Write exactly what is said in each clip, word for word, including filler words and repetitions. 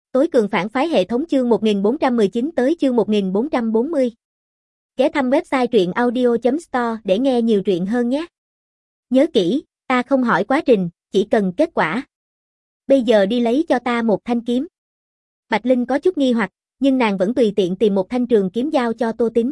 Tối cường phản phái hệ thống chương một nghìn bốn trăm mười chín tới chương một nghìn bốn trăm bốn mươi. Ghé thăm website truyện audio chấm store để nghe nhiều truyện hơn nhé. Nhớ kỹ, ta không hỏi quá trình, chỉ cần kết quả. Bây giờ đi lấy cho ta một thanh kiếm. Bạch Linh có chút nghi hoặc, nhưng nàng vẫn tùy tiện tìm một thanh trường kiếm giao cho Tô Tính.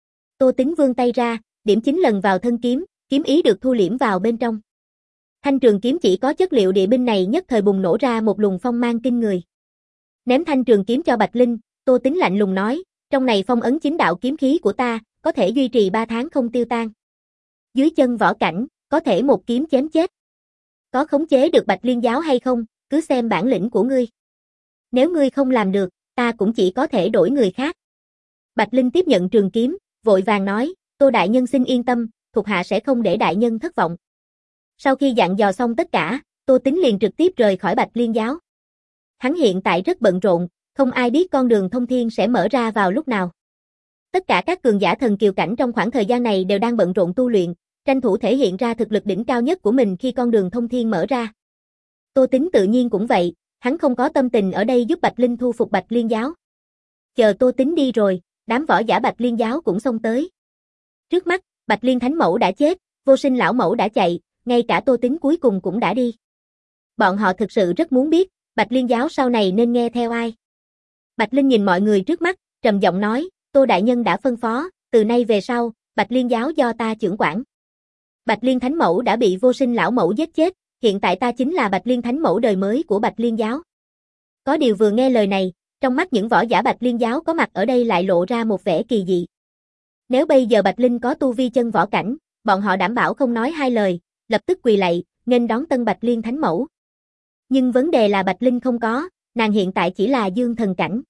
Tô Tính vươn tay ra, điểm chín lần vào thân kiếm, kiếm ý được thu liễm vào bên trong. Thanh trường kiếm chỉ có chất liệu địa binh này nhất thời bùng nổ ra một luồng phong mang kinh người. Ném thanh trường kiếm cho Bạch Linh, Tô Tính lạnh lùng nói, trong này phong ấn chính đạo kiếm khí của ta, có thể duy trì ba tháng không tiêu tan. Dưới chân võ cảnh, có thể một kiếm chém chết. Có khống chế được Bạch Liên giáo hay không, cứ xem bản lĩnh của ngươi. Nếu ngươi không làm được, ta cũng chỉ có thể đổi người khác. Bạch Linh tiếp nhận trường kiếm, vội vàng nói, Tô đại nhân xin yên tâm, thuộc hạ sẽ không để đại nhân thất vọng. Sau khi dặn dò xong tất cả, Tô Tính liền trực tiếp rời khỏi Bạch Liên giáo. Hắn hiện tại rất bận rộn, không ai biết con đường thông thiên sẽ mở ra vào lúc nào. Tất cả các cường giả thần kiều cảnh trong khoảng thời gian này đều đang bận rộn tu luyện, tranh thủ thể hiện ra thực lực đỉnh cao nhất của mình khi con đường thông thiên mở ra. Tô Tính tự nhiên cũng vậy, hắn không có tâm tình ở đây giúp Bạch Linh thu phục Bạch Liên giáo. Chờ Tô Tính đi rồi, đám võ giả Bạch Liên giáo cũng xông tới. Trước mắt, Bạch Liên thánh mẫu đã chết, Vô Sinh lão mẫu đã chạy, ngay cả Tô Tính cuối cùng cũng đã đi. Bọn họ thực sự rất muốn biết, Bạch Liên giáo sau này nên nghe theo ai. Bạch Linh nhìn mọi người trước mắt, trầm giọng nói, Tô đại nhân đã phân phó, từ nay về sau, Bạch Liên giáo do ta trưởng quản. Bạch Liên thánh mẫu đã bị Vô Sinh lão mẫu giết chết, hiện tại ta chính là Bạch Liên thánh mẫu đời mới của Bạch Liên giáo. Có điều vừa nghe lời này, trong mắt những võ giả Bạch Liên giáo có mặt ở đây lại lộ ra một vẻ kỳ dị. Nếu bây giờ Bạch Linh có tu vi chân võ cảnh, bọn họ đảm bảo không nói hai lời, lập tức quỳ lạy, nghênh đón tân Bạch Liên thánh mẫu. Nhưng vấn đề là Bạch Linh không có, nàng hiện tại chỉ là dương thần cảnh.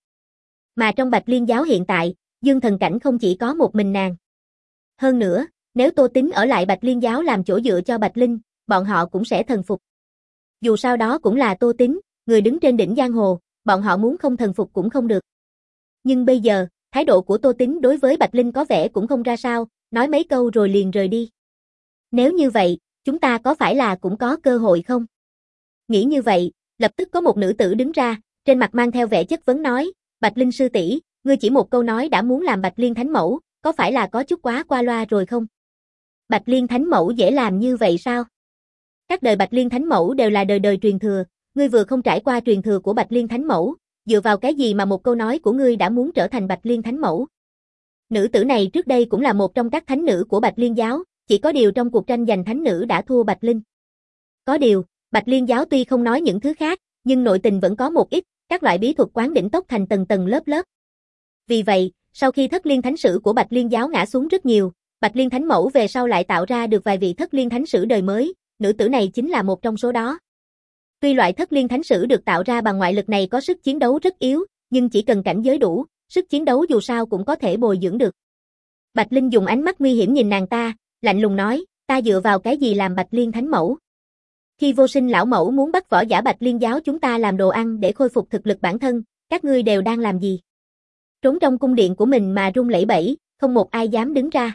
Mà trong Bạch Liên giáo hiện tại, dương thần cảnh không chỉ có một mình nàng. Hơn nữa, nếu Tô Tính ở lại Bạch Liên giáo làm chỗ dựa cho Bạch Linh, bọn họ cũng sẽ thần phục. Dù sao đó cũng là Tô Tính, người đứng trên đỉnh giang hồ, bọn họ muốn không thần phục cũng không được. Nhưng bây giờ, thái độ của Tô Tính đối với Bạch Linh có vẻ cũng không ra sao, nói mấy câu rồi liền rời đi. Nếu như vậy, chúng ta có phải là cũng có cơ hội không? Nghĩ như vậy, lập tức có một nữ tử đứng ra, trên mặt mang theo vẻ chất vấn nói, Bạch Linh sư tỷ, ngươi chỉ một câu nói đã muốn làm Bạch Liên thánh mẫu, có phải là có chút quá qua loa rồi không? Bạch Liên thánh mẫu dễ làm như vậy sao? Các đời Bạch Liên thánh mẫu đều là đời đời truyền thừa, ngươi vừa không trải qua truyền thừa của Bạch Liên thánh mẫu, dựa vào cái gì mà một câu nói của ngươi đã muốn trở thành Bạch Liên thánh mẫu? Nữ tử này trước đây cũng là một trong các thánh nữ của Bạch Liên giáo, chỉ có điều trong cuộc tranh giành thánh nữ đã thua Bạch Linh. Có điều, Bạch Liên giáo tuy không nói những thứ khác, nhưng nội tình vẫn có một ít, các loại bí thuật quán đỉnh tốc thành tầng tầng lớp lớp. Vì vậy, sau khi thất liên thánh sử của Bạch Liên giáo ngã xuống rất nhiều, Bạch Liên thánh mẫu về sau lại tạo ra được vài vị thất liên thánh sử đời mới, nữ tử này chính là một trong số đó. Tuy loại thất liên thánh sử được tạo ra bằng ngoại lực này có sức chiến đấu rất yếu, nhưng chỉ cần cảnh giới đủ, sức chiến đấu dù sao cũng có thể bồi dưỡng được. Bạch Linh dùng ánh mắt nguy hiểm nhìn nàng ta, lạnh lùng nói, ta dựa vào cái gì làm Bạch Liên thánh mẫu? Khi Vô Sinh lão mẫu muốn bắt võ giả Bạch Liên giáo chúng ta làm đồ ăn để khôi phục thực lực bản thân, các ngươi đều đang làm gì? Trốn trong cung điện của mình mà run lẩy bẩy, không một ai dám đứng ra.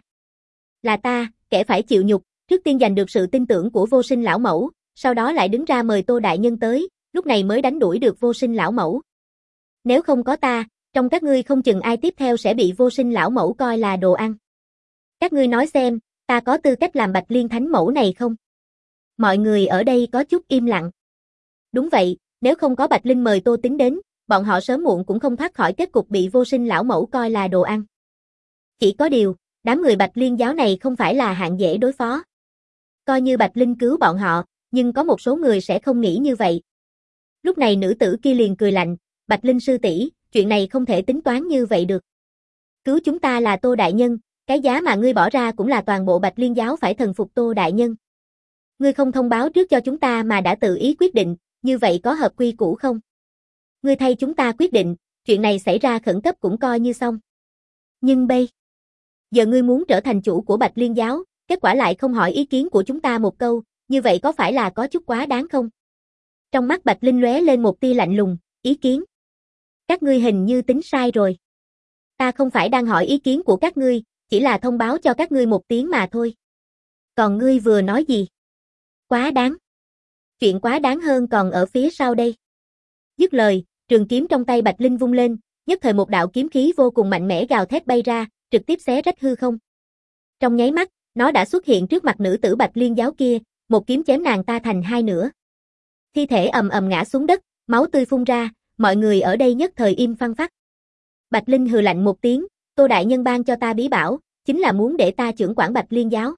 Là ta, kẻ phải chịu nhục, trước tiên giành được sự tin tưởng của Vô Sinh lão mẫu, sau đó lại đứng ra mời Tô đại nhân tới, lúc này mới đánh đuổi được Vô Sinh lão mẫu. Nếu không có ta, trong các ngươi không chừng ai tiếp theo sẽ bị Vô Sinh lão mẫu coi là đồ ăn. Các ngươi nói xem, ta có tư cách làm Bạch Liên thánh mẫu này không? Mọi người ở đây có chút im lặng. Đúng vậy, nếu không có Bạch Linh mời Tô Tính đến, bọn họ sớm muộn cũng không thoát khỏi kết cục bị Vô Sinh lão mẫu coi là đồ ăn. Chỉ có điều, đám người Bạch Liên giáo này không phải là hạng dễ đối phó. Coi như Bạch Linh cứu bọn họ, nhưng có một số người sẽ không nghĩ như vậy. Lúc này nữ tử kia liền cười lạnh, Bạch Linh sư tỷ, chuyện này không thể tính toán như vậy được. Cứu chúng ta là Tô đại nhân, cái giá mà ngươi bỏ ra cũng là toàn bộ Bạch Liên giáo phải thần phục Tô đại nhân. Ngươi không thông báo trước cho chúng ta mà đã tự ý quyết định, như vậy có hợp quy củ không? Ngươi thay chúng ta quyết định, chuyện này xảy ra khẩn cấp cũng coi như xong. Nhưng bây giờ ngươi muốn trở thành chủ của Bạch Liên giáo, kết quả lại không hỏi ý kiến của chúng ta một câu, như vậy có phải là có chút quá đáng không? Trong mắt Bạch Linh lóe lên một tia lạnh lùng, ý kiến. Các ngươi hình như tính sai rồi. Ta không phải đang hỏi ý kiến của các ngươi, chỉ là thông báo cho các ngươi một tiếng mà thôi. Còn ngươi vừa nói gì? Quá đáng. Chuyện quá đáng hơn còn ở phía sau đây. Dứt lời, Trường kiếm trong tay Bạch Linh vung lên, nhất thời một đạo kiếm khí vô cùng mạnh mẽ gào thét bay ra, trực tiếp xé rách hư không. Trong nháy mắt, nó đã xuất hiện trước mặt nữ tử Bạch Liên giáo kia, một kiếm chém nàng ta thành hai nửa. Thi thể ầm ầm ngã xuống đất, máu tươi phun ra, mọi người ở đây nhất thời im phăng phắc. Bạch Linh hừ lạnh một tiếng, Tô đại nhân ban cho ta bí bảo, chính là muốn để ta trưởng quản Bạch Liên giáo.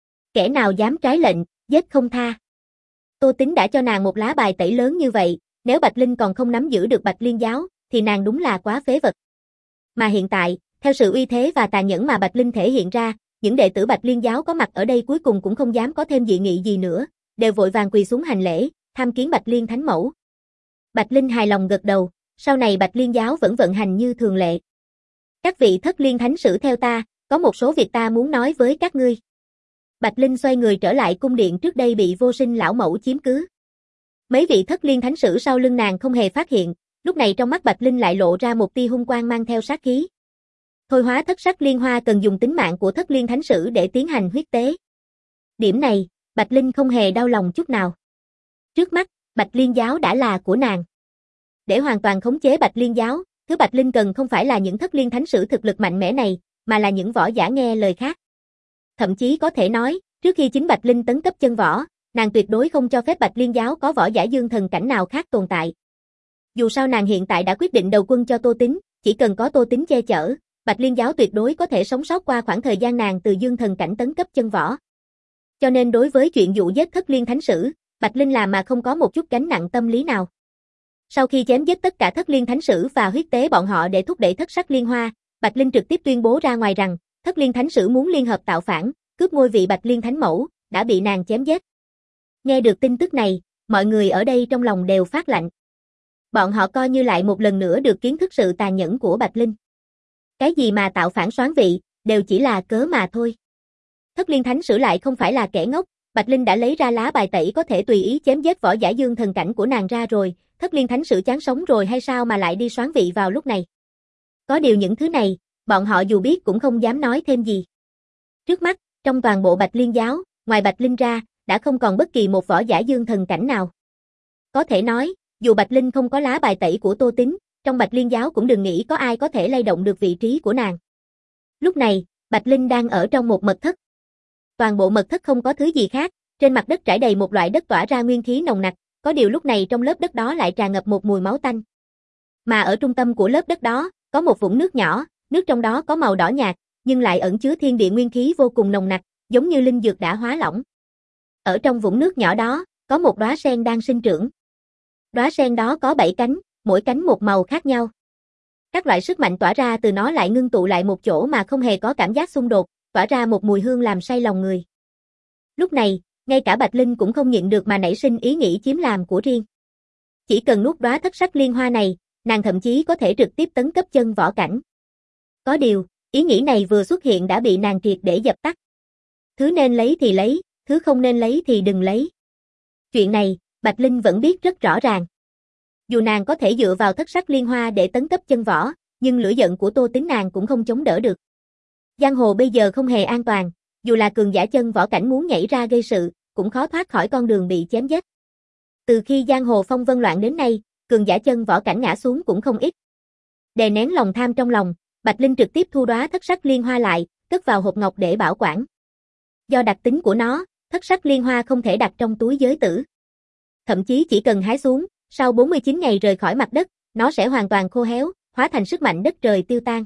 Kẻ nào dám trái lệnh, giết không tha. Tô Tính đã cho nàng một lá bài tẩy lớn như vậy, nếu Bạch Linh còn không nắm giữ được Bạch Liên giáo, thì nàng đúng là quá phế vật. Mà hiện tại, theo sự uy thế và tàn nhẫn mà Bạch Linh thể hiện ra, những đệ tử Bạch Liên giáo có mặt ở đây cuối cùng cũng không dám có thêm dị nghị gì nữa, đều vội vàng quỳ xuống hành lễ, tham kiến Bạch Liên thánh mẫu. Bạch Linh hài lòng gật đầu, sau này Bạch Liên giáo vẫn vận hành như thường lệ. Các vị thất liên thánh sử theo ta, có một số việc ta muốn nói với các ngươi. Bạch Linh xoay người trở lại cung điện trước đây bị Vô Sinh lão mẫu chiếm cứ. Mấy vị thất liên thánh sử sau lưng nàng không hề phát hiện, lúc này trong mắt Bạch Linh lại lộ ra một tia hung quang mang theo sát khí. Thôi hóa thất sắc liên hoa cần dùng tính mạng của thất liên thánh sử để tiến hành huyết tế. Điểm này, Bạch Linh không hề đau lòng chút nào. Trước mắt, Bạch Liên giáo đã là của nàng. Để hoàn toàn khống chế Bạch Liên giáo, thứ Bạch Linh cần không phải là những thất liên thánh sử thực lực mạnh mẽ này, mà là những võ giả nghe lời khác. Thậm chí có thể nói, trước khi chính Bạch Linh tấn cấp chân võ, nàng tuyệt đối không cho phép Bạch Liên giáo có võ giả dương thần cảnh nào khác tồn tại. Dù sao nàng hiện tại đã quyết định đầu quân cho Tô Tính, chỉ cần có Tô Tính che chở, Bạch Liên giáo tuyệt đối có thể sống sót qua khoảng thời gian nàng từ dương thần cảnh tấn cấp chân võ. Cho nên đối với chuyện dụ giết thất liên thánh sử, Bạch Linh làm mà không có một chút gánh nặng tâm lý nào. Sau khi chém giết tất cả thất liên thánh sử và huyết tế bọn họ để thúc đẩy thất sắc liên hoa, Bạch Linh trực tiếp tuyên bố ra ngoài rằng, thất liên thánh sử muốn liên hợp tạo phản, cướp ngôi vị Bạch Liên thánh mẫu, đã bị nàng chém giết. Nghe được tin tức này, mọi người ở đây trong lòng đều phát lạnh. Bọn họ coi như lại một lần nữa được kiến thức sự tàn nhẫn của Bạch Linh. Cái gì mà tạo phản soán vị, đều chỉ là cớ mà thôi. Thất liên thánh sử lại không phải là kẻ ngốc, Bạch Linh đã lấy ra lá bài tẩy có thể tùy ý chém giết võ giả dương thần cảnh của nàng ra rồi, thất liên thánh sử chán sống rồi hay sao mà lại đi soán vị vào lúc này. Có điều những thứ này, bọn họ dù biết cũng không dám nói thêm gì. Trước mắt, trong toàn bộ Bạch Liên giáo, ngoài Bạch Linh ra, đã không còn bất kỳ một võ giả dương thần cảnh nào. Có thể nói, dù Bạch Linh không có lá bài tẩy của Tô Tính, trong Bạch Liên giáo cũng đừng nghĩ có ai có thể lay động được vị trí của nàng. Lúc này, Bạch Linh đang ở trong một mật thất. Toàn bộ mật thất không có thứ gì khác, trên mặt đất trải đầy một loại đất tỏa ra nguyên khí nồng nặc, có điều lúc này trong lớp đất đó lại tràn ngập một mùi máu tanh. Mà ở trung tâm của lớp đất đó, có một vũng nước nhỏ, nước trong đó có màu đỏ nhạt, nhưng lại ẩn chứa thiên địa nguyên khí vô cùng nồng nặc, giống như linh dược đã hóa lỏng. Ở trong vũng nước nhỏ đó, có một đóa sen đang sinh trưởng. Đóa sen đó có bảy cánh, mỗi cánh một màu khác nhau. Các loại sức mạnh tỏa ra từ nó lại ngưng tụ lại một chỗ mà không hề có cảm giác xung đột, tỏa ra một mùi hương làm say lòng người. Lúc này, ngay cả Bạch Linh cũng không nhịn được mà nảy sinh ý nghĩ chiếm làm của riêng. Chỉ cần nuốt đóa thất sắc liên hoa này, nàng thậm chí có thể trực tiếp tấn cấp chân võ cảnh. Có điều, ý nghĩ này vừa xuất hiện đã bị nàng triệt để dập tắt. Thứ nên lấy thì lấy, thứ không nên lấy thì đừng lấy. Chuyện này, Bạch Linh vẫn biết rất rõ ràng. Dù nàng có thể dựa vào thất sắc liên hoa để tấn cấp chân võ, nhưng lửa giận của Tô Tính nàng cũng không chống đỡ được. Giang hồ bây giờ không hề an toàn, dù là cường giả chân võ cảnh muốn nhảy ra gây sự, cũng khó thoát khỏi con đường bị chém giết. Từ khi giang hồ phong vân loạn đến nay, cường giả chân võ cảnh ngã xuống cũng không ít. Đè nén lòng tham trong lòng, Bạch Linh trực tiếp thu đóa thất sắc liên hoa lại, cất vào hộp ngọc để bảo quản. Do đặc tính của nó, thất sắc liên hoa không thể đặt trong túi giới tử. Thậm chí chỉ cần hái xuống, sau bốn mươi chín ngày rời khỏi mặt đất, nó sẽ hoàn toàn khô héo, hóa thành sức mạnh đất trời tiêu tan.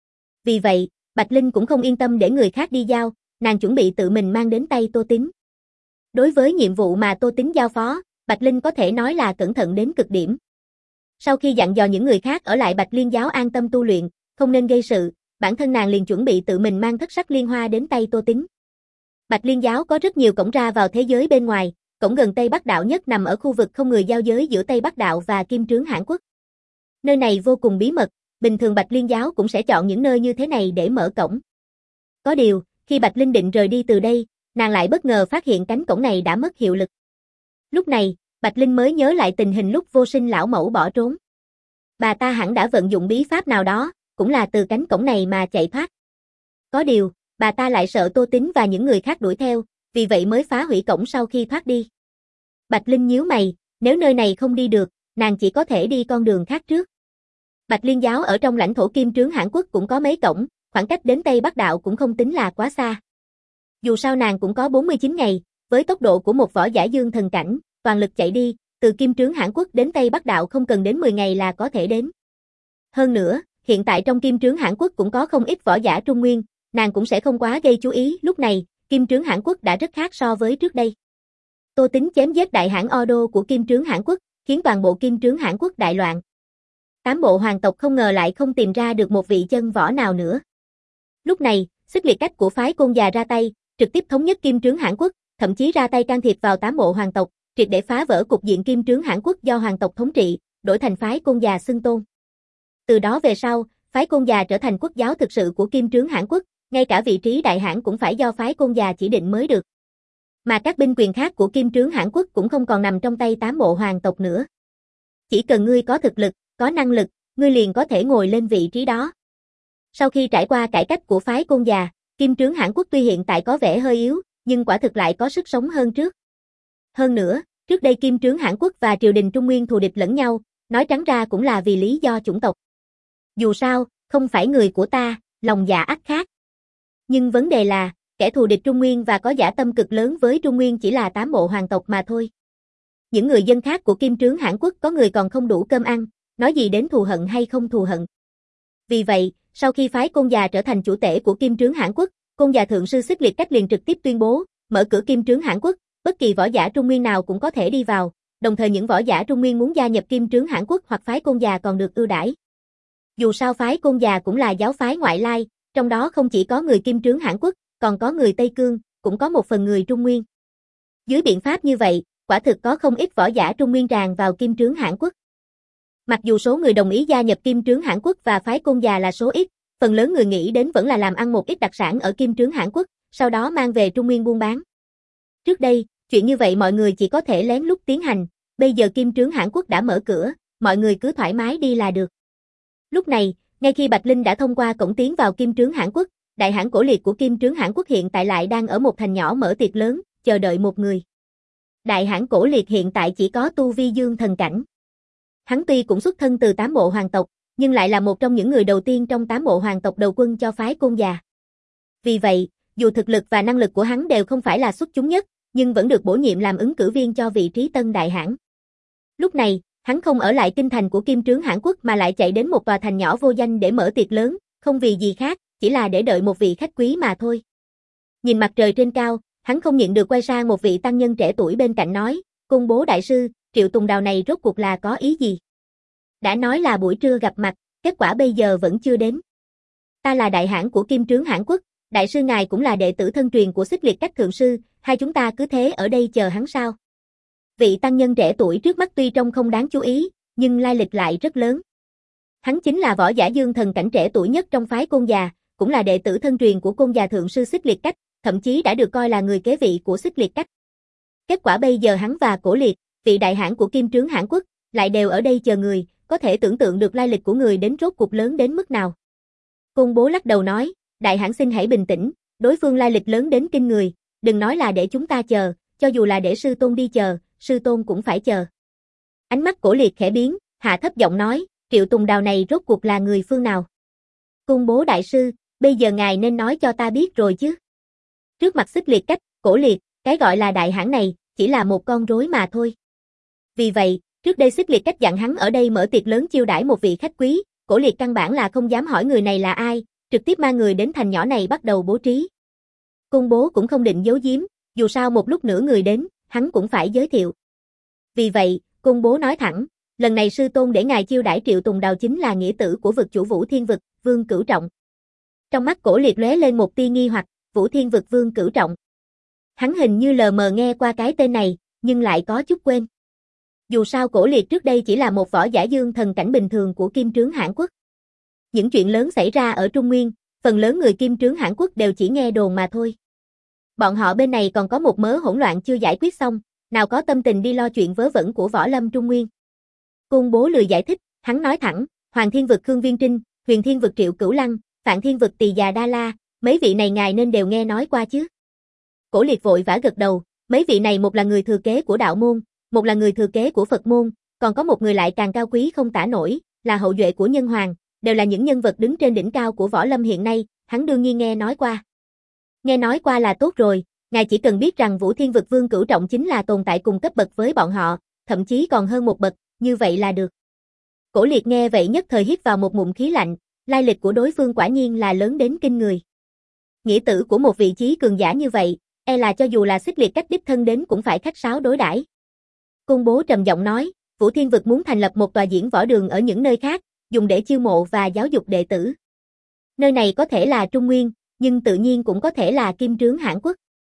Vì vậy, Bạch Linh cũng không yên tâm để người khác đi giao, nàng chuẩn bị tự mình mang đến tay Tô Tính. Đối với nhiệm vụ mà Tô Tính giao phó, Bạch Linh có thể nói là cẩn thận đến cực điểm. Sau khi dặn dò những người khác ở lại Bạch Liên giáo an tâm tu luyện, không nên gây sự, bản thân nàng liền chuẩn bị tự mình mang thất sắc liên hoa đến tay Tô Tính. Bạch Liên giáo có rất nhiều cổng ra vào thế giới bên ngoài, cổng gần Tây Bắc Đạo nhất nằm ở khu vực không người giao giới giữa Tây Bắc Đạo và Kim Trướng Hãn Quốc. Nơi này vô cùng bí mật, bình thường Bạch Liên giáo cũng sẽ chọn những nơi như thế này để mở cổng. Có điều, khi Bạch Linh định rời đi từ đây, nàng lại bất ngờ phát hiện cánh cổng này đã mất hiệu lực. Lúc này, Bạch Linh mới nhớ lại tình hình lúc Vô Sinh lão mẫu bỏ trốn. Bà ta hẳn đã vận dụng bí pháp nào đó, cũng là từ cánh cổng này mà chạy thoát. Có điều, bà ta lại sợ Tô Tính và những người khác đuổi theo, vì vậy mới phá hủy cổng sau khi thoát đi. Bạch Linh nhíu mày, nếu nơi này không đi được, nàng chỉ có thể đi con đường khác trước. Bạch Liên giáo ở trong lãnh thổ Kim Trướng Hãn Quốc cũng có mấy cổng, khoảng cách đến Tây Bắc Đạo cũng không tính là quá xa. Dù sao nàng cũng có bốn mươi chín ngày, với tốc độ của một võ giả dương thần cảnh, toàn lực chạy đi, từ Kim Trướng Hãn Quốc đến Tây Bắc Đạo không cần đến mười ngày là có thể đến. Hơn nữa, hiện tại trong Kim Trướng Hãn Quốc cũng có không ít võ giả Trung Nguyên, nàng cũng sẽ không quá gây chú ý, lúc này, Kim Trướng Hãn Quốc đã rất khác so với trước đây. Tô Tính chém giết đại hãn Odo của Kim Trướng Hãn Quốc, khiến toàn bộ Kim Trướng Hãn Quốc đại loạn. Tám bộ hoàng tộc không ngờ lại không tìm ra được một vị chân võ nào nữa. Lúc này, Xích Liệt Cách của phái Côn Già ra tay, trực tiếp thống nhất Kim Trướng Hãn Quốc, thậm chí ra tay can thiệp vào tám bộ hoàng tộc, triệt để phá vỡ cục diện Kim Trướng Hãn Quốc do hoàng tộc thống trị, đổi thành phái Côn Già xưng tôn. Từ đó về sau, phái Côn Già trở thành quốc giáo thực sự của Kim Trướng Hãn Quốc, ngay cả vị trí đại hãn cũng phải do phái Côn Già chỉ định mới được. Mà các binh quyền khác của Kim Trướng Hãn Quốc cũng không còn nằm trong tay tám bộ hoàng tộc nữa. Chỉ cần ngươi có thực lực, có năng lực, ngươi liền có thể ngồi lên vị trí đó. Sau khi trải qua cải cách của phái Côn Già, Kim Trướng Hãn Quốc tuy hiện tại có vẻ hơi yếu, nhưng quả thực lại có sức sống hơn trước. Hơn nữa, trước đây Kim Trướng Hãn Quốc và triều đình Trung Nguyên thù địch lẫn nhau, nói trắng ra cũng là vì lý do chủng tộc. Dù sao, không phải người của ta, lòng dạ ắt khác. Nhưng vấn đề là, kẻ thù địch Trung Nguyên và có dã tâm cực lớn với Trung Nguyên chỉ là tám bộ hoàng tộc mà thôi. Những người dân khác của Kim Trướng Hãn Quốc có người còn không đủ cơm ăn, nói gì đến thù hận hay không thù hận. Vì vậy, sau khi phái Côn Già trở thành chủ tể của Kim Trướng Hãn Quốc, Côn Già thượng sư Xích Liệt Cách liền trực tiếp tuyên bố, mở cửa Kim Trướng Hãn Quốc, bất kỳ võ giả Trung Nguyên nào cũng có thể đi vào, đồng thời những võ giả Trung Nguyên muốn gia nhập Kim Trướng Hãn Quốc hoặc phái Côn Già còn được ưu đãi. Dù sao phái Côn Già cũng là giáo phái ngoại lai, trong đó không chỉ có người Kim Trướng Hãn Quốc, còn có người Tây Cương, cũng có một phần người Trung Nguyên. Dưới biện pháp như vậy, quả thực có không ít võ giả Trung Nguyên tràn vào Kim Trướng Hãn Quốc. Mặc dù số người đồng ý gia nhập Kim Trướng Hãn Quốc và phái Côn Già là số ít, phần lớn người nghĩ đến vẫn là làm ăn một ít đặc sản ở Kim Trướng Hãn Quốc, sau đó mang về Trung Nguyên buôn bán. Trước đây, chuyện như vậy mọi người chỉ có thể lén lút tiến hành, bây giờ Kim Trướng Hãn Quốc đã mở cửa, mọi người cứ thoải mái đi là được. Lúc này, ngay khi Bạch Linh đã thông qua cổng tiến vào Kim Trướng Hãn Quốc, đại hãn Cổ Liệt của Kim Trướng Hãn Quốc hiện tại lại đang ở một thành nhỏ mở tiệc lớn, chờ đợi một người. Đại hãn Cổ Liệt hiện tại chỉ có tu vi dương thần cảnh. Hắn tuy cũng xuất thân từ tám bộ hoàng tộc, nhưng lại là một trong những người đầu tiên trong tám bộ hoàng tộc đầu quân cho phái Côn Già. Vì vậy, dù thực lực và năng lực của hắn đều không phải là xuất chúng nhất, nhưng vẫn được bổ nhiệm làm ứng cử viên cho vị trí tân đại hãn. Lúc này, hắn không ở lại kinh thành của Kim Trướng Hãn Quốc mà lại chạy đến một tòa thành nhỏ vô danh để mở tiệc lớn, không vì gì khác, chỉ là để đợi một vị khách quý mà thôi. Nhìn mặt trời trên cao, hắn không nhịn được quay sang một vị tăng nhân trẻ tuổi bên cạnh nói, Cung Bố đại sư, Triệu Tùng Đào này rốt cuộc là có ý gì? Đã nói là buổi trưa gặp mặt, kết quả bây giờ vẫn chưa đến. Ta là đại hãn của Kim Trướng Hãn Quốc, đại sư ngài cũng là đệ tử thân truyền của Xích Liệt Cách thượng sư, hai chúng ta cứ thế ở đây chờ hắn sao? Vị tăng nhân trẻ tuổi trước mắt tuy trông không đáng chú ý, nhưng lai lịch lại rất lớn. Hắn chính là võ giả dương thần cảnh trẻ tuổi nhất trong phái Côn Già, cũng là đệ tử thân truyền của Côn Già thượng sư Xích Liệt Cách, thậm chí đã được coi là người kế vị của Xích Liệt Cách. Kết quả bây giờ hắn và Cổ Liệt, vị đại hãn của Kim Trướng Hãn Quốc, lại đều ở đây chờ người, có thể tưởng tượng được lai lịch của người đến rốt cuộc lớn đến mức nào. Côn Bố lắc đầu nói, đại hãn xin hãy bình tĩnh, đối phương lai lịch lớn đến kinh người, đừng nói là để chúng ta chờ, cho dù là để sư tôn đi chờ, sư tôn cũng phải chờ. Ánh mắt Cổ Liệt khẽ biến, hạ thấp giọng nói, Triệu Tùng Đào này rốt cuộc là người phương nào? Côn Bố đại sư, bây giờ ngài nên nói cho ta biết rồi chứ. Trước mặt Xích Liệt Cách, Cổ Liệt, cái gọi là đại hãn này, chỉ là một con rối mà thôi. Vì vậy, trước đây Xích Liệt Cách dặn hắn ở đây mở tiệc lớn chiêu đãi một vị khách quý, Cổ Liệt căn bản là không dám hỏi người này là ai, trực tiếp mang người đến thành nhỏ này bắt đầu bố trí. Côn Bố cũng không định giấu giếm, dù sao một lúc nữa người đến, hắn cũng phải giới thiệu. Vì vậy, Côn Bố nói thẳng, lần này sư tôn để ngài chiêu đãi Triệu Tùng Đào chính là nghĩa tử của vực chủ Vũ Thiên Vực, Vương Cửu Trọng. Trong mắt Cổ Liệt lóe lên một tia nghi hoặc, Vũ Thiên Vực Vương Cửu Trọng. Hắn hình như lờ mờ nghe qua cái tên này, nhưng lại có chút quên. Dù sao Cổ Liệt trước đây chỉ là một võ giả dương thần cảnh bình thường của Kim Trướng Hãn Quốc. Những chuyện lớn xảy ra ở Trung Nguyên, phần lớn người Kim Trướng Hãn Quốc đều chỉ nghe đồn mà thôi. Bọn họ bên này còn có một mớ hỗn loạn chưa giải quyết xong, nào có tâm tình đi lo chuyện vớ vẩn của võ lâm Trung Nguyên. Côn Bố lười giải thích, hắn nói thẳng, Hoàng Thiên Vực Khương Viên Trinh, Huyền Thiên Vực Triệu Cửu Lăng, Phạn Thiên Vực Tỳ Già Đa La, mấy vị này ngài nên đều nghe nói qua chứ. Cổ Liệt vội vã gật đầu, mấy vị này một là người thừa kế của đạo môn, một là người thừa kế của Phật môn, còn có một người lại càng cao quý không tả nổi, là hậu duệ của Nhân Hoàng, đều là những nhân vật đứng trên đỉnh cao của võ lâm hiện nay, hắn đương nhiên nghe nói qua. Nghe nói qua là tốt rồi, ngài chỉ cần biết rằng Vũ Thiên Vực Vương Cửu Trọng chính là tồn tại cùng cấp bậc với bọn họ, thậm chí còn hơn một bậc, như vậy là được. Cổ Liệt nghe vậy nhất thời hít vào một ngụm khí lạnh, lai lịch của đối phương quả nhiên là lớn đến kinh người. Nghĩa tử của một vị trí cường giả như vậy, e là cho dù là Xích Liệt cách đích thân đến cũng phải khách sáo đối đãi. Cung Bố trầm giọng nói, Vũ Thiên Vực muốn thành lập một tòa diễn võ đường ở những nơi khác, dùng để chiêu mộ và giáo dục đệ tử. Nơi này có thể là Trung Nguyên, nhưng tự nhiên cũng có thể là Kim Trướng Hãn Quốc.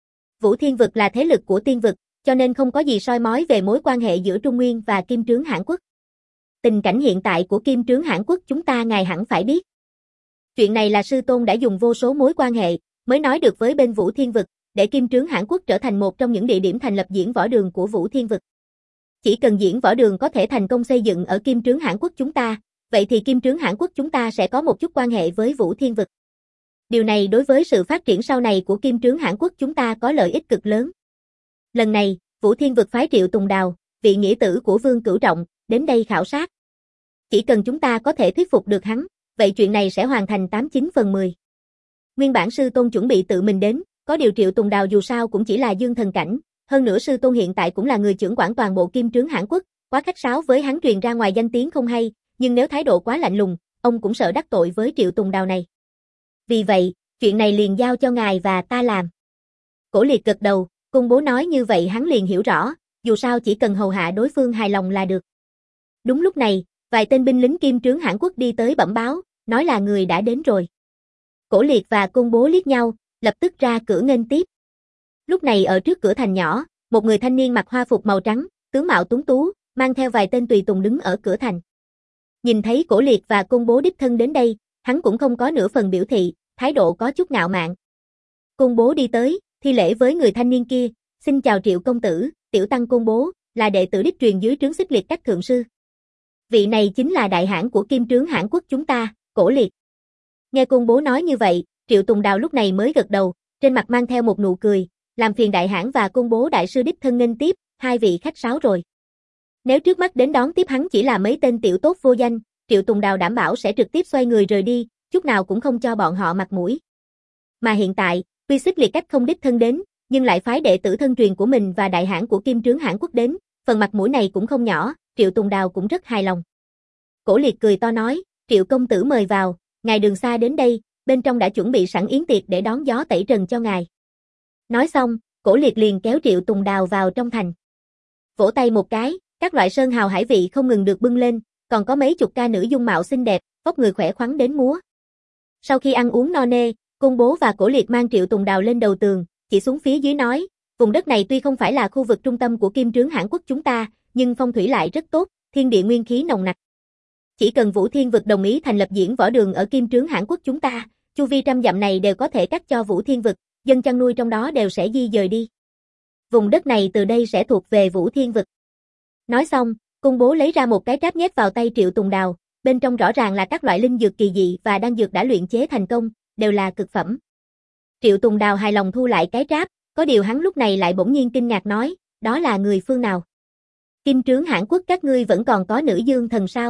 Vũ Thiên Vực là thế lực của tiên vực, cho nên không có gì soi mói về mối quan hệ giữa Trung Nguyên và Kim Trướng Hãn Quốc. Tình cảnh hiện tại của Kim Trướng Hãn Quốc chúng ta ngài hẳn phải biết. Chuyện này là sư tôn đã dùng vô số mối quan hệ, mới nói được với bên Vũ Thiên Vực, để Kim Trướng Hãn Quốc trở thành một trong những địa điểm thành lập diễn võ đường của Vũ Thiên Vực. Chỉ cần diễn võ đường có thể thành công xây dựng ở Kim Trướng Hãn Quốc chúng ta, vậy thì Kim Trướng Hãn Quốc chúng ta sẽ có một chút quan hệ với Vũ Thiên Vực. Điều này đối với sự phát triển sau này của Kim Trướng Hãn Quốc chúng ta có lợi ích cực lớn. Lần này, Vũ Thiên Vực phái Triệu Tùng Đào, vị nghĩa tử của Vương Cửu Trọng, đến đây khảo sát. Chỉ cần chúng ta có thể thuyết phục được hắn, vậy chuyện này sẽ hoàn thành tám chín phần mười. Nguyên bản sư tôn chuẩn bị tự mình đến, có điều Triệu Tùng Đào dù sao cũng chỉ là dương thần cảnh, hơn nữa sư tôn hiện tại cũng là người trưởng quản toàn bộ Kim Trướng Hãn Quốc, quá khách sáo với hắn truyền ra ngoài danh tiếng không hay, nhưng nếu thái độ quá lạnh lùng, ông cũng sợ đắc tội với Triệu Tùng Đào này. Vì vậy, chuyện này liền giao cho ngài và ta làm. Cổ Liệt gật đầu, Cung Bố nói như vậy hắn liền hiểu rõ, dù sao chỉ cần hầu hạ đối phương hài lòng là được. Đúng lúc này, vài tên binh lính Kim Trướng Hãn Quốc đi tới bẩm báo, nói là người đã đến rồi. Cổ Liệt và Cung Bố liếc nhau, lập tức ra cửa nghênh tiếp. Lúc này ở trước cửa thành nhỏ, một người thanh niên mặc hoa phục màu trắng, tướng mạo tuấn tú, mang theo vài tên tùy tùng đứng ở cửa thành. Nhìn thấy Cổ Liệt và Cung Bố đích thân đến đây, hắn cũng không có nửa phần biểu thị, thái độ có chút ngạo mạn. Cung Bố đi tới, thi lễ với người thanh niên kia, xin chào Triệu công tử, tiểu tăng Cung Bố, là đệ tử đích truyền dưới trướng Xích Liệt các thượng sư. Vị này chính là đại hãn của Kim Trướng Hãn Quốc chúng ta, Cổ Liệt. Nghe Cung Bố nói như vậy, Triệu Tùng Đào lúc này mới gật đầu, trên mặt mang theo một nụ cười, làm phiền đại hãn và Cung Bố đại sư đích thân nghênh tiếp, hai vị khách sáo rồi. Nếu trước mắt đến đón tiếp hắn chỉ là mấy tên tiểu tốt vô danh, Triệu Tùng Đào đảm bảo sẽ trực tiếp xoay người rời đi, chút nào cũng không cho bọn họ mặt mũi. Mà hiện tại, tuy Xích Liệt cách không đích thân đến, nhưng lại phái đệ tử thân truyền của mình và đại hãn của Kim Trướng Hãn Quốc đến, phần mặt mũi này cũng không nhỏ, Triệu Tùng Đào cũng rất hài lòng. Cổ Liệt cười to nói, Triệu công tử mời vào, ngài đường xa đến đây, bên trong đã chuẩn bị sẵn yến tiệc để đón gió tẩy trần cho ngài. Nói xong, Cổ Liệt liền kéo Triệu Tùng Đào vào trong thành. Vỗ tay một cái, các loại sơn hào hải vị không ngừng được bưng lên, còn có mấy chục ca nữ dung mạo xinh đẹp, vóc người khỏe khoắn đến múa. Sau khi ăn uống no nê, Cung Bố và Cổ Liệt mang Triệu Tùng Đào lên đầu tường, chỉ xuống phía dưới nói, vùng đất này tuy không phải là khu vực trung tâm của Kim Trướng Hãn Quốc chúng ta, nhưng phong thủy lại rất tốt, thiên địa nguyên khí nồng nặc. Chỉ cần Vũ Thiên Vực đồng ý thành lập diễn võ đường ở Kim Trướng Hãn Quốc chúng ta, chu vi trăm dặm này đều có thể cắt cho Vũ Thiên Vực, dân chăn nuôi trong đó đều sẽ di dời đi. Vùng đất này từ đây sẽ thuộc về Vũ Thiên Vực. Nói xong, Cung Bố lấy ra một cái tráp nhét vào tay Triệu Tùng Đào, bên trong rõ ràng là các loại linh dược kỳ dị và đan dược đã luyện chế thành công, đều là cực phẩm. Triệu Tùng Đào hài lòng thu lại cái tráp, có điều hắn lúc này lại bỗng nhiên kinh ngạc nói, đó là người phương nào? Kim Trướng Hãn Quốc các ngươi vẫn còn có nữ dương thần sao?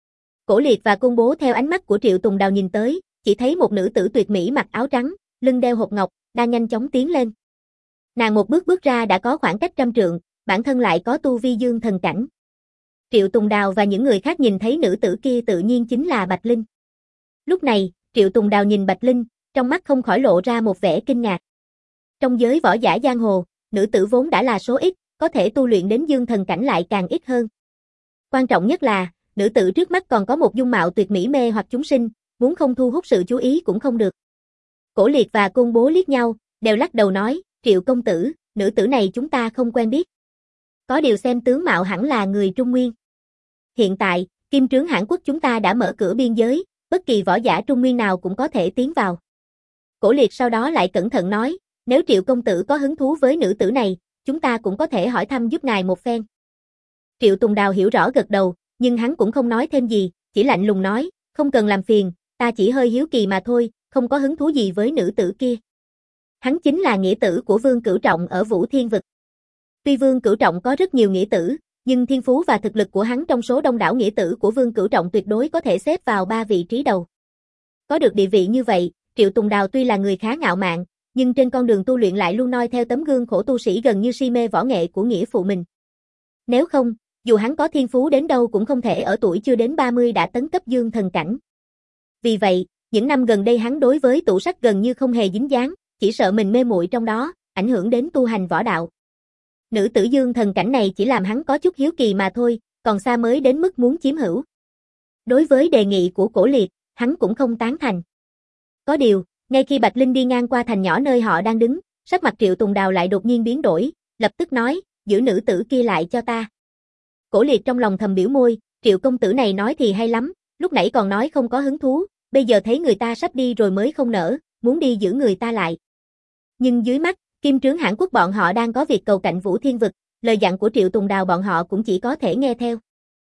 Cổ Liệt và Cung Bố theo ánh mắt của Triệu Tùng Đào nhìn tới, chỉ thấy một nữ tử tuyệt mỹ mặc áo trắng, lưng đeo hộp ngọc, đang nhanh chóng tiến lên. Nàng một bước bước ra đã có khoảng cách trăm trượng, bản thân lại có tu vi dương thần cảnh. Triệu Tùng Đào và những người khác nhìn thấy nữ tử kia tự nhiên chính là Bạch Linh. Lúc này, Triệu Tùng Đào nhìn Bạch Linh, trong mắt không khỏi lộ ra một vẻ kinh ngạc. Trong giới võ giả giang hồ, nữ tử vốn đã là số ít, có thể tu luyện đến dương thần cảnh lại càng ít hơn. Quan trọng nhất là, nữ tử trước mắt còn có một dung mạo tuyệt mỹ mê hoặc chúng sinh, muốn không thu hút sự chú ý cũng không được. Cổ Liệt và Cung Bố liếc nhau, đều lắc đầu nói, Triệu công tử, nữ tử này chúng ta không quen biết. Có điều xem tướng mạo hẳn là người Trung Nguyên. Hiện tại, Kim Trướng Hãn Quốc chúng ta đã mở cửa biên giới, bất kỳ võ giả Trung Nguyên nào cũng có thể tiến vào. Cổ Liệt sau đó lại cẩn thận nói, nếu Triệu công tử có hứng thú với nữ tử này, chúng ta cũng có thể hỏi thăm giúp ngài một phen. Triệu Tùng Đào hiểu rõ gật đầu, nhưng hắn cũng không nói thêm gì, chỉ lạnh lùng nói, không cần làm phiền, ta chỉ hơi hiếu kỳ mà thôi, không có hứng thú gì với nữ tử kia. Hắn chính là nghĩa tử của Vương Cửu Trọng ở Vũ Thiên Vực. Tuy Vương Cửu Trọng có rất nhiều nghĩa tử, Nhưng thiên phú và thực lực của hắn trong số đông đảo nghĩa tử của Vương Cửu Trọng tuyệt đối có thể xếp vào ba vị trí đầu. Có được địa vị như vậy, Triệu Tùng Đào tuy là người khá ngạo mạn, nhưng trên con đường tu luyện lại luôn noi theo tấm gương khổ tu sĩ gần như si mê võ nghệ của nghĩa phụ mình. Nếu không, dù hắn có thiên phú đến đâu cũng không thể ở tuổi chưa đến ba mươi đã tấn cấp dương thần cảnh. Vì vậy, những năm gần đây hắn đối với tủ sách gần như không hề dính dáng, chỉ sợ mình mê muội trong đó, ảnh hưởng đến tu hành võ đạo. Nữ tử dương thần cảnh này chỉ làm hắn có chút hiếu kỳ mà thôi, còn xa mới đến mức muốn chiếm hữu. Đối với đề nghị của Cổ Liệt, hắn cũng không tán thành. Có điều, ngay khi Bạch Linh đi ngang qua thành nhỏ nơi họ đang đứng, sắc mặt Triệu Tùng Đào lại đột nhiên biến đổi, lập tức nói, giữ nữ tử kia lại cho ta. Cổ Liệt trong lòng thầm biểu môi, Triệu công tử này nói thì hay lắm, lúc nãy còn nói không có hứng thú, bây giờ thấy người ta sắp đi rồi mới không nỡ, muốn đi giữ người ta lại. Nhưng dưới mắt, Kim Trướng Hãn Quốc bọn họ đang có việc cầu cạnh Vũ Thiên Vực, lời dặn của Triệu Tùng Đào bọn họ cũng chỉ có thể nghe theo.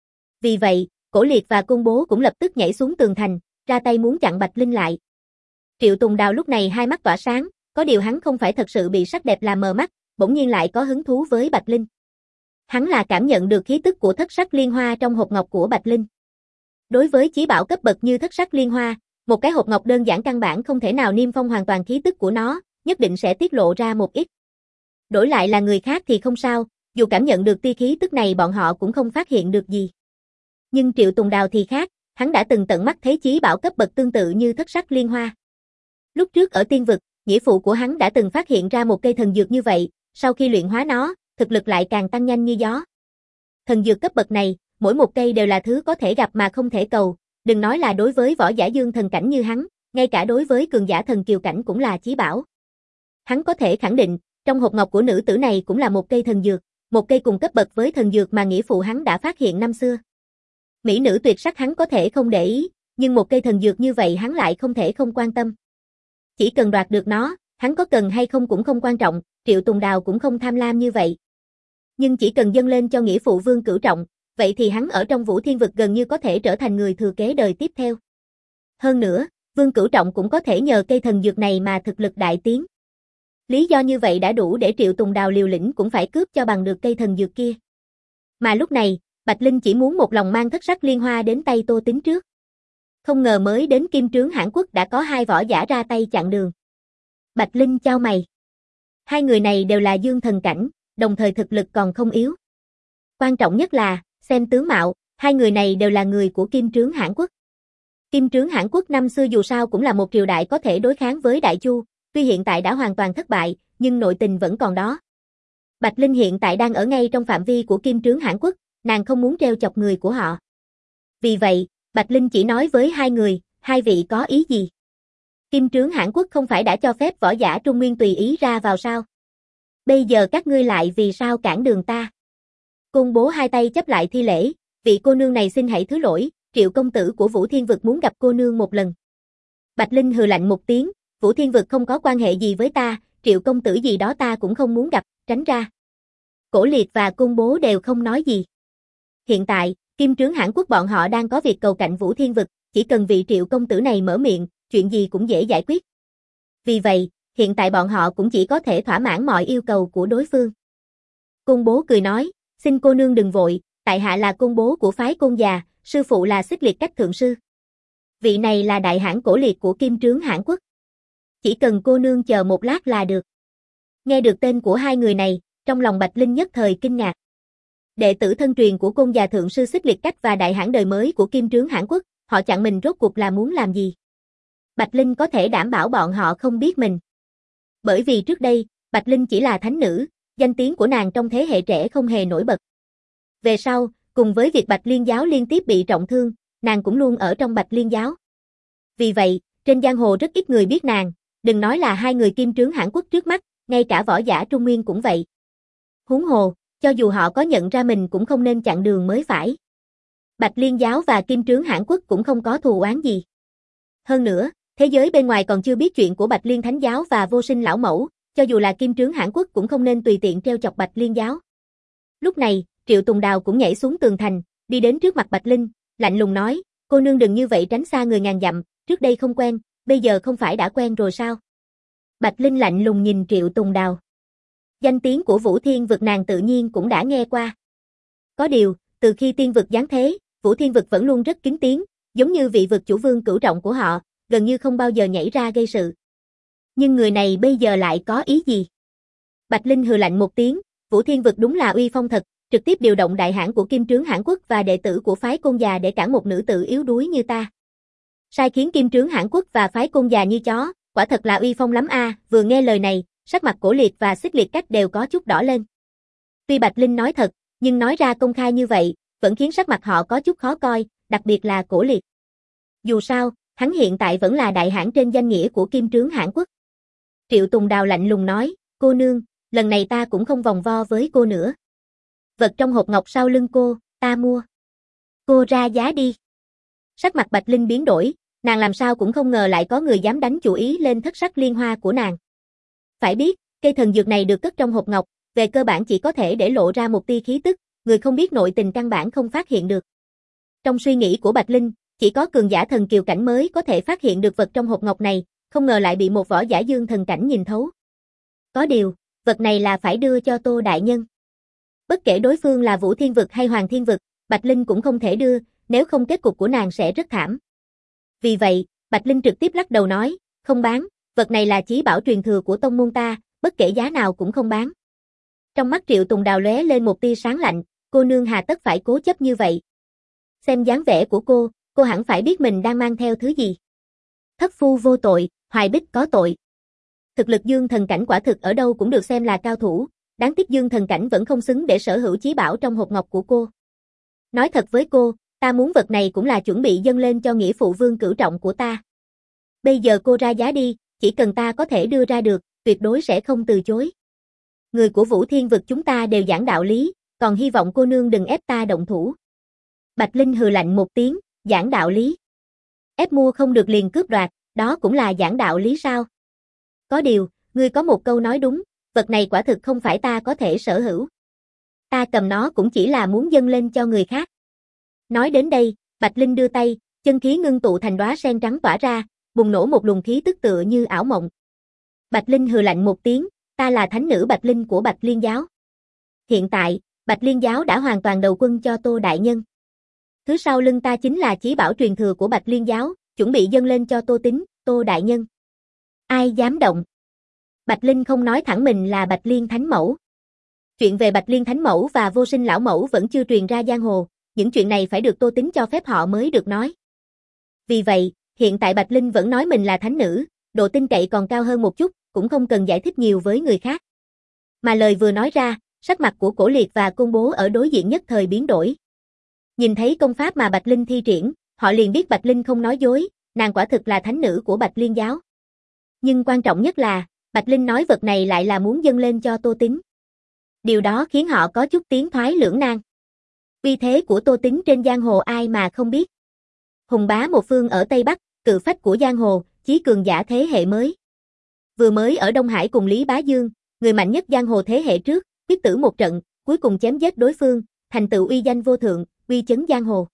Vì vậy, Cổ Liệt và Côn Bố cũng lập tức nhảy xuống tường thành, ra tay muốn chặn Bạch Linh lại. Triệu Tùng Đào lúc này hai mắt tỏa sáng, có điều hắn không phải thật sự bị sắc đẹp làm mờ mắt, bỗng nhiên lại có hứng thú với Bạch Linh. Hắn là cảm nhận được khí tức của thất sắc liên hoa trong hộp ngọc của Bạch Linh. Đối với chí bảo cấp bậc như thất sắc liên hoa, một cái hộp ngọc đơn giản căn bản không thể nào niêm phong hoàn toàn khí tức của nó, nhất định sẽ tiết lộ ra một ít. Đổi lại là người khác thì không sao, dù cảm nhận được tia khí tức này bọn họ cũng không phát hiện được gì. Nhưng Triệu Tùng Đào thì khác, hắn đã từng tận mắt thấy chí bảo cấp bậc tương tự như thất sắc liên hoa. Lúc trước ở tiên vực, nghĩa phụ của hắn đã từng phát hiện ra một cây thần dược như vậy, sau khi luyện hóa nó, thực lực lại càng tăng nhanh như gió. Thần dược cấp bậc này, mỗi một cây đều là thứ có thể gặp mà không thể cầu, đừng nói là đối với võ giả dương thần cảnh như hắn, ngay cả đối với cường giả thần kiều cảnh cũng là chí bảo. Hắn có thể khẳng định, trong hộp ngọc của nữ tử này cũng là một cây thần dược, một cây cùng cấp bậc với thần dược mà nghĩa phụ hắn đã phát hiện năm xưa. Mỹ nữ tuyệt sắc hắn có thể không để ý, nhưng một cây thần dược như vậy hắn lại không thể không quan tâm. Chỉ cần đoạt được nó, hắn có cần hay không cũng không quan trọng, Triệu Tùng Đào cũng không tham lam như vậy. Nhưng chỉ cần dâng lên cho nghĩa phụ Vương Cửu Trọng, vậy thì hắn ở trong Vũ Thiên Vực gần như có thể trở thành người thừa kế đời tiếp theo. Hơn nữa, Vương Cửu Trọng cũng có thể nhờ cây thần dược này mà thực lực đại tiến. Lý do như vậy đã đủ để Triệu Tùng Đào liều lĩnh cũng phải cướp cho bằng được cây thần dược kia. Mà lúc này, Bạch Linh chỉ muốn một lòng mang thất sắc liên hoa đến tay Tô Tính trước. Không ngờ mới đến Kim Trướng Hãn Quốc đã có hai võ giả ra tay chặn đường. Bạch Linh chau mày. Hai người này đều là dương thần cảnh, đồng thời thực lực còn không yếu. Quan trọng nhất là, xem tướng mạo, hai người này đều là người của Kim Trướng Hãn Quốc. Kim Trướng Hãn Quốc năm xưa dù sao cũng là một triều đại có thể đối kháng với Đại Chu, tuy hiện tại đã hoàn toàn thất bại, nhưng nội tình vẫn còn đó. Bạch Linh hiện tại đang ở ngay trong phạm vi của Kim Trướng Hãn Quốc, nàng không muốn trêu chọc người của họ. Vì vậy, Bạch Linh chỉ nói với hai người, hai vị có ý gì? Kim Trướng Hãn Quốc không phải đã cho phép võ giả Trung Nguyên tùy ý ra vào sao? Bây giờ các ngươi lại vì sao cản đường ta? Côn Bố hai tay chấp lại thi lễ, vị cô nương này xin hãy thứ lỗi, Triệu công tử của Vũ Thiên Vực muốn gặp cô nương một lần. Bạch Linh hừ lạnh một tiếng, Vũ Thiên Vực không có quan hệ gì với ta, Triệu công tử gì đó ta cũng không muốn gặp, tránh ra. Cổ Liệt và Côn Bố đều không nói gì. Hiện tại, Kim Trướng Hãn Quốc bọn họ đang có việc cầu cạnh Vũ Thiên Vực, chỉ cần vị Triệu công tử này mở miệng, chuyện gì cũng dễ giải quyết. Vì vậy, hiện tại bọn họ cũng chỉ có thể thỏa mãn mọi yêu cầu của đối phương. Côn Bố cười nói, xin cô nương đừng vội, tại hạ là Côn Bố của phái Côn già, sư phụ là Xích Liệt Cách thượng sư. Vị này là đại hãn Cổ Liệt của Kim Trướng Hãn Quốc. Chỉ cần cô nương chờ một lát là được. Nghe được tên của hai người này, trong lòng Bạch Linh nhất thời kinh ngạc. Đệ tử thân truyền của Côn già thượng sư Xích Liệt Cách và đại hãn đời mới của Kim Trướng Hãn Quốc, họ chặn mình rốt cuộc là muốn làm gì? Bạch Linh có thể đảm bảo bọn họ không biết mình. Bởi vì trước đây, Bạch Linh chỉ là thánh nữ, danh tiếng của nàng trong thế hệ trẻ không hề nổi bật. Về sau, cùng với việc Bạch Liên giáo liên tiếp bị trọng thương, nàng cũng luôn ở trong Bạch Liên giáo. Vì vậy, trên giang hồ rất ít người biết nàng, đừng nói là hai người Kim Trướng Hãn Quốc trước mắt, ngay cả võ giả Trung Nguyên cũng vậy. Huống hồ, cho dù họ có nhận ra mình cũng không nên chặn đường mới phải. Bạch Liên giáo và Kim Trướng Hãn Quốc cũng không có thù oán gì. Hơn nữa, thế giới bên ngoài còn chưa biết chuyện của Bạch Liên Thánh giáo và Vô Sinh lão mẫu, cho dù là Kim Trướng Hãn Quốc cũng không nên tùy tiện trêu chọc Bạch Liên giáo. Lúc này, Triệu Tùng Đào cũng nhảy xuống tường thành, đi đến trước mặt Bạch Linh, lạnh lùng nói, cô nương đừng như vậy tránh xa người ngàn dặm, trước đây không quen, bây giờ không phải đã quen rồi sao? Bạch Linh lạnh lùng nhìn Triệu Tùng Đào. Danh tiếng của Vũ Thiên Vực nàng tự nhiên cũng đã nghe qua. Có điều, từ khi tiên vực giáng thế, Vũ Thiên vực vẫn luôn rất kín tiếng, giống như vị vực chủ vương cửu trọng của họ, gần như không bao giờ nhảy ra gây sự. Nhưng người này bây giờ lại có ý gì? Bạch Linh hừ lạnh một tiếng, Vũ Thiên vực đúng là uy phong thật, trực tiếp điều động đại hãn của Kim Trướng Hãn Quốc và đệ tử của phái Côn Già để cản một nữ tử yếu đuối như ta. Sai khiến Kim Trướng Hãn Quốc và phái Côn Già như chó, quả thật là uy phong lắm a. À. Vừa nghe lời này, sắc mặt Cổ Liệt và Xích Liệt Cách đều có chút đỏ lên. Tuy Bạch Linh nói thật, nhưng nói ra công khai như vậy, vẫn khiến sắc mặt họ có chút khó coi, đặc biệt là Cổ Liệt. Dù sao, hắn hiện tại vẫn là đại hãn trên danh nghĩa của Kim Trướng Hãn Quốc. Triệu Tùng Đào lạnh lùng nói, cô nương, lần này ta cũng không vòng vo với cô nữa. Vật trong hộp ngọc sau lưng cô, ta mua. Cô ra giá đi. Sắc mặt Bạch Linh biến đổi, nàng làm sao cũng không ngờ lại có người dám đánh chủ ý lên thất sắc liên hoa của nàng. Phải biết, cây thần dược này được cất trong hộp ngọc, về cơ bản chỉ có thể để lộ ra một tia khí tức, người không biết nội tình căn bản không phát hiện được. Trong suy nghĩ của Bạch Linh, chỉ có cường giả thần kiều cảnh mới có thể phát hiện được vật trong hộp ngọc này, không ngờ lại bị một võ giả dương thần cảnh nhìn thấu. Có điều, vật này là phải đưa cho Tô đại nhân. Bất kể đối phương là Vũ Thiên vực hay Hoàng Thiên vực, Bạch Linh cũng không thể đưa, nếu không kết cục của nàng sẽ rất thảm. Vì vậy, Bạch Linh trực tiếp lắc đầu nói, không bán, vật này là chí bảo truyền thừa của tông môn ta, bất kể giá nào cũng không bán. Trong mắt Triệu Tùng Đào lóe lên một tia sáng lạnh, cô nương hà tất phải cố chấp như vậy. Xem dáng vẻ của cô, cô hẳn phải biết mình đang mang theo thứ gì. Thất phu vô tội, Hoài Bích có tội. Thực lực dương thần cảnh quả thực ở đâu cũng được xem là cao thủ, đáng tiếc dương thần cảnh vẫn không xứng để sở hữu chí bảo trong hộp ngọc của cô. Nói thật với cô, ta muốn vật này cũng là chuẩn bị dâng lên cho nghĩa phụ vương cửu trọng của ta. Bây giờ cô ra giá đi, chỉ cần ta có thể đưa ra được, tuyệt đối sẽ không từ chối. Người của Vũ Thiên vực chúng ta đều giảng đạo lý, còn hy vọng cô nương đừng ép ta động thủ. Bạch Linh hừ lạnh một tiếng, giảng đạo lý. Ép mua không được liền cướp đoạt, đó cũng là giảng đạo lý sao? Có điều, ngươi có một câu nói đúng, vật này quả thực không phải ta có thể sở hữu. Ta cầm nó cũng chỉ là muốn dâng lên cho người khác. Nói đến đây, Bạch Linh đưa tay, chân khí ngưng tụ thành đóa sen trắng tỏa ra, bùng nổ một luồng khí tức tựa như ảo mộng. Bạch Linh hừ lạnh một tiếng, ta là thánh nữ Bạch Linh của Bạch Liên giáo. Hiện tại, Bạch Liên giáo đã hoàn toàn đầu quân cho Tô đại nhân. Thứ sau lưng ta chính là chí bảo truyền thừa của Bạch Liên giáo, chuẩn bị dâng lên cho Tô Tính, Tô đại nhân. Ai dám động? Bạch Linh không nói thẳng mình là Bạch Liên Thánh Mẫu. Chuyện về Bạch Liên Thánh Mẫu và Vô Sinh Lão Mẫu vẫn chưa truyền ra giang hồ, những chuyện này phải được Tô Tính cho phép họ mới được nói. Vì vậy, hiện tại Bạch Linh vẫn nói mình là thánh nữ, độ tin cậy còn cao hơn một chút, cũng không cần giải thích nhiều với người khác. Mà lời vừa nói ra, sắc mặt của Cổ Liệt và Côn Bố ở đối diện nhất thời biến đổi. Nhìn thấy công pháp mà Bạch Linh thi triển, họ liền biết Bạch Linh không nói dối, nàng quả thực là thánh nữ của Bạch Liên giáo. Nhưng quan trọng nhất là, Bạch Linh nói vật này lại là muốn dâng lên cho Tô Tính. Điều đó khiến họ có chút tiến thoái lưỡng nan. Uy thế của Tô Tính trên giang hồ ai mà không biết. Hùng bá một phương ở Tây Bắc, cự phách của giang hồ, chí cường giả thế hệ mới. Vừa mới ở Đông Hải cùng Lý Bá Dương, người mạnh nhất giang hồ thế hệ trước, quyết tử một trận, cuối cùng chém giết đối phương, thành tựu uy danh vô thượng, uy chấn giang hồ.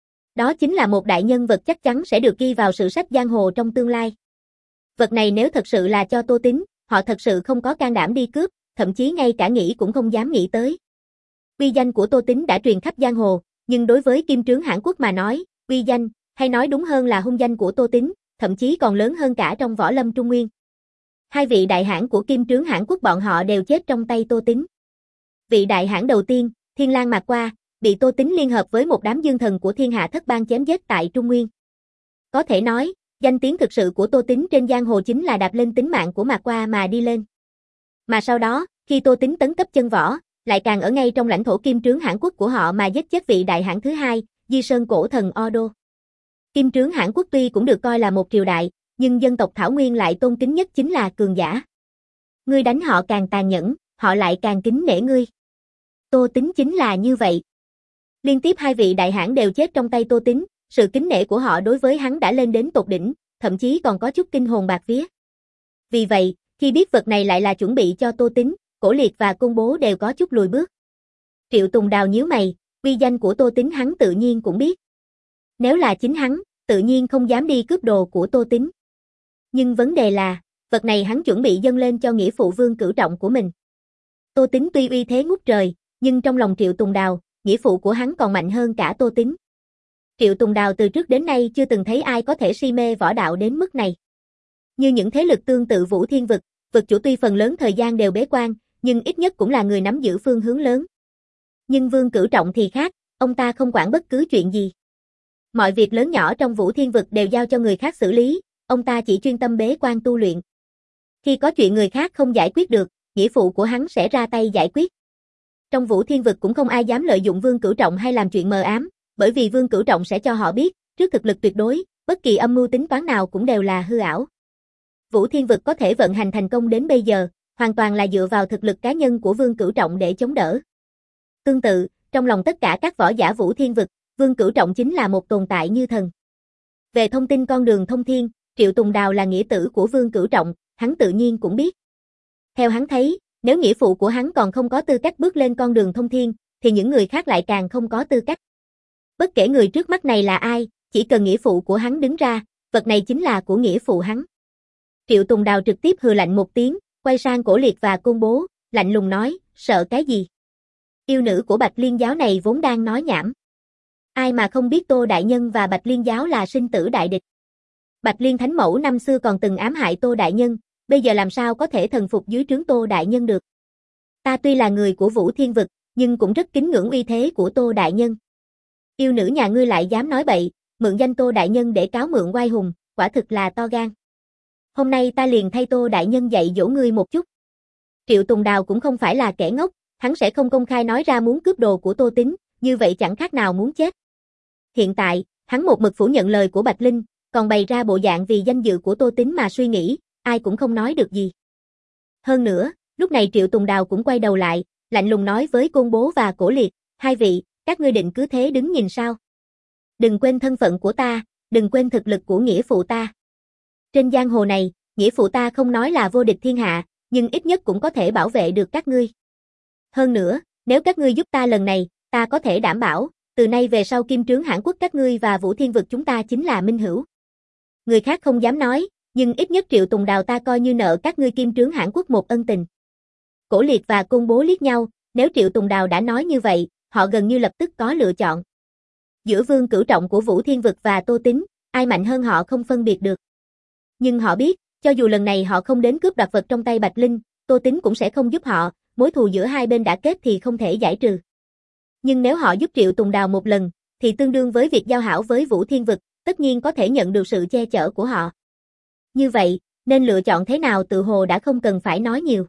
Đó chính là một đại nhân vật chắc chắn sẽ được ghi vào sử sách giang hồ trong tương lai. Vật này nếu thật sự là cho Tô Tính, họ thật sự không có can đảm đi cướp, thậm chí ngay cả nghĩ cũng không dám nghĩ tới. Uy danh của Tô Tính đã truyền khắp giang hồ, nhưng đối với Kim Trướng Hãn Quốc mà nói, uy danh, hay nói đúng hơn là hung danh của Tô Tính, thậm chí còn lớn hơn cả trong võ lâm Trung Nguyên. Hai vị đại hãn của Kim Trướng Hãn Quốc bọn họ đều chết trong tay Tô Tính. Vị đại hãn đầu tiên, Thiên Lang Mạc Qua, bị Tô Tính liên hợp với một đám dương thần của thiên hạ thất bang chém giết tại Trung Nguyên. Có thể nói, danh tiếng thực sự của Tô Tính trên giang hồ chính là đạp lên tính mạng của Mạc Qua mà đi lên. Mà sau đó, khi Tô Tính tấn cấp chân võ, lại càng ở ngay trong lãnh thổ Kim Trướng Hãn Quốc của họ mà giết chết vị đại hãn thứ hai, Di Sơn cổ thần Odo. Kim Trướng Hãn Quốc tuy cũng được coi là một triều đại, nhưng dân tộc Thảo Nguyên lại tôn kính nhất chính là cường giả. Ngươi đánh họ càng tàn nhẫn, họ lại càng kính nể ngươi. Tô Tính chính là như vậy. Liên tiếp hai vị đại hãn đều chết trong tay Tô Tính, sự kính nể của họ đối với hắn đã lên đến tột đỉnh, thậm chí còn có chút kinh hồn bạt vía. Vì vậy, khi biết vật này lại là chuẩn bị cho Tô Tính, Cổ Liệt và Côn Bố đều có chút lùi bước. Triệu Tùng Đào nhíu mày, uy danh của Tô Tính hắn tự nhiên cũng biết. Nếu là chính hắn, tự nhiên không dám đi cướp đồ của Tô Tính. Nhưng vấn đề là, vật này hắn chuẩn bị dâng lên cho nghĩa phụ vương cửu trọng của mình. Tô Tính tuy uy thế ngút trời, nhưng trong lòng Triệu Tùng Đào, nghĩa phụ của hắn còn mạnh hơn cả Tô Tín. Triệu Tùng Đào từ trước đến nay chưa từng thấy ai có thể si mê võ đạo đến mức này. Như những thế lực tương tự Vũ Thiên Vực, vực chủ tuy phần lớn thời gian đều bế quan, nhưng ít nhất cũng là người nắm giữ phương hướng lớn. Nhưng Vương Cửu Trọng thì khác, ông ta không quản bất cứ chuyện gì. Mọi việc lớn nhỏ trong Vũ Thiên Vực đều giao cho người khác xử lý, ông ta chỉ chuyên tâm bế quan tu luyện. Khi có chuyện người khác không giải quyết được, nghĩa phụ của hắn sẽ ra tay giải quyết. Trong Vũ Thiên Vực cũng không ai dám lợi dụng Vương Cửu Trọng hay làm chuyện mờ ám, bởi vì Vương Cửu Trọng sẽ cho họ biết, trước thực lực tuyệt đối, bất kỳ âm mưu tính toán nào cũng đều là hư ảo. Vũ Thiên Vực có thể vận hành thành công đến bây giờ, hoàn toàn là dựa vào thực lực cá nhân của Vương Cửu Trọng để chống đỡ. Tương tự, trong lòng tất cả các võ giả Vũ Thiên Vực, Vương Cửu Trọng chính là một tồn tại như thần. Về thông tin con đường thông thiên, Triệu Tùng Đào là nghĩa tử của Vương Cửu Trọng, hắn tự nhiên cũng biết. Theo hắn thấy, nếu nghĩa phụ của hắn còn không có tư cách bước lên con đường thông thiên, thì những người khác lại càng không có tư cách. Bất kể người trước mắt này là ai, chỉ cần nghĩa phụ của hắn đứng ra, vật này chính là của nghĩa phụ hắn. Triệu Tùng Đào trực tiếp hừ lạnh một tiếng, quay sang Cổ Liệt và Côn Bố, lạnh lùng nói, sợ cái gì? Yêu nữ của Bạch Liên giáo này vốn đang nói nhảm. Ai mà không biết Tô Đại Nhân và Bạch Liên giáo là sinh tử đại địch. Bạch Liên Thánh Mẫu năm xưa còn từng ám hại Tô Đại Nhân, bây giờ làm sao có thể thần phục dưới trướng Tô Đại Nhân được. Ta tuy là người của Vũ Thiên Vực, nhưng cũng rất kính ngưỡng uy thế của Tô Đại Nhân. Yêu nữ nhà ngươi lại dám nói bậy, mượn danh Tô Đại Nhân để cáo mượn oai hùng, quả thực là to gan. Hôm nay ta liền thay Tô Đại Nhân dạy dỗ ngươi một chút. Triệu Tùng Đào cũng không phải là kẻ ngốc, hắn sẽ không công khai nói ra muốn cướp đồ của Tô Tín, như vậy chẳng khác nào muốn chết. Hiện tại, hắn một mực phủ nhận lời của Bạch Linh, còn bày ra bộ dạng vì danh dự của Tô Tín mà suy nghĩ, ai cũng không nói được gì. Hơn nữa, lúc này Triệu Tùng Đào cũng quay đầu lại, lạnh lùng nói với Côn Bố và Cổ Liệt, hai vị, các ngươi định cứ thế đứng nhìn sao? Đừng quên thân phận của ta, đừng quên thực lực của nghĩa phụ ta. Trên giang hồ này, nghĩa phụ ta không nói là vô địch thiên hạ, nhưng ít nhất cũng có thể bảo vệ được các ngươi. Hơn nữa, nếu các ngươi giúp ta lần này, ta có thể đảm bảo, từ nay về sau Kim Trướng Hãn Quốc các ngươi và Vũ Thiên Vực chúng ta chính là minh hữu. Người khác không dám nói, nhưng ít nhất Triệu Tùng Đào ta coi như nợ các ngươi Kim Trướng Hãn Quốc một ân tình. Cổ Liệt và Côn Bố liếc nhau, nếu Triệu Tùng Đào đã nói như vậy, họ gần như lập tức có lựa chọn. Giữa Vương Cửu Trọng của Vũ Thiên Vực và Tô Tín, ai mạnh hơn họ không phân biệt được. Nhưng họ biết, cho dù lần này họ không đến cướp đoạt vật trong tay Bạch Linh, Tô Tín cũng sẽ không giúp họ, mối thù giữa hai bên đã kết thì không thể giải trừ. Nhưng nếu họ giúp Triệu Tùng Đào một lần, thì tương đương với việc giao hảo với Vũ Thiên Vực, tất nhiên có thể nhận được sự che chở của họ. Như vậy, nên lựa chọn thế nào tự hồ đã không cần phải nói nhiều.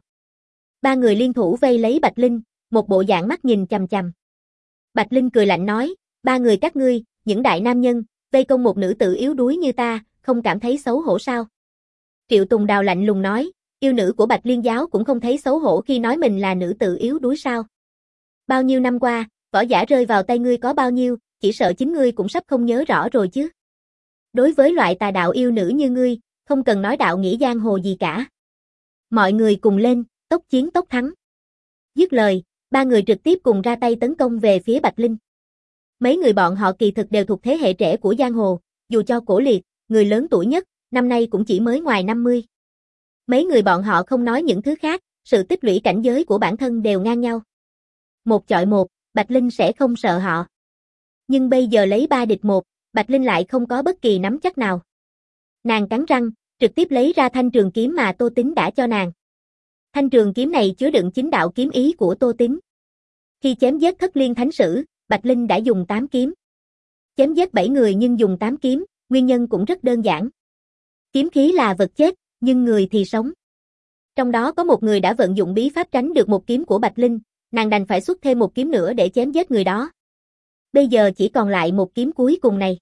Ba người liên thủ vây lấy Bạch Linh, một bộ dạng mắt nhìn chằm chằm. Bạch Linh cười lạnh nói, ba người các ngươi, những đại nam nhân, vây công một nữ tử yếu đuối như ta, không cảm thấy xấu hổ sao? Triệu Tùng Đào lạnh lùng nói, yêu nữ của Bạch Liên giáo cũng không thấy xấu hổ khi nói mình là nữ tử yếu đuối sao? Bao nhiêu năm qua, võ giả rơi vào tay ngươi có bao nhiêu, chỉ sợ chính ngươi cũng sắp không nhớ rõ rồi chứ. Đối với loại tà đạo yêu nữ như ngươi, không cần nói đạo nghĩa giang hồ gì cả. Mọi người cùng lên, tốc chiến tốc thắng. Dứt lời, ba người trực tiếp cùng ra tay tấn công về phía Bạch Linh. Mấy người bọn họ kỳ thực đều thuộc thế hệ trẻ của giang hồ, dù cho Cổ Liệt, người lớn tuổi nhất, năm nay cũng chỉ mới ngoài năm mươi. Mấy người bọn họ không nói những thứ khác, sự tích lũy cảnh giới của bản thân đều ngang nhau. Một chọi một, Bạch Linh sẽ không sợ họ. Nhưng bây giờ lấy ba địch một, Bạch Linh lại không có bất kỳ nắm chắc nào. Nàng cắn răng, trực tiếp lấy ra thanh trường kiếm mà Tô Tín đã cho nàng. Thanh trường kiếm này chứa đựng chính đạo kiếm ý của Tô Tín. Khi chém giết Thất Liên Thánh Sử, Bạch Linh đã dùng tám kiếm. Chém giết bảy người nhưng dùng tám kiếm, nguyên nhân cũng rất đơn giản. Kiếm khí là vật chết, nhưng người thì sống. Trong đó có một người đã vận dụng bí pháp tránh được một kiếm của Bạch Linh, nàng đành phải xuất thêm một kiếm nữa để chém giết người đó. Bây giờ chỉ còn lại một kiếm cuối cùng này.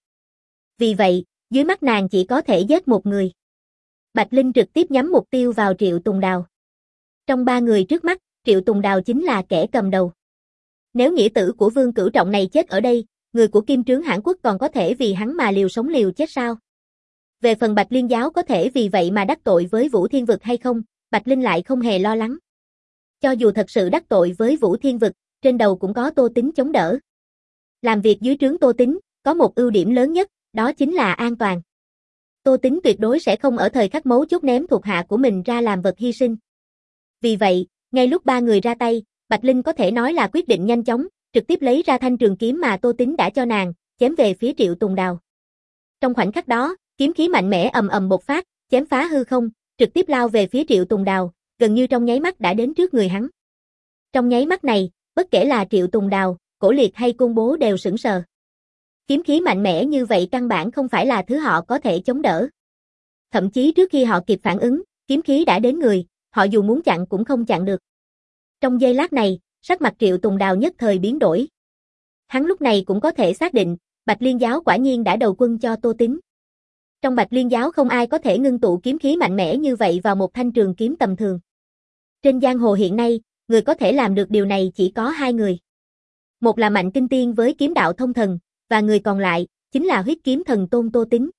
Vì vậy, dưới mắt nàng chỉ có thể giết một người. Bạch Linh trực tiếp nhắm mục tiêu vào Triệu Tùng Đào. Trong ba người trước mắt, Triệu Tùng Đào chính là kẻ cầm đầu. Nếu nghĩa tử của Vương Cửu Trọng này chết ở đây, người của Kim Trướng Hãn Quốc còn có thể vì hắn mà liều sống liều chết sao? Về phần Bạch Liên giáo có thể vì vậy mà đắc tội với Vũ Thiên Vực hay không, Bạch Linh lại không hề lo lắng. Cho dù thật sự đắc tội với Vũ Thiên Vực, trên đầu cũng có Tô Tín chống đỡ. Làm việc dưới trướng Tô Tín, có một ưu điểm lớn nhất, đó chính là an toàn. Tô Tín tuyệt đối sẽ không ở thời khắc mấu chốt ném thuộc hạ của mình ra làm vật hy sinh. Vì vậy, ngay lúc ba người ra tay, Bạch Linh có thể nói là quyết định nhanh chóng, trực tiếp lấy ra thanh trường kiếm mà Tô Tín đã cho nàng, chém về phía Triệu Tùng Đào. Trong khoảnh khắc đó, kiếm khí mạnh mẽ ầm ầm bộc phát, chém phá hư không, trực tiếp lao về phía Triệu Tùng Đào, gần như trong nháy mắt đã đến trước người hắn. Trong nháy mắt này, bất kể là Triệu Tùng Đào, Cổ Liệt hay Côn Bố đều sững sờ. Kiếm khí mạnh mẽ như vậy căn bản không phải là thứ họ có thể chống đỡ. Thậm chí trước khi họ kịp phản ứng, kiếm khí đã đến người, họ dù muốn chặn cũng không chặn được. Trong giây lát này, sắc mặt Triệu Tùng Đào nhất thời biến đổi. Hắn lúc này cũng có thể xác định, Bạch Liên giáo quả nhiên đã đầu quân cho Tô Tín. Trong Bạch Liên giáo không ai có thể ngưng tụ kiếm khí mạnh mẽ như vậy vào một thanh trường kiếm tầm thường. Trên giang hồ hiện nay, người có thể làm được điều này chỉ có hai người. Một là Mạnh Kinh Tiên với kiếm đạo thông thần, và người còn lại, chính là huyết kiếm thần tôn Tô Tín.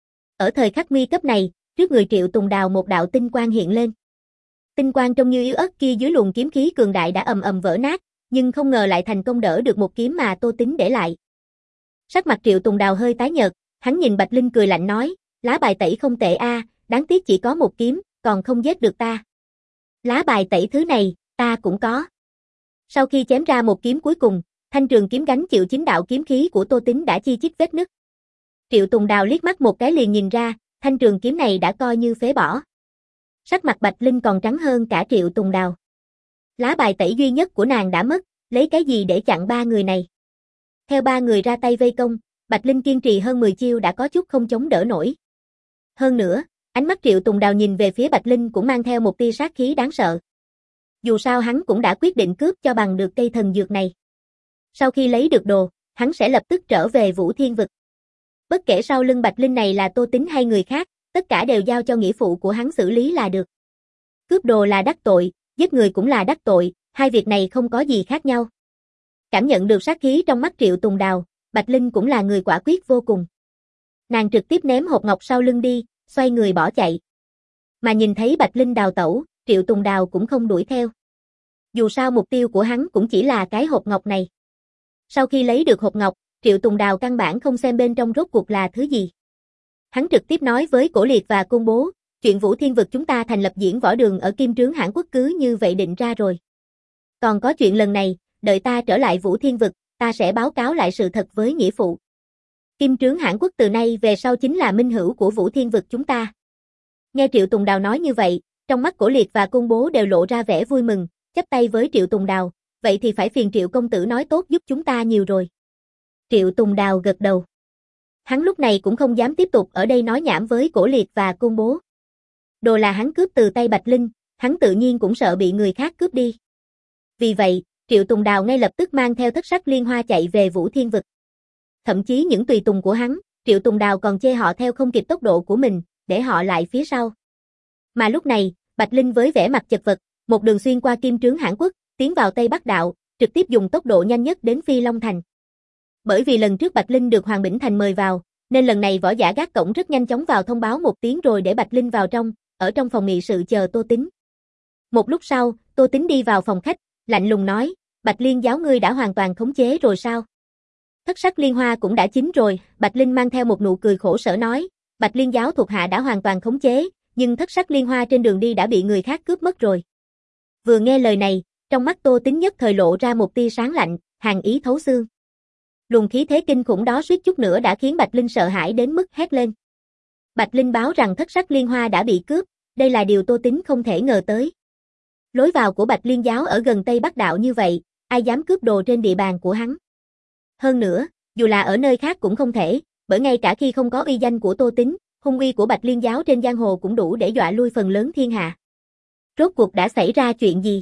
Ở thời khắc nguy cấp này, trước người Triệu Tùng Đào một đạo tinh quang hiện lên. Tinh quang trông như yếu ớt kia dưới luồng kiếm khí cường đại đã ầm ầm vỡ nát, nhưng không ngờ lại thành công đỡ được một kiếm mà Tô Tín để lại. Sắc mặt Triệu Tùng Đào hơi tái nhợt, hắn nhìn Bạch Linh cười lạnh nói, lá bài tẩy không tệ a, đáng tiếc chỉ có một kiếm, còn không giết được ta. Lá bài tẩy thứ này, ta cũng có. Sau khi chém ra một kiếm cuối cùng, thanh trường kiếm gánh chịu chính đạo kiếm khí của Tô Tín đã chi chít vết nứt. Triệu Tùng Đào liếc mắt một cái liền nhìn ra, thanh trường kiếm này đã coi như phế bỏ. Sắc mặt Bạch Linh còn trắng hơn cả Triệu Tùng Đào. Lá bài tẩy duy nhất của nàng đã mất, lấy cái gì để chặn ba người này? Theo ba người ra tay vây công, Bạch Linh kiên trì hơn mười chiêu đã có chút không chống đỡ nổi. Hơn nữa, ánh mắt Triệu Tùng Đào nhìn về phía Bạch Linh cũng mang theo một tia sát khí đáng sợ. Dù sao hắn cũng đã quyết định cướp cho bằng được cây thần dược này. Sau khi lấy được đồ, hắn sẽ lập tức trở về Vũ Thiên Vực. Bất kể sau lưng Bạch Linh này là Tô Tín hay người khác, tất cả đều giao cho nghĩa phụ của hắn xử lý là được. Cướp đồ là đắc tội, giết người cũng là đắc tội, hai việc này không có gì khác nhau. Cảm nhận được sát khí trong mắt Triệu Tùng Đào, Bạch Linh cũng là người quả quyết vô cùng. Nàng trực tiếp ném hộp ngọc sau lưng đi, xoay người bỏ chạy. Mà nhìn thấy Bạch Linh đào tẩu, Triệu Tùng Đào cũng không đuổi theo. Dù sao mục tiêu của hắn cũng chỉ là cái hộp ngọc này. Sau khi lấy được hộp ngọc, Triệu Tùng Đào căn bản không xem bên trong rốt cuộc là thứ gì. Hắn trực tiếp nói với Cổ Liệt và Côn Bố, chuyện Vũ Thiên Vực chúng ta thành lập diễn võ đường ở Kim Trướng Hãn Quốc cứ như vậy định ra rồi. Còn có chuyện lần này, đợi ta trở lại Vũ Thiên Vực, ta sẽ báo cáo lại sự thật với nghĩa phụ. Kim Trướng Hãn Quốc từ nay về sau chính là minh hữu của Vũ Thiên Vực chúng ta. Nghe Triệu Tùng Đào nói như vậy, trong mắt Cổ Liệt và Côn Bố đều lộ ra vẻ vui mừng, chắp tay với Triệu Tùng Đào, vậy thì phải phiền Triệu công tử nói tốt giúp chúng ta nhiều rồi. Triệu Tùng Đào gật đầu. Hắn lúc này cũng không dám tiếp tục ở đây nói nhảm với Cổ Liệt và Côn Bố. Đồ là hắn cướp từ tay Bạch Linh, hắn tự nhiên cũng sợ bị người khác cướp đi. Vì vậy, Triệu Tùng Đào ngay lập tức mang theo thất sắc liên hoa chạy về Vũ Thiên Vực. Thậm chí những tùy tùng của hắn, Triệu Tùng Đào còn chê họ theo không kịp tốc độ của mình, để họ lại phía sau. Mà lúc này, Bạch Linh với vẻ mặt chật vật, một đường xuyên qua Kim Trướng Hãn Quốc, tiến vào Tây Bắc Đạo, trực tiếp dùng tốc độ nhanh nhất đến Phi Long Thành. Bởi vì lần trước Bạch Linh được Hoàng Bỉnh Thành mời vào, nên lần này võ giả gác cổng rất nhanh chóng vào thông báo một tiếng rồi để Bạch Linh vào trong, ở trong phòng nghị sự chờ Tô Tín. Một lúc sau, Tô Tín đi vào phòng khách, lạnh lùng nói, Bạch Liên giáo ngươi đã hoàn toàn khống chế rồi sao? Thất sắc liên hoa cũng đã chín rồi, Bạch Linh mang theo một nụ cười khổ sở nói, Bạch Liên giáo thuộc hạ đã hoàn toàn khống chế, nhưng thất sắc liên hoa trên đường đi đã bị người khác cướp mất rồi. Vừa nghe lời này, trong mắt Tô Tín nhất thời lộ ra một tia sáng lạnh, hàn ý thấu xương. Luồng khí thế kinh khủng đó suýt chút nữa đã khiến Bạch Linh sợ hãi đến mức hét lên. Bạch Linh báo rằng thất sắc liên hoa đã bị cướp, đây là điều Tô Tín không thể ngờ tới. Lối vào của Bạch Liên giáo ở gần Tây Bắc Đạo như vậy, ai dám cướp đồ trên địa bàn của hắn. Hơn nữa, dù là ở nơi khác cũng không thể, bởi ngay cả khi không có uy danh của Tô Tín, hung uy của Bạch Liên giáo trên giang hồ cũng đủ để dọa lui phần lớn thiên hạ. Rốt cuộc đã xảy ra chuyện gì?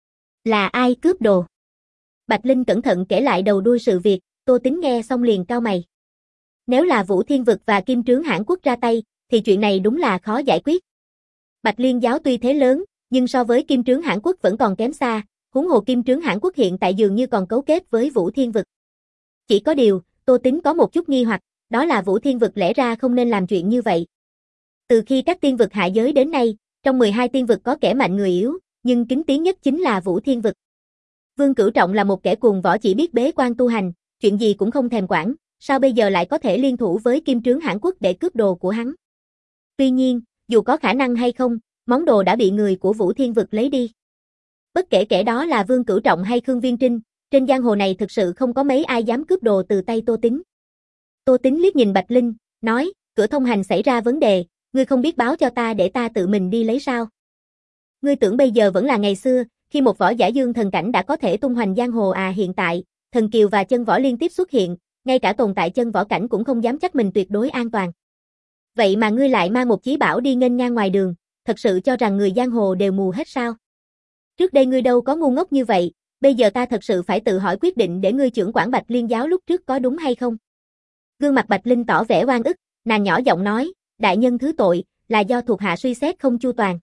Là ai cướp đồ? Bạch Linh cẩn thận kể lại đầu đuôi sự việc, Tô Tín nghe xong liền cau mày. Nếu là Vũ Thiên Vực và Kim Trướng Hãn Quốc ra tay, thì chuyện này đúng là khó giải quyết. Bạch Liên giáo tuy thế lớn, nhưng so với Kim Trướng Hãn Quốc vẫn còn kém xa, huống hồ Kim Trướng Hãn Quốc hiện tại dường như còn cấu kết với Vũ Thiên Vực. Chỉ có điều, Tô Tín có một chút nghi hoặc, đó là Vũ Thiên Vực lẽ ra không nên làm chuyện như vậy. Từ khi các tiên vực hạ giới đến nay, trong mười hai tiên vực có kẻ mạnh người yếu, nhưng kính tiếng nhất chính là Vũ Thiên Vực. Vương Cửu Trọng là một kẻ cuồng võ chỉ biết bế quan tu hành, chuyện gì cũng không thèm quản, sao bây giờ lại có thể liên thủ với Kim Trướng Hãn Quốc để cướp đồ của hắn. Tuy nhiên, dù có khả năng hay không, món đồ đã bị người của Vũ Thiên Vực lấy đi. Bất kể kẻ đó là Vương Cửu Trọng hay Khương Viên Trinh, trên giang hồ này thực sự không có mấy ai dám cướp đồ từ tay Tô Tín. Tô Tín liếc nhìn Bạch Linh, nói, cửa thông hành xảy ra vấn đề, ngươi không biết báo cho ta để ta tự mình đi lấy sao? Ngươi tưởng bây giờ vẫn là ngày xưa, khi một võ giả dương thần cảnh đã có thể tung hoành giang hồ à? Hiện tại, thần kiều và chân võ liên tiếp xuất hiện, ngay cả tồn tại chân võ cảnh cũng không dám chắc mình tuyệt đối an toàn. Vậy mà ngươi lại mang một chí bảo đi nghênh ngang ngoài đường, thật sự cho rằng người giang hồ đều mù hết sao? Trước đây ngươi đâu có ngu ngốc như vậy, bây giờ ta thật sự phải tự hỏi quyết định để ngươi trưởng quản Bạch Liên giáo lúc trước có đúng hay không? Gương mặt Bạch Linh tỏ vẻ oan ức, nàng nhỏ giọng nói, đại nhân thứ tội, là do thuộc hạ suy xét không chu toàn.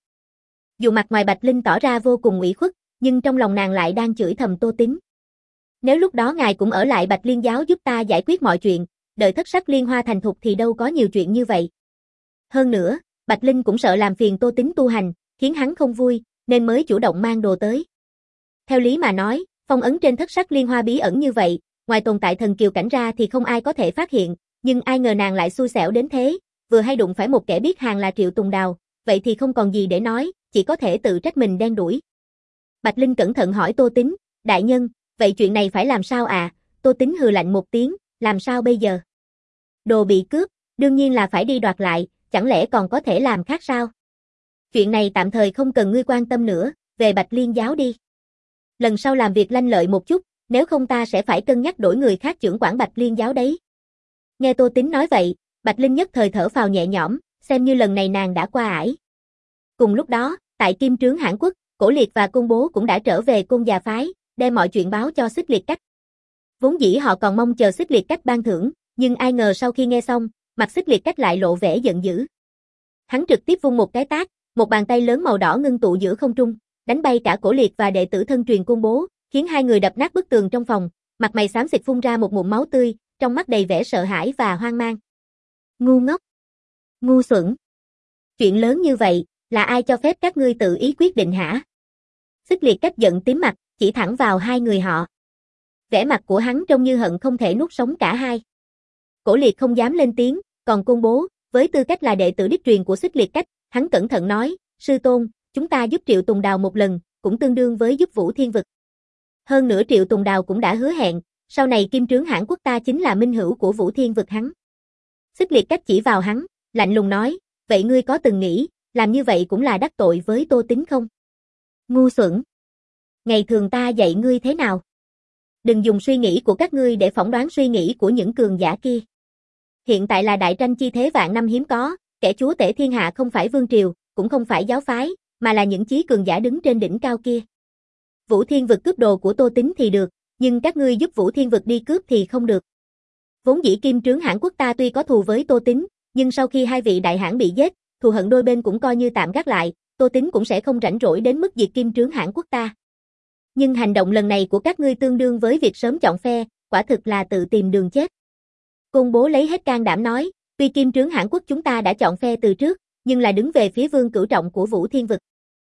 Dù mặt ngoài Bạch Linh tỏ ra vô cùng ủy khuất, nhưng trong lòng nàng lại đang chửi thầm Tô Tín. Nếu lúc đó ngài cũng ở lại Bạch Liên giáo giúp ta giải quyết mọi chuyện, đợi thất sắc liên hoa thành thục thì đâu có nhiều chuyện như vậy. Hơn nữa, Bạch Linh cũng sợ làm phiền Tô Tín tu hành, khiến hắn không vui, nên mới chủ động mang đồ tới. Theo lý mà nói, phong ấn trên thất sắc liên hoa bí ẩn như vậy, ngoài tồn tại thần kiều cảnh ra thì không ai có thể phát hiện, nhưng ai ngờ nàng lại xui xẻo đến thế, vừa hay đụng phải một kẻ biết hàng là Triệu Tùng Đào, vậy thì không còn gì để nói, chỉ có thể tự trách mình đen đủi. Bạch Linh cẩn thận hỏi Tô Tín, đại nhân, vậy chuyện này phải làm sao à? Tô Tín hừ lạnh một tiếng, làm sao bây giờ? Đồ bị cướp, đương nhiên là phải đi đoạt lại, chẳng lẽ còn có thể làm khác sao? Chuyện này tạm thời không cần ngươi quan tâm nữa, về Bạch Liên giáo đi. Lần sau làm việc lanh lợi một chút, nếu không ta sẽ phải cân nhắc đổi người khác trưởng quản Bạch Liên giáo đấy. Nghe Tô Tín nói vậy, Bạch Linh nhất thời thở phào nhẹ nhõm, xem như lần này nàng đã qua ải. Cùng lúc đó, tại Kim Trướng Hãn Quốc, Cổ Liệt và Côn Bố cũng đã trở về Côn Già phái, đem mọi chuyện báo cho Xích Liệt Cách. Vốn dĩ họ còn mong chờ Xích Liệt Cách ban thưởng, nhưng ai ngờ sau khi nghe xong, mặt Xích Liệt Cách lại lộ vẻ giận dữ. Hắn trực tiếp vung một cái tát, một bàn tay lớn màu đỏ ngưng tụ giữa không trung, đánh bay cả Cổ Liệt và đệ tử thân truyền Côn Bố, khiến hai người đập nát bức tường trong phòng, mặt mày xám xịt phun ra một ngụm máu tươi, trong mắt đầy vẻ sợ hãi và hoang mang. Ngu ngốc, ngu xuẩn. Chuyện lớn như vậy, là ai cho phép các ngươi tự ý quyết định hả? Xích Liệt Cách giận tím mặt, chỉ thẳng vào hai người họ. Vẻ mặt của hắn trông như hận không thể nuốt sống cả hai. Cổ Liệt không dám lên tiếng, còn Côn Bố, với tư cách là đệ tử đích truyền của Xích Liệt Cách, hắn cẩn thận nói, sư tôn, chúng ta giúp Triệu Tùng Đào một lần, cũng tương đương với giúp Vũ Thiên Vực. Hơn nữa Triệu Tùng Đào cũng đã hứa hẹn, sau này Kim Trướng Hãn Quốc ta chính là minh hữu của Vũ Thiên Vực hắn. Xích Liệt Cách chỉ vào hắn, lạnh lùng nói, vậy ngươi có từng nghĩ, làm như vậy cũng là đắc tội với Tô Tín không? Ngu xuẩn. Ngày thường ta dạy ngươi thế nào? Đừng dùng suy nghĩ của các ngươi để phỏng đoán suy nghĩ của những cường giả kia. Hiện tại là đại tranh chi thế vạn năm hiếm có, kẻ chúa tể thiên hạ không phải vương triều, cũng không phải giáo phái, mà là những chí cường giả đứng trên đỉnh cao kia. Vũ Thiên Vực cướp đồ của Tô Tín thì được, nhưng các ngươi giúp Vũ Thiên Vực đi cướp thì không được. Vốn dĩ Kim Trướng Hãn Quốc ta tuy có thù với Tô Tín, nhưng sau khi hai vị đại hãn bị giết, thù hận đôi bên cũng coi như tạm gác lại, Tô Tín cũng sẽ không rảnh rỗi đến mức diệt Kim Trướng Hãn Quốc ta. Nhưng hành động lần này của các ngươi tương đương với việc sớm chọn phe, quả thực là tự tìm đường chết. Côn Bố lấy hết can đảm nói, tuy Kim Trướng Hãn Quốc chúng ta đã chọn phe từ trước, nhưng là đứng về phía Vương Cửu Trọng của Vũ Thiên Vực.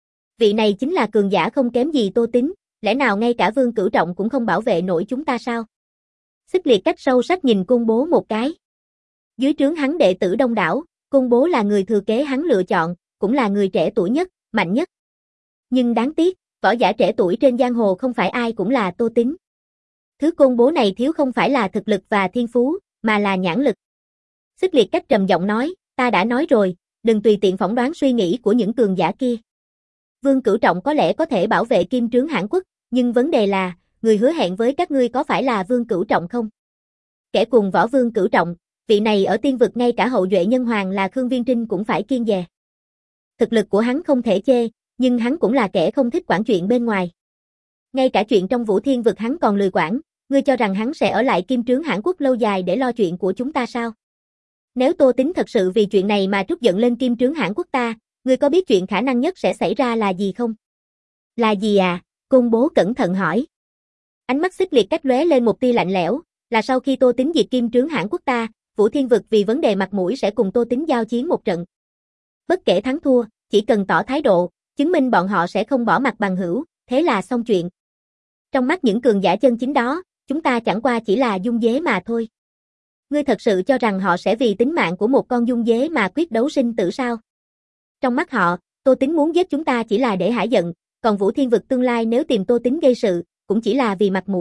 Vị này chính là cường giả không kém gì Tô Tín, lẽ nào ngay cả Vương Cửu Trọng cũng không bảo vệ nổi chúng ta sao? Xích Liệt Cách sâu sắc nhìn Côn Bố một cái. Dưới trướng hắn đệ tử đông đảo, Côn Bố là người thừa kế hắn lựa chọn, cũng là người trẻ tuổi nhất, mạnh nhất. Nhưng đáng tiếc, võ giả trẻ tuổi trên giang hồ không phải ai cũng là Tô Tín. Thứ Côn Bố này thiếu không phải là thực lực và thiên phú, mà là nhãn lực. Xích Liệt Cách trầm giọng nói, ta đã nói rồi, đừng tùy tiện phỏng đoán suy nghĩ của những cường giả kia. Vương Cửu Trọng có lẽ có thể bảo vệ Kim Trướng Hãn Quốc, nhưng vấn đề là, người hứa hẹn với các ngươi có phải là Vương Cửu Trọng không? Kẻ cùng võ Vương Cửu Trọng, vị này ở tiên vực ngay cả hậu duệ nhân hoàng là Khương Viên Trinh cũng phải kiêng dè. Thực lực của hắn không thể chê, nhưng hắn cũng là kẻ không thích quản chuyện bên ngoài. Ngay cả chuyện trong Vũ Thiên Vực hắn còn lười quản, ngươi cho rằng hắn sẽ ở lại Kim Trướng Hãn Quốc lâu dài để lo chuyện của chúng ta sao? Nếu Tô Tín thật sự vì chuyện này mà trút giận lên Kim Trướng Hãn Quốc ta, ngươi có biết chuyện khả năng nhất sẽ xảy ra là gì không? Là gì à? Côn Bố cẩn thận hỏi. Ánh mắt Xích Liệt Cách lóe lên một tia lạnh lẽo, là sau khi Tô Tín diệt Kim Trướng Hãn Quốc ta, Vũ Thiên Vực vì vấn đề mặt mũi sẽ cùng Tô Tín giao chiến một trận. Bất kể thắng thua, chỉ cần tỏ thái độ, chứng minh bọn họ sẽ không bỏ mặt bằng hữu, thế là xong chuyện. Trong mắt những cường giả chân chính đó, chúng ta chẳng qua chỉ là dung dế mà thôi. Ngươi thật sự cho rằng họ sẽ vì tính mạng của một con dung dế mà quyết đấu sinh tử sao? Trong mắt họ, Tô Tín muốn giết chúng ta chỉ là để hả giận, còn Vũ Thiên Vực tương lai nếu tìm Tô Tín gây sự, cũng chỉ là vì mặt mũi,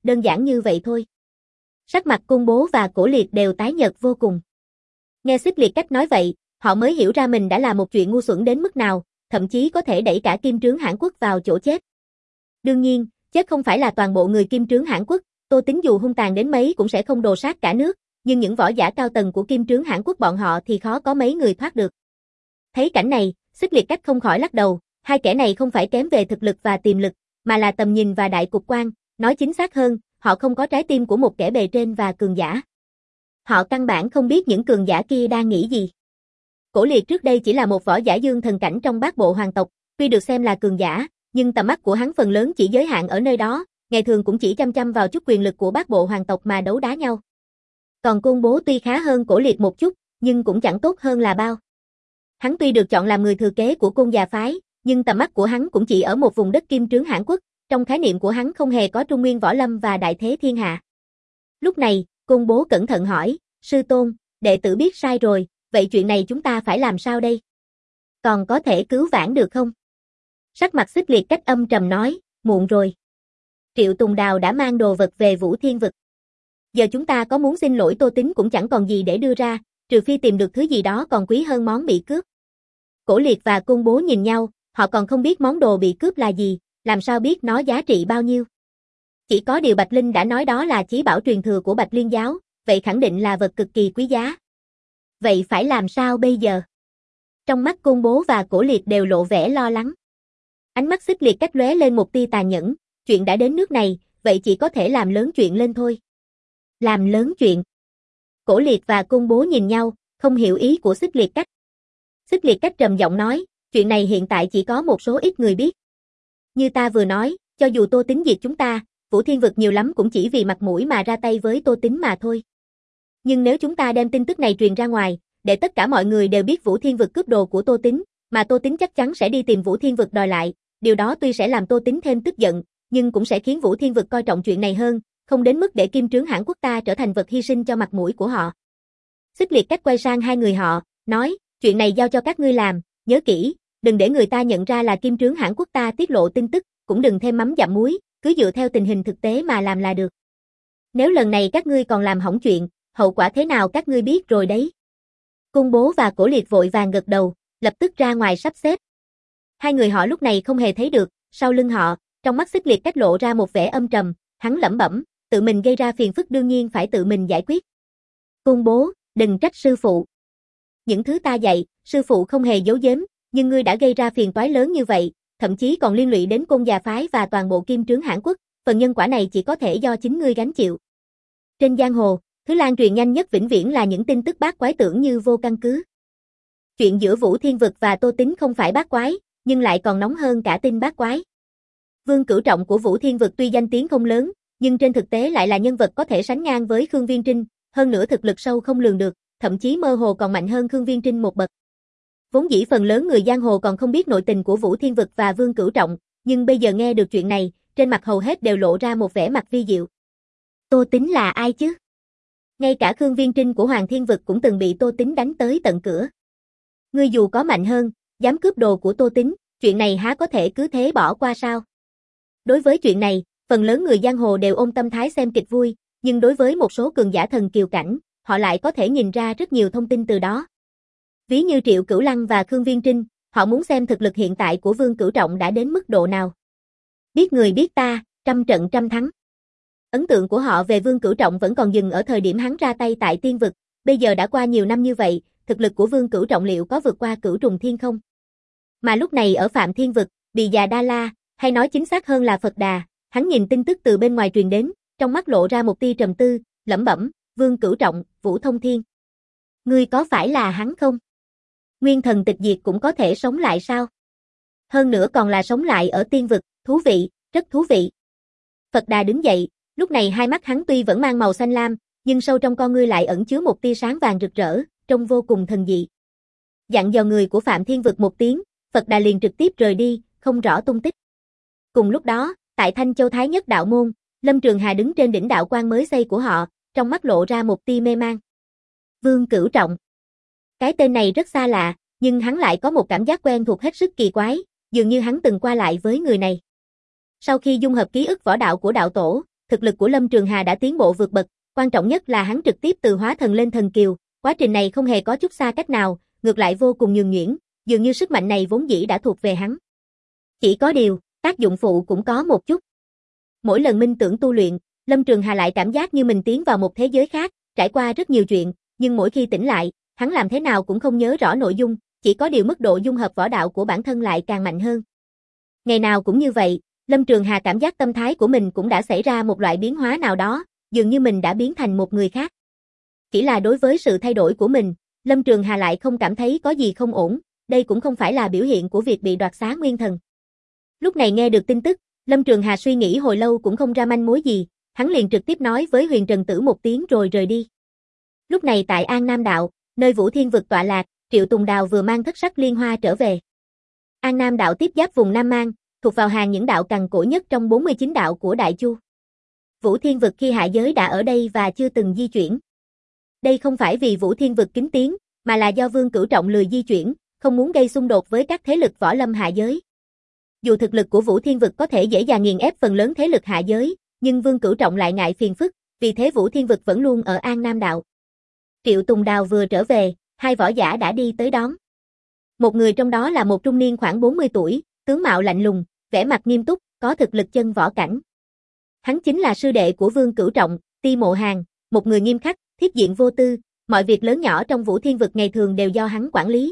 đơn giản như vậy thôi. Sắc mặt Côn Bố và Cổ Liệt đều tái nhợt vô cùng. Nghe Xích Liệt cách nói vậy, họ mới hiểu ra mình đã làm một chuyện ngu xuẩn đến mức nào, thậm chí có thể đẩy cả Kim Trướng Hãn Quốc vào chỗ chết. Đương nhiên, chết không phải là toàn bộ người Kim Trướng Hãn Quốc, Tô Tính dù hung tàn đến mấy cũng sẽ không đồ sát cả nước, nhưng những võ giả cao tầng của Kim Trướng Hãn Quốc bọn họ thì khó có mấy người thoát được. Thấy cảnh này, Xích Liệt cách không khỏi lắc đầu, hai kẻ này không phải kém về thực lực và tiềm lực, mà là tầm nhìn và đại cục quan, nói chính xác hơn, họ không có trái tim của một kẻ bề trên và cường giả. Họ căn bản không biết những cường giả kia đang nghĩ gì. Cổ Liệt trước đây chỉ là một võ giả dương thần cảnh trong bát bộ hoàng tộc, tuy được xem là cường giả, nhưng tầm mắt của hắn phần lớn chỉ giới hạn ở nơi đó, ngày thường cũng chỉ chăm chăm vào chút quyền lực của bát bộ hoàng tộc mà đấu đá nhau. Còn Côn Bố tuy khá hơn Cổ Liệt một chút, nhưng cũng chẳng tốt hơn là bao. Hắn tuy được chọn làm người thừa kế của Côn già phái, nhưng tầm mắt của hắn cũng chỉ ở một vùng đất Kim Trướng Hãn Quốc, trong khái niệm của hắn không hề có Trung Nguyên võ lâm và đại thế thiên hạ. Lúc này, Côn Bố cẩn thận hỏi, sư tôn, đệ tử biết sai rồi, vậy chuyện này chúng ta phải làm sao đây? Còn có thể cứu vãn được không? Sắc mặt Xích Liệt cách âm trầm nói, muộn rồi. Triệu Tùng Đào đã mang đồ vật về Vũ Thiên Vực. Giờ chúng ta có muốn xin lỗi Tô Tính cũng chẳng còn gì để đưa ra, trừ phi tìm được thứ gì đó còn quý hơn món bị cướp. Cổ Liệt và Côn Bố nhìn nhau, họ còn không biết món đồ bị cướp là gì, làm sao biết nó giá trị bao nhiêu. Chỉ có điều Bạch Linh đã nói đó là chí bảo truyền thừa của Bạch Liên giáo, vậy khẳng định là vật cực kỳ quý giá. Vậy phải làm sao bây giờ? Trong mắt Côn Bố và Cổ Liệt đều lộ vẻ lo lắng. Ánh mắt Xích Liệt cách lóe lên một tia tàn nhẫn, chuyện đã đến nước này, vậy chỉ có thể làm lớn chuyện lên thôi. Làm lớn chuyện. Cổ Liệt và Côn Bố nhìn nhau, không hiểu ý của Xích Liệt cách. Xích Liệt cách trầm giọng nói, chuyện này hiện tại chỉ có một số ít người biết. Như ta vừa nói, cho dù Tô Tính diệt chúng ta, Vũ Thiên Vực nhiều lắm cũng chỉ vì mặt mũi mà ra tay với Tô Tính mà thôi. Nhưng nếu chúng ta đem tin tức này truyền ra ngoài, để tất cả mọi người đều biết Vũ Thiên Vực cướp đồ của Tô Tính, mà Tô Tính chắc chắn sẽ đi tìm Vũ Thiên Vực đòi lại, điều đó tuy sẽ làm Tô Tính thêm tức giận, nhưng cũng sẽ khiến Vũ Thiên Vực coi trọng chuyện này hơn, không đến mức để Kim Trướng Hãn Quốc ta trở thành vật hy sinh cho mặt mũi của họ. Xích Liệt cách quay sang hai người họ, nói, chuyện này giao cho các ngươi làm, nhớ kỹ, đừng để người ta nhận ra là Kim Trướng Hãn Quốc ta tiết lộ tin tức, cũng đừng thêm mắm dặm muối, cứ dựa theo tình hình thực tế mà làm là được. Nếu lần này các ngươi còn làm hỏng chuyện, hậu quả thế nào các ngươi biết rồi đấy. Côn Bố và Cổ Liệt vội vàng gật đầu, lập tức ra ngoài sắp xếp. Hai người họ lúc này không hề thấy được, sau lưng họ, trong mắt Xích Liệt cách lộ ra một vẻ âm trầm, hắn lẩm bẩm, tự mình gây ra phiền phức đương nhiên phải tự mình giải quyết. Côn Bố, đừng trách sư phụ. Những thứ ta dạy, sư phụ không hề giấu giếm, nhưng ngươi đã gây ra phiền toái lớn như vậy, thậm chí còn liên lụy đến Côn già phái và toàn bộ Kim Trướng Hãn Quốc, phần nhân quả này chỉ có thể do chính ngươi gánh chịu. Trên giang hồ, thứ lan truyền nhanh nhất vĩnh viễn là những tin tức bát quái tưởng như vô căn cứ. Chuyện giữa Vũ Thiên Vực và Tô Tính không phải bát quái, nhưng lại còn nóng hơn cả tin bát quái. Vương Cửu Trọng của Vũ Thiên Vực tuy danh tiếng không lớn, nhưng trên thực tế lại là nhân vật có thể sánh ngang với Khương Viên Trinh, hơn nữa thực lực sâu không lường được, thậm chí mơ hồ còn mạnh hơn Khương Viên Trinh một bậc. Vốn dĩ phần lớn người giang hồ còn không biết nội tình của Vũ Thiên Vực và Vương Cửu Trọng, nhưng bây giờ nghe được chuyện này, trên mặt hầu hết đều lộ ra một vẻ mặt vi diệu. Tô Tính là ai chứ? Ngay cả Khương Viên Trinh của Hoàng Thiên Vực cũng từng bị Tô Tính đánh tới tận cửa. Ngươi dù có mạnh hơn, dám cướp đồ của Tô Tính, chuyện này há có thể cứ thế bỏ qua sao? Đối với chuyện này, phần lớn người giang hồ đều ôm tâm thái xem kịch vui, nhưng đối với một số cường giả thần kiều cảnh, họ lại có thể nhìn ra rất nhiều thông tin từ đó. Ví như Triệu Cửu Lăng và Khương Viên Trinh, họ muốn xem thực lực hiện tại của Vương Cửu Trọng đã đến mức độ nào. Biết người biết ta, trăm trận trăm thắng. Ấn tượng của họ về Vương Cửu Trọng vẫn còn dừng ở thời điểm hắn ra tay tại Tiên Vực, bây giờ đã qua nhiều năm như vậy, thực lực của Vương Cửu Trọng liệu có vượt qua Cửu Trùng Thiên không? Mà lúc này ở Phạm Thiên Vực, Bì Già Đa La, hay nói chính xác hơn là Phật Đà, hắn nhìn tin tức từ bên ngoài truyền đến, trong mắt lộ ra một tia trầm tư, lẩm bẩm, Vương Cửu Trọng, Vũ Thông Thiên. Ngươi có phải là hắn không? Nguyên thần tịch diệt cũng có thể sống lại sao? Hơn nữa còn là sống lại ở Tiên Vực, thú vị, rất thú vị. Phật Đà đứng dậy, lúc này hai mắt hắn tuy vẫn mang màu xanh lam, nhưng sâu trong con ngươi lại ẩn chứa một tia sáng vàng rực rỡ, trông vô cùng thần dị. Dặn dò người của Phạm Thiên Vực một tiếng, Phật Đà liền trực tiếp rời đi, không rõ tung tích. Cùng lúc đó, tại Thanh Châu Thái Nhất đạo môn, Lâm Trường Hà đứng trên đỉnh đạo quan mới xây của họ, trong mắt lộ ra một tia mê man. Vương Cửu Trọng. Cái tên này rất xa lạ, nhưng hắn lại có một cảm giác quen thuộc hết sức kỳ quái, dường như hắn từng qua lại với người này. Sau khi dung hợp ký ức võ đạo của đạo tổ, thực lực của Lâm Trường Hà đã tiến bộ vượt bậc, quan trọng nhất là hắn trực tiếp từ hóa thần lên thần kiều, quá trình này không hề có chút xa cách nào, ngược lại vô cùng nhường nhuyễn, dường như sức mạnh này vốn dĩ đã thuộc về hắn. Chỉ có điều, tác dụng phụ cũng có một chút. Mỗi lần minh tưởng tu luyện, Lâm Trường Hà lại cảm giác như mình tiến vào một thế giới khác, trải qua rất nhiều chuyện, nhưng mỗi khi tỉnh lại, hắn làm thế nào cũng không nhớ rõ nội dung, chỉ có điều mức độ dung hợp võ đạo của bản thân lại càng mạnh hơn. Ngày nào cũng như vậy, Lâm Trường Hà cảm giác tâm thái của mình cũng đã xảy ra một loại biến hóa nào đó, dường như mình đã biến thành một người khác. Chỉ là đối với sự thay đổi của mình, Lâm Trường Hà lại không cảm thấy có gì không ổn, đây cũng không phải là biểu hiện của việc bị đoạt xá nguyên thần. Lúc này nghe được tin tức, Lâm Trường Hà suy nghĩ hồi lâu cũng không ra manh mối gì, hắn liền trực tiếp nói với Huyền Trần Tử một tiếng rồi rời đi. Lúc này tại An Nam Đạo, nơi Vũ Thiên Vực tọa lạc, Triệu Tùng Đào vừa mang thất sắc liên hoa trở về. An Nam Đạo tiếp giáp vùng Nam Mang, thuộc vào hàng những đạo cằn cỗi nhất trong bốn mươi chín đạo của Đại Chu. Vũ Thiên Vực khi hạ giới đã ở đây và chưa từng di chuyển. Đây không phải vì Vũ Thiên Vực kính tiếng, mà là do Vương Cửu Trọng lười di chuyển, không muốn gây xung đột với các thế lực võ lâm hạ giới. Dù thực lực của Vũ Thiên Vực có thể dễ dàng nghiền ép phần lớn thế lực hạ giới, nhưng Vương Cửu Trọng lại ngại phiền phức, vì thế Vũ Thiên Vực vẫn luôn ở An Nam Đạo. Triệu Tùng Đào vừa trở về, hai võ giả đã đi tới đón. Một người trong đó là một trung niên khoảng bốn mươi tuổi, tướng mạo lạnh lùng, vẻ mặt nghiêm túc, có thực lực chân võ cảnh. Hắn chính là sư đệ của Vương Cửu Trọng, Ti Mộ Hàn, một người nghiêm khắc, thiết diện vô tư, mọi việc lớn nhỏ trong Vũ Thiên Vực ngày thường đều do hắn quản lý.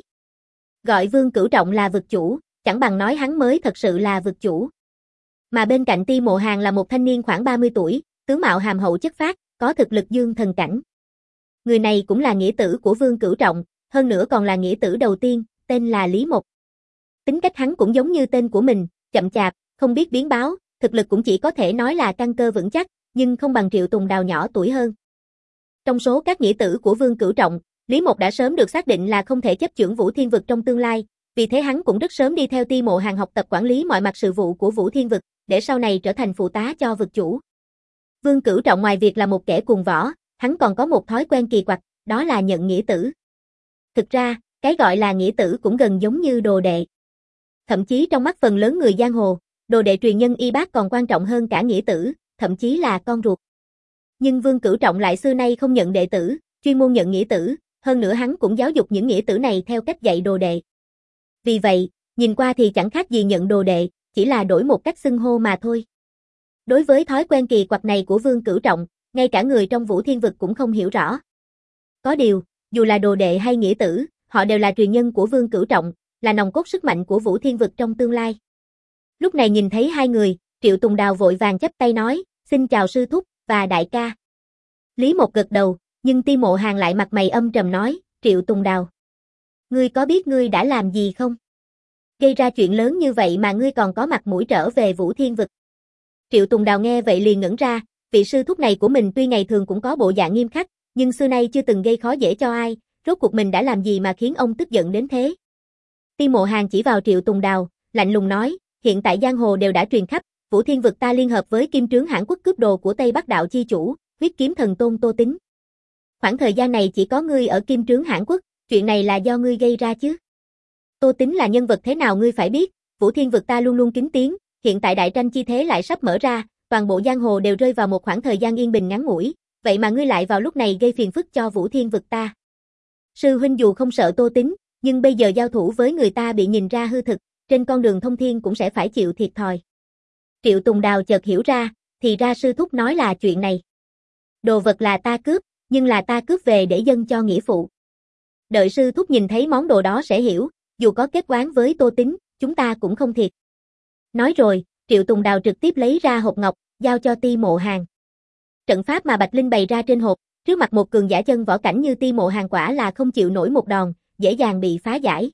Gọi Vương Cửu Trọng là vực chủ, chẳng bằng nói hắn mới thật sự là vực chủ. Mà bên cạnh Ti Mộ Hàn là một thanh niên khoảng ba mươi tuổi, tướng mạo hàm hậu chất phác, có thực lực dương thần cảnh. Người này cũng là nghĩa tử của Vương Cửu Trọng, hơn nữa còn là nghĩa tử đầu tiên, tên là Lý Mộc. Tính cách hắn cũng giống như tên của mình, chậm chạp, không biết biến báo, thực lực cũng chỉ có thể nói là căn cơ vững chắc, nhưng không bằng Triệu Tùng Đào nhỏ tuổi hơn. Trong số các nghĩa tử của Vương Cửu Trọng, Lý Mộc đã sớm được xác định là không thể chấp chưởng Vũ Thiên Vực trong tương lai, vì thế hắn cũng rất sớm đi theo Ti Mộ Hàn học tập quản lý mọi mặt sự vụ của Vũ Thiên Vực, để sau này trở thành phụ tá cho vực chủ. Vương Cửu Trọng ngoài việc là một kẻ cuồng võ, hắn còn có một thói quen kỳ quặc, đó là nhận nghĩa tử. Thực ra, cái gọi là nghĩa tử cũng gần giống như đồ đệ. Thậm chí trong mắt phần lớn người giang hồ, đồ đệ truyền nhân y bác còn quan trọng hơn cả nghĩa tử, thậm chí là con ruột. Nhưng Vương Cửu Trọng lại xưa nay không nhận đệ tử, chuyên môn nhận nghĩa tử, hơn nữa hắn cũng giáo dục những nghĩa tử này theo cách dạy đồ đệ. Vì vậy, nhìn qua thì chẳng khác gì nhận đồ đệ, chỉ là đổi một cách xưng hô mà thôi. Đối với thói quen kỳ quặc này của Vương Cửu Trọng, ngay cả người trong Vũ Thiên Vực cũng không hiểu rõ. Có điều, dù là đồ đệ hay nghĩa tử, họ đều là truyền nhân của Vương Cửu Trọng, là nòng cốt sức mạnh của Vũ Thiên Vực trong tương lai. Lúc này nhìn thấy hai người, Triệu Tùng Đào vội vàng chắp tay nói, xin chào sư thúc, và đại ca. Lý Mộc gật đầu, nhưng Ti Mộ Hàn lại mặt mày âm trầm nói, Triệu Tùng Đào. Ngươi có biết ngươi đã làm gì không? Gây ra chuyện lớn như vậy mà ngươi còn có mặt mũi trở về Vũ Thiên Vực. Triệu Tùng Đào nghe vậy liền ngẩn ra, vị sư thúc này của mình tuy ngày thường cũng có bộ dạng nghiêm khắc, nhưng xưa nay chưa từng gây khó dễ cho ai, rốt cuộc mình đã làm gì mà khiến ông tức giận đến thế? Ti Mộ Hàn chỉ vào Triệu Tùng Đào, lạnh lùng nói, hiện tại giang hồ đều đã truyền khắp, Vũ Thiên Vực ta liên hợp với Kim Trướng Hãn Quốc cướp đồ của Tây Bắc Đạo chi chủ, huyết kiếm thần tôn Tô Tính. Khoảng thời gian này chỉ có ngươi ở Kim Trướng Hãn Quốc, chuyện này là do ngươi gây ra chứ? Tô Tính là nhân vật thế nào ngươi phải biết, Vũ Thiên Vực ta luôn luôn kính tiếng, hiện tại đại tranh chi thế lại sắp mở ra, toàn bộ giang hồ đều rơi vào một khoảng thời gian yên bình ngắn ngủi, vậy mà ngươi lại vào lúc này gây phiền phức cho Vũ Thiên Vực ta. Sư huynh dù không sợ Tô Tính, nhưng bây giờ giao thủ với người ta bị nhìn ra hư thực, trên con đường thông thiên cũng sẽ phải chịu thiệt thòi. Triệu Tùng Đào chợt hiểu ra, thì ra sư thúc nói là chuyện này. Đồ vật là ta cướp, nhưng là ta cướp về để dâng cho nghĩa phụ. Đợi sư thúc nhìn thấy món đồ đó sẽ hiểu, dù có kết oán với Tô Tính, chúng ta cũng không thiệt. Nói rồi, Triệu Tùng Đào trực tiếp lấy ra hộp ngọc, giao cho Ti Mộ Hàn. Trận pháp mà Bạch Linh bày ra trên hộp, trước mặt một cường giả chân võ cảnh như Ti Mộ Hàn quả là không chịu nổi một đòn, dễ dàng bị phá giải.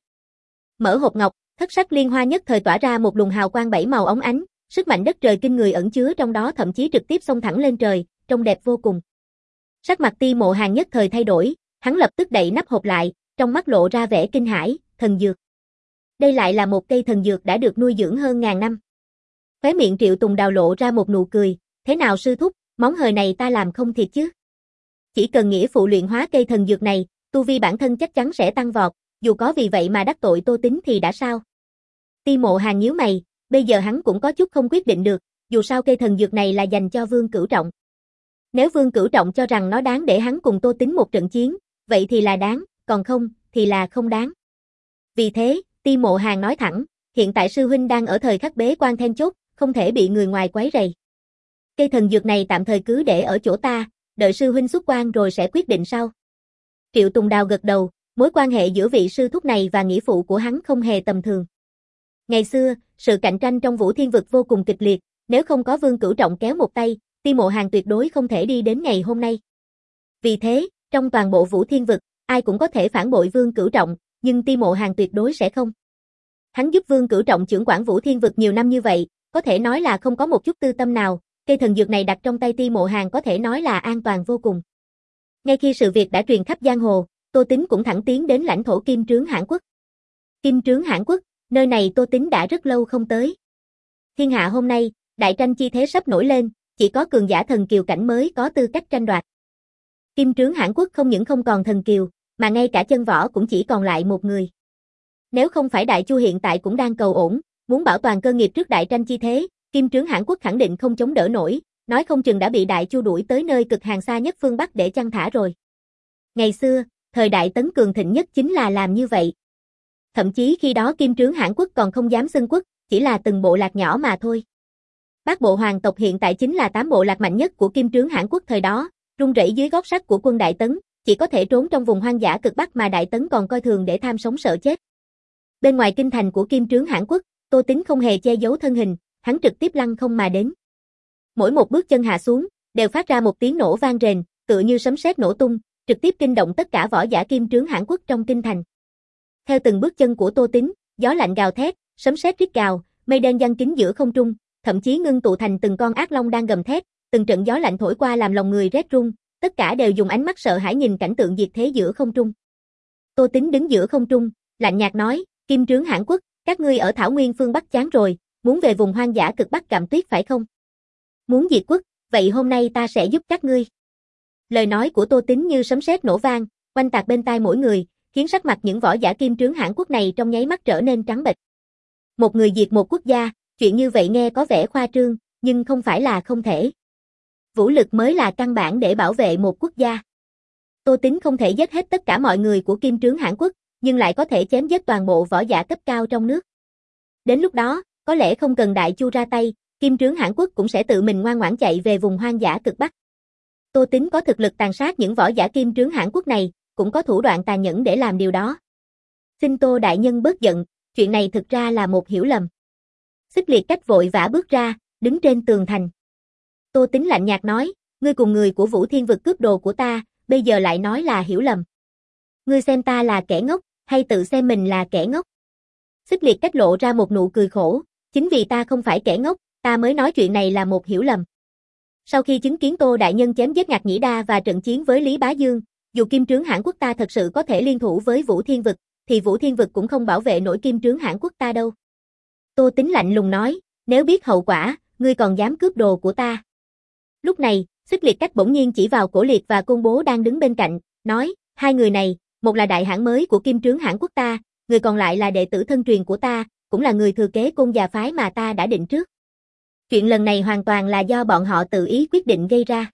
Mở hộp ngọc, thất sắc liên hoa nhất thời tỏa ra một luồng hào quang bảy màu óng ánh, sức mạnh đất trời kinh người ẩn chứa trong đó thậm chí trực tiếp xông thẳng lên trời, trông đẹp vô cùng. Sắc mặt Ti Mộ Hàn nhất thời thay đổi, hắn lập tức đậy nắp hộp lại, trong mắt lộ ra vẻ kinh hãi, thần dược. Đây lại là một cây thần dược đã được nuôi dưỡng hơn ngàn năm. Khóe miệng Triệu Tùng Đào lộ ra một nụ cười, thế nào sư thúc, món hời này ta làm không thiệt chứ? Chỉ cần nghĩa phụ luyện hóa cây thần dược này, tu vi bản thân chắc chắn sẽ tăng vọt, dù có vì vậy mà đắc tội Tô Tính thì đã sao? Ti Mộ Hàn nhíu mày, bây giờ hắn cũng có chút không quyết định được, dù sao cây thần dược này là dành cho Vương Cửu Trọng. Nếu Vương Cửu Trọng cho rằng nó đáng để hắn cùng Tô Tín một trận chiến, vậy thì là đáng, còn không, thì là không đáng. Vì thế, Ti Mộ Hàn nói thẳng, hiện tại sư huynh đang ở thời khắc bế quan then chốt, không thể bị người ngoài quấy rầy. Cây thần dược này tạm thời cứ để ở chỗ ta, đợi sư huynh xuất quan rồi sẽ quyết định sau. Triệu Tùng Đào gật đầu, mối quan hệ giữa vị sư thúc này và nghĩa phụ của hắn không hề tầm thường. Ngày xưa, sự cạnh tranh trong Vũ Thiên Vực vô cùng kịch liệt, nếu không có Vương Cửu Trọng kéo một tay, Ti Mộ Hàn tuyệt đối không thể đi đến ngày hôm nay. Vì thế, trong toàn bộ Vũ Thiên Vực, ai cũng có thể phản bội Vương Cửu Trọng, nhưng Ti Mộ Hàn tuyệt đối sẽ không. Hắn giúp Vương Cửu Trọng trưởng quản Vũ Thiên Vực nhiều năm như vậy, có thể nói là không có một chút tư tâm nào, cây thần dược này đặt trong tay Ti Mộ Hàn có thể nói là an toàn vô cùng. Ngay khi sự việc đã truyền khắp giang hồ, Tô Tín cũng thẳng tiến đến lãnh thổ Kim Trướng Hãn Quốc. Kim Trướng Hãn Quốc, nơi này Tô Tín đã rất lâu không tới. Thiên hạ hôm nay, đại tranh chi thế sắp nổi lên, chỉ có cường giả thần kiều cảnh mới có tư cách tranh đoạt. Kim Trướng Hãn Quốc không những không còn thần kiều, mà ngay cả chân võ cũng chỉ còn lại một người. Nếu không phải Đại Chu hiện tại cũng đang cầu ổn, muốn bảo toàn cơ nghiệp trước đại tranh chi thế, Kim Trướng Hãn Quốc khẳng định không chống đỡ nổi, nói không chừng đã bị Đại Chu đuổi tới nơi cực hàng xa nhất phương Bắc để chăn thả rồi. Ngày xưa, thời đại Tấn cường thịnh nhất chính là làm như vậy. Thậm chí khi đó Kim Trướng Hãn Quốc còn không dám xưng quốc, chỉ là từng bộ lạc nhỏ mà thôi. Bát bộ hoàng tộc hiện tại chính là tám bộ lạc mạnh nhất của Kim Trướng Hãn Quốc thời đó, run rẩy dưới gót sắt của quân Đại Tấn, chỉ có thể trốn trong vùng hoang dã cực Bắc mà Đại Tấn còn coi thường để tham sống sợ chết. Bên ngoài kinh thành của Kim Trướng Hãn Quốc, Tô Tín không hề che giấu thân hình, hắn trực tiếp lăng không mà đến. Mỗi một bước chân hạ xuống, đều phát ra một tiếng nổ vang rền, tựa như sấm sét nổ tung, trực tiếp kinh động tất cả võ giả Kim Trướng Hãn Quốc trong kinh thành. Theo từng bước chân của Tô Tín, gió lạnh gào thét, sấm sét rít gào, mây đen giăng kín giữa không trung, thậm chí ngưng tụ thành từng con ác long đang gầm thét, từng trận gió lạnh thổi qua làm lòng người rét run, tất cả đều dùng ánh mắt sợ hãi nhìn cảnh tượng diệt thế giữa không trung. Tô Tín đứng giữa không trung, lạnh nhạt nói, Kim Trướng Hãn Quốc, các ngươi ở Thảo Nguyên phương Bắc chán rồi, muốn về vùng hoang dã cực Bắc Cạm Tuyết phải không? Muốn diệt quốc, vậy hôm nay ta sẽ giúp các ngươi. Lời nói của Tô Tín như sấm sét nổ vang, oanh tạc bên tai mỗi người, khiến sắc mặt những võ giả Kim Trướng Hãn Quốc này trong nháy mắt trở nên trắng bệch. Một người diệt một quốc gia, chuyện như vậy nghe có vẻ khoa trương, nhưng không phải là không thể. Vũ lực mới là căn bản để bảo vệ một quốc gia. Tô Tín không thể giết hết tất cả mọi người của Kim Trướng Hãn Quốc, nhưng lại có thể chém giết toàn bộ võ giả cấp cao trong nước. Đến lúc đó, có lẽ không cần Đại Chu ra tay, Kim Trướng Hãn Quốc cũng sẽ tự mình ngoan ngoãn chạy về vùng hoang dã cực Bắc. Tô Tín có thực lực tàn sát những võ giả Kim Trướng Hãn Quốc này, cũng có thủ đoạn tàn nhẫn để làm điều đó. Xin Tô đại nhân bớt giận, chuyện này thực ra là một hiểu lầm. Xích Liệt Cách vội vã bước ra, đứng trên tường thành. Tô Tín lạnh nhạt nói, ngươi cùng người của Vũ Thiên Vực cướp đồ của ta, bây giờ lại nói là hiểu lầm. Ngươi xem ta là kẻ ngốc, hay tự xem mình là kẻ ngốc? Xích Liệt Cách lộ ra một nụ cười khổ, chính vì ta không phải kẻ ngốc, ta mới nói chuyện này là một hiểu lầm. Sau khi chứng kiến Tô đại nhân chém giết Ngạc Nhĩ Đa và trận chiến với Lý Bá Dương, dù Kim Trướng Hãn Quốc ta thật sự có thể liên thủ với Vũ Thiên Vực, thì Vũ Thiên Vực cũng không bảo vệ nổi Kim Trướng Hãn Quốc ta đâu. Tô Tín lạnh lùng nói, nếu biết hậu quả, ngươi còn dám cướp đồ của ta. Lúc này, Xích Liệt Cách bỗng nhiên chỉ vào Cổ Liệt và Côn Bố đang đứng bên cạnh, nói, hai người này, một là đại hãn mới của Kim Trướng Hãn Quốc ta, người còn lại là đệ tử thân truyền của ta, cũng là người thừa kế Côn già phái mà ta đã định trước. Chuyện lần này hoàn toàn là do bọn họ tự ý quyết định gây ra.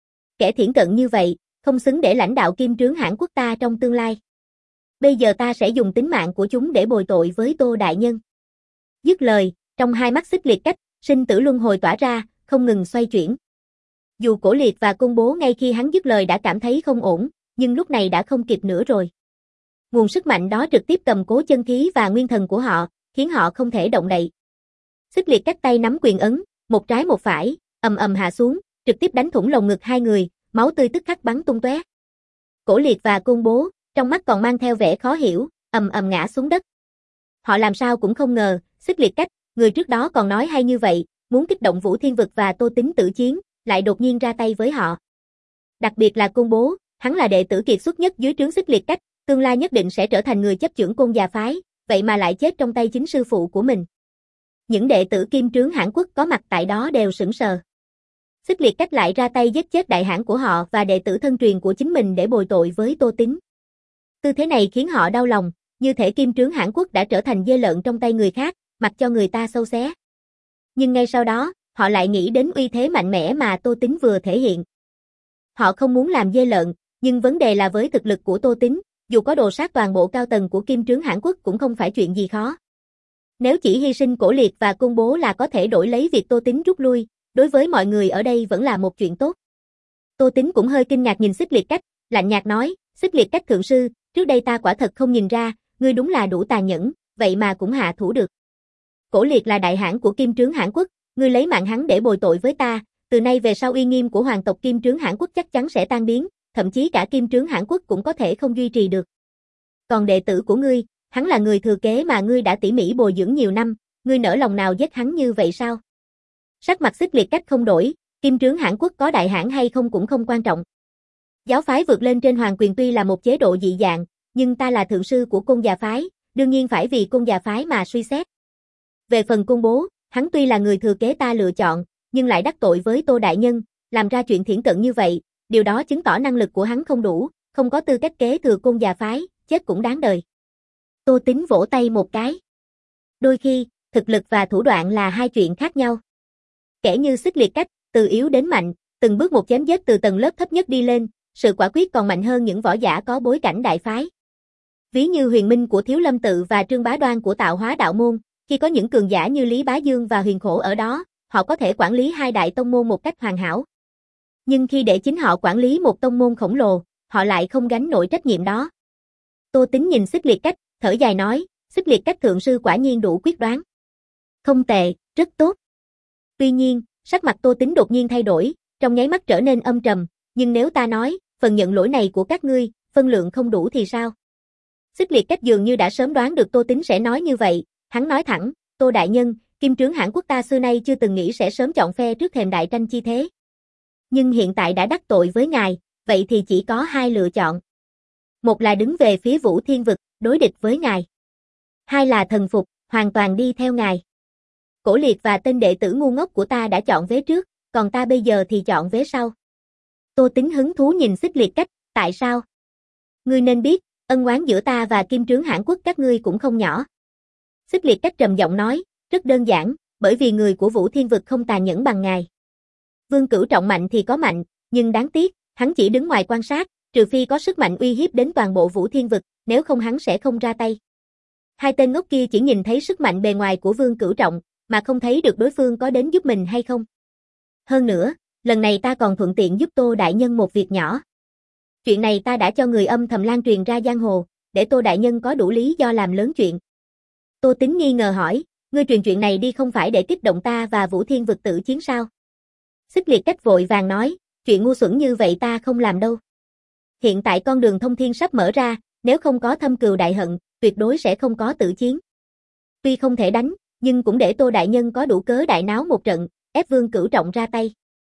Kẻ thiển cận như vậy, không xứng để lãnh đạo Kim Trướng Hãn Quốc ta trong tương lai. Bây giờ ta sẽ dùng tính mạng của chúng để bồi tội với Tô đại nhân. Dứt lời, trong hai mắt Xích Liệt Cách, sinh tử luân hồi tỏa ra, không ngừng xoay chuyển. Dù Cổ Liệt và Côn Bố ngay khi hắn dứt lời đã cảm thấy không ổn, nhưng lúc này đã không kịp nữa rồi. Nguồn sức mạnh đó trực tiếp cầm cố chân khí và nguyên thần của họ, khiến họ không thể động đậy. Xích Liệt Cách tay nắm quyền ấn, một trái một phải, ầm ầm hạ xuống, trực tiếp đánh thủng lồng ngực hai người, máu tươi tức khắc bắn tung tóe. Cổ Liệt và Côn Bố, trong mắt còn mang theo vẻ khó hiểu, ầm ầm ngã xuống đất. Họ làm sao cũng không ngờ, Xích Liệt Cách, người trước đó còn nói hay như vậy, muốn kích động Vũ Thiên Vực và Tô Tín tử chiến, lại đột nhiên ra tay với họ. Đặc biệt là Côn Bố, hắn là đệ tử kiệt xuất nhất dưới trướng Xích Liệt Cách, tương lai nhất định sẽ trở thành người chấp chưởng Côn già phái, vậy mà lại chết trong tay chính sư phụ của mình. Những đệ tử Kim Trướng Hãn Quốc có mặt tại đó đều sững sờ. Xích Liệt Cách lại ra tay giết chết đại hãn của họ và đệ tử thân truyền của chính mình để bồi tội với Tô Tín. Tư thế này khiến họ đau lòng, như thể Kim Trướng Hãn Quốc đã trở thành dê lợn trong tay người khác, mặc cho người ta xâu xé. Nhưng ngay sau đó, họ lại nghĩ đến uy thế mạnh mẽ mà Tô Tính vừa thể hiện. Họ không muốn làm dê lợn, nhưng vấn đề là với thực lực của Tô Tính, dù có đồ sát toàn bộ cao tầng của Kim Trướng Hãn Quốc cũng không phải chuyện gì khó. Nếu chỉ hy sinh Cổ Liệt và Côn Bố là có thể đổi lấy việc Tô Tính rút lui, đối với mọi người ở đây vẫn là một chuyện tốt. Tô Tính cũng hơi kinh ngạc nhìn Xích Liệt Cách, lạnh nhạt nói, Xích Liệt Cách thượng sư, trước đây ta quả thật không nhìn ra, ngươi đúng là đủ tàn nhẫn, vậy mà cũng hạ thủ được. Cổ Liệt là đại hãn của Kim Trướng Hãn Quốc, ngươi lấy mạng hắn để bồi tội với ta, từ nay về sau uy nghiêm của hoàng tộc Kim Trướng Hãn Quốc chắc chắn sẽ tan biến, thậm chí cả Kim Trướng Hãn Quốc cũng có thể không duy trì được. Còn đệ tử của ngươi, hắn là người thừa kế mà ngươi đã tỉ mỉ bồi dưỡng nhiều năm, ngươi nỡ lòng nào giết hắn như vậy sao? Sắc mặt Xích Liệt Cách không đổi, Kim Trướng Hãn Quốc có đại hãn hay không cũng không quan trọng. Giáo phái vượt lên trên hoàng quyền tuy là một chế độ dị dạng, nhưng ta là thượng sư của Côn Già phái, đương nhiên phải vì Côn Già phái mà suy xét. Về phần Côn Bố, hắn tuy là người thừa kế ta lựa chọn, nhưng lại đắc tội với Tô đại nhân, làm ra chuyện thiển cận như vậy, điều đó chứng tỏ năng lực của hắn không đủ, không có tư cách kế thừa Côn Già phái, chết cũng đáng đời. Tô Tính vỗ tay một cái. Đôi khi, thực lực và thủ đoạn là hai chuyện khác nhau. Kẻ như Xích Liệt Cách, từ yếu đến mạnh, từng bước một chém giết từ tầng lớp thấp nhất đi lên, sự quả quyết còn mạnh hơn những võ giả có bối cảnh đại phái. Ví như Huyền Minh của Thiếu Lâm Tự và Trương Bá Đoan của Tạo Hóa Đạo Môn, khi có những cường giả như Lý Bá Dương và Huyền Khổ ở đó, họ có thể quản lý hai đại tông môn một cách hoàn hảo. Nhưng khi để chính họ quản lý một tông môn khổng lồ, họ lại không gánh nổi trách nhiệm đó. Tô Tính nhìn Xích Liệt Cách, thở dài nói, Xích Liệt Cách thượng sư quả nhiên đủ quyết đoán. Không tệ, rất tốt. Tuy nhiên, sắc mặt Tô Tính đột nhiên thay đổi, trong nháy mắt trở nên âm trầm, nhưng nếu ta nói, phần nhận lỗi này của các ngươi, phân lượng không đủ thì sao? Xích Liệt Cách dường như đã sớm đoán được Tô Tính sẽ nói như vậy, hắn nói thẳng, Tô đại nhân, Kim Trướng Hãn Quốc ta xưa nay chưa từng nghĩ sẽ sớm chọn phe trước thềm đại tranh chi thế. Nhưng hiện tại đã đắc tội với ngài, vậy thì chỉ có hai lựa chọn. Một là đứng về phía Vũ Thiên Vực, đối địch với ngài. Hai là thần phục, hoàn toàn đi theo ngài. Cổ Liệt và tên đệ tử ngu ngốc của ta đã chọn vế trước, còn ta bây giờ thì chọn vế sau. Tô Tính hứng thú nhìn Xích Liệt Cách, tại sao? Ngươi nên biết, ân oán giữa ta và Kim Trướng Hãn Quốc các ngươi cũng không nhỏ. Xích Liệt Cách trầm giọng nói, rất đơn giản, bởi vì người của Vũ Thiên Vực không tàn nhẫn bằng ngài. Vương Cửu Trọng mạnh thì có mạnh, nhưng đáng tiếc, hắn chỉ đứng ngoài quan sát, trừ phi có sức mạnh uy hiếp đến toàn bộ Vũ Thiên Vực, nếu không hắn sẽ không ra tay. Hai tên ngốc kia chỉ nhìn thấy sức mạnh bề ngoài của Vương Cửu Trọng, mà không thấy được đối phương có đến giúp mình hay không. Hơn nữa, lần này ta còn thuận tiện giúp Tô đại nhân một việc nhỏ. Chuyện này ta đã cho người âm thầm lan truyền ra giang hồ, để Tô đại nhân có đủ lý do làm lớn chuyện. Tô Tính nghi ngờ hỏi, ngươi truyền chuyện này đi không phải để kích động ta và Vũ Thiên Vực tự chiến sao? Xích Liệt Cách vội vàng nói, chuyện ngu xuẩn như vậy ta không làm đâu. Hiện tại con đường thông thiên sắp mở ra, nếu không có thâm cừu đại hận, tuyệt đối sẽ không có tự chiến. Tuy không thể đánh, nhưng cũng để Tô đại nhân có đủ cớ đại náo một trận, ép Vương Cửu Trọng ra tay.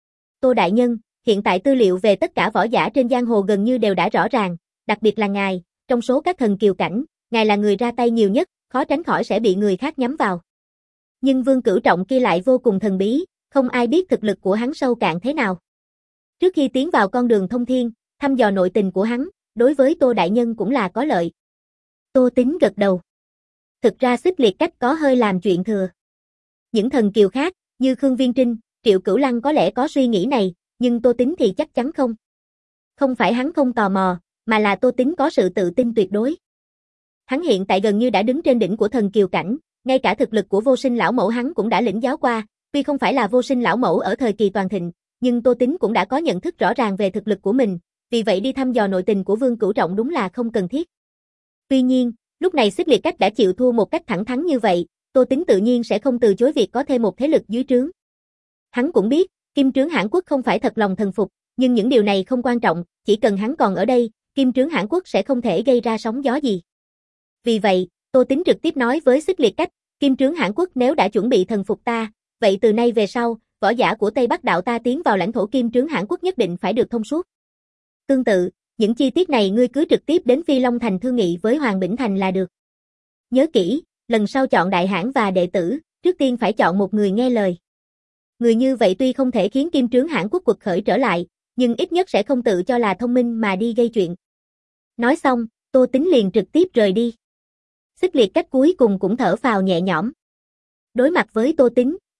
Tô đại nhân, hiện tại tư liệu về tất cả võ giả trên giang hồ gần như đều đã rõ ràng, đặc biệt là ngài, trong số các thần kiều cảnh, ngài là người ra tay nhiều nhất, khó tránh khỏi sẽ bị người khác nhắm vào. Nhưng Vương Cửu Trọng kia lại vô cùng thần bí, không ai biết thực lực của hắn sâu cạn thế nào. Trước khi tiến vào con đường thông thiên, thăm dò nội tình của hắn, đối với Tô đại nhân cũng là có lợi. Tô Tính gật đầu. Thực ra Xích Liệt Cách có hơi làm chuyện thừa. Những thần kiều khác, như Khương Viên Trinh, Triệu Cửu Lăng có lẽ có suy nghĩ này, nhưng Tô Tính thì chắc chắn không. Không phải hắn không tò mò, mà là Tô Tính có sự tự tin tuyệt đối. Hắn hiện tại gần như đã đứng trên đỉnh của thần kiều cảnh, ngay cả thực lực của Vô Sinh lão mẫu hắn cũng đã lĩnh giáo qua, tuy không phải là Vô Sinh lão mẫu ở thời kỳ toàn thịnh, nhưng Tô Tính cũng đã có nhận thức rõ ràng về thực lực của mình, vì vậy đi thăm dò nội tình của Vương Cửu Trọng đúng là không cần thiết. Tuy nhiên, lúc này Xích Liệt Cách đã chịu thua một cách thẳng thắn như vậy, Tô Tính tự nhiên sẽ không từ chối việc có thêm một thế lực dưới trướng. Hắn cũng biết, Kim Trướng Hãn Quốc không phải thật lòng thần phục, nhưng những điều này không quan trọng, chỉ cần hắn còn ở đây, Kim Trướng Hãn Quốc sẽ không thể gây ra sóng gió gì. Vì vậy, Tô Tính trực tiếp nói với Xích Liệt Cách, Kim Trướng Hãn Quốc nếu đã chuẩn bị thần phục ta, vậy từ nay về sau, võ giả của Tây Bắc đạo ta tiến vào lãnh thổ Kim Trướng Hãn Quốc nhất định phải được thông suốt. Tương tự, những chi tiết này ngươi cứ trực tiếp đến Phi Long Thành thương nghị với Hoàng Bỉnh Thành là được. Nhớ kỹ, lần sau chọn đại hãn và đệ tử, trước tiên phải chọn một người nghe lời. Người như vậy tuy không thể khiến Kim Trướng Hãn Quốc quật khởi trở lại, nhưng ít nhất sẽ không tự cho là thông minh mà đi gây chuyện. Nói xong, Tô Tính liền trực tiếp rời đi. Xích Liệt Cách cuối cùng cũng thở phào nhẹ nhõm. Đối mặt với Tô Tính,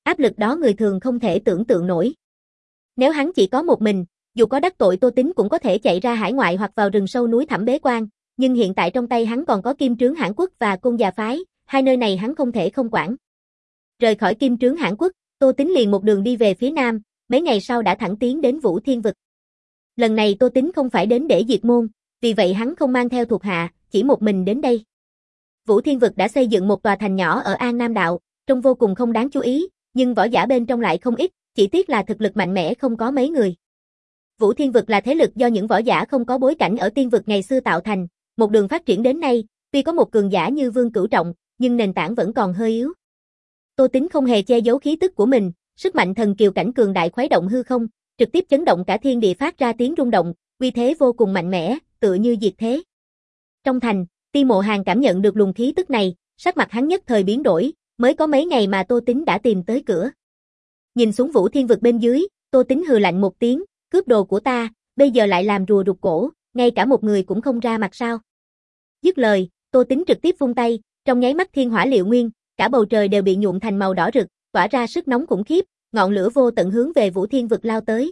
Áp lực đó người thường không thể tưởng tượng nổi. Nếu hắn chỉ có một mình, dù có đắc tội Tô Tính cũng có thể chạy ra hải ngoại hoặc vào rừng sâu núi thẳm bế quan, nhưng hiện tại trong tay hắn còn có Kim Trướng Hãn Quốc và Côn Già Phái, hai nơi này hắn không thể không quản. Rời khỏi Kim Trướng Hãn Quốc, Tô Tính liền một đường đi về phía nam, mấy ngày sau đã thẳng tiến đến Vũ Thiên Vực. Lần này Tô Tính không phải đến để diệt môn, vì vậy hắn không mang theo thuộc hạ, chỉ một mình đến đây. Vũ Thiên Vực đã xây dựng một tòa thành nhỏ ở An Nam Đạo, trông vô cùng không đáng chú ý, nhưng võ giả bên trong lại không ít, chỉ tiếc là thực lực mạnh mẽ không có mấy người. Vũ Thiên Vực là thế lực do những võ giả không có bối cảnh ở tiên vực ngày xưa tạo thành, một đường phát triển đến nay, tuy có một cường giả như Vương Cửu Trọng, nhưng nền tảng vẫn còn hơi yếu. Tô Tính không hề che giấu khí tức của mình, sức mạnh thần kiều cảnh cường đại khuấy động hư không, trực tiếp chấn động cả thiên địa phát ra tiếng rung động, uy thế vô cùng mạnh mẽ, tựa như diệt thế. Trong thành, Ti Mộ Hàn cảm nhận được luồng khí tức này, sắc mặt hắn nhất thời biến đổi, mới có mấy ngày mà Tô Tính đã tìm tới cửa. Nhìn xuống Vũ Thiên Vực bên dưới, Tô Tính hừ lạnh một tiếng, cướp đồ của ta, bây giờ lại làm rùa rụt cổ, ngay cả một người cũng không ra mặt sao. Dứt lời, Tô Tính trực tiếp vung tay, trong nháy mắt thiên hỏa liệu nguyên, cả bầu trời đều bị nhuộm thành màu đỏ rực, tỏa ra sức nóng khủng khiếp, ngọn lửa vô tận hướng về Vũ Thiên Vực lao tới.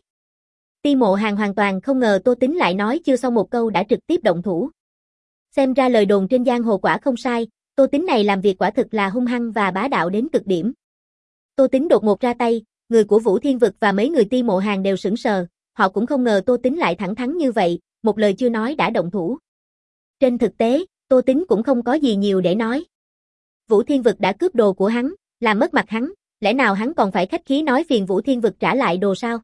Ti Mộ Hàn hoàn toàn không ngờ Tô Tính lại nói chưa xong một câu đã trực tiếp động thủ. Xem ra lời đồn trên giang hồ quả không sai, Tô Tính này làm việc quả thực là hung hăng và bá đạo đến cực điểm. Tô Tính đột ngột ra tay, người của Vũ Thiên Vực và mấy người Ti Mộ Hàn đều sững sờ, họ cũng không ngờ Tô Tính lại thẳng thắn như vậy, một lời chưa nói đã động thủ. Trên thực tế, Tô Tính cũng không có gì nhiều để nói. Vũ Thiên Vực đã cướp đồ của hắn, làm mất mặt hắn, lẽ nào hắn còn phải khách khí nói phiền Vũ Thiên Vực trả lại đồ sao?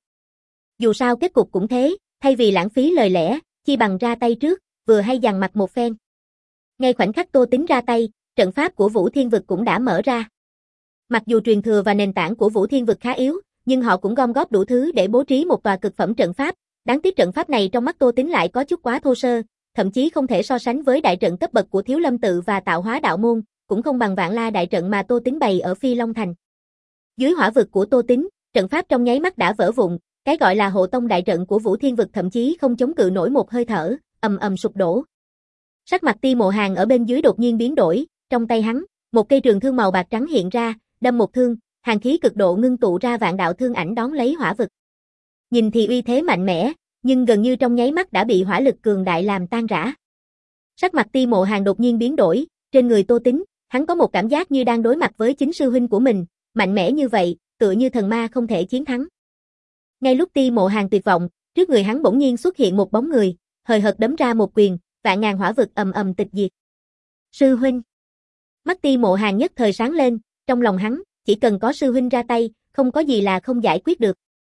Dù sao kết cục cũng thế, thay vì lãng phí lời lẽ, chi bằng ra tay trước, vừa hay dằn mặt một phen. Ngay khoảnh khắc Tô Tính ra tay, trận pháp của Vũ Thiên Vực cũng đã mở ra. Mặc dù truyền thừa và nền tảng của Vũ Thiên Vực khá yếu, nhưng họ cũng gom góp đủ thứ để bố trí một tòa cực phẩm trận pháp. Đáng tiếc trận pháp này trong mắt Tô Tính lại có chút quá thô sơ, thậm chí không thể so sánh với đại trận cấp bậc của Thiếu Lâm Tự và Tạo Hóa Đạo Môn, cũng không bằng Vạn La đại trận mà Tô Tính bày ở Phi Long Thành. Dưới hỏa vực của Tô Tính, trận pháp trong nháy mắt đã vỡ vụn, cái gọi là hộ tông đại trận của Vũ Thiên Vực thậm chí không chống cự nổi một hơi thở, ầm ầm sụp đổ. Sắc mặt Ti Mộ Hàn ở bên dưới đột nhiên biến đổi, trong tay hắn, một cây trường thương màu bạc trắng hiện ra, đâm một thương, hàn khí cực độ ngưng tụ ra vạn đạo thương ảnh đón lấy hỏa vực. Nhìn thì uy thế mạnh mẽ, nhưng gần như trong nháy mắt đã bị hỏa lực cường đại làm tan rã. Sắc mặt Ti Mộ Hàn đột nhiên biến đổi, trên người Tô Tính, hắn có một cảm giác như đang đối mặt với chính sư huynh của mình, mạnh mẽ như vậy, tựa như thần ma không thể chiến thắng. Ngay lúc Ti Mộ Hàn tuyệt vọng, trước người hắn bỗng nhiên xuất hiện một bóng người, hời hợt đấm ra một quyền, vạn ngàn hỏa vực ầm ầm tịch diệt. Sư huynh. Mắt Ti Mộ Hàn nhất thời sáng lên, trong lòng hắn, chỉ cần có sư huynh ra tay, không có gì là không giải quyết được.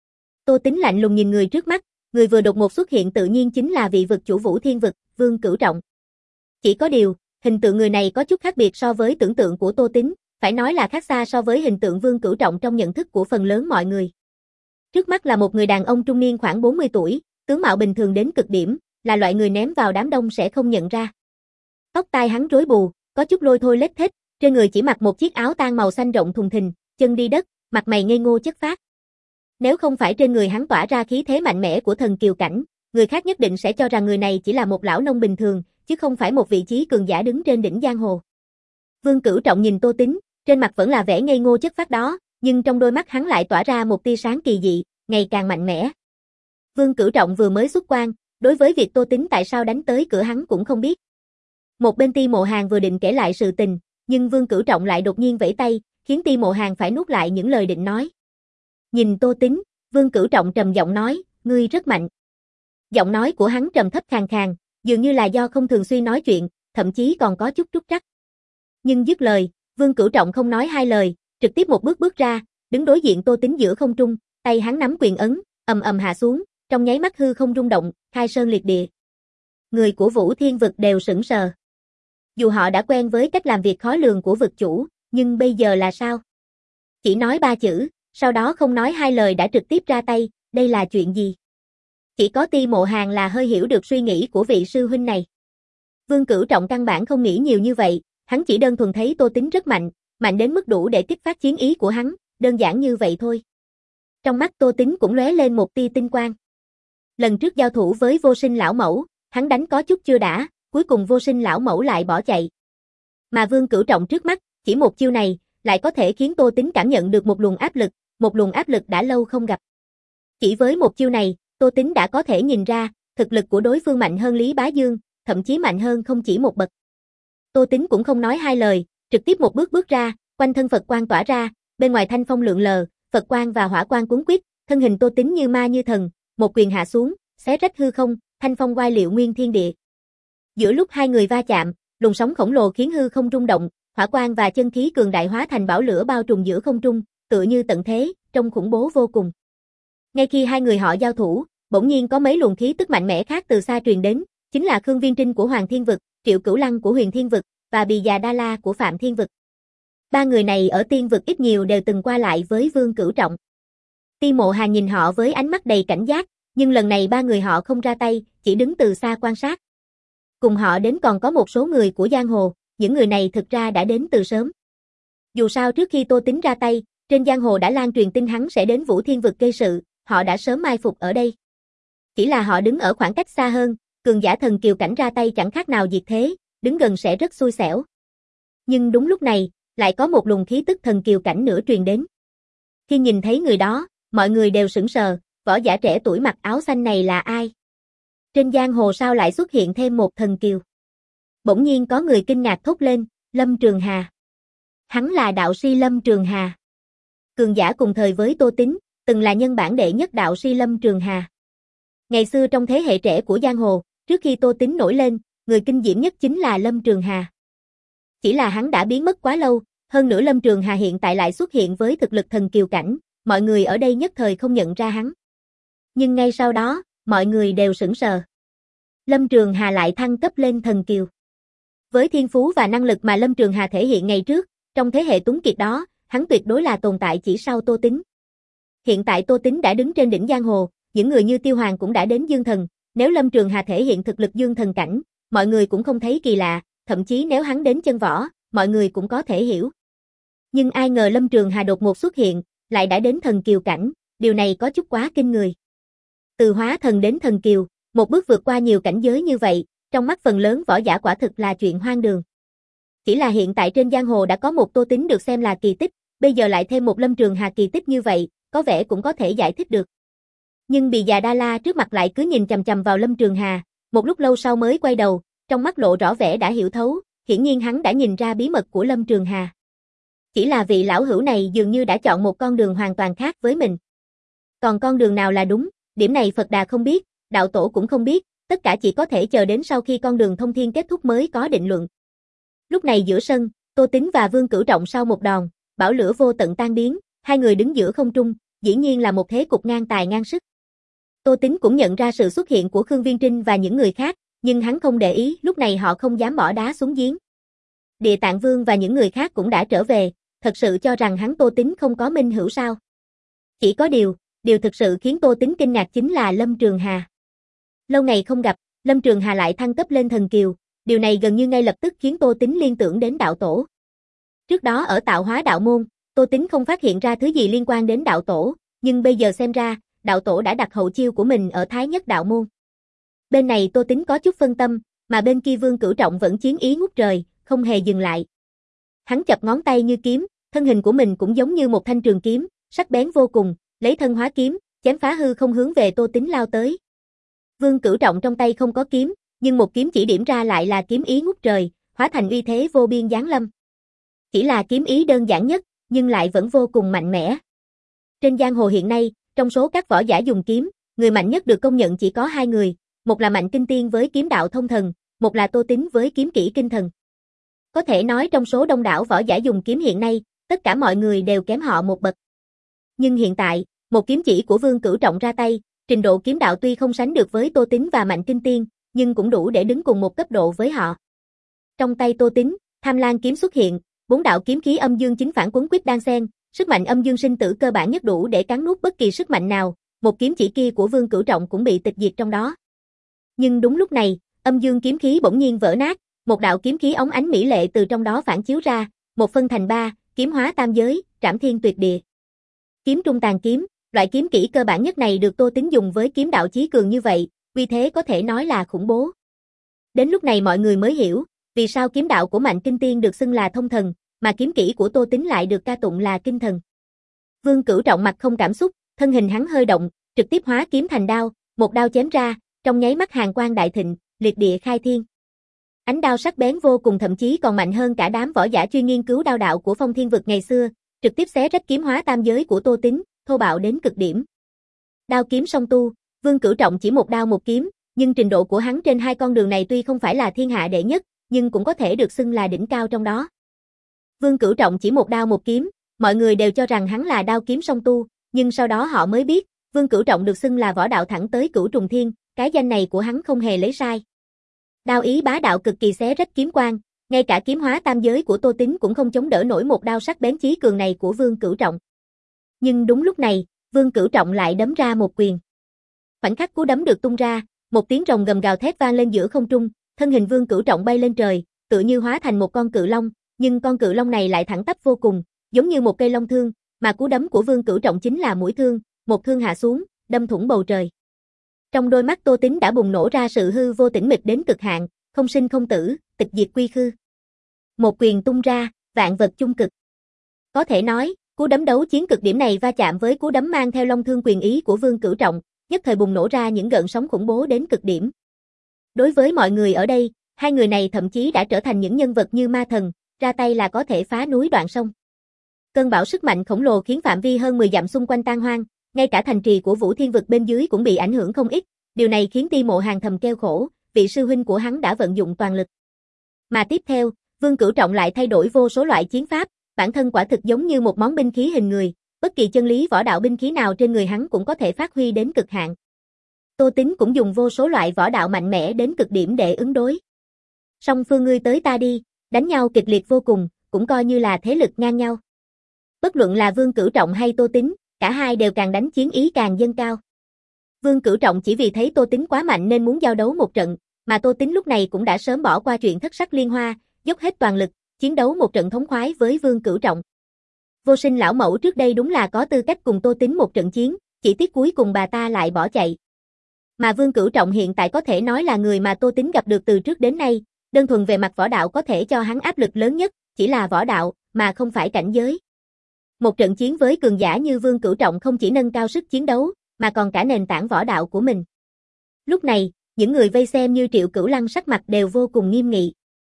Tô Tính lạnh lùng nhìn người trước mắt, người vừa đột ngột xuất hiện tự nhiên chính là vị vực chủ Vũ Thiên Vực, Vương Cửu Trọng. Chỉ có điều, hình tượng người này có chút khác biệt so với tưởng tượng của Tô Tính, phải nói là khác xa so với hình tượng Vương Cửu Trọng trong nhận thức của phần lớn mọi người. Trước mắt là một người đàn ông trung niên khoảng bốn mươi tuổi, tướng mạo bình thường đến cực điểm, là loại người ném vào đám đông sẽ không nhận ra. Tóc tai hắn rối bù, có chút lôi thôi lết thết, trên người chỉ mặc một chiếc áo tang màu xanh rộng thùng thình, chân đi đất, mặt mày ngây ngô chất phác. Nếu không phải trên người hắn tỏa ra khí thế mạnh mẽ của thần kiều cảnh, người khác nhất định sẽ cho rằng người này chỉ là một lão nông bình thường, chứ không phải một vị trí cường giả đứng trên đỉnh giang hồ. Vương Cửu Trọng nhìn Tô Tính, trên mặt vẫn là vẻ ngây ngô chất phác đó, nhưng trong đôi mắt hắn lại tỏa ra một tia sáng kỳ dị, ngày càng mạnh mẽ. Vương Cửu Trọng vừa mới xuất quan, đối với việc Tô Tính tại sao đánh tới cửa hắn cũng không biết. Một bên Ti Mộ Hàn vừa định kể lại sự tình, nhưng Vương Cửu Trọng lại đột nhiên vẫy tay, khiến Ti Mộ Hàn phải nuốt lại những lời định nói. Nhìn Tô Tính, Vương Cửu Trọng trầm giọng nói, ngươi rất mạnh. Giọng nói của hắn trầm thấp khàn khàn, dường như là do không thường xuyên nói chuyện, thậm chí còn có chút trúc trắc. Nhưng dứt lời, Vương Cửu Trọng không nói hai lời, trực tiếp một bước bước ra, đứng đối diện Tô Tính giữa không trung, tay hắn nắm quyền ấn, ầm ầm hạ xuống, trong nháy mắt hư không rung động, khai sơn liệt địa. Người của Vũ Thiên Vực đều sững sờ. Dù họ đã quen với cách làm việc khó lường của vực chủ, nhưng bây giờ là sao? Chỉ nói ba chữ, sau đó không nói hai lời đã trực tiếp ra tay, đây là chuyện gì? Chỉ có Ti Mộ Hàn là hơi hiểu được suy nghĩ của vị sư huynh này. Vương Cửu Trọng căn bản không nghĩ nhiều như vậy, hắn chỉ đơn thuần thấy Tô Tính rất mạnh, mạnh đến mức đủ để kích phát chiến ý của hắn, đơn giản như vậy thôi. Trong mắt Tô Tính cũng lóe lên một tia tinh quang. Lần trước giao thủ với Vô Sinh lão mẫu, hắn đánh có chút chưa đã, cuối cùng Vô Sinh lão mẫu lại bỏ chạy. Mà Vương Cửu Trọng trước mắt, chỉ một chiêu này, lại có thể khiến Tô Tính cảm nhận được một luồng áp lực, một luồng áp lực đã lâu không gặp. Chỉ với một chiêu này, Tô Tính đã có thể nhìn ra, thực lực của đối phương mạnh hơn Lý Bá Dương, thậm chí mạnh hơn không chỉ một bậc. Tô Tính cũng không nói hai lời, trực tiếp một bước bước ra, quanh thân Phật quang tỏa ra, bên ngoài thanh phong lượn lờ, Phật quang và hỏa quang cuốn quýt, thân hình Tô Tính như ma như thần, một quyền hạ xuống, xé rách hư không, thanh phong oai liệu nguyên thiên địa. Giữa lúc hai người va chạm, luồng sóng khổng lồ khiến hư không rung động, hỏa quang và chân khí cường đại hóa thành bão lửa bao trùm giữa không trung, tựa như tận thế, trông khủng bố vô cùng. Ngay khi hai người họ giao thủ, bỗng nhiên có mấy luồng khí tức mạnh mẽ khác từ xa truyền đến, chính là Khương Viên Trinh của Hoàng Thiên Vực, Triệu Cửu Lăng của Huyền Thiên Vực và Bì Già Đa La của Phạm Thiên Vực. Ba người này ở Tiên Vực ít nhiều đều từng qua lại với Vương Cửu Trọng. Ti Mộ Hà nhìn họ với ánh mắt đầy cảnh giác, nhưng lần này ba người họ không ra tay, chỉ đứng từ xa quan sát. Cùng họ đến còn có một số người của giang hồ, những người này thực ra đã đến từ sớm. Dù sao trước khi Tô Tính ra tay, trên giang hồ đã lan truyền tin hắn sẽ đến Vũ Thiên Vực gây sự, họ đã sớm mai phục ở đây. Chỉ là họ đứng ở khoảng cách xa hơn, cường giả thần kiều cảnh ra tay chẳng khác nào diệt thế, đứng gần sẽ rất xui xẻo. Nhưng đúng lúc này, lại có một luồng khí tức thần kiều cảnh nữa truyền đến. Khi nhìn thấy người đó, mọi người đều sững sờ, võ giả trẻ tuổi mặc áo xanh này là ai? Trên giang hồ sao lại xuất hiện thêm một thần kiều? Bỗng nhiên có người kinh ngạc thốt lên, Lâm Trường Hà. Hắn là đạo sĩ Lâm Trường Hà. Cường giả cùng thời với Tô Tính, từng là nhân bản đệ nhất đạo sĩ Lâm Trường Hà. Ngày xưa trong thế hệ trẻ của giang hồ, trước khi Tô Tính nổi lên, người kinh diễm nhất chính là Lâm Trường Hà. Chỉ là hắn đã biến mất quá lâu, hơn nữa Lâm Trường Hà hiện tại lại xuất hiện với thực lực thần kiều cảnh, mọi người ở đây nhất thời không nhận ra hắn. Nhưng ngay sau đó, mọi người đều sững sờ. Lâm Trường Hà lại thăng cấp lên thần kiều. Với thiên phú và năng lực mà Lâm Trường Hà thể hiện ngày trước, trong thế hệ tuấn kiệt đó, hắn tuyệt đối là tồn tại chỉ sau Tô Tính. Hiện tại Tô Tính đã đứng trên đỉnh giang hồ, những người như Tiêu Hoàng cũng đã đến dương thần, nếu Lâm Trường Hà thể hiện thực lực dương thần cảnh, mọi người cũng không thấy kỳ lạ, thậm chí nếu hắn đến chân võ, mọi người cũng có thể hiểu. Nhưng ai ngờ Lâm Trường Hà đột ngột xuất hiện, lại đã đến thần kiều cảnh, điều này có chút quá kinh người. Từ hóa thần đến thần kiều, một bước vượt qua nhiều cảnh giới như vậy, trong mắt phần lớn võ giả quả thực là chuyện hoang đường. Chỉ là hiện tại trên giang hồ đã có một Tô Tính được xem là kỳ tích, bây giờ lại thêm một Lâm Trường Hà kỳ tích như vậy, có vẻ cũng có thể giải thích được. Nhưng Bì Già Đa La trước mặt lại cứ nhìn chằm chằm vào Lâm Trường Hà, một lúc lâu sau mới quay đầu, trong mắt lộ rõ vẻ đã hiểu thấu, hiển nhiên hắn đã nhìn ra bí mật của Lâm Trường Hà. Chỉ là vị lão hữu này dường như đã chọn một con đường hoàn toàn khác với mình. Còn con đường nào là đúng, điểm này Phật Đà không biết, đạo tổ cũng không biết, tất cả chỉ có thể chờ đến sau khi con đường thông thiên kết thúc mới có định luận. Lúc này giữa sân, Tô Tính và Vương Cửu Trọng sau một đòn, bão lửa vô tận tan biến, hai người đứng giữa không trung, dĩ nhiên là một thế cục ngang tài ngang sức. Tô Tính cũng nhận ra sự xuất hiện của Khương Viên Trinh và những người khác, nhưng hắn không để ý, lúc này họ không dám bỏ đá xuống giếng. Địa Tạng Vương và những người khác cũng đã trở về, thật sự cho rằng hắn Tô Tính không có minh hữu sao? Chỉ có điều, điều thực sự khiến Tô Tính kinh ngạc chính là Lâm Trường Hà. Lâu ngày không gặp, Lâm Trường Hà lại thăng cấp lên thần kiều, điều này gần như ngay lập tức khiến Tô Tính liên tưởng đến đạo tổ. Trước đó ở Tạo Hóa Đạo Môn, Tô Tính không phát hiện ra thứ gì liên quan đến đạo tổ, nhưng bây giờ xem ra, đạo tổ đã đặt hậu chiêu của mình ở Thái Nhất Đạo Môn. Bên này Tô Tính có chút phân tâm, mà bên kia Vương Cửu Trọng vẫn chiến ý ngút trời, không hề dừng lại. Hắn chập ngón tay như kiếm, thân hình của mình cũng giống như một thanh trường kiếm, sắc bén vô cùng, lấy thân hóa kiếm, chém phá hư không hướng về Tô Tính lao tới. Vương Cửu Trọng trong tay không có kiếm, nhưng một kiếm chỉ điểm ra lại là kiếm ý ngút trời, hóa thành uy thế vô biên giáng lâm. Chỉ là kiếm ý đơn giản nhất, nhưng lại vẫn vô cùng mạnh mẽ. Trên giang hồ hiện nay, trong số các võ giả dùng kiếm, người mạnh nhất được công nhận chỉ có hai người, một là Mạnh Kinh Tiên với kiếm đạo thông thần, một là Tô Tính với kiếm kỹ kinh thần. Có thể nói trong số đông đảo võ giả dùng kiếm hiện nay, tất cả mọi người đều kém họ một bậc. Nhưng hiện tại, một kiếm chỉ của Vương Cửu Trọng ra tay, trình độ kiếm đạo tuy không sánh được với Tô Tính và Mạnh Kinh Tiên, nhưng cũng đủ để đứng cùng một cấp độ với họ. Trong tay Tô Tính, Tham Lang kiếm xuất hiện, bốn đạo kiếm khí âm dương chính phản quấn quýt đan xen, sức mạnh âm dương sinh tử cơ bản nhất đủ để cắn nuốt bất kỳ sức mạnh nào, một kiếm chỉ kia của Vương Cửu Trọng cũng bị tịch diệt trong đó. Nhưng đúng lúc này, âm dương kiếm khí bỗng nhiên vỡ nát, một đạo kiếm khí óng ánh mỹ lệ từ trong đó phản chiếu ra, một phân thành ba, kiếm hóa tam giới, trảm thiên tuyệt địa. Kiếm trung tàn kiếm, loại kiếm kỹ cơ bản nhất này được Tô Tính dùng với kiếm đạo chí cường như vậy, uy thế có thể nói là khủng bố. Đến lúc này mọi người mới hiểu, vì sao kiếm đạo của Mạnh Kinh Tiên được xưng là thông thần, mà kiếm kỹ của Tô Tín lại được ca tụng là kinh thần. Vương Cửu Trọng mặt không cảm xúc, thân hình hắn hơi động, trực tiếp hóa kiếm thành đao, một đao chém ra, trong nháy mắt hàn quang đại thịnh, liệt địa khai thiên. Ánh đao sắc bén vô cùng, thậm chí còn mạnh hơn cả đám võ giả chuyên nghiên cứu đao đạo của Phong Thiên vực ngày xưa, trực tiếp xé rách kiếm hóa tam giới của Tô Tín, thô bạo đến cực điểm. Đao kiếm song tu, Vương Cửu Trọng chỉ một đao một kiếm, nhưng trình độ của hắn trên hai con đường này tuy không phải là thiên hạ đệ nhất, nhưng cũng có thể được xưng là đỉnh cao trong đó. Vương Cửu Trọng chỉ một đao một kiếm, mọi người đều cho rằng hắn là đao kiếm song tu, nhưng sau đó họ mới biết, Vương Cửu Trọng được xưng là võ đạo thẳng tới cửu trùng thiên, cái danh này của hắn không hề lấy sai. Đao ý bá đạo cực kỳ xé rách kiếm quang, ngay cả kiếm hóa tam giới của Tô Tín cũng không chống đỡ nổi một đao sắc bén chí cường này của Vương Cửu Trọng. Nhưng đúng lúc này, Vương Cửu Trọng lại đấm ra một quyền. Khoảnh khắc cú đấm được tung ra, một tiếng rồng gầm gào thét vang lên giữa không trung, thân hình Vương Cửu Trọng bay lên trời, tựa như hóa thành một con cự long, nhưng con cự long này lại thẳng tắp vô cùng, giống như một cây long thương, mà cú đấm của Vương Cửu Trọng chính là mũi thương, một thương hạ xuống, đâm thủng bầu trời. Trong đôi mắt Tô Tín đã bùng nổ ra sự hư vô tĩnh mịch đến cực hạn, không sinh không tử, tịch diệt quy khư. Một quyền tung ra, vạn vật chung cực. Có thể nói, cú đấm đấu chiến cực điểm này va chạm với cú đấm mang theo long thương quyền ý của Vương Cửu Trọng, nhất thời bùng nổ ra những gợn sóng khủng bố đến cực điểm. Đối với mọi người ở đây, hai người này thậm chí đã trở thành những nhân vật như ma thần, ra tay là có thể phá núi đoạn sông. Cơn bão sức mạnh khổng lồ khiến phạm vi hơn mười dặm xung quanh tan hoang, ngay cả thành trì của Vũ Thiên vực bên dưới cũng bị ảnh hưởng không ít, điều này khiến Ti Mộ Hàn thầm kêu khổ, vị sư huynh của hắn đã vận dụng toàn lực. Mà tiếp theo, Vương Cửu Trọng lại thay đổi vô số loại chiến pháp, bản thân quả thực giống như một món binh khí hình người, bất kỳ chân lý võ đạo binh khí nào trên người hắn cũng có thể phát huy đến cực hạn. Tô Tín cũng dùng vô số loại võ đạo mạnh mẽ đến cực điểm để ứng đối. Song phương ngươi tới ta đi, đánh nhau kịch liệt vô cùng, cũng coi như là thế lực ngang nhau. Bất luận là Vương Cửu Trọng hay Tô Tín, cả hai đều càng đánh chiến ý càng dâng cao. Vương Cửu Trọng chỉ vì thấy Tô Tín quá mạnh nên muốn giao đấu một trận, mà Tô Tín lúc này cũng đã sớm bỏ qua chuyện thất sắc liên hoa, dốc hết toàn lực, chiến đấu một trận thống khoái với Vương Cửu Trọng. Vô Sinh lão mẫu trước đây đúng là có tư cách cùng Tô Tín một trận chiến, chỉ tiếc cuối cùng bà ta lại bỏ chạy. Mà Vương Cửu Trọng hiện tại có thể nói là người mà Tô Tín gặp được từ trước đến nay, đơn thuần về mặt võ đạo có thể cho hắn áp lực lớn nhất, chỉ là võ đạo, mà không phải cảnh giới. Một trận chiến với cường giả như Vương Cửu Trọng không chỉ nâng cao sức chiến đấu, mà còn cả nền tảng võ đạo của mình. Lúc này, những người vây xem như Triệu Cửu Lăng sắc mặt đều vô cùng nghiêm nghị.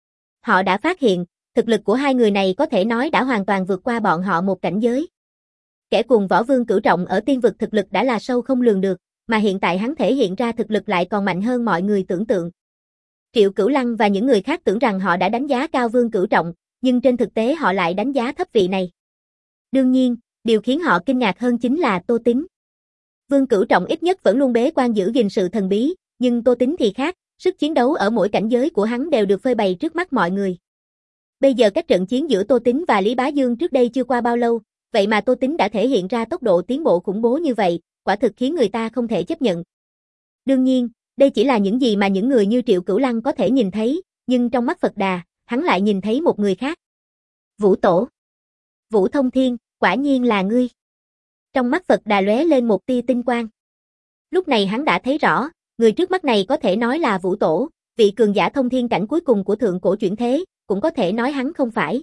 Họ đã phát hiện, thực lực của hai người này có thể nói đã hoàn toàn vượt qua bọn họ một cảnh giới. Kẻ cùng võ Vương Cửu Trọng ở tiên vực thực lực đã là sâu không lường được, mà hiện tại hắn thể hiện ra thực lực lại còn mạnh hơn mọi người tưởng tượng. Triệu Cửu Lăng và những người khác tưởng rằng họ đã đánh giá cao Vương Cửu Trọng, nhưng trên thực tế họ lại đánh giá thấp vị này. Đương nhiên, điều khiến họ kinh ngạc hơn chính là Tô Tín. Vương Cửu Trọng ít nhất vẫn luôn bế quan giữ gìn sự thần bí, nhưng Tô Tín thì khác, sức chiến đấu ở mỗi cảnh giới của hắn đều được phơi bày trước mắt mọi người. Bây giờ các trận chiến giữa Tô Tín và Lý Bá Dương trước đây chưa qua bao lâu, vậy mà Tô Tín đã thể hiện ra tốc độ tiến bộ khủng bố như vậy, quả thực khiến người ta không thể chấp nhận. Đương nhiên, đây chỉ là những gì mà những người như Triệu Cửu Lăng có thể nhìn thấy, nhưng trong mắt Phật Đà, hắn lại nhìn thấy một người khác. Vũ Tổ. Vũ Thông Thiên, quả nhiên là ngươi. Trong mắt Phật Đà lóe lên một tia tinh quang. Lúc này hắn đã thấy rõ, người trước mắt này có thể nói là Vũ Tổ, vị cường giả thông thiên cảnh cuối cùng của thượng cổ chuyển thế, cũng có thể nói hắn không phải.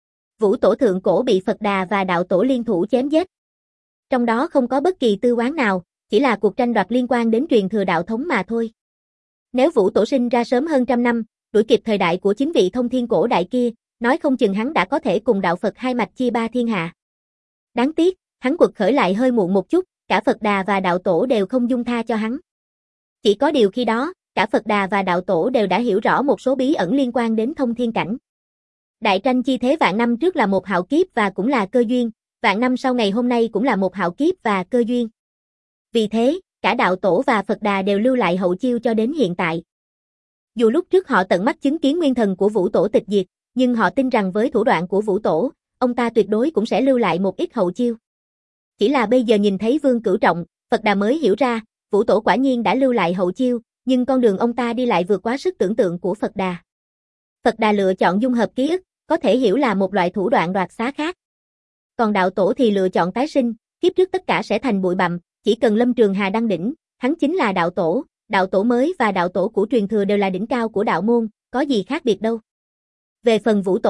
Vũ Tổ thượng cổ bị Phật Đà và đạo tổ liên thủ chém giết. Trong đó không có bất kỳ tư oán nào, chỉ là cuộc tranh đoạt liên quan đến truyền thừa đạo thống mà thôi. Nếu Vũ Tổ sinh ra sớm hơn trăm năm, đuổi kịp thời đại của chính vị thông thiên cổ đại kia, nói không chừng hắn đã có thể cùng đạo Phật hai mạch chia ba thiên hạ. Đáng tiếc, hắn quật khởi lại hơi muộn một chút, cả Phật Đà và đạo tổ đều không dung tha cho hắn. Chỉ có điều khi đó, cả Phật Đà và đạo tổ đều đã hiểu rõ một số bí ẩn liên quan đến thông thiên cảnh. Đại tranh chi thế vạn năm trước là một hạo kiếp và cũng là cơ duyên, vạn năm sau ngày hôm nay cũng là một hạo kiếp và cơ duyên. Vì thế, cả đạo tổ và Phật Đà đều lưu lại hậu chiêu cho đến hiện tại. Dù lúc trước họ tận mắt chứng kiến nguyên thần của Vũ Tổ tịch diệt, nhưng họ tin rằng với thủ đoạn của Vũ Tổ, ông ta tuyệt đối cũng sẽ lưu lại một ít hậu chiêu. Chỉ là bây giờ nhìn thấy Vương Cửu Trọng, Phật Đà mới hiểu ra, Vũ Tổ quả nhiên đã lưu lại hậu chiêu, nhưng con đường ông ta đi lại vượt quá sức tưởng tượng của Phật Đà. Phật Đà lựa chọn dung hợp ký ức, có thể hiểu là một loại thủ đoạn đoạt xá khác. Còn đạo tổ thì lựa chọn tái sinh, kiếp trước tất cả sẽ thành bụi bặm, chỉ cần Lâm Trường Hà đăng đỉnh, hắn chính là đạo tổ, đạo tổ mới và đạo tổ của truyền thừa đều là đỉnh cao của đạo môn, có gì khác biệt đâu. Về phần Vũ Tổ,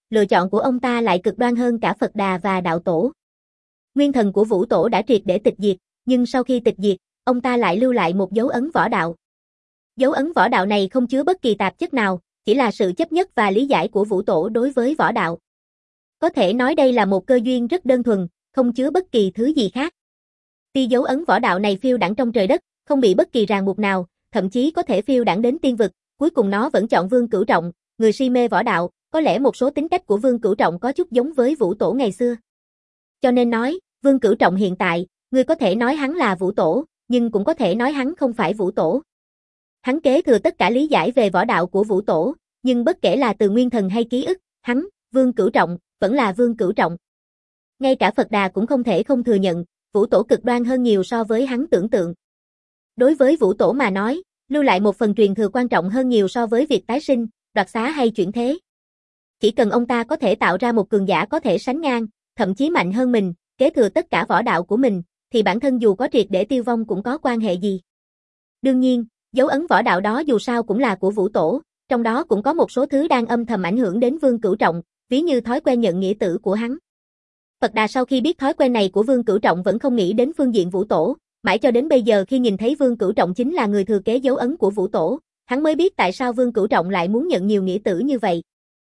lựa chọn của ông ta lại cực đoan hơn cả Phật Đà và Đạo Tổ. Nguyên thần của Vũ Tổ đã triệt để tịch diệt, nhưng sau khi tịch diệt, ông ta lại lưu lại một dấu ấn võ đạo. Dấu ấn võ đạo này không chứa bất kỳ tạp chất nào, chỉ là sự chấp nhất và lý giải của Vũ Tổ đối với võ đạo. Có thể nói đây là một cơ duyên rất đơn thuần, không chứa bất kỳ thứ gì khác. Tuy dấu ấn võ đạo này phiêu đãng trong trời đất, không bị bất kỳ ràng buộc nào, thậm chí có thể phiêu đãng đến tiên vực, cuối cùng nó vẫn chọn Vương Cửu Trọng, người si mê võ đạo, có lẽ một số tính cách của Vương Cửu Trọng có chút giống với Vũ Tổ ngày xưa. Cho nên nói, Vương Cửu Trọng hiện tại, người có thể nói hắn là Vũ Tổ, nhưng cũng có thể nói hắn không phải Vũ Tổ. Hắn kế thừa tất cả lý giải về võ đạo của Vũ Tổ, nhưng bất kể là từ nguyên thần hay ký ức, hắn, Vương Cửu Trọng, vẫn là Vương Cửu Trọng. Ngay cả Phật Đà cũng không thể không thừa nhận, Vũ Tổ cực đoan hơn nhiều so với hắn tưởng tượng. Đối với Vũ Tổ mà nói, lưu lại một phần truyền thừa quan trọng hơn nhiều so với việc tái sinh, đoạt xá hay chuyển thế. Chỉ cần ông ta có thể tạo ra một cường giả có thể sánh ngang, thậm chí mạnh hơn mình, kế thừa tất cả võ đạo của mình, thì bản thân dù có triệt để tiêu vong cũng có quan hệ gì. Đương nhiên, dấu ấn võ đạo đó dù sao cũng là của Vũ Tổ, trong đó cũng có một số thứ đang âm thầm ảnh hưởng đến Vương Cửu Trọng, ví như thói quen nhận nghĩa tử của hắn. Phật Đà sau khi biết thói quen này của Vương Cửu Trọng vẫn không nghĩ đến phương diện Vũ Tổ, mãi cho đến bây giờ khi nhìn thấy Vương Cửu Trọng chính là người thừa kế dấu ấn của Vũ Tổ, hắn mới biết tại sao Vương Cửu Trọng lại muốn nhận nhiều nghĩa tử như vậy.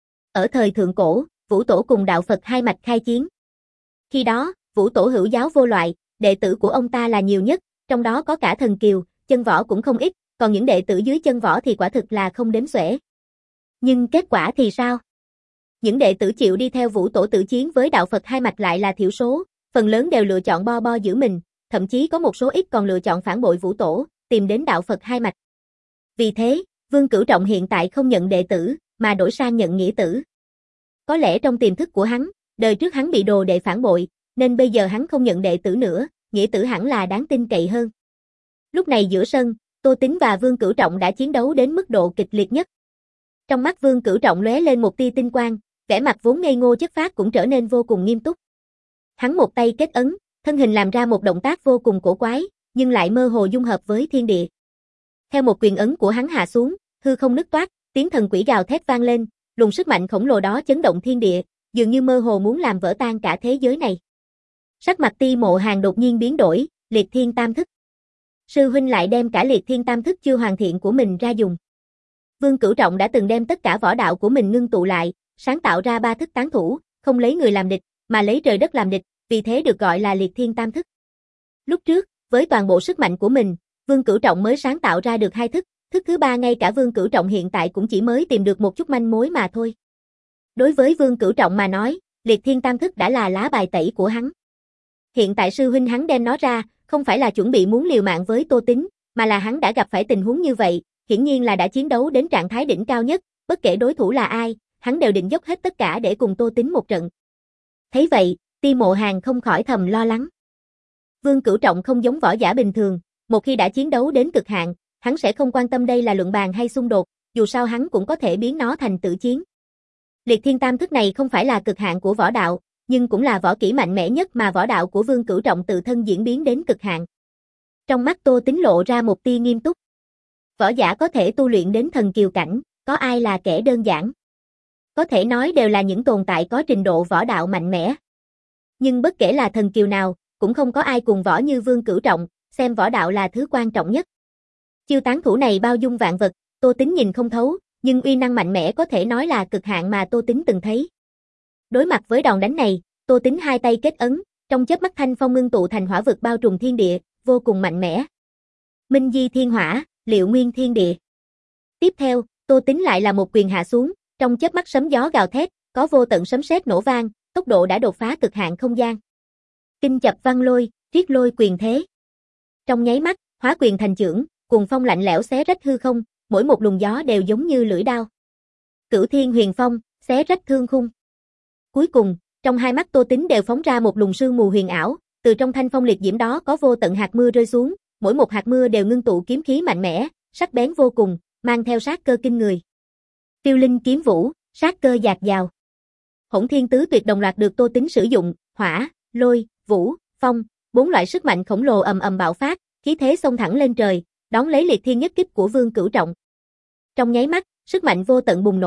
Ở thời thượng cổ, Vũ Tổ cùng đạo Phật hai mạch khai chiến. Khi đó, Vũ Tổ hữu giáo vô loại, đệ tử của ông ta là nhiều nhất, trong đó có cả thần kiều, chân võ cũng không ít, còn những đệ tử dưới chân võ thì quả thực là không đếm xuể. Nhưng kết quả thì sao? Những đệ tử chịu đi theo Vũ Tổ tử chiến với đạo Phật hai mạch lại là thiểu số, phần lớn đều lựa chọn bo bo giữ mình, thậm chí có một số ít còn lựa chọn phản bội Vũ Tổ, tìm đến đạo Phật hai mạch. Vì thế, Vương Cửu Trọng hiện tại không nhận đệ tử, mà đổi sang nhận nghĩa tử. Có lẽ trong tiềm thức của hắn, đời trước hắn bị đồ đệ phản bội, nên bây giờ hắn không nhận đệ tử nữa, nghĩa tử hẳn là đáng tin cậy hơn. Lúc này giữa sân, Tô Tín và Vương Cửu Trọng đã chiến đấu đến mức độ kịch liệt nhất. Trong mắt Vương Cửu Trọng lóe lên một tia tinh quang, vẻ mặt vốn ngây ngô chất phác cũng trở nên vô cùng nghiêm túc. Hắn một tay kết ấn, thân hình làm ra một động tác vô cùng cổ quái, nhưng lại mơ hồ dung hợp với thiên địa. Theo một quyền ấn của hắn hạ xuống, hư không nứt toát, tiếng thần quỷ gào thét vang lên, luồng sức mạnh khổng lồ đó chấn động thiên địa, dường như mơ hồ muốn làm vỡ tan cả thế giới này. Sắc mặt Ti Mộ Hàn đột nhiên biến đổi, Liệt Thiên Tam Thức. Sư huynh lại đem cả Liệt Thiên Tam Thức chưa hoàn thiện của mình ra dùng. Vương Cửu Trọng đã từng đem tất cả võ đạo của mình ngưng tụ lại, sáng tạo ra ba thức tán thủ, không lấy người làm địch, mà lấy trời đất làm địch, vì thế được gọi là Liệt Thiên Tam Thức. Lúc trước, với toàn bộ sức mạnh của mình, Vương Cửu Trọng mới sáng tạo ra được hai thức, thức thứ ba ngay cả Vương Cửu Trọng hiện tại cũng chỉ mới tìm được một chút manh mối mà thôi. Đối với Vương Cửu Trọng mà nói, Liệt Thiên Tam Thức đã là lá bài tẩy của hắn. Hiện tại sư huynh hắn đem nó ra, không phải là chuẩn bị muốn liều mạng với Tô Tín, mà là hắn đã gặp phải tình huống như vậy, hiển nhiên là đã chiến đấu đến trạng thái đỉnh cao nhất, bất kể đối thủ là ai, hắn đều định dốc hết tất cả để cùng Tô Tín một trận. Thấy vậy, Ti Mộ Hàn không khỏi thầm lo lắng. Vương Cửu Trọng không giống võ giả bình thường, một khi đã chiến đấu đến cực hạn, hắn sẽ không quan tâm đây là luận bàn hay xung đột, dù sao hắn cũng có thể biến nó thành tự chiến. Liệt Thiên Tam Thức này không phải là cực hạn của võ đạo, nhưng cũng là võ kỹ mạnh mẽ nhất mà võ đạo của Vương Cửu Trọng tự thân diễn biến đến cực hạn. Trong mắt Tô Tín lộ ra một tia nghiêm túc. Võ giả có thể tu luyện đến thần kiều cảnh, có ai là kẻ đơn giản? Có thể nói đều là những tồn tại có trình độ võ đạo mạnh mẽ. Nhưng bất kể là thần kiều nào, cũng không có ai cùng võ như Vương Cửu Trọng, xem võ đạo là thứ quan trọng nhất. Chiêu tán thủ này bao dung vạn vật, Tô Tín nhìn không thấu, nhưng uy năng mạnh mẽ có thể nói là cực hạn mà Tô Tín từng thấy. Đối mặt với đòn đánh này, Tô Tín hai tay kết ấn, trong chớp mắt thanh phong ngưng tụ thành hỏa vực bao trùm thiên địa, vô cùng mạnh mẽ. Minh Di Thiên Hỏa, Liệu Nguyên Thiên Địa. Tiếp theo, Tô Tín lại là một quyền hạ xuống, trong chớp mắt sấm gió gào thét, có vô tận sấm sét nổ vang, tốc độ đã đột phá cực hạn không gian. Kinh chập văn lôi, triết lôi quyền thế. Trong nháy mắt, hóa quyền thành chưởng, cuồng phong lạnh lẽo xé rách hư không, mỗi một luồng gió đều giống như lưỡi đao. Cửu Thiên Huyền Phong, xé rách thương khung. Cuối cùng, trong hai mắt Tô Tín đều phóng ra một luồng sương mù huyền ảo, từ trong thanh phong liệt diễm đó có vô tận hạt mưa rơi xuống, mỗi một hạt mưa đều ngưng tụ kiếm khí mạnh mẽ, sắc bén vô cùng, mang theo sát cơ kinh người. Tiêu Linh kiếm vũ, sát cơ dạt dào. Hỗn Thiên Tứ Tuyệt đồng loạt được Tô Tín sử dụng, hỏa, lôi, vũ, phong, bốn loại sức mạnh khổng lồ ầm ầm bạo phát, khí thế xông thẳng lên trời, đón lấy Liệt Thiên nhất kích của Vương Cửu Trọng. Trong nháy mắt, sức mạnh vô tận bùng nổ,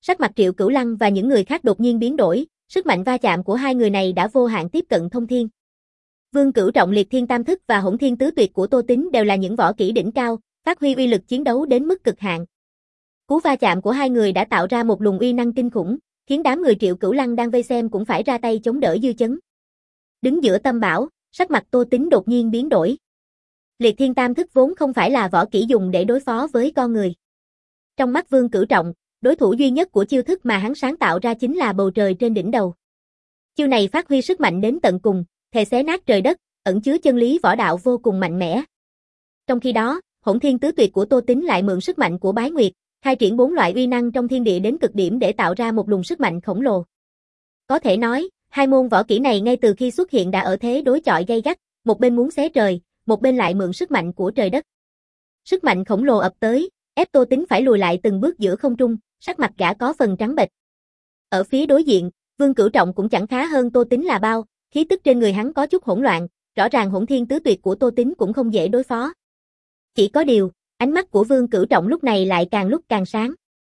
sắc mặt Triệu Cửu Lăng và những người khác đột nhiên biến đổi, sức mạnh va chạm của hai người này đã vô hạn tiếp cận thông thiên. Vương Cửu Trọng Liệt Thiên Tam Thức và Hỗn Thiên Tứ Tuyệt của Tô Tín đều là những võ kỹ đỉnh cao, phát huy uy lực chiến đấu đến mức cực hạn. Cú va chạm của hai người đã tạo ra một luồng uy năng kinh khủng, khiến đám người Triệu Cửu Lăng đang vây xem cũng phải ra tay chống đỡ dư chấn. Đứng giữa tâm bão, sắc mặt Tô Tín đột nhiên biến đổi. Liệt Thiên Tam Thức vốn không phải là võ kỹ dùng để đối phó với con người. Trong mắt Vương Cửu Trọng, đối thủ duy nhất của chiêu thức mà hắn sáng tạo ra chính là bầu trời trên đỉnh đầu. Chiêu này phát huy sức mạnh đến tận cùng, thề xé nát trời đất, ẩn chứa chân lý võ đạo vô cùng mạnh mẽ. Trong khi đó, Hỗn Thiên Tứ Tuyệt của Tô Tín lại mượn sức mạnh của Bái Nguyệt, khai triển bốn loại uy năng trong thiên địa đến cực điểm để tạo ra một luồng sức mạnh khổng lồ. Có thể nói, hai môn võ kỹ này ngay từ khi xuất hiện đã ở thế đối chọi gay gắt, một bên muốn xé trời, một bên lại mượn sức mạnh của trời đất. Sức mạnh khổng lồ ập tới, ép Tô Tín phải lùi lại từng bước giữa không trung, sắc mặt gã có phần trắng bệch. Ở phía đối diện, Vương Cửu Trọng cũng chẳng khá hơn Tô Tín là bao, khí tức trên người hắn có chút hỗn loạn, rõ ràng Hỗn Thiên Tứ Tuyệt của Tô Tín cũng không dễ đối phó. Chỉ có điều, ánh mắt của Vương Cửu Trọng lúc này lại càng lúc càng sáng.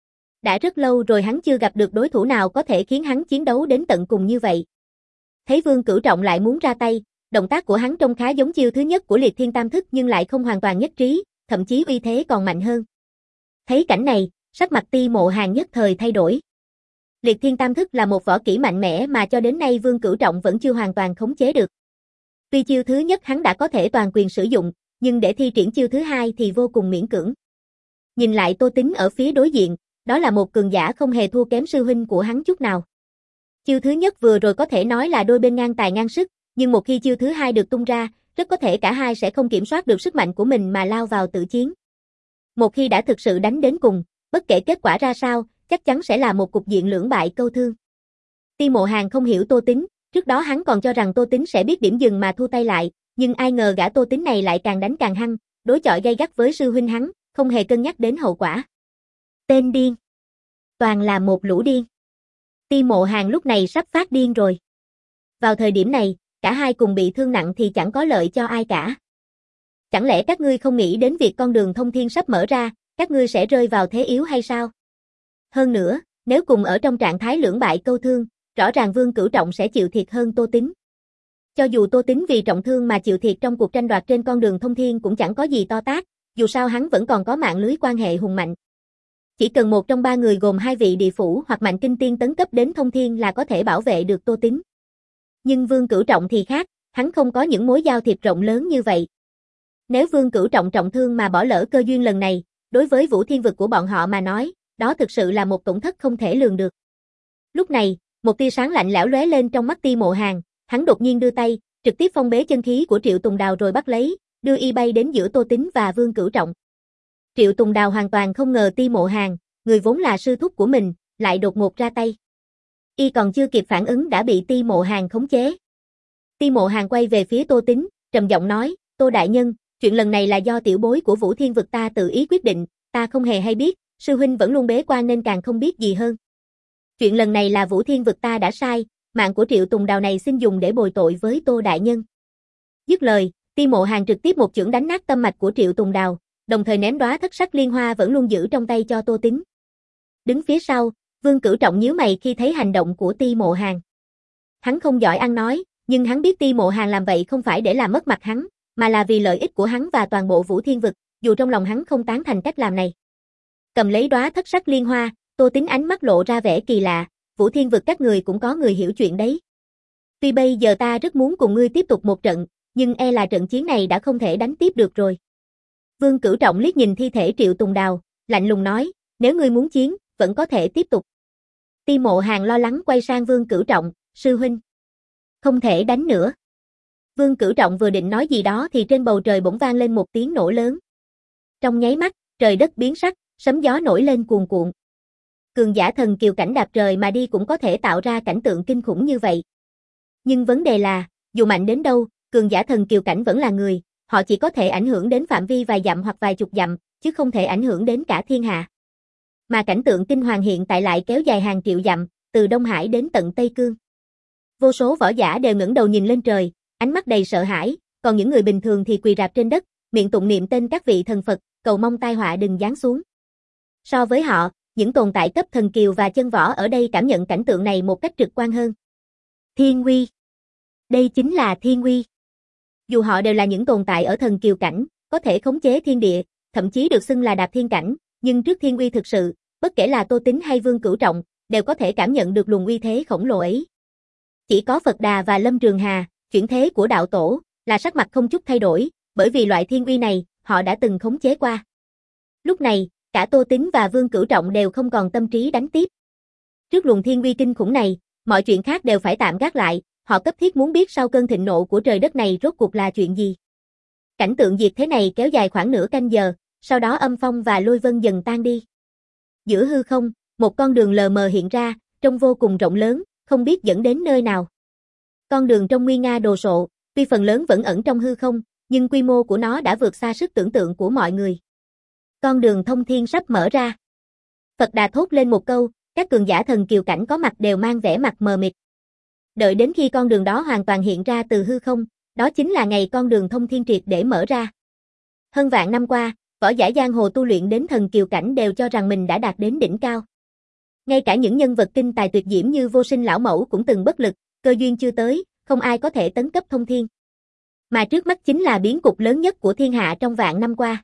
Đã rất lâu rồi hắn chưa gặp được đối thủ nào có thể khiến hắn chiến đấu đến tận cùng như vậy. Thấy Vương Cửu Trọng lại muốn ra tay, động tác của hắn trông khá giống chiêu thứ nhất của Liệt Thiên Tam Thức nhưng lại không hoàn toàn nhất trí, thậm chí uy thế còn mạnh hơn. Thấy cảnh này, sắc mặt Ti Mộ Hàn nhất thời thay đổi. Liệt Thiên Tam Thức là một võ kỹ mạnh mẽ mà cho đến nay Vương Cửu Trọng vẫn chưa hoàn toàn khống chế được. Tuy chiêu thứ nhất hắn đã có thể toàn quyền sử dụng, nhưng để thi triển chiêu thứ hai thì vô cùng miễn cưỡng. Nhìn lại Tô Tín ở phía đối diện, đó là một cường giả không hề thua kém sư huynh của hắn chút nào. Chiêu thứ nhất vừa rồi có thể nói là đôi bên ngang tài ngang sức, nhưng một khi chiêu thứ hai được tung ra, rất có thể cả hai sẽ không kiểm soát được sức mạnh của mình mà lao vào tự chiến. Một khi đã thực sự đánh đến cùng, bất kể kết quả ra sao, chắc chắn sẽ là một cục diện lưỡng bại câu thương. Ti Mộ Hàn không hiểu Tô Tín, trước đó hắn còn cho rằng Tô Tín sẽ biết điểm dừng mà thu tay lại, nhưng ai ngờ gã Tô Tín này lại càng đánh càng hăng, đối chọi gay gắt với sư huynh hắn, không hề cân nhắc đến hậu quả. Tên điên. Toàn là một lũ điên. Ti Mộ Hàn lúc này sắp phát điên rồi. Vào thời điểm này, cả hai cùng bị thương nặng thì chẳng có lợi cho ai cả. Chẳng lẽ các ngươi không nghĩ đến việc con đường thông thiên sắp mở ra, các ngươi sẽ rơi vào thế yếu hay sao? Hơn nữa, nếu cùng ở trong trạng thái lưỡng bại câu thương, rõ ràng Vương Cửu Trọng sẽ chịu thiệt hơn Tô Tín. Cho dù Tô Tín vì trọng thương mà chịu thiệt trong cuộc tranh đoạt trên con đường thông thiên cũng chẳng có gì to tát, dù sao hắn vẫn còn có mạng lưới quan hệ hùng mạnh. Chỉ cần một trong ba người gồm hai vị địa phủ hoặc mạnh kinh tiên tấn cấp đến thông thiên là có thể bảo vệ được Tô Tín. Nhưng Vương Cửu Trọng thì khác, hắn không có những mối giao thiệp rộng lớn như vậy. Nếu Vương Cửu Trọng trọng thương mà bỏ lỡ cơ duyên lần này, đối với vũ thiên vực của bọn họ mà nói, đó thực sự là một tổn thất không thể lường được. Lúc này, một tia sáng lạnh lẽo lóe lên trong mắt Ti Mộ Hàn, hắn đột nhiên đưa tay, trực tiếp phong bế chân khí của Triệu Tùng Đào rồi bắt lấy, đưa y bay đến giữa Tô Tín và Vương Cửu Trọng. Triệu Tùng Đào hoàn toàn không ngờ Ti Mộ Hàn, người vốn là sư thúc của mình, lại đột ngột ra tay. Y còn chưa kịp phản ứng đã bị Ti Mộ Hàn khống chế. Ti Mộ Hàn quay về phía Tô Tín, trầm giọng nói, Tô đại nhân, chuyện lần này là do tiểu bối của Vũ Thiên Vực ta tự ý quyết định, ta không hề hay biết, sư huynh vẫn luôn bế quan nên càng không biết gì hơn. Chuyện lần này là Vũ Thiên Vực ta đã sai, mạng của Triệu Tùng Đào này xin dùng để bồi tội với Tô đại nhân. Dứt lời, Ti Mộ Hàn trực tiếp một chưởng đánh nát tâm mạch của Triệu Tùng Đào, đồng thời ném đóa thất sắc liên hoa vẫn luôn giữ trong tay cho Tô Tín. Đứng phía sau, Vương Cửu Trọng nhíu mày khi thấy hành động của Ti Mộ Hàn. Hắn không giỏi ăn nói, nhưng hắn biết Ti Mộ Hàn làm vậy không phải để làm mất mặt hắn, mà là vì lợi ích của hắn và toàn bộ Vũ Thiên Vực, dù trong lòng hắn không tán thành cách làm này. Cầm lấy đóa thất sắc liên hoa, Tô Tín ánh mắt lộ ra vẻ kỳ lạ, Vũ Thiên Vực các người cũng có người hiểu chuyện đấy. Tuy bây giờ ta rất muốn cùng ngươi tiếp tục một trận, nhưng e là trận chiến này đã không thể đánh tiếp được rồi. Vương Cửu Trọng liếc nhìn thi thể Triệu Tùng Đào, lạnh lùng nói, nếu ngươi muốn chiến, vẫn có thể tiếp tục. Ti Mộ Hàn lo lắng quay sang Vương Cửu Trọng, sư huynh. Không thể đánh nữa. Vương Cửu Trọng vừa định nói gì đó thì trên bầu trời bỗng vang lên một tiếng nổ lớn. Trong nháy mắt, trời đất biến sắc, sấm gió nổi lên cuồn cuộn. Cường giả thần kiều cảnh đạp trời mà đi cũng có thể tạo ra cảnh tượng kinh khủng như vậy. Nhưng vấn đề là, dù mạnh đến đâu, cường giả thần kiều cảnh vẫn là người, họ chỉ có thể ảnh hưởng đến phạm vi vài dặm hoặc vài chục dặm, chứ không thể ảnh hưởng đến cả thiên hạ. Mà cảnh tượng kinh hoàng hiện tại lại kéo dài hàng triệu dặm, từ Đông Hải đến tận Tây Cương. Vô số võ giả đều ngẩng đầu nhìn lên trời, ánh mắt đầy sợ hãi, còn những người bình thường thì quỳ rạp trên đất, miệng tụng niệm tên các vị thần Phật, cầu mong tai họa đừng giáng xuống. So với họ, những tồn tại cấp thần kiều và chân võ ở đây cảm nhận cảnh tượng này một cách trực quan hơn. Thiên uy. Đây chính là thiên uy. Dù họ đều là những tồn tại ở thần kiều cảnh, có thể khống chế thiên địa, thậm chí được xưng là đạp thiên cảnh, nhưng trước thiên uy thực sự, bất kể là Tô Tín hay Vương Cửu Trọng, đều có thể cảm nhận được luồng uy thế khổng lồ ấy. Chỉ có Phật Đà và Lâm Trường Hà, chuyển thế của đạo tổ, là sắc mặt không chút thay đổi, bởi vì loại thiên uy này, họ đã từng khống chế qua. Lúc này, cả Tô Tín và Vương Cửu Trọng đều không còn tâm trí đánh tiếp. Trước luồng thiên uy kinh khủng này, mọi chuyện khác đều phải tạm gác lại, họ cấp thiết muốn biết sau cơn thịnh nộ của trời đất này rốt cuộc là chuyện gì. Cảnh tượng diệt thế này kéo dài khoảng nửa canh giờ, sau đó âm phong và lôi vân dần tan đi. Giữa hư không, một con đường lờ mờ hiện ra, trông vô cùng rộng lớn, không biết dẫn đến nơi nào. Con đường trông nguy nga đồ sộ, tuy phần lớn vẫn ẩn trong hư không, nhưng quy mô của nó đã vượt xa sức tưởng tượng của mọi người. Con đường thông thiên sắp mở ra. Phật Đà thốt lên một câu, các cường giả thần kiều cảnh có mặt đều mang vẻ mặt mờ mịt. Đợi đến khi con đường đó hoàn toàn hiện ra từ hư không, đó chính là ngày con đường thông thiên triệt để mở ra. Hơn vạn năm qua, võ giả giang hồ tu luyện đến thần kiều cảnh đều cho rằng mình đã đạt đến đỉnh cao. Ngay cả những nhân vật kinh tài tuyệt diễm như Vô Sinh lão mẫu cũng từng bất lực, cơ duyên chưa tới, không ai có thể tấn cấp thông thiên. Mà trước mắt chính là biến cục lớn nhất của thiên hạ trong vạn năm qua.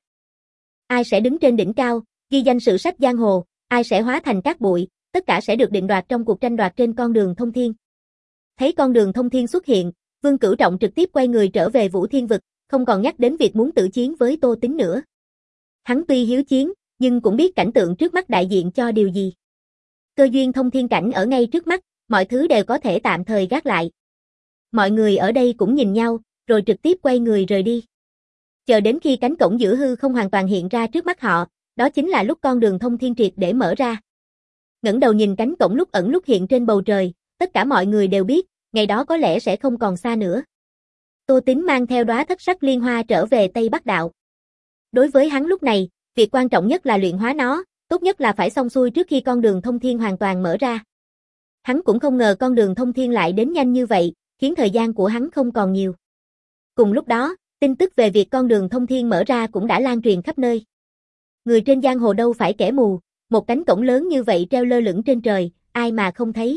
Ai sẽ đứng trên đỉnh cao, ghi danh sử sách giang hồ, ai sẽ hóa thành cát bụi, tất cả sẽ được định đoạt trong cuộc tranh đoạt trên con đường thông thiên. Thấy con đường thông thiên xuất hiện, Vương Cửu Trọng trực tiếp quay người trở về Vũ Thiên Vực, không còn nhắc đến việc muốn tự chiến với Tô Tín nữa. Hắn tuy hiếu chiến, nhưng cũng biết cảnh tượng trước mắt đại diện cho điều gì. Cơ duyên thông thiên cảnh ở ngay trước mắt, mọi thứ đều có thể tạm thời gác lại. Mọi người ở đây cũng nhìn nhau, rồi trực tiếp quay người rời đi. Chờ đến khi cánh cổng giữa hư không hoàn toàn hiện ra trước mắt họ, đó chính là lúc con đường thông thiên triệt để mở ra. Ngẩng đầu nhìn cánh cổng lúc ẩn lúc hiện trên bầu trời, tất cả mọi người đều biết, ngày đó có lẽ sẽ không còn xa nữa. Tô Tín mang theo đóa thất sắc liên hoa trở về Tây Bắc Đạo. Đối với hắn lúc này, việc quan trọng nhất là luyện hóa nó, tốt nhất là phải xong xuôi trước khi con đường thông thiên hoàn toàn mở ra. Hắn cũng không ngờ con đường thông thiên lại đến nhanh như vậy, khiến thời gian của hắn không còn nhiều. Cùng lúc đó, tin tức về việc con đường thông thiên mở ra cũng đã lan truyền khắp nơi. Người trên giang hồ đâu phải kẻ mù, một cánh cổng lớn như vậy treo lơ lửng trên trời, ai mà không thấy.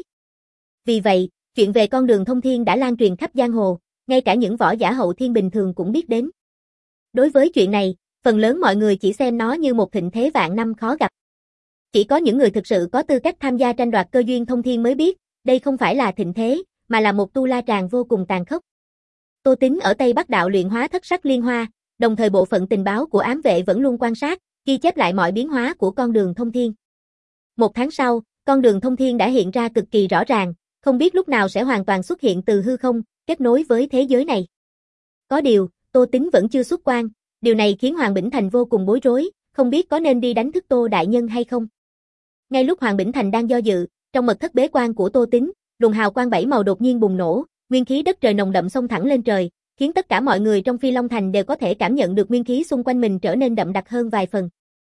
Vì vậy, chuyện về con đường thông thiên đã lan truyền khắp giang hồ, ngay cả những võ giả hậu thiên bình thường cũng biết đến. Đối với chuyện này, phần lớn mọi người chỉ xem nó như một thịnh thế vạn năm khó gặp. Chỉ có những người thực sự có tư cách tham gia tranh đoạt cơ duyên thông thiên mới biết, đây không phải là thịnh thế, mà là một tu la tràng vô cùng tàn khốc. Tô Tín ở Tây Bắc Đạo luyện hóa thất sắc liên hoa, đồng thời bộ phận tình báo của ám vệ vẫn luôn quan sát, ghi chép lại mọi biến hóa của con đường thông thiên. Một tháng sau, con đường thông thiên đã hiện ra cực kỳ rõ ràng, không biết lúc nào sẽ hoàn toàn xuất hiện từ hư không, kết nối với thế giới này. Có điều, Tô Tín vẫn chưa xuất quan, điều này khiến Hoàng Bỉnh Thành vô cùng bối rối, không biết có nên đi đánh thức Tô đại nhân hay không. Ngay lúc Hoàng Bỉnh Thành đang do dự, trong mật thất bế quan của Tô Tín, luồng hào quang bảy màu đột nhiên bùng nổ, nguyên khí đất trời nồng đậm xông thẳng lên trời, khiến tất cả mọi người trong Phi Long Thành đều có thể cảm nhận được nguyên khí xung quanh mình trở nên đậm đặc hơn vài phần.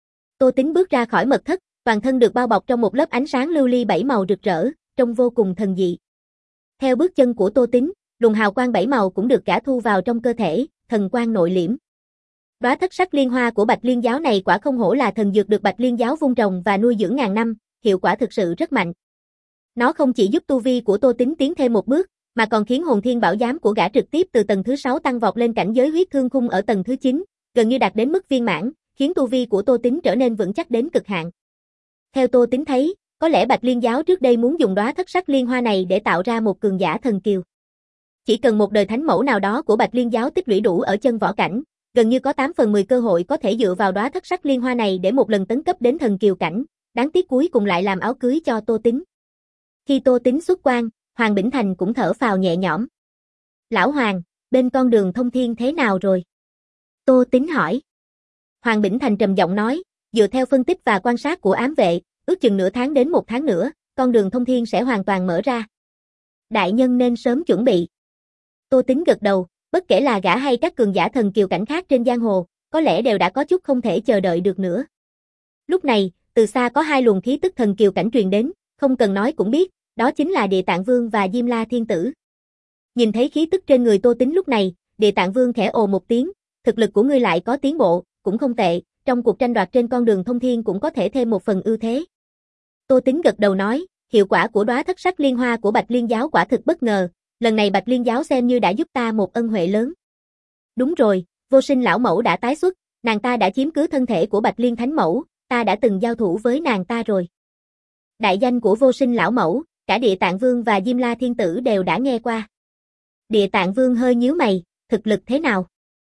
Tô Tín bước ra khỏi mật thất, toàn thân được bao bọc trong một lớp ánh sáng lưu ly bảy màu rực rỡ, trông vô cùng thần dị. Theo bước chân của Tô Tín, luồng hào quang bảy màu cũng được gã thu vào trong cơ thể, thần quang nội liễm. Đóa thất sắc liên hoa của Bạch Liên giáo này quả không hổ là thần dược được Bạch Liên giáo vun trồng và nuôi dưỡng ngàn năm, hiệu quả thực sự rất mạnh. Nó không chỉ giúp tu vi của Tô Tín tiến thêm một bước, mà còn khiến hồn thiên bảo giám của gã trực tiếp từ tầng thứ sáu tăng vọt lên cảnh giới huyết thương khung ở tầng thứ chín, gần như đạt đến mức viên mãn, khiến tu vi của Tô Tín trở nên vững chắc đến cực hạn. Theo Tô Tín thấy, có lẽ Bạch Liên giáo trước đây muốn dùng đóa thất sắc liên hoa này để tạo ra một cường giả thần kiều. Chỉ cần một đời thánh mẫu nào đó của Bạch Liên giáo tích lũy đủ ở chân võ cảnh, gần như có tám phần mười cơ hội có thể dựa vào đóa thất sắc liên hoa này để một lần tấn cấp đến thần kiều cảnh, đáng tiếc cuối cùng lại làm áo cưới cho Tô Tín. Khi Tô Tín xuất quan, Hoàng Bỉnh Thành cũng thở phào nhẹ nhõm. Lão Hoàng, bên con đường thông thiên thế nào rồi? Tô Tín hỏi. Hoàng Bỉnh Thành trầm giọng nói, dựa theo phân tích và quan sát của ám vệ, ước chừng nửa tháng đến một tháng nữa, con đường thông thiên sẽ hoàn toàn mở ra. Đại nhân nên sớm chuẩn bị. Tô Tín gật đầu, bất kể là gã hay các cường giả thần kiều cảnh khác trên giang hồ, có lẽ đều đã có chút không thể chờ đợi được nữa. Lúc này, từ xa có hai luồng khí tức thần kiều cảnh truyền đến, không cần nói cũng biết, đó chính là Địa Tạng Vương và Diêm La Thiên Tử. Nhìn thấy khí tức trên người Tô Tín lúc này, Địa Tạng Vương khẽ ồ một tiếng, thực lực của ngươi lại có tiến bộ, cũng không tệ, trong cuộc tranh đoạt trên con đường thông thiên cũng có thể thêm một phần ưu thế. Tô Tính gật đầu nói, hiệu quả của đóa thất sắc liên hoa của Bạch Liên giáo quả thực bất ngờ, lần này Bạch Liên giáo xem như đã giúp ta một ân huệ lớn. Đúng rồi, Vô Sinh lão mẫu đã tái xuất, nàng ta đã chiếm cứ thân thể của Bạch Liên thánh mẫu, ta đã từng giao thủ với nàng ta rồi. Đại danh của Vô Sinh lão mẫu, cả Địa Tạng Vương và Diêm La Thiên Tử đều đã nghe qua. Địa Tạng Vương hơi nhíu mày, thực lực thế nào?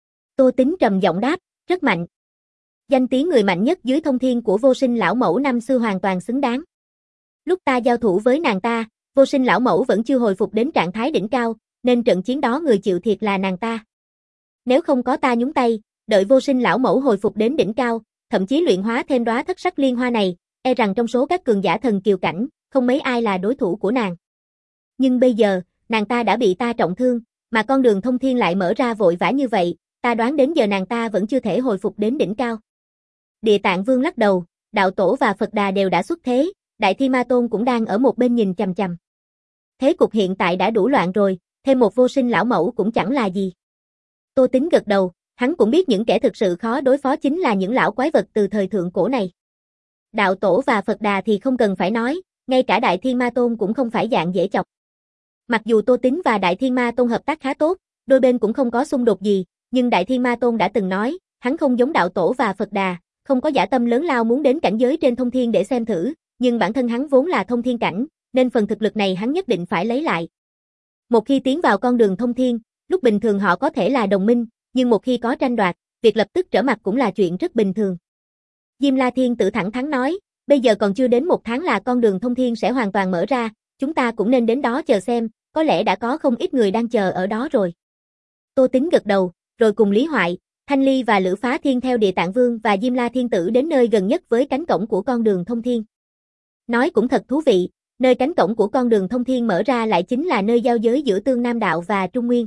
Tô Tính trầm giọng đáp, rất mạnh. Danh tiếng người mạnh nhất dưới thông thiên của Vô Sinh lão mẫu năm xưa hoàn toàn xứng đáng. Lúc ta giao thủ với nàng ta, Vô Sinh lão mẫu vẫn chưa hồi phục đến trạng thái đỉnh cao, nên trận chiến đó người chịu thiệt là nàng ta. Nếu không có ta nhúng tay, đợi Vô Sinh lão mẫu hồi phục đến đỉnh cao, thậm chí luyện hóa thêm đóa thất sắc liên hoa này, e rằng trong số các cường giả thần kiều cảnh, không mấy ai là đối thủ của nàng. Nhưng bây giờ, nàng ta đã bị ta trọng thương, mà con đường thông thiên lại mở ra vội vã như vậy, ta đoán đến giờ nàng ta vẫn chưa thể hồi phục đến đỉnh cao. Địa Tạng Vương lắc đầu, Đạo Tổ và Phật Đà đều đã xuất thế, Đại Thi Ma Tôn cũng đang ở một bên nhìn chằm chằm. Thế cục hiện tại đã đủ loạn rồi, thêm một Vô Sinh lão mẫu cũng chẳng là gì. Tô Tính gật đầu, hắn cũng biết những kẻ thực sự khó đối phó chính là những lão quái vật từ thời thượng cổ này. Đạo Tổ và Phật Đà thì không cần phải nói, ngay cả Đại Thiên Ma Tôn cũng không phải dạng dễ chọc. Mặc dù Tô Tính và Đại Thiên Ma Tôn hợp tác khá tốt, đôi bên cũng không có xung đột gì, nhưng Đại Thiên Ma Tôn đã từng nói, hắn không giống Đạo Tổ và Phật Đà, không có dã tâm lớn lao muốn đến cảnh giới trên thông thiên để xem thử, nhưng bản thân hắn vốn là thông thiên cảnh, nên phần thực lực này hắn nhất định phải lấy lại. Một khi tiến vào con đường thông thiên, lúc bình thường họ có thể là đồng minh, nhưng một khi có tranh đoạt, việc lập tức trở mặt cũng là chuyện rất bình thường. Diêm La Thiên Tử thẳng thắn nói, bây giờ còn chưa đến một tháng là con đường thông thiên sẽ hoàn toàn mở ra, chúng ta cũng nên đến đó chờ xem, có lẽ đã có không ít người đang chờ ở đó rồi. Tô Tính gật đầu, rồi cùng Lý Hoại, Thanh Ly và Lữ Phá Thiên theo Địa Tạng Vương và Diêm La Thiên Tử đến nơi gần nhất với cánh cổng của con đường thông thiên. Nói cũng thật thú vị, nơi cánh cổng của con đường thông thiên mở ra lại chính là nơi giao giới giữa Tương Nam Đạo và Trung Nguyên.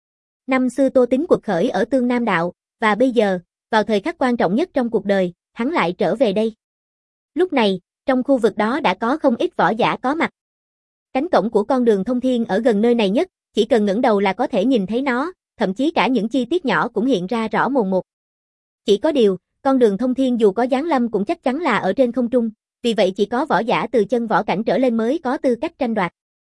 Năm xưa Tô Tính quật khởi ở Tương Nam Đạo, và bây giờ, vào thời khắc quan trọng nhất trong cuộc đời, hắn lại trở về đây. Lúc này, trong khu vực đó đã có không ít võ giả có mặt. Cánh cổng của con đường thông thiên ở gần nơi này nhất, chỉ cần ngẩng đầu là có thể nhìn thấy nó, thậm chí cả những chi tiết nhỏ cũng hiện ra rõ mồn một. Chỉ có điều, con đường thông thiên dù có giáng lâm cũng chắc chắn là ở trên không trung, vì vậy chỉ có võ giả từ chân võ cảnh trở lên mới có tư cách tranh đoạt.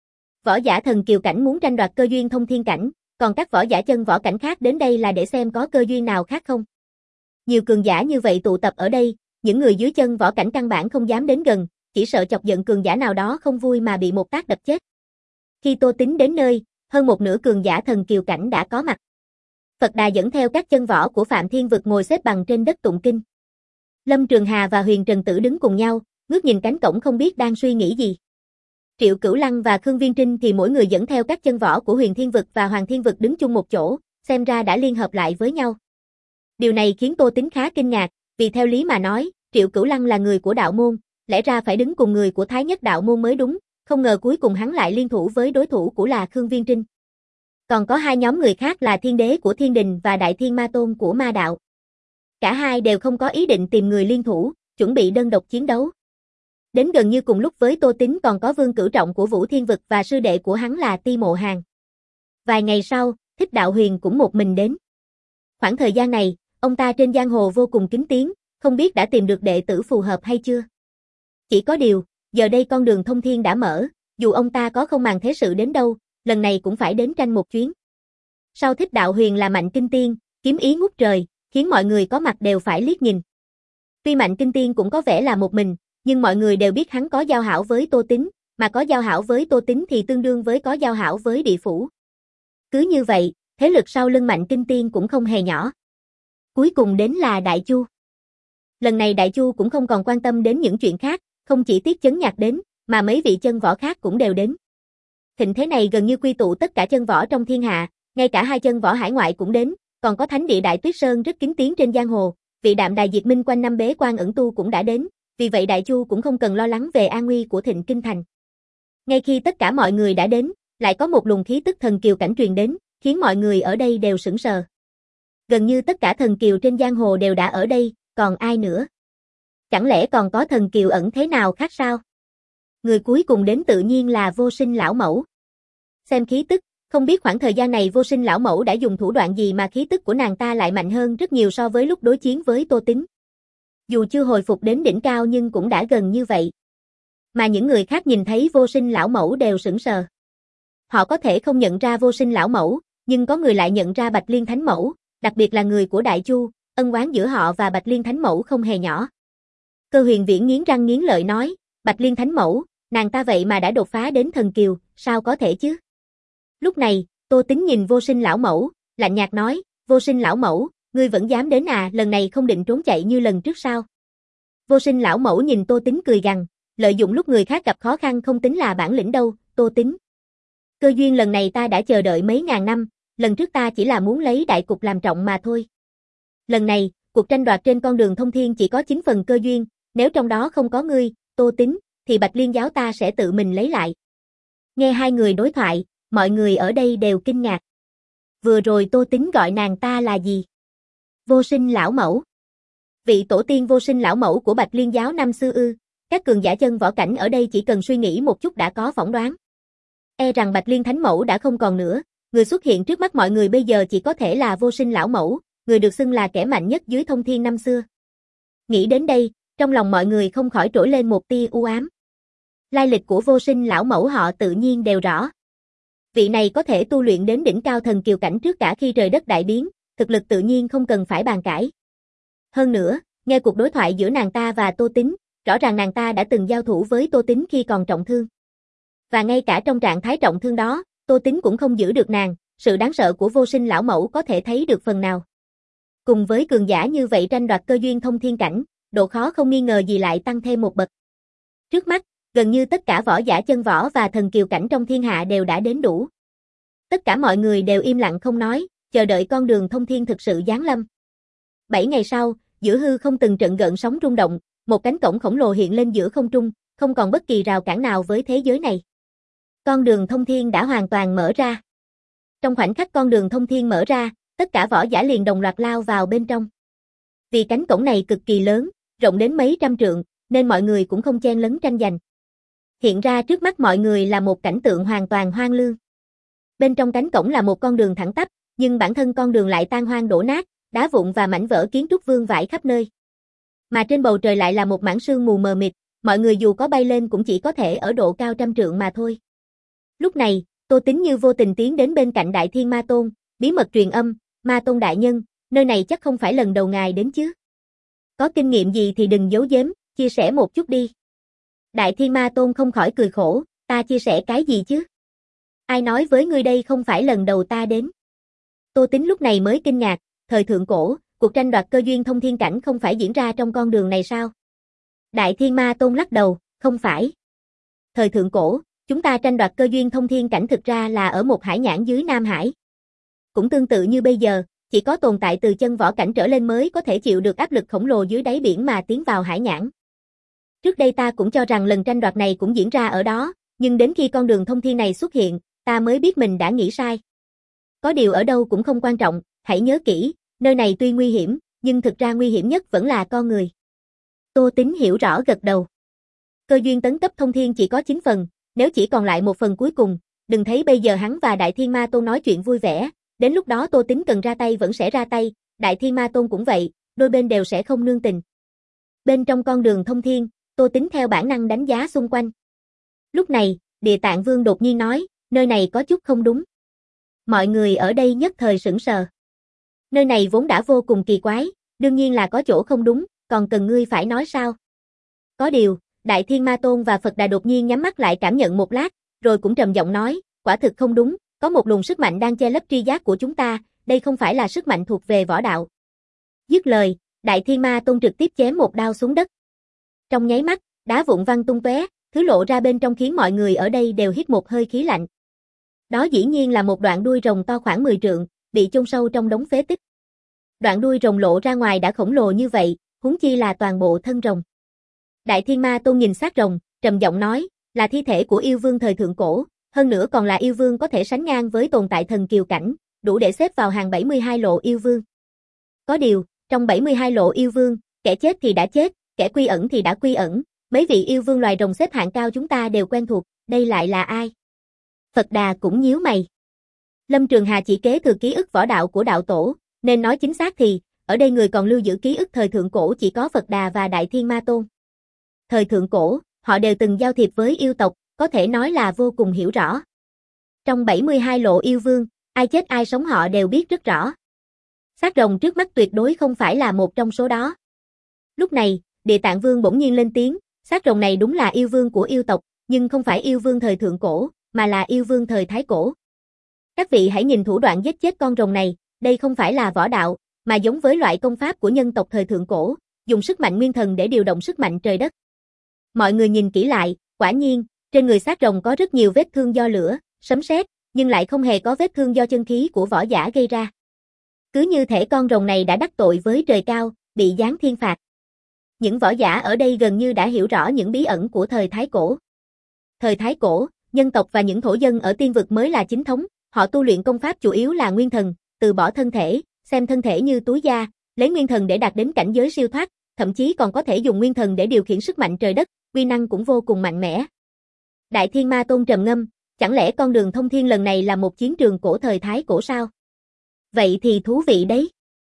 Võ giả thần kiều cảnh muốn tranh đoạt cơ duyên thông thiên cảnh, còn các võ giả chân võ cảnh khác đến đây là để xem có cơ duyên nào khác không. Nhiều cường giả như vậy tụ tập ở đây, những người dưới chân võ cảnh căn bản không dám đến gần, chỉ sợ chọc giận cường giả nào đó không vui mà bị một tác đập chết. Khi Tô Tính đến nơi, hơn một nửa cường giả thần kiều cảnh đã có mặt. Phật Đà dẫn theo các chân võ của Phạm Thiên Vực ngồi xếp bằng trên đất tụng kinh. Lâm Trường Hà và Huyền Trần Tử đứng cùng nhau, ngước nhìn cánh cổng không biết đang suy nghĩ gì. Triệu Cửu Lăng và Khương Viên Trinh thì mỗi người dẫn theo các chân võ của Huyền Thiên Vực và Hoàng Thiên Vực đứng chung một chỗ, xem ra đã liên hợp lại với nhau. Điều này khiến Tô Tính khá kinh ngạc, vì theo lý mà nói, Triệu Cửu Lăng là người của đạo môn, lẽ ra phải đứng cùng người của Thái Nhất đạo môn mới đúng, không ngờ cuối cùng hắn lại liên thủ với đối thủ của là Khương Viên Trinh. Còn có hai nhóm người khác là Thiên Đế của Thiên Đình và Đại Thiên Ma Tôn của Ma Đạo. Cả hai đều không có ý định tìm người liên thủ, chuẩn bị đơn độc chiến đấu. Đến gần như cùng lúc với Tô Tính còn có Vương Cửu Trọng của Vũ Thiên Vực và sư đệ của hắn là Ti Mộ Hàn. Vài ngày sau, Thích Đạo Huyền cũng một mình đến. Khoảng thời gian này, ông ta trên giang hồ vô cùng kín tiếng, không biết đã tìm được đệ tử phù hợp hay chưa. Chỉ có điều, giờ đây con đường thông thiên đã mở, dù ông ta có không màng thế sự đến đâu, lần này cũng phải đến tranh một chuyến. Sau Thích Đạo Huyền là Mạnh Kinh Tiên, kiếm ý ngút trời, khiến mọi người có mặt đều phải liếc nhìn. Tuy Mạnh Kinh Tiên cũng có vẻ là một mình, nhưng mọi người đều biết hắn có giao hảo với Tô Tính, mà có giao hảo với Tô Tính thì tương đương với có giao hảo với địa phủ. Cứ như vậy, thế lực sau lưng Mạnh Kinh Tiên cũng không hề nhỏ. Cuối cùng đến là Đại Chu. Lần này Đại Chu cũng không còn quan tâm đến những chuyện khác, không chỉ Tiết Chấn Nhạc đến, mà mấy vị chân võ khác cũng đều đến. Thịnh thế này gần như quy tụ tất cả chân võ trong thiên hạ, ngay cả hai chân võ hải ngoại cũng đến, còn có Thánh Địa Đại Tuyết Sơn rất kín tiếng trên giang hồ, vị Đạm Đài Diệt Minh quanh năm bế quan ẩn tu cũng đã đến, vì vậy Đại Chu cũng không cần lo lắng về an nguy của Thịnh Kinh Thành. Ngay khi tất cả mọi người đã đến, lại có một luồng khí tức thần kiều cảnh truyền đến, khiến mọi người ở đây đều sững sờ. Gần như tất cả thần kiều trên giang hồ đều đã ở đây, còn ai nữa? Chẳng lẽ còn có thần kiều ẩn thế nào khác sao? Người cuối cùng đến tự nhiên là Vô Sinh lão mẫu. Xem khí tức, không biết khoảng thời gian này Vô Sinh lão mẫu đã dùng thủ đoạn gì mà khí tức của nàng ta lại mạnh hơn rất nhiều so với lúc đối chiến với Tô Tính. Dù chưa hồi phục đến đỉnh cao nhưng cũng đã gần như vậy. Mà những người khác nhìn thấy Vô Sinh lão mẫu đều sững sờ. Họ có thể không nhận ra Vô Sinh lão mẫu, nhưng có người lại nhận ra Bạch Liên Thánh mẫu, đặc biệt là người của Đại Chu, ân oán giữa họ và Bạch Liên Thánh mẫu không hề nhỏ. Cơ Huyền Viễn nghiến răng nghiến lợi nói, Bạch Liên Thánh mẫu, nàng ta vậy mà đã đột phá đến thần kiều, sao có thể chứ? Lúc này, Tô Tín nhìn Vô Sinh lão mẫu, lạnh nhạt nói, Vô Sinh lão mẫu, ngươi vẫn dám đến à, lần này không định trốn chạy như lần trước sao? Vô Sinh lão mẫu nhìn Tô Tín cười gằn, lợi dụng lúc người khác gặp khó khăn không tính là bản lĩnh đâu, Tô Tín. Cơ duyên lần này ta đã chờ đợi mấy ngàn năm, lần trước ta chỉ là muốn lấy đại cục làm trọng mà thôi. Lần này, cuộc tranh đoạt trên con đường thông thiên chỉ có chín phần cơ duyên, nếu trong đó không có ngươi, Tô Tín, thì Bạch Liên giáo ta sẽ tự mình lấy lại. Nghe hai người đối thoại, mọi người ở đây đều kinh ngạc. Vừa rồi Tô Tín gọi nàng ta là gì? Vô Sinh lão mẫu. Vị tổ tiên Vô Sinh lão mẫu của Bạch Liên giáo năm xưa ư? Các cường giả chân võ cảnh ở đây chỉ cần suy nghĩ một chút đã có phỏng đoán. E rằng Bạch Liên Thánh mẫu đã không còn nữa, người xuất hiện trước mắt mọi người bây giờ chỉ có thể là Vô Sinh lão mẫu, người được xưng là kẻ mạnh nhất dưới thông thiên năm xưa. Nghĩ đến đây, trong lòng mọi người không khỏi trỗi lên một tia u ám. Lai lịch của Vô Sinh lão mẫu họ tự nhiên đều rõ. Vị này có thể tu luyện đến đỉnh cao thần kiều cảnh trước cả khi trời đất đại biến, thực lực tự nhiên không cần phải bàn cãi. Hơn nữa, nghe cuộc đối thoại giữa nàng ta và Tô Tín, rõ ràng nàng ta đã từng giao thủ với Tô Tín khi còn trọng thương. Và ngay cả trong trạng thái trọng thương đó, Tô Tín cũng không giữ được nàng, sự đáng sợ của Vô Sinh lão mẫu có thể thấy được phần nào. Cùng với cường giả như vậy tranh đoạt cơ duyên thông thiên cảnh, độ khó không nghi ngờ gì lại tăng thêm một bậc. Trước mắt, gần như tất cả võ giả chân võ và thần kiều cảnh trong thiên hạ đều đã đến đủ. Tất cả mọi người đều im lặng không nói, chờ đợi con đường thông thiên thực sự giáng lâm. Bảy ngày sau, giữa hư không từng trận gợn sóng rung động, một cánh cổng khổng lồ hiện lên giữa không trung, không còn bất kỳ rào cản nào với thế giới này. Con đường thông thiên đã hoàn toàn mở ra. Trong khoảnh khắc con đường thông thiên mở ra, tất cả võ giả liền đồng loạt lao vào bên trong. Vì cánh cổng này cực kỳ lớn, rộng đến mấy trăm trượng, nên mọi người cũng không chen lấn tranh giành. Hiện ra trước mắt mọi người là một cảnh tượng hoàn toàn hoang lương. Bên trong cánh cổng là một con đường thẳng tắp, nhưng bản thân con đường lại tan hoang đổ nát, đá vụn và mảnh vỡ kiến trúc vương vãi khắp nơi. Mà trên bầu trời lại là một mảng sương mù mờ mịt, mọi người dù có bay lên cũng chỉ có thể ở độ cao trăm trượng mà thôi. Lúc này, Tô Tín như vô tình tiến đến bên cạnh Đại Thiên Ma Tôn, bí mật truyền âm, Ma Tôn đại nhân, nơi này chắc không phải lần đầu ngài đến chứ. Có kinh nghiệm gì thì đừng giấu giếm, chia sẻ một chút đi. Đại Thiên Ma Tôn không khỏi cười khổ, ta chia sẻ cái gì chứ? Ai nói với ngươi đây không phải lần đầu ta đến? Tô Tín lúc này mới kinh ngạc, thời thượng cổ, cuộc tranh đoạt cơ duyên thông thiên cảnh không phải diễn ra trong con đường này sao? Đại Thiên Ma Tôn lắc đầu, không phải. Thời thượng cổ, chúng ta tranh đoạt cơ duyên thông thiên cảnh thực ra là ở một hải nhãn dưới Nam Hải. Cũng tương tự như bây giờ, chỉ có tồn tại từ chân võ cảnh trở lên mới có thể chịu được áp lực khổng lồ dưới đáy biển mà tiến vào hải nhãn. Trước đây ta cũng cho rằng lần tranh đoạt này cũng diễn ra ở đó, nhưng đến khi con đường thông thiên này xuất hiện, ta mới biết mình đã nghĩ sai. Có điều ở đâu cũng không quan trọng, hãy nhớ kỹ, nơi này tuy nguy hiểm, nhưng thực ra nguy hiểm nhất vẫn là con người. Tô Tín hiểu rõ gật đầu. Cơ duyên tấn cấp thông thiên chỉ có chín phần, nếu chỉ còn lại một phần cuối cùng, đừng thấy bây giờ hắn và Đại Thiên Ma Tôn nói chuyện vui vẻ, đến lúc đó Tô Tín cần ra tay vẫn sẽ ra tay, Đại Thiên Ma Tôn cũng vậy, đôi bên đều sẽ không nương tình. Bên trong con đường thông thiên, Tô Tín theo bản năng đánh giá xung quanh. Lúc này, Địa Tạng Vương đột nhiên nói, nơi này có chút không đúng. Mọi người ở đây nhất thời sững sờ. Nơi này vốn đã vô cùng kỳ quái, đương nhiên là có chỗ không đúng, còn cần ngươi phải nói sao? Có điều, Đại Thiên Ma Tôn và Phật Đà đột nhiên nhắm mắt lại cảm nhận một lát, rồi cũng trầm giọng nói, quả thực không đúng, có một luồng sức mạnh đang che lấp tri giác của chúng ta, đây không phải là sức mạnh thuộc về võ đạo. Dứt lời, Đại Thiên Ma Tôn trực tiếp chém một đao xuống đất. Trong nháy mắt, đá vụn văng tung tóe, thứ lộ ra bên trong khiến mọi người ở đây đều hít một hơi khí lạnh. Đó dĩ nhiên là một đoạn đuôi rồng to khoảng mười trượng, bị chôn sâu trong đống phế tích. Đoạn đuôi rồng lộ ra ngoài đã khổng lồ như vậy, huống chi là toàn bộ thân rồng. Đại Thiên Ma Tôn nhìn xác rồng, trầm giọng nói, là thi thể của yêu vương thời thượng cổ, hơn nữa còn là yêu vương có thể sánh ngang với tồn tại thần kiều cảnh, đủ để xếp vào hàng bảy mươi hai lộ yêu vương. Có điều, trong bảy mươi hai lộ yêu vương, kẻ chết thì đã chết, kẻ quy ẩn thì đã quy ẩn, mấy vị yêu vương loài rồng xếp hạng cao chúng ta đều quen thuộc, đây lại là ai? Phật Đà cũng nhíu mày. Lâm Trường Hà chỉ kế thừa ký ức võ đạo của đạo tổ, nên nói chính xác thì, ở đây người còn lưu giữ ký ức thời thượng cổ chỉ có Phật Đà và Đại Thiên Ma Tôn. Thời thượng cổ, họ đều từng giao thiệp với yêu tộc, có thể nói là vô cùng hiểu rõ. Trong bảy mươi hai lộ yêu vương, ai chết ai sống họ đều biết rất rõ. Xác rồng trước mắt tuyệt đối không phải là một trong số đó. Lúc này, Địa Tạng Vương bỗng nhiên lên tiếng, xác rồng này đúng là yêu vương của yêu tộc, nhưng không phải yêu vương thời thượng cổ, mà là yêu vương thời thái cổ. Các vị hãy nhìn thủ đoạn giết chết con rồng này, đây không phải là võ đạo, mà giống với loại công pháp của nhân tộc thời thượng cổ, dùng sức mạnh nguyên thần để điều động sức mạnh trời đất. Mọi người nhìn kỹ lại, quả nhiên, trên người xác rồng có rất nhiều vết thương do lửa, sấm sét, nhưng lại không hề có vết thương do chân khí của võ giả gây ra. Cứ như thể con rồng này đã đắc tội với trời cao, bị giáng thiên phạt. Những võ giả ở đây gần như đã hiểu rõ những bí ẩn của thời thái cổ. Thời thái cổ, nhân tộc và những thổ dân ở tiên vực mới là chính thống, họ tu luyện công pháp chủ yếu là nguyên thần, từ bỏ thân thể, xem thân thể như túi da, lấy nguyên thần để đạt đến cảnh giới siêu thoát, thậm chí còn có thể dùng nguyên thần để điều khiển sức mạnh trời đất, uy năng cũng vô cùng mạnh mẽ. Đại Thiên Ma Tôn trầm ngâm, chẳng lẽ con đường thông thiên lần này là một chiến trường cổ thời thái cổ sao? Vậy thì thú vị đấy.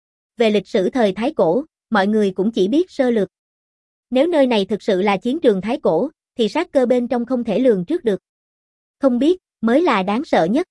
Về lịch sử thời thái cổ, mọi người cũng chỉ biết sơ lược. Nếu nơi này thực sự là chiến trường thái cổ, thì sát cơ bên trong không thể lường trước được. Không biết, mới là đáng sợ nhất.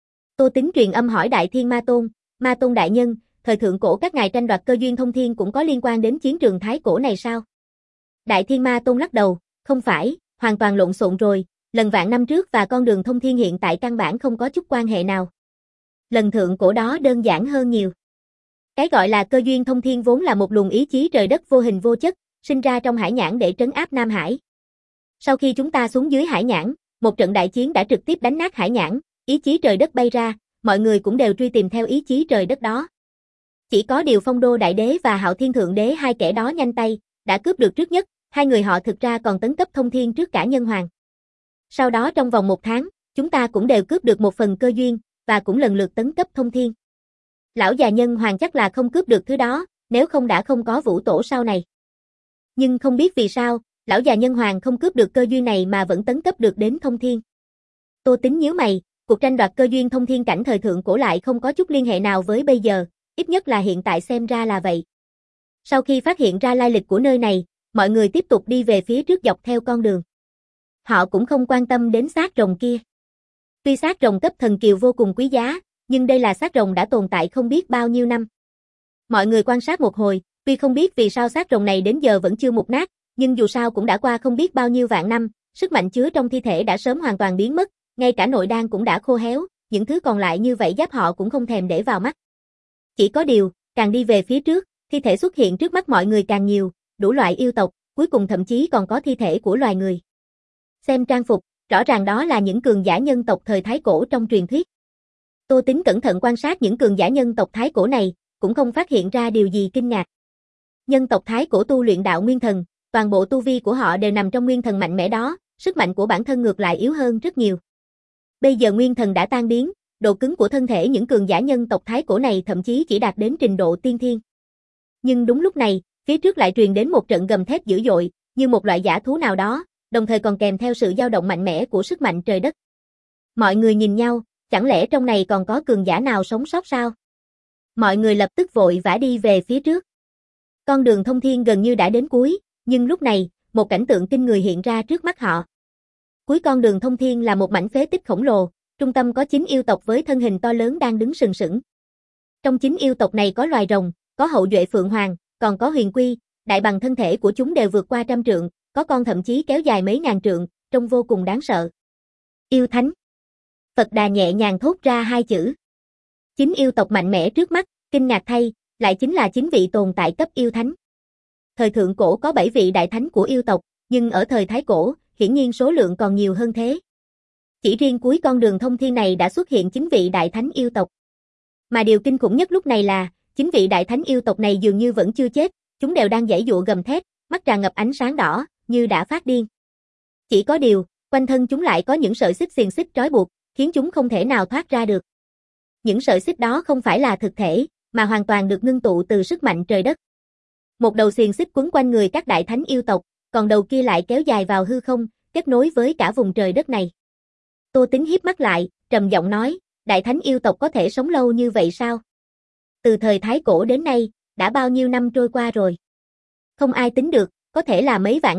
Tô Tính truyền âm hỏi Đại Thiên Ma Tôn, Ma Tôn đại nhân, thời thượng cổ các ngài tranh đoạt cơ duyên thông thiên cũng có liên quan đến chiến trường thái cổ này sao? Đại Thiên Ma Tôn lắc đầu, không phải, hoàn toàn lộn xộn rồi, lần vạn năm trước và con đường thông thiên hiện tại căn bản không có chút quan hệ nào. Lần thượng cổ đó đơn giản hơn nhiều. Cái gọi là cơ duyên thông thiên vốn là một luồng ý chí trời đất vô hình vô chất, sinh ra trong hải nhãn để trấn áp Nam Hải. Sau khi chúng ta xuống dưới hải nhãn, một trận đại chiến đã trực tiếp đánh nát hải nhãn, ý chí trời đất bay ra, mọi người cũng đều truy tìm theo ý chí trời đất đó. Chỉ có điều Phong Đô Đại Đế và Hạo Thiên Thượng Đế hai kẻ đó nhanh tay, đã cướp được trước nhất, hai người họ thực ra còn tấn cấp thông thiên trước cả nhân hoàng. Sau đó trong vòng một tháng, chúng ta cũng đều cướp được một phần cơ duyên, và cũng lần lượt tấn cấp thông thiên. Lão già nhân hoàng chắc là không cướp được thứ đó, nếu không đã không có vũ tổ sau này. Nhưng không biết vì sao, lão già nhân hoàng không cướp được cơ duyên này mà vẫn tấn cấp được đến thông thiên. Tô Tính nhíu mày, cuộc tranh đoạt cơ duyên thông thiên cảnh thời thượng cổ lại không có chút liên hệ nào với bây giờ, ít nhất là hiện tại xem ra là vậy. Sau khi phát hiện ra lai lịch của nơi này, mọi người tiếp tục đi về phía trước dọc theo con đường. Họ cũng không quan tâm đến xác rồng kia. Tuy xác rồng cấp thần kiều vô cùng quý giá, nhưng đây là xác rồng đã tồn tại không biết bao nhiêu năm. Mọi người quan sát một hồi, tuy không biết vì sao xác rồng này đến giờ vẫn chưa mục nát, nhưng dù sao cũng đã qua không biết bao nhiêu vạn năm, sức mạnh chứa trong thi thể đã sớm hoàn toàn biến mất, ngay cả nội đan cũng đã khô héo, những thứ còn lại như vậy giáp họ cũng không thèm để vào mắt. Chỉ có điều, càng đi về phía trước, thi thể xuất hiện trước mắt mọi người càng nhiều, đủ loại yêu tộc, cuối cùng thậm chí còn có thi thể của loài người. Xem trang phục, rõ ràng đó là những cường giả nhân tộc thời thái cổ trong truyền thuyết. Tô Tính cẩn thận quan sát những cường giả nhân tộc thái cổ này, cũng không phát hiện ra điều gì kinh ngạc. Nhân tộc thái cổ tu luyện đạo nguyên thần, toàn bộ tu vi của họ đều nằm trong nguyên thần mạnh mẽ đó, sức mạnh của bản thân ngược lại yếu hơn rất nhiều. Bây giờ nguyên thần đã tan biến, độ cứng của thân thể những cường giả nhân tộc thái cổ này thậm chí chỉ đạt đến trình độ tiên thiên. Nhưng đúng lúc này, phía trước lại truyền đến một trận gầm thét dữ dội, như một loại dã thú nào đó, đồng thời còn kèm theo sự dao động mạnh mẽ của sức mạnh trời đất. Mọi người nhìn nhau, chẳng lẽ trong này còn có cường giả nào sống sót sao? Mọi người lập tức vội vã đi về phía trước. Con đường thông thiên gần như đã đến cuối, nhưng lúc này, một cảnh tượng kinh người hiện ra trước mắt họ. Cuối con đường thông thiên là một mảnh phế tích khổng lồ, trung tâm có chín yêu tộc với thân hình to lớn đang đứng sừng sững. Trong chín yêu tộc này có loài rồng, có hậu duệ phượng hoàng, còn có huyền quy, đại bằng thân thể của chúng đều vượt qua trăm trượng, có con thậm chí kéo dài mấy ngàn trượng, trông vô cùng đáng sợ. Yêu thánh. Phật Đà nhẹ nhàng thốt ra hai chữ. Chín yêu tộc mạnh mẽ trước mắt, kinh ngạc thay, lại chính là chín vị tồn tại cấp yêu thánh. Thời thượng cổ có bảy vị đại thánh của yêu tộc, nhưng ở thời thái cổ, hiển nhiên số lượng còn nhiều hơn thế. Chỉ riêng cuối con đường thông thiên này đã xuất hiện chín vị đại thánh yêu tộc. Mà điều kinh khủng nhất lúc này là, chín vị đại thánh yêu tộc này dường như vẫn chưa chết, chúng đều đang giãy giụa gầm thét, mắt tràn ngập ánh sáng đỏ, như đã phát điên. Chỉ có điều, quanh thân chúng lại có những sợi xích xiềng xích trói buộc, khiến chúng không thể nào thoát ra được. Những sợi xích đó không phải là thực thể, mà hoàn toàn được ngưng tụ từ sức mạnh trời đất. Một đầu xiềng xích quấn quanh người các đại thánh yêu tộc, còn đầu kia lại kéo dài vào hư không, kết nối với cả vùng trời đất này. Tô Tính híp mắt lại, trầm giọng nói, đại thánh yêu tộc có thể sống lâu như vậy sao? Từ thời thái cổ đến nay, đã bao nhiêu năm trôi qua rồi? Không ai tính được, có thể là mấy vạn năm,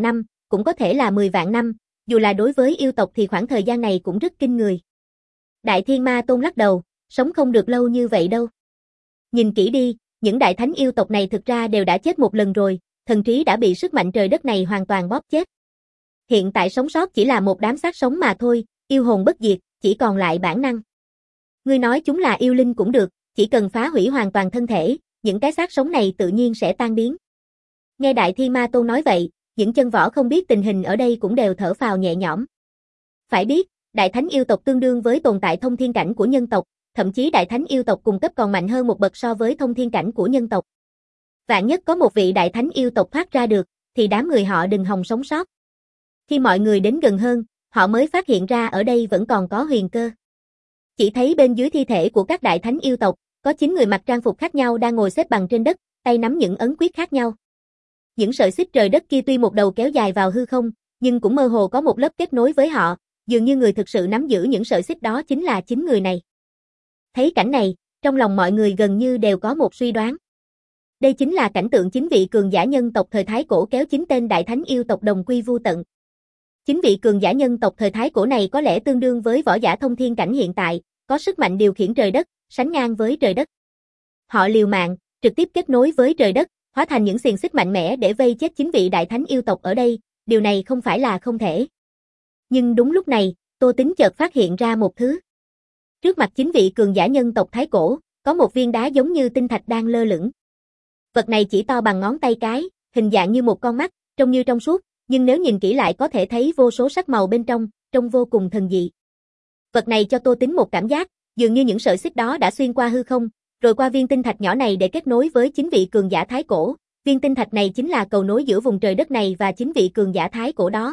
cũng có thể là mười vạn năm, dù là đối với yêu tộc thì khoảng thời gian này cũng rất kinh người. Đại Thiên Ma Tôn lắc đầu, sống không được lâu như vậy đâu. Nhìn kỹ đi, những đại thánh yêu tộc này thực ra đều đã chết một lần rồi, thần trí đã bị sức mạnh trời đất này hoàn toàn bóp chết. Hiện tại sống sót chỉ là một đám xác sống mà thôi, yêu hồn bất diệt, chỉ còn lại bản năng. Ngươi nói chúng là yêu linh cũng được, chỉ cần phá hủy hoàn toàn thân thể, những cái xác sống này tự nhiên sẽ tan biến. Nghe Đại Thiên Ma Tôn nói vậy, những chân võ không biết tình hình ở đây cũng đều thở phào nhẹ nhõm. Phải biết, đại thánh yêu tộc tương đương với tồn tại thông thiên cảnh của nhân tộc, thậm chí đại thánh yêu tộc cùng cấp còn mạnh hơn một bậc so với thông thiên cảnh của nhân tộc. Vạn nhất có một vị đại thánh yêu tộc thoát ra được, thì đám người họ đừng hòng sống sót. Khi mọi người đến gần hơn, họ mới phát hiện ra ở đây vẫn còn có huyền cơ. Chỉ thấy bên dưới thi thể của các đại thánh yêu tộc, có chín người mặc trang phục khác nhau đang ngồi xếp bằng trên đất, tay nắm những ấn quyết khác nhau. Những sợi xích trời đất kia tuy một đầu kéo dài vào hư không, nhưng cũng mơ hồ có một lớp kết nối với họ, dường như người thực sự nắm giữ những sợi xích đó chính là chín người này. Thấy cảnh này, trong lòng mọi người gần như đều có một suy đoán. Đây chính là cảnh tượng chín vị cường giả nhân tộc thời Thái Cổ kéo chín tên đại thánh yêu tộc đồng quy vu tận. Chín vị cường giả nhân tộc thời Thái Cổ này có lẽ tương đương với võ giả thông thiên cảnh hiện tại, có sức mạnh điều khiển trời đất, sánh ngang với trời đất. Họ liều mạng, trực tiếp kết nối với trời đất, hóa thành những xiềng xích mạnh mẽ để vây chết chín vị đại thánh yêu tộc ở đây, điều này không phải là không thể. Nhưng đúng lúc này, Tô Tính chợt phát hiện ra một thứ. Trước mặt chín vị cường giả nhân tộc Thái Cổ, có một viên đá giống như tinh thạch đang lơ lửng. Vật này chỉ to bằng ngón tay cái, hình dạng như một con mắt, trông như trong suốt, nhưng nếu nhìn kỹ lại có thể thấy vô số sắc màu bên trong, trông vô cùng thần dị. Vật này cho Tô Tính một cảm giác, dường như những sợi xích đó đã xuyên qua hư không, rồi qua viên tinh thạch nhỏ này để kết nối với chín vị cường giả Thái Cổ. Viên tinh thạch này chính là cầu nối giữa vùng trời đất này và chín vị cường giả Thái Cổ đó.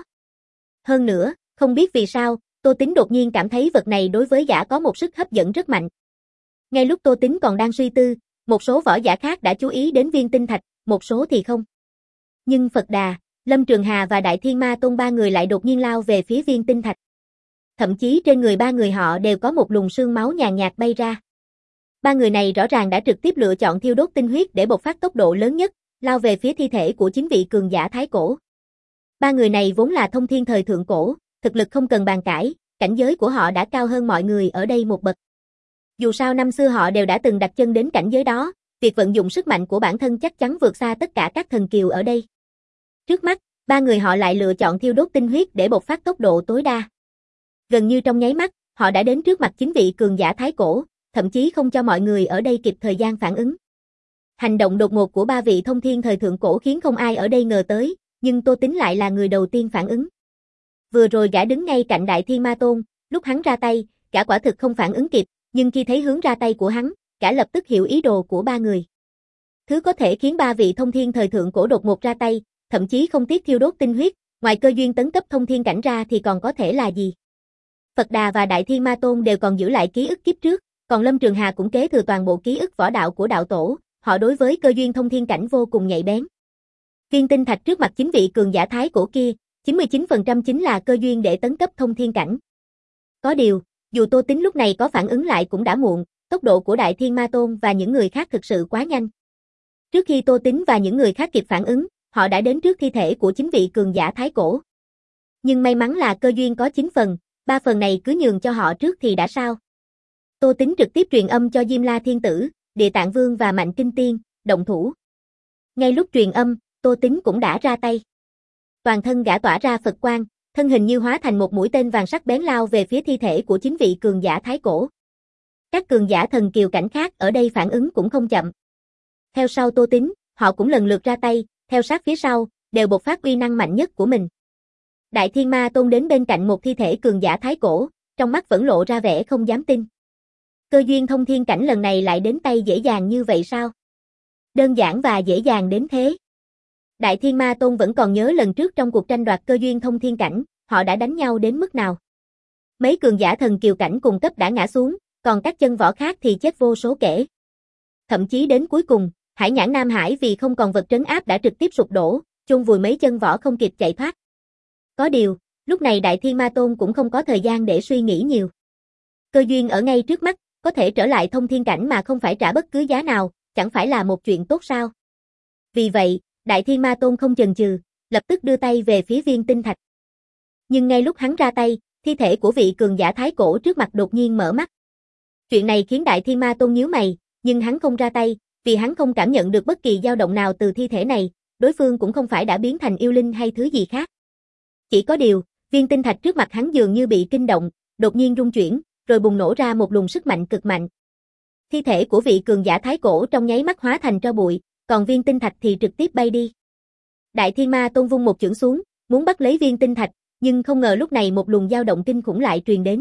Hơn nữa, không biết vì sao, Tô Tính đột nhiên cảm thấy vật này đối với gã có một sức hấp dẫn rất mạnh. Ngay lúc Tô Tính còn đang suy tư, một số võ giả khác đã chú ý đến viên tinh thạch, một số thì không. Nhưng Phật Đà, Lâm Trường Hà và Đại Thiên Ma Tôn ba người lại đột nhiên lao về phía viên tinh thạch. Thậm chí trên người ba người họ đều có một luồng sương máu nhàn nhạt bay ra. Ba người này rõ ràng đã trực tiếp lựa chọn thiêu đốt tinh huyết để bộc phát tốc độ lớn nhất, lao về phía thi thể của chín vị cường giả Thái Cổ. Ba người này vốn là thông thiên thời thượng cổ, thực lực không cần bàn cãi, cảnh giới của họ đã cao hơn mọi người ở đây một bậc. Dù sao năm xưa họ đều đã từng đặt chân đến cảnh giới đó, việc vận dụng sức mạnh của bản thân chắc chắn vượt xa tất cả các thần kiều ở đây. Trước mắt, ba người họ lại lựa chọn thiêu đốt tinh huyết để bộc phát tốc độ tối đa. Gần như trong nháy mắt, họ đã đến trước mặt chín vị cường giả Thái Cổ, thậm chí không cho mọi người ở đây kịp thời gian phản ứng. Hành động đột ngột của ba vị thông thiên thời thượng cổ khiến không ai ở đây ngờ tới, nhưng Tô Tính lại là người đầu tiên phản ứng. Vừa rồi gã đứng ngay cạnh Đại Thiên Ma Tôn, lúc hắn ra tay, gã quả thực không phản ứng kịp, nhưng khi thấy hướng ra tay của hắn, gã lập tức hiểu ý đồ của ba người. Thứ có thể khiến ba vị thông thiên thời thượng cổ đột ngột ra tay, thậm chí không tiếc thiêu đốt tinh huyết, ngoài cơ duyên tấn cấp thông thiên cảnh ra thì còn có thể là gì? Phật Đà và Đại Thiên Ma Tôn đều còn giữ lại ký ức kiếp trước, còn Lâm Trường Hà cũng kế thừa toàn bộ ký ức võ đạo của đạo tổ, họ đối với cơ duyên thông thiên cảnh vô cùng nhạy bén. Viên tinh thạch trước mặt chín vị cường giả Thái Cổ kia, chín mươi chín phần trăm chính là cơ duyên để tấn cấp thông thiên cảnh. Có điều, dù Tô Tính lúc này có phản ứng lại cũng đã muộn, tốc độ của Đại Thiên Ma Tôn và những người khác thực sự quá nhanh. Trước khi Tô Tính và những người khác kịp phản ứng, họ đã đến trước thi thể của chín vị cường giả Thái Cổ. Nhưng may mắn là cơ duyên có chín phần, ba phần này cứ nhường cho họ trước thì đã sao? Tô Tính trực tiếp truyền âm cho Diêm La Thiên Tử, Địa Tạng Vương và Mạnh Kinh Tiên, động thủ. Ngay lúc truyền âm, Tô Tính cũng đã ra tay. Toàn thân gã tỏa ra Phật quang, thân hình như hóa thành một mũi tên vàng sắc bén lao về phía thi thể của chín vị cường giả Thái Cổ. Các cường giả thần kiều cảnh khác ở đây phản ứng cũng không chậm. Theo sau Tô Tính, họ cũng lần lượt ra tay, theo sát phía sau, đều bộc phát uy năng mạnh nhất của mình. Đại Thiên Ma Tôn đến bên cạnh một thi thể cường giả Thái Cổ, trong mắt vẫn lộ ra vẻ không dám tin. Cơ duyên thông thiên cảnh lần này lại đến tay dễ dàng như vậy sao? Đơn giản và dễ dàng đến thế. Đại Thiên Ma Tôn vẫn còn nhớ lần trước trong cuộc tranh đoạt cơ duyên thông thiên cảnh, họ đã đánh nhau đến mức nào. Mấy cường giả thần kiều cảnh cùng cấp đã ngã xuống, còn các chân võ khác thì chết vô số kể. Thậm chí đến cuối cùng, Hải Nhãn Nam Hải vì không còn vật trấn áp đã trực tiếp sụp đổ, chôn vùi mấy chân võ không kịp chạy thoát. Có điều, lúc này Đại Thiên Ma Tôn cũng không có thời gian để suy nghĩ nhiều. Cơ duyên ở ngay trước mắt, có thể trở lại thông thiên cảnh mà không phải trả bất cứ giá nào, chẳng phải là một chuyện tốt sao? Vì vậy, Đại Thiên Ma Tôn không chần chừ, lập tức đưa tay về phía viên tinh thạch. Nhưng ngay lúc hắn ra tay, thi thể của vị cường giả thái cổ trước mặt đột nhiên mở mắt. Chuyện này khiến Đại Thiên Ma Tôn nhíu mày, nhưng hắn không ra tay, vì hắn không cảm nhận được bất kỳ dao động nào từ thi thể này, đối phương cũng không phải đã biến thành yêu linh hay thứ gì khác. Chỉ có điều, viên tinh thạch trước mặt hắn dường như bị kinh động, đột nhiên rung chuyển, rồi bùng nổ ra một luồng sức mạnh cực mạnh. Thi thể của vị cường giả thái cổ trong nháy mắt hóa thành tro bụi, còn viên tinh thạch thì trực tiếp bay đi. Đại Thiên Ma Tôn vung một chưởng xuống, muốn bắt lấy viên tinh thạch, nhưng không ngờ lúc này một luồng dao động kinh khủng lại truyền đến.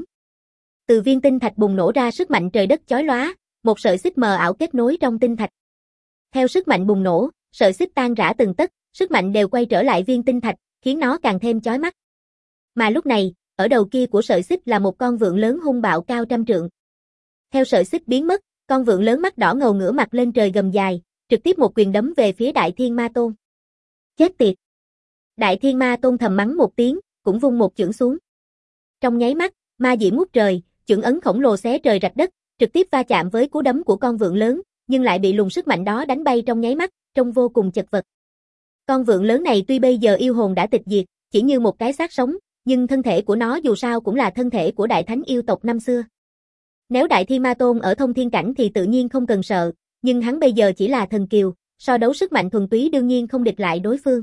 Từ viên tinh thạch bùng nổ ra sức mạnh trời đất chói lóa, một sợi xích mờ ảo kết nối trong tinh thạch. Theo sức mạnh bùng nổ, sợi xích tan rã từng tấc, sức mạnh đều quay trở lại viên tinh thạch, khiến nó càng thêm chói mắt. Mà lúc này, ở đầu kia của sợi xích là một con vượn lớn hung bạo cao trăm trượng. Theo sợi xích biến mất, con vượn lớn mắt đỏ ngầu ngửa mặt lên trời gầm dài, trực tiếp một quyền đấm về phía Đại Thiên Ma Tôn. Chết tiệt! Đại Thiên Ma Tôn thầm mắng một tiếng, cũng vung một chưởng xuống. Trong nháy mắt, ma diễm ngút trời, chưởng ấn khổng lồ xé trời rạch đất, trực tiếp va chạm với cú đấm của con vượn lớn, nhưng lại bị luồng sức mạnh đó đánh bay trong nháy mắt, trông vô cùng chật vật. Con vượn lớn này tuy bây giờ yêu hồn đã tịch diệt, chỉ như một cái xác sống, nhưng thân thể của nó dù sao cũng là thân thể của đại thánh yêu tộc năm xưa. Nếu Đại Thiên Ma Tôn ở thông thiên cảnh thì tự nhiên không cần sợ, nhưng hắn bây giờ chỉ là thần kiều, so đấu sức mạnh thuần túy đương nhiên không địch lại đối phương.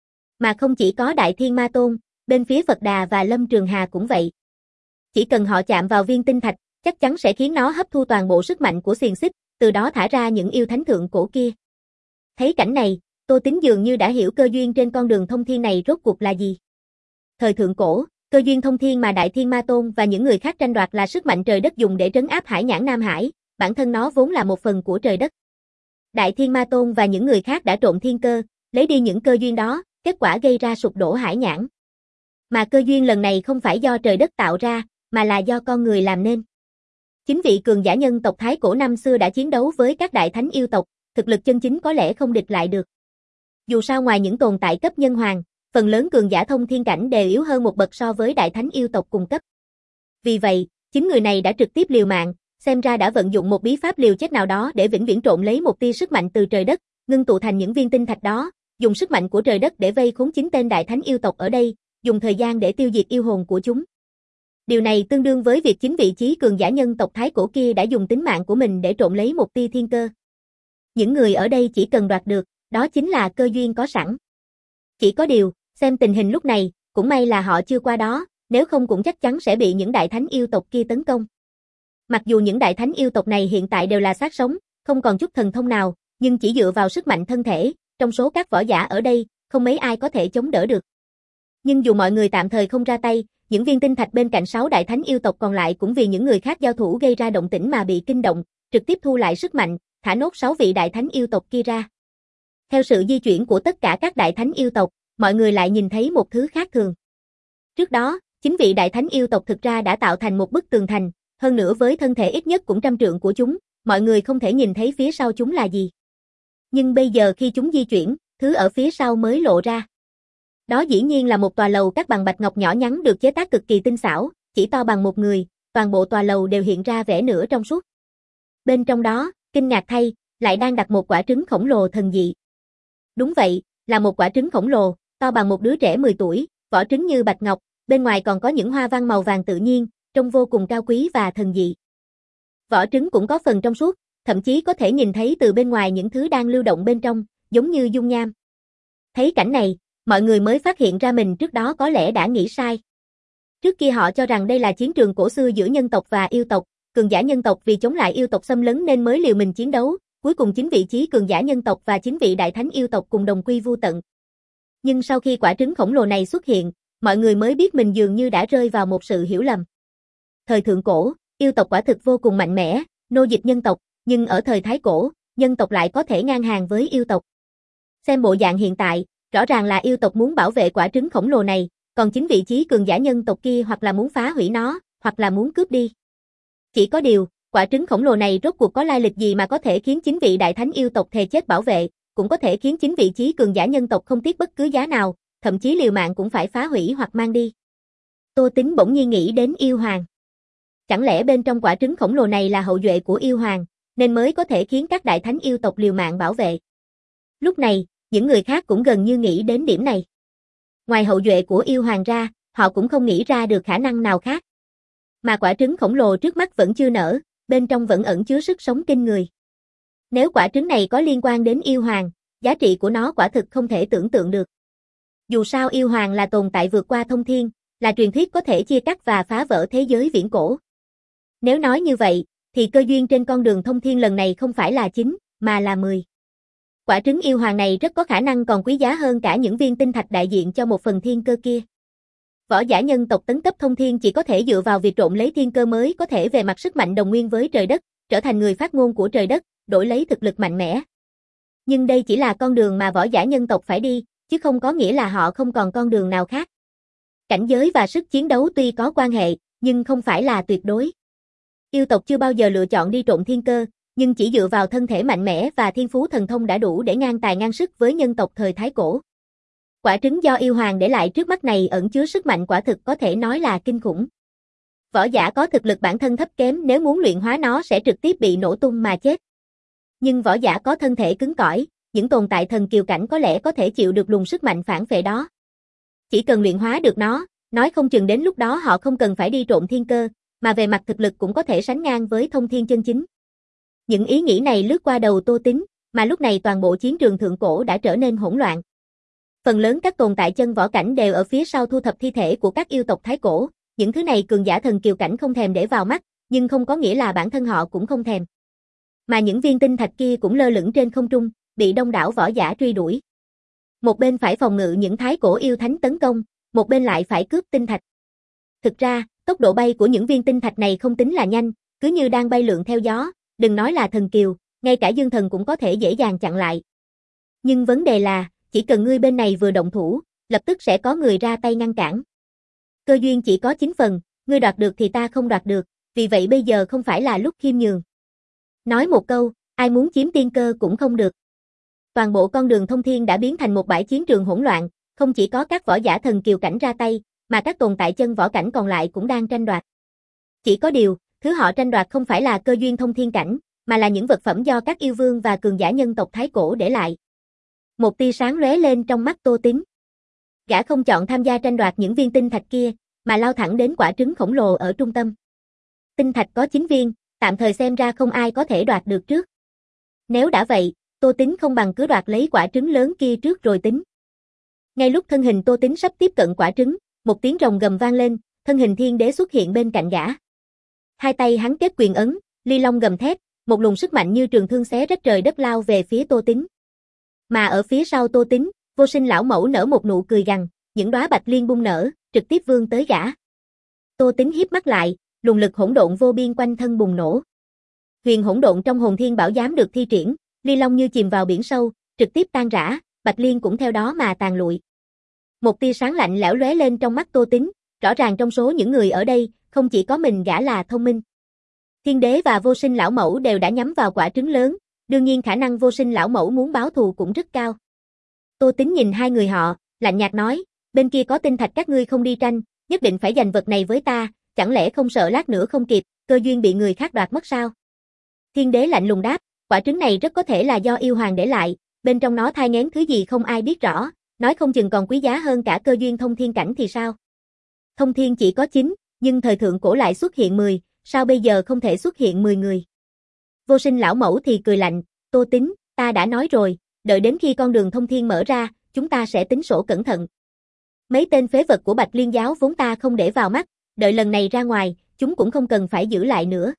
Mà không chỉ có Đại Thiên Ma Tôn, bên phía Phật Đà và Lâm Trường Hà cũng vậy. Chỉ cần họ chạm vào viên tinh thạch, chắc chắn sẽ khiến nó hấp thu toàn bộ sức mạnh của xiềng xích, từ đó thả ra những yêu thánh thượng cổ kia. Thấy cảnh này, Tô Tín dường như đã hiểu cơ duyên trên con đường thông thiên này rốt cuộc là gì. Thời thượng cổ, cơ duyên thông thiên mà Đại Thiên Ma Tôn và những người khác tranh đoạt là sức mạnh trời đất dùng để trấn áp Hải Nhãn Nam Hải, bản thân nó vốn là một phần của trời đất. Đại Thiên Ma Tôn và những người khác đã trộn thiên cơ, lấy đi những cơ duyên đó, kết quả gây ra sụp đổ Hải Nhãn. Mà cơ duyên lần này không phải do trời đất tạo ra, mà là do con người làm nên. Chính vị cường giả nhân tộc Thái cổ năm xưa đã chiến đấu với các đại thánh yêu tộc, thực lực chân chính có lẽ không địch lại được. Dù sao ngoài những tồn tại cấp nhân hoàng, phần lớn cường giả thông thiên cảnh đều yếu hơn một bậc so với đại thánh yêu tộc cùng cấp. Vì vậy, chính người này đã trực tiếp liều mạng, xem ra đã vận dụng một bí pháp liều chết nào đó để vĩnh viễn trộn lấy một tia sức mạnh từ trời đất, ngưng tụ thành những viên tinh thạch đó, dùng sức mạnh của trời đất để vây khốn chính tên đại thánh yêu tộc ở đây, dùng thời gian để tiêu diệt yêu hồn của chúng. Điều này tương đương với việc chính vị trí cường giả nhân tộc Thái cổ kia đã dùng tính mạng của mình để trộn lấy một tia thiên cơ. Những người ở đây chỉ cần đoạt được, đó chính là cơ duyên có sẵn. Chỉ có điều, xem tình hình lúc này, cũng may là họ chưa qua đó, nếu không cũng chắc chắn sẽ bị những đại thánh yêu tộc kia tấn công. Mặc dù những đại thánh yêu tộc này hiện tại đều là xác sống, không còn chút thần thông nào, nhưng chỉ dựa vào sức mạnh thân thể, trong số các võ giả ở đây, không mấy ai có thể chống đỡ được. Nhưng dù mọi người tạm thời không ra tay, những viên tinh thạch bên cạnh sáu đại thánh yêu tộc còn lại cũng vì những người khác giao thủ gây ra động tĩnh mà bị kinh động, trực tiếp thu lại sức mạnh, thả nốt sáu vị đại thánh yêu tộc kia ra. Theo sự di chuyển của tất cả các đại thánh yêu tộc, mọi người lại nhìn thấy một thứ khác thường. Trước đó, chính vị đại thánh yêu tộc thực ra đã tạo thành một bức tường thành, hơn nữa với thân thể ít nhất cũng trăm trượng của chúng, mọi người không thể nhìn thấy phía sau chúng là gì. Nhưng bây giờ khi chúng di chuyển, thứ ở phía sau mới lộ ra. Đó dĩ nhiên là một tòa lầu các bằng bạch ngọc nhỏ nhắn được chế tác cực kỳ tinh xảo, chỉ to bằng một người, toàn bộ tòa lầu đều hiện ra vẻ nửa trong suốt. Bên trong đó, kinh ngạc thay, lại đang đặt một quả trứng khổng lồ thần dị. Đúng vậy, là một quả trứng khổng lồ, to bằng một đứa trẻ mười tuổi, vỏ trứng như bạch ngọc, bên ngoài còn có những hoa văn màu vàng tự nhiên, trông vô cùng cao quý và thần dị. Vỏ trứng cũng có phần trong suốt, thậm chí có thể nhìn thấy từ bên ngoài những thứ đang lưu động bên trong, giống như dung nham. Thấy cảnh này, mọi người mới phát hiện ra mình trước đó có lẽ đã nghĩ sai. Trước kia họ cho rằng đây là chiến trường cổ xưa giữa nhân tộc và yêu tộc, cường giả nhân tộc vì chống lại yêu tộc xâm lấn nên mới liều mình chiến đấu, cuối cùng chính vị trí cường giả nhân tộc và chính vị đại thánh yêu tộc cùng đồng quy vu tận. Nhưng sau khi quả trứng khổng lồ này xuất hiện, mọi người mới biết mình dường như đã rơi vào một sự hiểu lầm. Thời thượng cổ, yêu tộc quả thực vô cùng mạnh mẽ, nô dịch nhân tộc, nhưng ở thời Thái cổ, nhân tộc lại có thể ngang hàng với yêu tộc. Xem bộ dạng hiện tại, rõ ràng là yêu tộc muốn bảo vệ quả trứng khổng lồ này, còn chính vị trí cường giả nhân tộc kia hoặc là muốn phá hủy nó, hoặc là muốn cướp đi. Chỉ có điều, quả trứng khổng lồ này rốt cuộc có lai lịch gì mà có thể khiến chính vị đại thánh yêu tộc thề chết bảo vệ, cũng có thể khiến chính vị trí cường giả nhân tộc không tiếc bất cứ giá nào, thậm chí liều mạng cũng phải phá hủy hoặc mang đi. Tô Tín bỗng nhiên nghĩ đến yêu hoàng. Chẳng lẽ bên trong quả trứng khổng lồ này là hậu duệ của yêu hoàng, nên mới có thể khiến các đại thánh yêu tộc liều mạng bảo vệ. Lúc này, những người khác cũng gần như nghĩ đến điểm này. Ngoài hậu duệ của yêu hoàng ra, họ cũng không nghĩ ra được khả năng nào khác. Mà quả trứng khổng lồ trước mắt vẫn chưa nở, bên trong vẫn ẩn chứa sức sống kinh người. Nếu quả trứng này có liên quan đến yêu hoàng, giá trị của nó quả thực không thể tưởng tượng được. Dù sao yêu hoàng là tồn tại vượt qua thông thiên, là truyền thuyết có thể chia cắt và phá vỡ thế giới viễn cổ. Nếu nói như vậy, thì cơ duyên trên con đường thông thiên lần này không phải là chín, mà là mười. Quả trứng yêu hoàng này rất có khả năng còn quý giá hơn cả những viên tinh thạch đại diện cho một phần thiên cơ kia. Võ giả nhân tộc tấn cấp thông thiên chỉ có thể dựa vào việc trộn lấy thiên cơ mới có thể về mặt sức mạnh đồng nguyên với trời đất, trở thành người phát ngôn của trời đất, đổi lấy thực lực mạnh mẽ. Nhưng đây chỉ là con đường mà võ giả nhân tộc phải đi, chứ không có nghĩa là họ không còn con đường nào khác. Cảnh giới và sức chiến đấu tuy có quan hệ, nhưng không phải là tuyệt đối. Yêu tộc chưa bao giờ lựa chọn đi trộn thiên cơ, nhưng chỉ dựa vào thân thể mạnh mẽ và thiên phú thần thông đã đủ để ngang tài ngang sức với nhân tộc thời Thái Cổ. Quả trứng do yêu hoàng để lại trước mắt này ẩn chứa sức mạnh quả thực có thể nói là kinh khủng. Võ giả có thực lực bản thân thấp kém nếu muốn luyện hóa nó sẽ trực tiếp bị nổ tung mà chết. Nhưng võ giả có thân thể cứng cỏi, những tồn tại thần kiều cảnh có lẽ có thể chịu được luồng sức mạnh phản phệ đó. Chỉ cần luyện hóa được nó, nói không chừng đến lúc đó họ không cần phải đi trộn thiên cơ, mà về mặt thực lực cũng có thể sánh ngang với thông thiên chân chính. Những ý nghĩ này lướt qua đầu Tô Tín, mà lúc này toàn bộ chiến trường thượng cổ đã trở nên hỗn loạn. Phần lớn các tồn tại chân võ cảnh đều ở phía sau thu thập thi thể của các yêu tộc Thái Cổ, những thứ này cường giả thần kiều cảnh không thèm để vào mắt, nhưng không có nghĩa là bản thân họ cũng không thèm. Mà những viên tinh thạch kia cũng lơ lửng trên không trung, bị đông đảo võ giả truy đuổi. Một bên phải phòng ngự những Thái Cổ yêu thánh tấn công, một bên lại phải cướp tinh thạch. Thực ra, tốc độ bay của những viên tinh thạch này không tính là nhanh, cứ như đang bay lượn theo gió, đừng nói là thần kiều, ngay cả dương thần cũng có thể dễ dàng chặn lại. Nhưng vấn đề là, chỉ cần ngươi bên này vừa động thủ, lập tức sẽ có người ra tay ngăn cản. Cơ duyên chỉ có chín phần, ngươi đoạt được thì ta không đoạt được, vì vậy bây giờ không phải là lúc khiêm nhường. Nói một câu, ai muốn chiếm tiên cơ cũng không được. Toàn bộ con đường thông thiên đã biến thành một bãi chiến trường hỗn loạn, không chỉ có các võ giả thần kiều cảnh ra tay, mà các tồn tại chân võ cảnh còn lại cũng đang tranh đoạt. Chỉ có điều, thứ họ tranh đoạt không phải là cơ duyên thông thiên cảnh, mà là những vật phẩm do các yêu vương và cường giả nhân tộc Thái Cổ để lại. Một tia sáng lóe lên trong mắt Tô Tín. Gã không chọn tham gia tranh đoạt những viên tinh thạch kia, mà lao thẳng đến quả trứng khổng lồ ở trung tâm. Tinh thạch có chín viên, tạm thời xem ra không ai có thể đoạt được trước. Nếu đã vậy, Tô Tín không bằng cứ đoạt lấy quả trứng lớn kia trước rồi tính. Ngay lúc thân hình Tô Tín sắp tiếp cận quả trứng, một tiếng rồng gầm vang lên, thân hình thiên đế xuất hiện bên cạnh gã. Hai tay hắn kết quyền ấn, ly long gầm thét, một luồng sức mạnh như trường thương xé rách trời đất lao về phía Tô Tín. Mà ở phía sau Tô Tín, Vô Sinh lão mẫu nở một nụ cười gằn, những đóa bạch liên bung nở, trực tiếp vươn tới gã. Tô Tín híp mắt lại, luồng lực hỗn độn vô biên quanh thân bùng nổ. Huyền hỗn độn trong hồn thiên bảo giám được thi triển, ly long như chìm vào biển sâu, trực tiếp tan rã, bạch liên cũng theo đó mà tàn lụi. Một tia sáng lạnh lẽo lóe lên trong mắt Tô Tín, rõ ràng trong số những người ở đây, không chỉ có mình gã là thông minh. Thiên đế và Vô Sinh lão mẫu đều đã nhắm vào quả trứng lớn, đương nhiên khả năng Vô Sinh lão mẫu muốn báo thù cũng rất cao. Tô Tín nhìn hai người họ, lạnh nhạt nói, bên kia có tinh thạch các ngươi không đi tranh, nhất định phải giành vật này với ta, chẳng lẽ không sợ lát nữa không kịp, cơ duyên bị người khác đoạt mất sao? Thiên đế lạnh lùng đáp, quả trứng này rất có thể là do yêu hoàng để lại, bên trong nó thai nghén thứ gì không ai biết rõ, nói không chừng còn quý giá hơn cả cơ duyên thông thiên cảnh thì sao? Thông thiên chỉ có chín, nhưng thời thượng cổ lại xuất hiện mười, sao bây giờ không thể xuất hiện mười người? Vô Sinh lão mẫu thì cười lạnh, Tô Tín, ta đã nói rồi, đợi đến khi con đường thông thiên mở ra, chúng ta sẽ tính sổ cẩn thận. Mấy tên phế vật của Bạch Liên giáo vốn ta không để vào mắt, đợi lần này ra ngoài, chúng cũng không cần phải giữ lại nữa.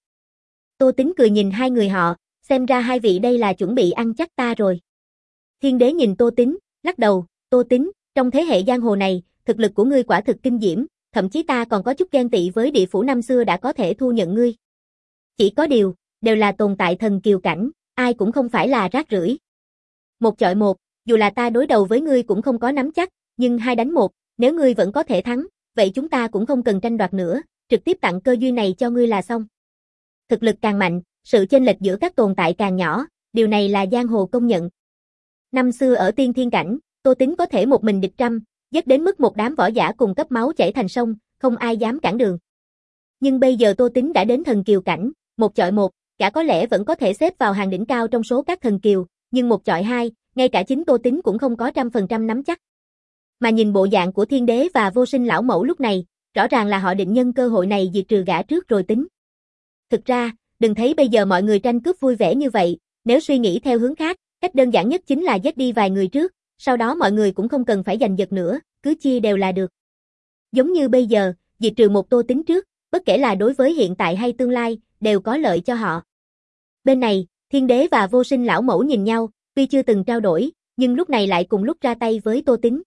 Tô Tín cười nhìn hai người họ, xem ra hai vị đây là chuẩn bị ăn chắc ta rồi. Thiên đế nhìn Tô Tín, lắc đầu, Tô Tín, trong thế hệ giang hồ này, thực lực của ngươi quả thực kinh diễm, thậm chí ta còn có chút ghen tị với địa phủ năm xưa đã có thể thu nhận ngươi. Chỉ có điều, đều là tồn tại thần kiều cảnh, ai cũng không phải là rác rưởi. Một chọi một, dù là ta đối đầu với ngươi cũng không có nắm chắc, nhưng hai đánh một, nếu ngươi vẫn có thể thắng, vậy chúng ta cũng không cần tranh đoạt nữa, trực tiếp tặng cơ duyên này cho ngươi là xong. Thực lực càng mạnh, sự chênh lệch giữa các tồn tại càng nhỏ, điều này là giang hồ công nhận. Năm xưa ở tiên thiên cảnh, Tô Tín có thể một mình địch trăm, dứt đến mức một đám võ giả cùng cấp máu chảy thành sông, không ai dám cản đường. Nhưng bây giờ Tô Tín đã đến thần kiều cảnh, một chọi một, cả có lẽ vẫn có thể xếp vào hàng đỉnh cao trong số các thần kiều, nhưng một chọi hai, ngay cả chính Tô Tín cũng không có trăm phần trăm nắm chắc. Mà nhìn bộ dạng của Thiên Đế và Vô Sinh lão mẫu lúc này, rõ ràng là họ định nhân cơ hội này diệt trừ gã trước rồi tính. Thực ra, đừng thấy bây giờ mọi người tranh cướp vui vẻ như vậy, nếu suy nghĩ theo hướng khác, cách đơn giản nhất chính là giết đi vài người trước, sau đó mọi người cũng không cần phải giành giật nữa, cứ chia đều là được. Giống như bây giờ, diệt trừ một Tô Tính trước, bất kể là đối với hiện tại hay tương lai, đều có lợi cho họ. Bên này, Thiên Đế và Vô Sinh lão mẫu nhìn nhau, tuy chưa từng trao đổi, nhưng lúc này lại cùng lúc ra tay với Tô Tính.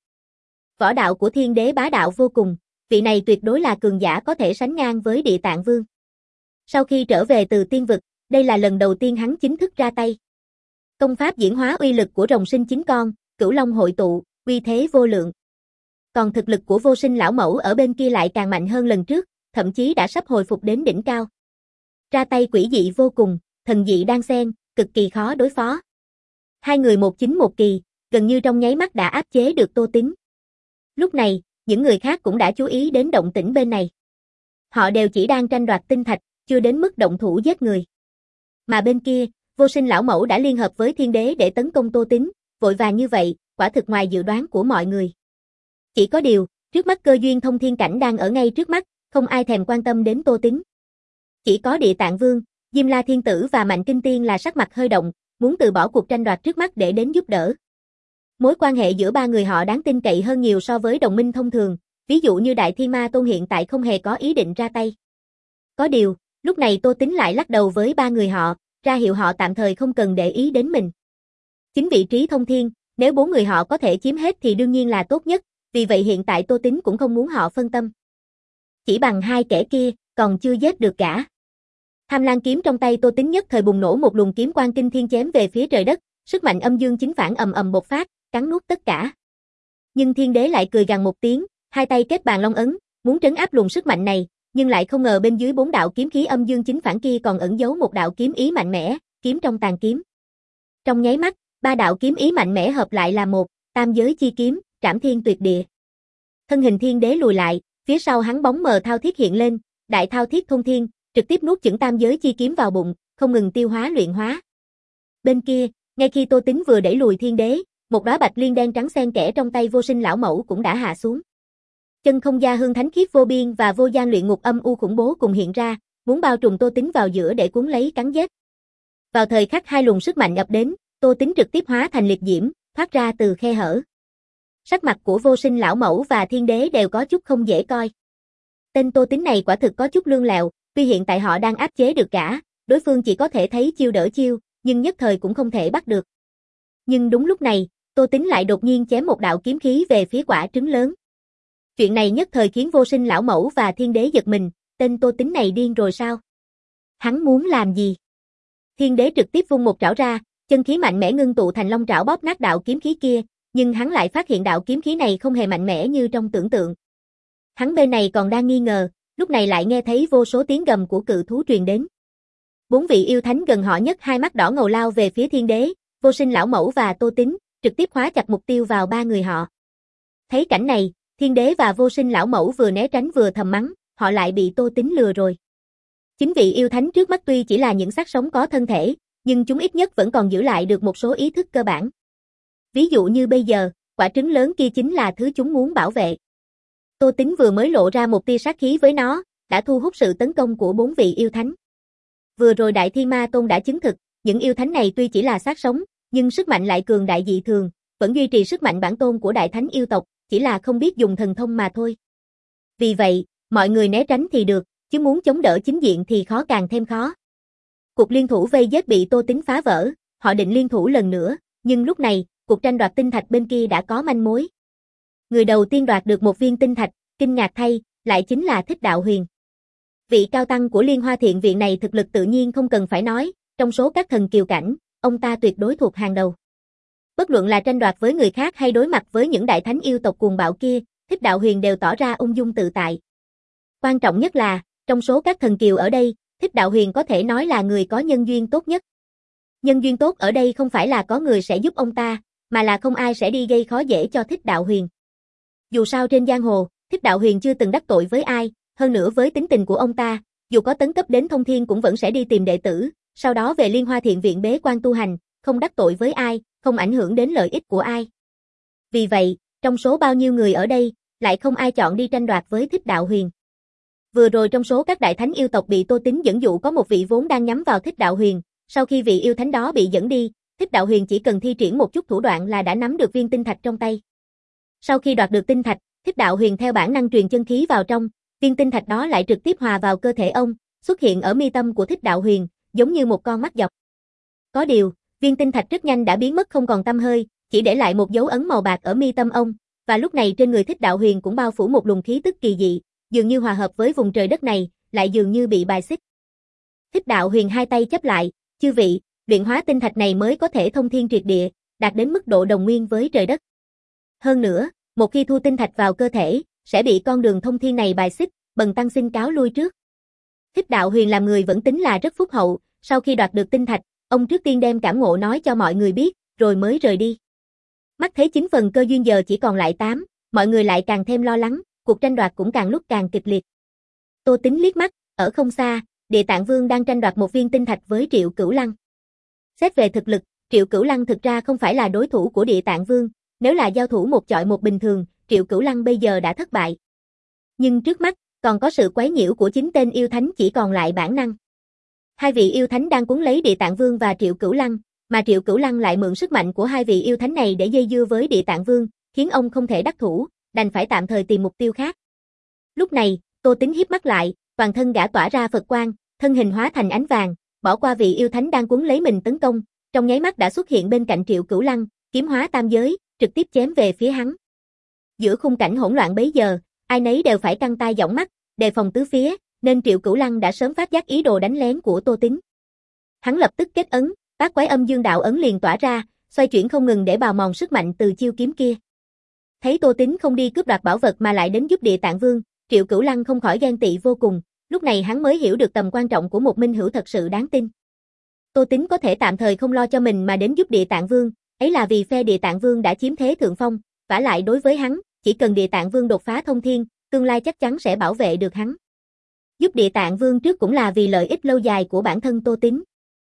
Võ đạo của Thiên Đế bá đạo vô cùng, vị này tuyệt đối là cường giả có thể sánh ngang với Địa Tạng Vương. Sau khi trở về từ tiên vực, đây là lần đầu tiên hắn chính thức ra tay. Công pháp diễn hóa uy lực của rồng sinh chín con, cửu long hội tụ, uy thế vô lượng. Còn thực lực của Vô Sinh lão mẫu ở bên kia lại càng mạnh hơn lần trước, thậm chí đã sắp hồi phục đến đỉnh cao. Ra tay quỷ dị vô cùng, thần dị đan xen, cực kỳ khó đối phó. Hai người một chính một kỳ, gần như trong nháy mắt đã áp chế được Tô Tính. Lúc này, những người khác cũng đã chú ý đến động tĩnh bên này. Họ đều chỉ đang tranh đoạt tinh thạch, chưa đến mức động thủ giết người. Mà bên kia, Vô Sinh lão mẫu đã liên hợp với Thiên Đế để tấn công Tô Tính, vội vàng như vậy, quả thực ngoài dự đoán của mọi người. Chỉ có điều, trước mắt cơ duyên thông thiên cảnh đang ở ngay trước mắt, không ai thèm quan tâm đến Tô Tính. Chỉ có Địa Tạng Vương, Diêm La Thiên Tử và Mạnh Kinh Tiên là sắc mặt hơi động, muốn từ bỏ cuộc tranh đoạt trước mắt để đến giúp đỡ. Mối quan hệ giữa ba người họ đáng tin cậy hơn nhiều so với đồng minh thông thường, ví dụ như Đại Thiên Ma Tôn hiện tại không hề có ý định ra tay. Có điều, lúc này Tô Tính lại lắc đầu với ba người họ, ra hiệu họ tạm thời không cần để ý đến mình. Chính vị trí thông thiên, nếu bốn người họ có thể chiếm hết thì đương nhiên là tốt nhất, vì vậy hiện tại Tô Tính cũng không muốn họ phân tâm. Chỉ bằng hai kẻ kia, còn chưa giết được cả. Tham Lang kiếm trong tay Tô Tính nhất thời bùng nổ một luồng kiếm quang kinh thiên chém về phía trời đất, sức mạnh âm dương chính phản ầm ầm bộc phát, cắn nuốt tất cả. Nhưng Thiên Đế lại cười gằn một tiếng, hai tay kết bàn long ấn, muốn trấn áp luồng sức mạnh này, nhưng lại không ngờ bên dưới bốn đạo kiếm khí âm dương chính phản kia còn ẩn giấu một đạo kiếm ý mạnh mẽ, kiếm trong tàn kiếm. Trong nháy mắt, ba đạo kiếm ý mạnh mẽ hợp lại là một, tam giới chi kiếm, trảm thiên tuyệt địa. Thân hình Thiên Đế lùi lại, phía sau hắn bóng mờ thao thiết hiện lên, đại thao thiết thông thiên, trực tiếp nuốt chửng tam giới chi kiếm vào bụng, không ngừng tiêu hóa luyện hóa. Bên kia, ngay khi Tô Tính vừa đẩy lùi Thiên Đế, một đóa bạch liên đen trắng xen kẽ trong tay Vô Sinh lão mẫu cũng đã hạ xuống. Chân không gia hương thánh khiết vô biên và vô gian luyện ngục âm u khủng bố cùng hiện ra, muốn bao trùm Tô Tính vào giữa để cuốn lấy cắn giết. Vào thời khắc hai luồng sức mạnh ập đến, Tô Tính trực tiếp hóa thành liệt diễm, thoát ra từ khe hở. Sắc mặt của Vô Sinh lão mẫu và Thiên Đế đều có chút không dễ coi. Tên Tô Tính này quả thực có chút lương lẹo, tuy hiện tại họ đang áp chế được cả, đối phương chỉ có thể thấy chiêu đỡ chiêu, nhưng nhất thời cũng không thể bắt được. Nhưng đúng lúc này, Tô Tính lại đột nhiên chém một đạo kiếm khí về phía quả trứng lớn. Chuyện này nhất thời khiến Vô Sinh lão mẫu và Thiên Đế giật mình, tên Tô Tính này điên rồi sao? Hắn muốn làm gì? Thiên Đế trực tiếp vung một trảo ra, chân khí mạnh mẽ ngưng tụ thành long trảo bóp nát đạo kiếm khí kia, nhưng hắn lại phát hiện đạo kiếm khí này không hề mạnh mẽ như trong tưởng tượng. Hắn bên này còn đang nghi ngờ, lúc này lại nghe thấy vô số tiếng gầm của cự thú truyền đến. Bốn vị yêu thánh gần họ nhất hai mắt đỏ ngầu lao về phía Thiên Đế, Vô Sinh lão mẫu và Tô Tính, trực tiếp khóa chặt mục tiêu vào ba người họ. Thấy cảnh này, Thiên Đế và Vô Sinh lão mẫu vừa né tránh vừa thầm mắng, họ lại bị Tô Tính lừa rồi. Chính vị yêu thánh trước mắt tuy chỉ là những xác sống có thân thể, nhưng chúng ít nhất vẫn còn giữ lại được một số ý thức cơ bản. Ví dụ như bây giờ, quả trứng lớn kia chính là thứ chúng muốn bảo vệ. Tô Tính vừa mới lộ ra một tia sát khí với nó, đã thu hút sự tấn công của bốn vị yêu thánh. Vừa rồi Đại Thiên Ma Tôn đã chứng thực, những yêu thánh này tuy chỉ là xác sống, nhưng sức mạnh lại cường đại dị thường, vẫn duy trì sức mạnh bản tôn của đại thánh yêu tộc, chỉ là không biết dùng thần thông mà thôi. Vì vậy, mọi người né tránh thì được, chứ muốn chống đỡ chính diện thì khó càng thêm khó. Cuộc liên thủ vây giết bị Tô Tính phá vỡ, họ định liên thủ lần nữa, nhưng lúc này, cuộc tranh đoạt tinh thạch bên kia đã có manh mối. Người đầu tiên đoạt được một viên tinh thạch, kinh ngạc thay, lại chính là Thích Đạo Huyền. Vị cao tăng của Liên Hoa Thiện Viện này thực lực tự nhiên không cần phải nói, trong số các thần kiều cảnh, ông ta tuyệt đối thuộc hàng đầu. Bất luận là tranh đoạt với người khác hay đối mặt với những đại thánh yêu tộc cuồng bạo kia, Thích Đạo Huyền đều tỏ ra ung dung tự tại. Quan trọng nhất là, trong số các thần kiều ở đây, Thích Đạo Huyền có thể nói là người có nhân duyên tốt nhất. Nhân duyên tốt ở đây không phải là có người sẽ giúp ông ta, mà là không ai sẽ đi gây khó dễ cho Thích Đạo Huyền. Dù sao trên giang hồ, Thích Đạo Huyền chưa từng đắc tội với ai, hơn nữa với tính tình của ông ta, dù có tấn cấp đến thông thiên cũng vẫn sẽ đi tìm đệ tử, sau đó về Liên Hoa Thiện Viện bế quan tu hành, không đắc tội với ai, không ảnh hưởng đến lợi ích của ai. Vì vậy, trong số bao nhiêu người ở đây, lại không ai chọn đi tranh đoạt với Thích Đạo Huyền. Vừa rồi trong số các đại thánh yêu tộc bị Tô Tín dẫn dụ có một vị vốn đang nhắm vào Thích Đạo Huyền, sau khi vị yêu thánh đó bị dẫn đi, Thích Đạo Huyền chỉ cần thi triển một chút thủ đoạn là đã nắm được viên tinh thạch trong tay. Sau khi đoạt được tinh thạch, Thích Đạo Huyền theo bản năng truyền chân khí vào trong, viên tinh thạch đó lại trực tiếp hòa vào cơ thể ông, xuất hiện ở mi tâm của Thích Đạo Huyền, giống như một con mắt dọc. Có điều, viên tinh thạch rất nhanh đã biến mất không còn tăm hơi, chỉ để lại một dấu ấn màu bạc ở mi tâm ông, và lúc này trên người Thích Đạo Huyền cũng bao phủ một luồng khí tức kỳ dị, dường như hòa hợp với vùng trời đất này, lại dường như bị bài xích. Thích Đạo Huyền hai tay chắp lại, chư vị, luyện hóa tinh thạch này mới có thể thông thiên triệt địa, đạt đến mức độ đồng nguyên với trời đất. Hơn nữa, một khi thu tinh thạch vào cơ thể, sẽ bị con đường thông thiên này bài xích, bần tăng xin cáo lui trước. Thích Đạo Huyền làm người vẫn tính là rất phúc hậu, sau khi đoạt được tinh thạch, ông trước tiên đem cảm ngộ nói cho mọi người biết, rồi mới rời đi. Mắt thấy chín phần cơ duyên giờ chỉ còn lại tám, mọi người lại càng thêm lo lắng, cuộc tranh đoạt cũng càng lúc càng kịch liệt. Tô Tín liếc mắt, ở không xa, Địa Tạng Vương đang tranh đoạt một viên tinh thạch với Triệu Cửu Lăng. Xét về thực lực, Triệu Cửu Lăng thực ra không phải là đối thủ của Địa Tạng Vương, nếu là giao thủ một chọi một bình thường, Triệu Cửu Lăng bây giờ đã thất bại. Nhưng trước mắt, còn có sự quấy nhiễu của chính tên yêu thánh chỉ còn lại bản năng. Hai vị yêu thánh đang cuốn lấy Địa Tạng Vương và Triệu Cửu Lăng, mà Triệu Cửu Lăng lại mượn sức mạnh của hai vị yêu thánh này để dây dưa với Địa Tạng Vương, khiến ông không thể đắc thủ, đành phải tạm thời tìm mục tiêu khác. Lúc này, Tô Tín híp mắt lại, toàn thân gã tỏa ra Phật quang, thân hình hóa thành ánh vàng, bỏ qua vị yêu thánh đang cuốn lấy mình tấn công, trong nháy mắt đã xuất hiện bên cạnh Triệu Cửu Lăng, kiếm hóa tam giới, trực tiếp chém về phía hắn. Giữa khung cảnh hỗn loạn bấy giờ, ai nấy đều phải căng tai giọng mắt, đề phòng tứ phía, nên Triệu Cửu Lăng đã sớm phát giác ý đồ đánh lén của Tô Tín. Hắn lập tức kết ấn, Bát Quái Âm Dương Đạo ấn liền tỏa ra, xoay chuyển không ngừng để bào mòn sức mạnh từ chiêu kiếm kia. Thấy Tô Tín không đi cướp đoạt bảo vật mà lại đến giúp Địa Tạng Vương, Triệu Cửu Lăng không khỏi ghen tị vô cùng, lúc này hắn mới hiểu được tầm quan trọng của một minh hữu thật sự đáng tin. Tô Tín có thể tạm thời không lo cho mình mà đến giúp Địa Tạng Vương, ấy là vì phe Địa Tạng Vương đã chiếm thế thượng phong, vả lại đối với hắn, chỉ cần Địa Tạng Vương đột phá thông thiên, tương lai chắc chắn sẽ bảo vệ được hắn. Giúp Địa Tạng Vương trước cũng là vì lợi ích lâu dài của bản thân Tô Tín.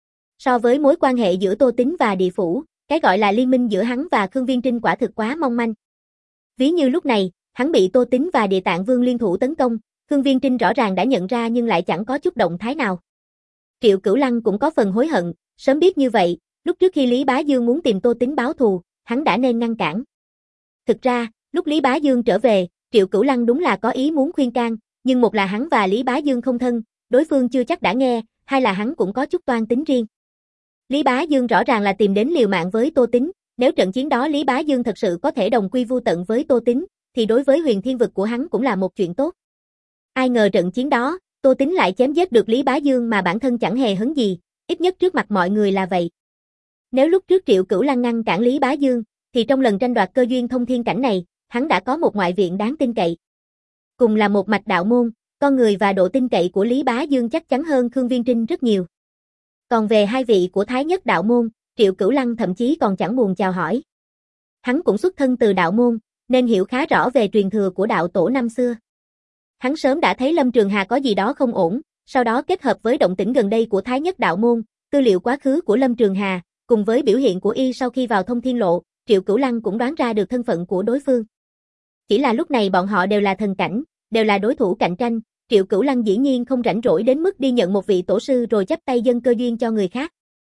So với mối quan hệ giữa Tô Tín và Địa Phủ, cái gọi là liên minh giữa hắn và Khương Viên Trinh quả thực quá mong manh. Ví như lúc này, hắn bị Tô Tín và Địa Tạng Vương liên thủ tấn công, Khương Viên Trinh rõ ràng đã nhận ra nhưng lại chẳng có chút động thái nào. Triệu Cửu Lăng cũng có phần hối hận, sớm biết như vậy, lúc trước khi Lý Bá Dương muốn tìm Tô Tín báo thù, hắn đã nên ngăn cản. Thực ra, lúc Lý Bá Dương trở về, Triệu Cửu Lăng đúng là có ý muốn khuyên can, nhưng một là hắn và Lý Bá Dương không thân, đối phương chưa chắc đã nghe, hai là hắn cũng có chút toan tính riêng. Lý Bá Dương rõ ràng là tìm đến liều mạng với Tô Tín, nếu trận chiến đó Lý Bá Dương thật sự có thể đồng quy vu tận với Tô Tín, thì đối với huyền thiên vực của hắn cũng là một chuyện tốt. Ai ngờ trận chiến đó, Tô Tín lại chém giết được Lý Bá Dương mà bản thân chẳng hề hấn gì, ít nhất trước mặt mọi người là vậy. Nếu lúc trước Triệu Cửu Lăng ngăn cản Lý Bá Dương, thì trong lần tranh đoạt cơ duyên thông thiên cảnh này, hắn đã có một ngoại viện đáng tin cậy. Cùng là một mạch đạo môn, con người và độ tin cậy của Lý Bá Dương chắc chắn hơn Khương Viên Trinh rất nhiều. Còn về hai vị của Thái Nhất đạo môn, Triệu Cửu Lăng thậm chí còn chẳng buồn chào hỏi. Hắn cũng xuất thân từ đạo môn, nên hiểu khá rõ về truyền thừa của đạo tổ năm xưa. Hắn sớm đã thấy Lâm Trường Hà có gì đó không ổn, sau đó kết hợp với động tĩnh gần đây của Thái Nhất đạo môn, tư liệu quá khứ của Lâm Trường Hà, cùng với biểu hiện của y sau khi vào Thông Thiên Lộ, Triệu Cửu Lăng cũng đoán ra được thân phận của đối phương. Chỉ là lúc này bọn họ đều là thần cảnh, đều là đối thủ cạnh tranh, Triệu Cửu Lăng dĩ nhiên không rảnh rỗi đến mức đi nhận một vị tổ sư rồi chắp tay dâng cơ duyên cho người khác.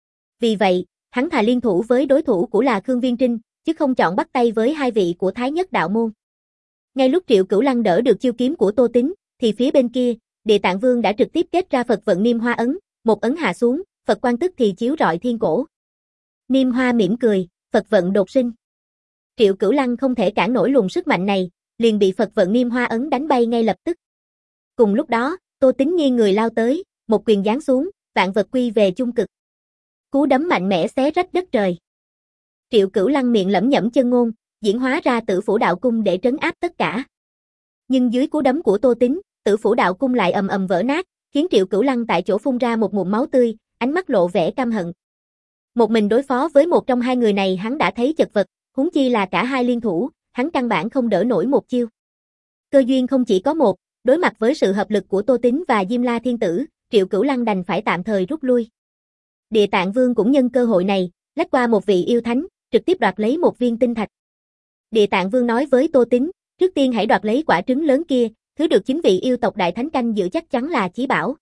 Vì vậy, hắn thà liên thủ với đối thủ của là Khương Viên Trinh, chứ không chọn bắt tay với hai vị của Thái Nhất đạo môn. Ngay lúc Triệu Cửu Lăng đỡ được chiêu kiếm của Tô Tín, thì phía bên kia, Địa Tạng Vương đã trực tiếp kết ra Phật vận Niêm Hoa ấn, một ấn hạ xuống, Phật quang tức thì chiếu rọi thiên cổ. Niêm Hoa mỉm cười, Phật vận đột sinh. Triệu Cửu Lăng không thể cản nổi luồng sức mạnh này, liền bị Phật vận Niêm Hoa ấn đánh bay ngay lập tức. Cùng lúc đó, Tô Tín nghiêng người lao tới, một quyền giáng xuống, vạn vật quy về chung cực. Cú đấm mạnh mẽ xé rách đất trời. Triệu Cửu Lăng miệng lẩm nhẩm chân ngôn, diễn hóa ra Tử Phủ Đạo Cung để trấn áp tất cả. Nhưng dưới cú đấm của Tô Tín, Tử Phủ Đạo Cung lại ầm ầm vỡ nát, khiến Triệu Cửu Lăng tại chỗ phun ra một ngụm máu tươi, ánh mắt lộ vẻ căm hận. Một mình đối phó với một trong hai người này hắn đã thấy chật vật, huống chi là cả hai liên thủ, hắn căn bản không đỡ nổi một chiêu. Cơ duyên không chỉ có một, đối mặt với sự hợp lực của Tô Tín và Diêm La Thiên Tử, Triệu Cửu Lăng đành phải tạm thời rút lui. Địa Tạng Vương cũng nhân cơ hội này, lách qua một vị yêu thánh, trực tiếp đoạt lấy một viên tinh thạch. Địa Tạng Vương nói với Tô Tín, trước tiên hãy đoạt lấy quả trứng lớn kia, thứ được chính vị yêu tộc đại thánh canh giữ chắc chắn là chí bảo.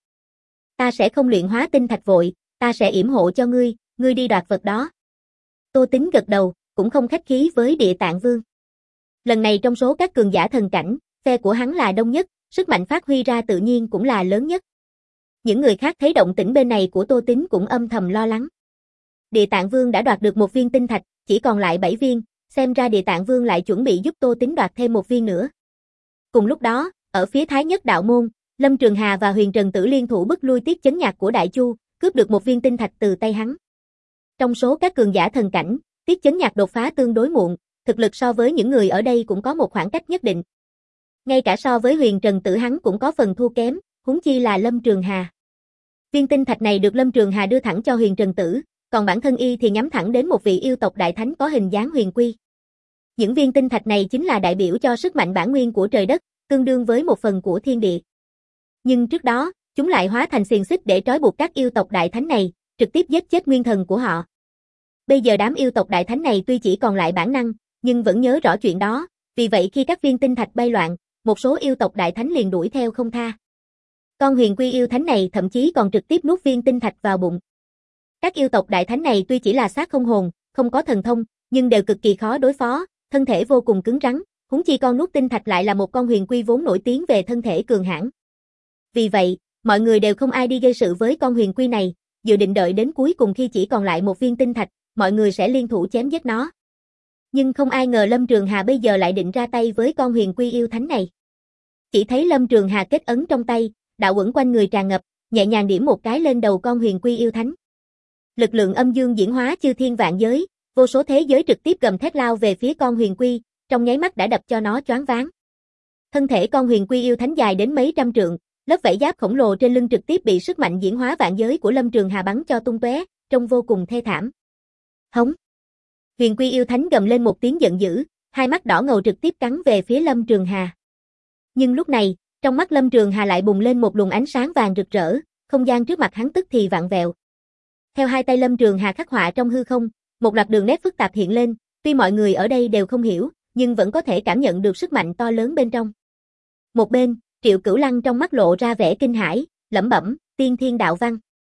Ta sẽ không luyện hóa tinh thạch vội, ta sẽ yểm hộ cho ngươi, ngươi đi đoạt vật đó. Tô Tín gật đầu, cũng không khách khí với Địa Tạng Vương. Lần này trong số các cường giả thần cảnh, phe của hắn là đông nhất, sức mạnh phát huy ra tự nhiên cũng là lớn nhất. Những người khác thấy động tĩnh bên này của Tô Tín cũng âm thầm lo lắng. Địa Tạng Vương đã đoạt được một viên tinh thạch, chỉ còn lại bảy viên, xem ra Địa Tạng Vương lại chuẩn bị giúp Tô Tín đoạt thêm một viên nữa. Cùng lúc đó, ở phía Thái Nhất Đạo Môn, Lâm Trường Hà và Huyền Trần Tử liên thủ bức lui Tiết Chấn Nhạc của Đại Chu, cướp được một viên tinh thạch từ tay hắn. Trong số các cường giả thần cảnh, Tiết Chấn Nhạc đột phá tương đối muộn, thực lực so với những người ở đây cũng có một khoảng cách nhất định. Ngay cả so với Huyền Trần Tử hắn cũng có phần thua kém, huống chi là Lâm Trường Hà. Viên tinh thạch này được Lâm Trường Hà đưa thẳng cho Huyền Trần Tử, còn bản thân y thì nhắm thẳng đến một vị yêu tộc đại thánh có hình dáng huyền quy. Những viên tinh thạch này chính là đại biểu cho sức mạnh bản nguyên của trời đất, tương đương với một phần của thiên địa. Nhưng trước đó, chúng lại hóa thành xiềng xích để trói buộc các yêu tộc đại thánh này, trực tiếp giết chết nguyên thần của họ. Bây giờ đám yêu tộc đại thánh này tuy chỉ còn lại bản năng, nhưng vẫn nhớ rõ chuyện đó, vì vậy khi các viên tinh thạch bay loạn, một số yêu tộc đại thánh liền đuổi theo không tha. Con huyền quy yêu thánh này thậm chí còn trực tiếp nuốt viên tinh thạch vào bụng. Các yêu tộc đại thánh này tuy chỉ là xác không hồn, không có thần thông, nhưng đều cực kỳ khó đối phó, thân thể vô cùng cứng rắn, huống chi con nuốt tinh thạch lại là một con huyền quy vốn nổi tiếng về thân thể cường hãn. Vì vậy, mọi người đều không ai đi gây sự với con huyền quy này, dự định đợi đến cuối cùng khi chỉ còn lại một viên tinh thạch, mọi người sẽ liên thủ chém giết nó. Nhưng không ai ngờ Lâm Trường Hà bây giờ lại định ra tay với con huyền quy yêu thánh này. Chỉ thấy Lâm Trường Hà kết ấn trong tay, đạo uẩn quanh người tràn ngập, nhẹ nhàng điểm một cái lên đầu con huyền quy yêu thánh. Lực lượng âm dương diễn hóa chư thiên vạn giới, vô số thế giới trực tiếp gầm thét lao về phía con huyền quy, trong nháy mắt đã đập cho nó choáng váng. Thân thể con huyền quy yêu thánh dài đến mấy trăm trượng, lớp vảy giáp khổng lồ trên lưng trực tiếp bị sức mạnh diễn hóa vạn giới của Lâm Trường Hà bắn cho tung tóe, trông vô cùng thê thảm. Hống! Huyền quy yêu thánh gầm lên một tiếng giận dữ, hai mắt đỏ ngầu trực tiếp cắn về phía Lâm Trường Hà. Nhưng lúc này, trong mắt Lâm Trường Hà lại bùng lên một luồng ánh sáng vàng rực rỡ, không gian trước mặt hắn tức thì vặn vẹo. Theo hai tay Lâm Trường Hà khắc họa trong hư không, một loạt đường nét phức tạp hiện lên, tuy mọi người ở đây đều không hiểu, nhưng vẫn có thể cảm nhận được sức mạnh to lớn bên trong. Một bên, Triệu Cửu Lăng trong mắt lộ ra vẻ kinh hãi, lẩm bẩm, tiên thiên đạo văn,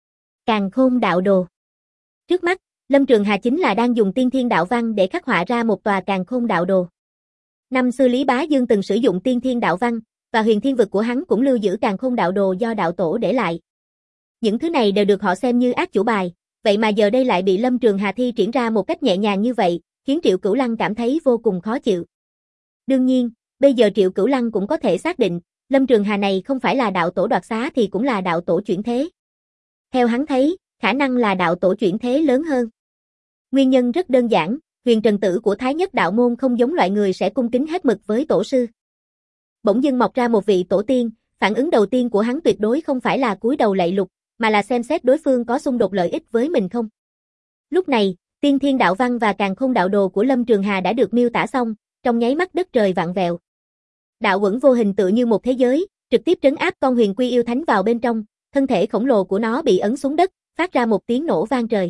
càn khôn đạo đồ. Trước mắt, Lâm Trường Hà chính là đang dùng tiên thiên đạo văn để khắc họa ra một tòa càn khôn đạo đồ. Năm xưa Lý Bá Dương từng sử dụng tiên thiên đạo văn, và huyền thiên vực của hắn cũng lưu giữ càn khôn đạo đồ do đạo tổ để lại. Những thứ này đều được họ xem như ác chủ bài, vậy mà giờ đây lại bị Lâm Trường Hà thi triển ra một cách nhẹ nhàng như vậy, khiến Triệu Cửu Lăng cảm thấy vô cùng khó chịu. Đương nhiên, bây giờ Triệu Cửu Lăng cũng có thể xác định, Lâm Trường Hà này không phải là đạo tổ đoạt xá thì cũng là đạo tổ chuyển thế. Theo hắn thấy, khả năng là đạo tổ chuyển thế lớn hơn. Nguyên nhân rất đơn giản, Huyền Trần Tử của Thái Nhất Đạo Môn không giống loại người sẽ cung kính hết mực với tổ sư. Bỗng dưng mọc ra một vị tổ tiên, phản ứng đầu tiên của hắn tuyệt đối không phải là cúi đầu lạy lục, mà là xem xét đối phương có xung đột lợi ích với mình không. Lúc này, tiên thiên đạo văn và càn khôn đạo đồ của Lâm Trường Hà đã được miêu tả xong, trong nháy mắt đất trời vặn vẹo. Đạo uẩn vô hình tựa như một thế giới, trực tiếp trấn áp con huyền quy yêu thánh vào bên trong, thân thể khổng lồ của nó bị ấn xuống đất, phát ra một tiếng nổ vang trời.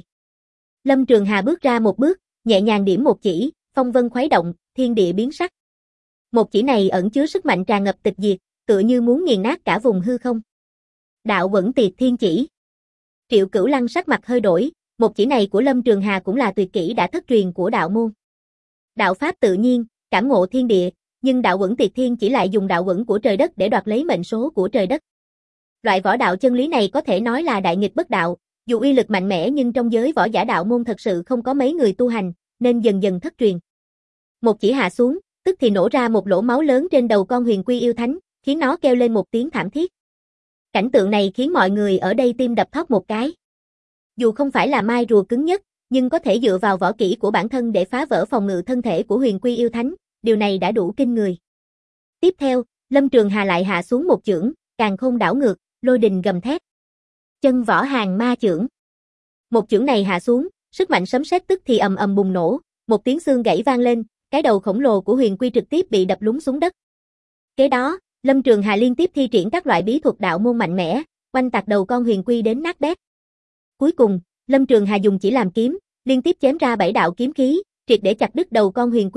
Lâm Trường Hà bước ra một bước, nhẹ nhàng điểm một chỉ, phong vân khuấy động, thiên địa biến sắc. Một chỉ này ẩn chứa sức mạnh tràn ngập tịch diệt, tựa như muốn nghiền nát cả vùng hư không. Đạo uẩn tiệt thiên chỉ. Triệu Cửu Lăng sắc mặt hơi đổi, một chỉ này của Lâm Trường Hà cũng là tuyệt kỹ đã thất truyền của đạo môn. Đạo pháp tự nhiên, cảm ngộ thiên địa, nhưng đạo uẩn tiệt thiên chỉ lại dùng đạo uẩn của trời đất để đoạt lấy mệnh số của trời đất. Loại võ đạo chân lý này có thể nói là đại nghịch bất đạo, dù uy lực mạnh mẽ nhưng trong giới võ giả đạo môn thật sự không có mấy người tu hành, nên dần dần thất truyền. Một chỉ hạ xuống, tức thì nổ ra một lỗ máu lớn trên đầu con huyền quy yêu thánh, khiến nó kêu lên một tiếng thảm thiết. Cảnh tượng này khiến mọi người ở đây tim đập thót một cái. Dù không phải là mai rùa cứng nhất, nhưng có thể dựa vào võ kỹ của bản thân để phá vỡ phòng ngự thân thể của huyền quy yêu thánh, điều này đã đủ kinh người. Tiếp theo, Lâm Trường Hà lại hạ xuống một chưởng, càn khôn đảo ngược, lôi đình gầm thét. Chân võ hàng ma chưởng. Một chưởng này hạ xuống, sức mạnh sấm sét tức thì ầm ầm bùng nổ, một tiếng xương gãy vang lên, cái đầu khổng lồ của huyền quy trực tiếp bị đập lún xuống đất. Kế đó, Lâm Trường Hà liên tiếp thi triển các loại bí thuật đạo môn mạnh mẽ, oanh tạc đầu con huyền quy đến nát bét. Cuối cùng, Lâm Trường Hà dùng chỉ làm kiếm, liên tiếp chém ra bảy đạo kiếm khí, triệt để chặt đứt đầu con huyền quy,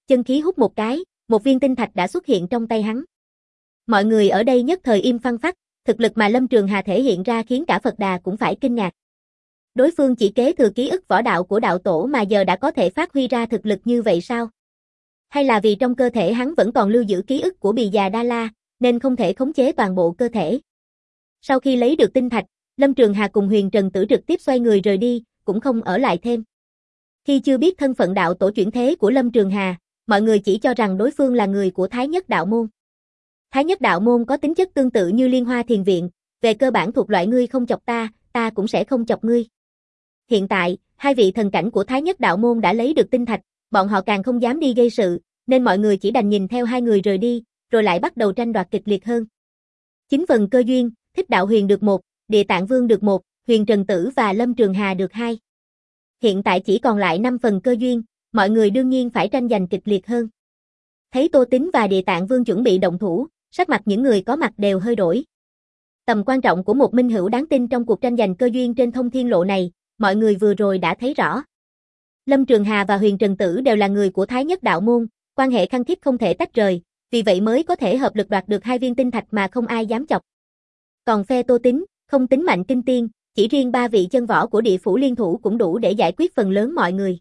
chân khí hút một cái, một viên tinh thạch đã xuất hiện trong tay hắn. Mọi người ở đây nhất thời im phăng phắc, thực lực mà Lâm Trường Hà thể hiện ra khiến cả Phật Đà cũng phải kinh ngạc. Đối phương chỉ kế thừa ký ức võ đạo của đạo tổ mà giờ đã có thể phát huy ra thực lực như vậy sao? Hay là vì trong cơ thể hắn vẫn còn lưu giữ ký ức của Bì Già Đa La, nên không thể khống chế toàn bộ cơ thể? Sau khi lấy được tinh thạch, Lâm Trường Hà cùng Huyền Trần Tử trực tiếp xoay người rời đi, cũng không ở lại thêm. Khi chưa biết thân phận đạo tổ chuyển thế của Lâm Trường Hà, mọi người chỉ cho rằng đối phương là người của Thái Nhất Đạo Môn. Thái Nhất Đạo Môn có tính chất tương tự như Liên Hoa Thiền Viện, về cơ bản thuộc loại ngươi không chọc ta, ta cũng sẽ không chọc ngươi. Hiện tại, hai vị thần cảnh của Thái Nhất Đạo Môn đã lấy được tinh thạch, bọn họ càng không dám đi gây sự, nên mọi người chỉ đành nhìn theo hai người rời đi, rồi lại bắt đầu tranh đoạt kịch liệt hơn. Chính phần cơ duyên, Thích Đạo Huyền được một, Địa Tạng Vương được một, Huyền Trần Tử và Lâm Trường Hà được hai. Hiện tại chỉ còn lại năm phần cơ duyên, mọi người đương nhiên phải tranh giành kịch liệt hơn. Thấy Tô Tín và Địa Tạng Vương chuẩn bị động thủ, sắc mặt những người có mặt đều hơi đổi. Tầm quan trọng của một minh hữu đáng tin trong cuộc tranh giành cơ duyên trên thông thiên lộ này, mọi người vừa rồi đã thấy rõ. Lâm Trường Hà và Huyền Trần Tử đều là người của Thái Nhất Đạo Môn, quan hệ khăng khít không thể tách rời, vì vậy mới có thể hợp lực đoạt được hai viên tinh thạch mà không ai dám chọc. Còn phe Tô Tín, không tính mạnh kinh tiên, chỉ riêng ba vị chân võ của địa phủ liên thủ cũng đủ để giải quyết phần lớn mọi người.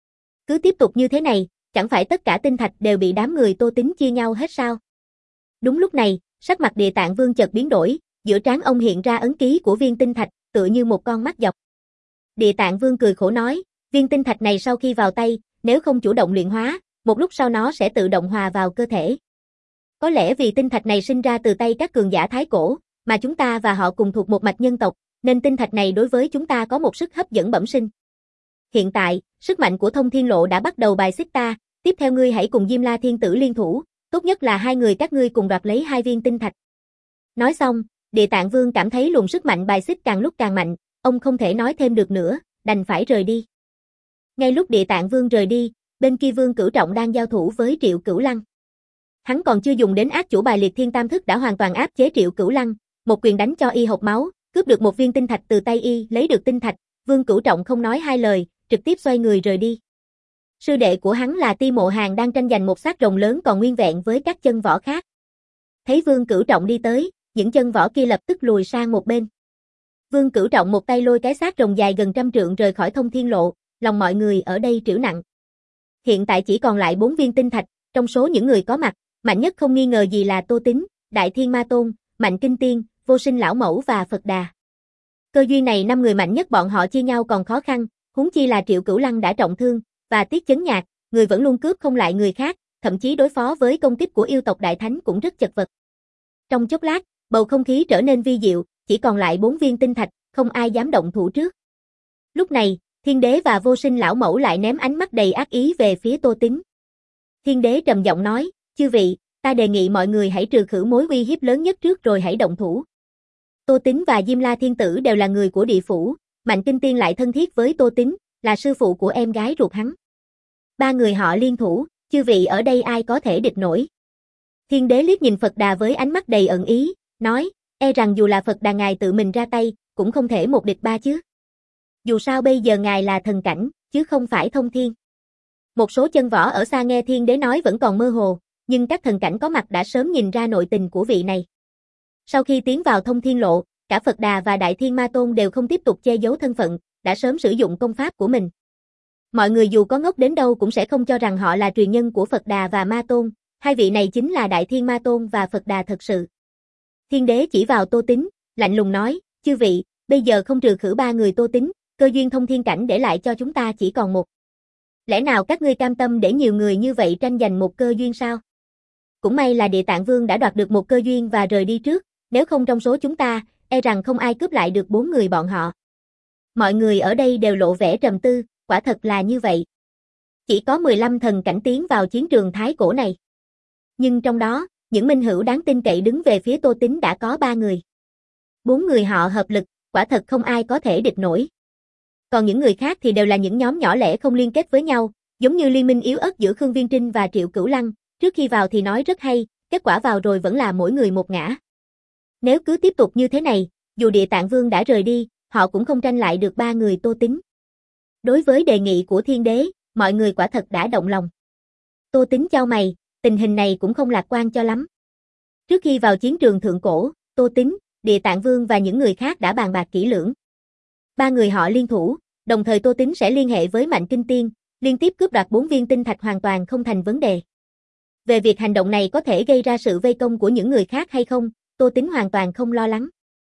Cứ tiếp tục như thế này, chẳng phải tất cả tinh thạch đều bị đám người Tô Tín chia nhau hết sao? Đúng lúc này, sắc mặt Địa Tạng Vương chợt biến đổi, giữa trán ông hiện ra ấn ký của viên tinh thạch, tựa như một con mắt dọc. Địa Tạng Vương cười khổ nói, viên tinh thạch này sau khi vào tay, nếu không chủ động luyện hóa, một lúc sau nó sẽ tự động hòa vào cơ thể. Có lẽ vì tinh thạch này sinh ra từ tay các cường giả Thái Cổ, mà chúng ta và họ cùng thuộc một mạch nhân tộc, nên tinh thạch này đối với chúng ta có một sức hấp dẫn bẩm sinh. Hiện tại, sức mạnh của thông thiên lộ đã bắt đầu bài xích ta, tiếp theo ngươi hãy cùng Diêm La Thiên Tử liên thủ, tốt nhất là hai người các ngươi cùng đoạt lấy hai viên tinh thạch. Nói xong, Địa Tạng Vương cảm thấy luồng sức mạnh bài xích càng lúc càng mạnh, ông không thể nói thêm được nữa, đành phải rời đi. Ngay lúc Địa Tạng Vương rời đi, bên kia Vương Cửu Trọng đang giao thủ với Triệu Cửu Lăng. Hắn còn chưa dùng đến ác chủ bài liệt thiên tam thức đã hoàn toàn áp chế Triệu Cửu Lăng, một quyền đánh cho y hộc máu, cướp được một viên tinh thạch từ tay y, lấy được tinh thạch, Vương Cửu Trọng không nói hai lời, trực tiếp xoay người rời đi. Sư đệ của hắn là Ti Mộ Hàn đang tranh giành một xác rồng lớn còn nguyên vẹn với các chân võ khác. Thấy Vương Cửu Trọng đi tới, những chân võ kia lập tức lùi sang một bên. Vương Cửu Trọng một tay lôi cái xác rồng dài gần trăm trượng rời khỏi thông thiên lộ, lòng mọi người ở đây trĩu nặng. Hiện tại chỉ còn lại bốn viên tinh thạch, trong số những người có mặt, mạnh nhất không nghi ngờ gì là Tô Tín, Đại Thiên Ma Tôn, Mạnh Kinh Tiên, Vô Sinh Lão Mẫu và Phật Đà. Cơ duyên này năm người mạnh nhất bọn họ chia nhau còn khó khăn, huống chi là Triệu Cửu Lăng đã trọng thương, và Tiết Chấn Nhạc, người vẫn luôn cướp không lại người khác, thậm chí đối phó với công kích của yêu tộc Đại Thánh cũng rất chật vật. Trong chốc lát, bầu không khí trở nên vi diệu, chỉ còn lại bốn viên tinh thạch, không ai dám động thủ trước. Lúc này, Thiên Đế và Vô Sinh Lão Mẫu lại ném ánh mắt đầy ác ý về phía Tô Tín. Thiên Đế trầm giọng nói, chư vị, ta đề nghị mọi người hãy trừ khử mối uy hiếp lớn nhất trước rồi hãy động thủ. Tô Tín và Diêm La Thiên Tử đều là người của địa phủ, Mạnh Kinh Tiên lại thân thiết với Tô Tín, là sư phụ của em gái ruột hắn. Ba người họ liên thủ, chư vị ở đây ai có thể địch nổi. Thiên Đế liếc nhìn Phật Đà với ánh mắt đầy ẩn ý, nói, e rằng dù là Phật Đà ngài tự mình ra tay, cũng không thể một địch ba chứ. Dù sao bây giờ ngài là thần cảnh, chứ không phải thông thiên. Một số chân võ ở xa nghe Thiên Đế nói vẫn còn mơ hồ, nhưng các thần cảnh có mặt đã sớm nhìn ra nội tình của vị này. Sau khi tiến vào thông thiên lộ, cả Phật Đà và Đại Thiên Ma Tôn đều không tiếp tục che giấu thân phận, đã sớm sử dụng công pháp của mình. Mọi người dù có ngốc đến đâu cũng sẽ không cho rằng họ là truyền nhân của Phật Đà và Ma Tôn, hai vị này chính là Đại Thiên Ma Tôn và Phật Đà thật sự. Thiên Đế chỉ vào Tô Tín, lạnh lùng nói, chư vị, bây giờ không trừ khử ba người Tô Tín, cơ duyên thông thiên cảnh để lại cho chúng ta chỉ còn một. Lẽ nào các ngươi cam tâm để nhiều người như vậy tranh giành một cơ duyên sao? Cũng may là Địa Tạng Vương đã đoạt được một cơ duyên và rời đi trước, nếu không trong số chúng ta, e rằng không ai cướp lại được bốn người bọn họ. Mọi người ở đây đều lộ vẻ trầm tư, quả thật là như vậy. Chỉ có mười lăm thần cảnh tiến vào chiến trường Thái Cổ này. Nhưng trong đó, những minh hữu đáng tin cậy đứng về phía Tô Tín đã có ba người. Bốn người họ hợp lực, quả thật không ai có thể địch nổi. Còn những người khác thì đều là những nhóm nhỏ lẻ không liên kết với nhau, giống như liên minh yếu ớt giữa Khương Viên Trinh và Triệu Cửu Lăng, trước khi vào thì nói rất hay, kết quả vào rồi vẫn là mỗi người một ngã. Nếu cứ tiếp tục như thế này, dù Địa Tạng Vương đã rời đi, họ cũng không tranh lại được ba người Tô Tín. Đối với đề nghị của Thiên Đế, mọi người quả thật đã động lòng. Tô Tín chau mày, tình hình này cũng không lạc quan cho lắm. Trước khi vào chiến trường thượng cổ, Tô Tín, Địa Tạng Vương và những người khác đã bàn bạc kỹ lưỡng. Ba người họ liên thủ, đồng thời Tô Tín sẽ liên hệ với Mạnh Kinh Tiên, liên tiếp cướp đoạt bốn viên tinh thạch hoàn toàn không thành vấn đề. Về việc hành động này có thể gây ra sự vây công của những người khác hay không, Tô Tín hoàn toàn không lo lắng.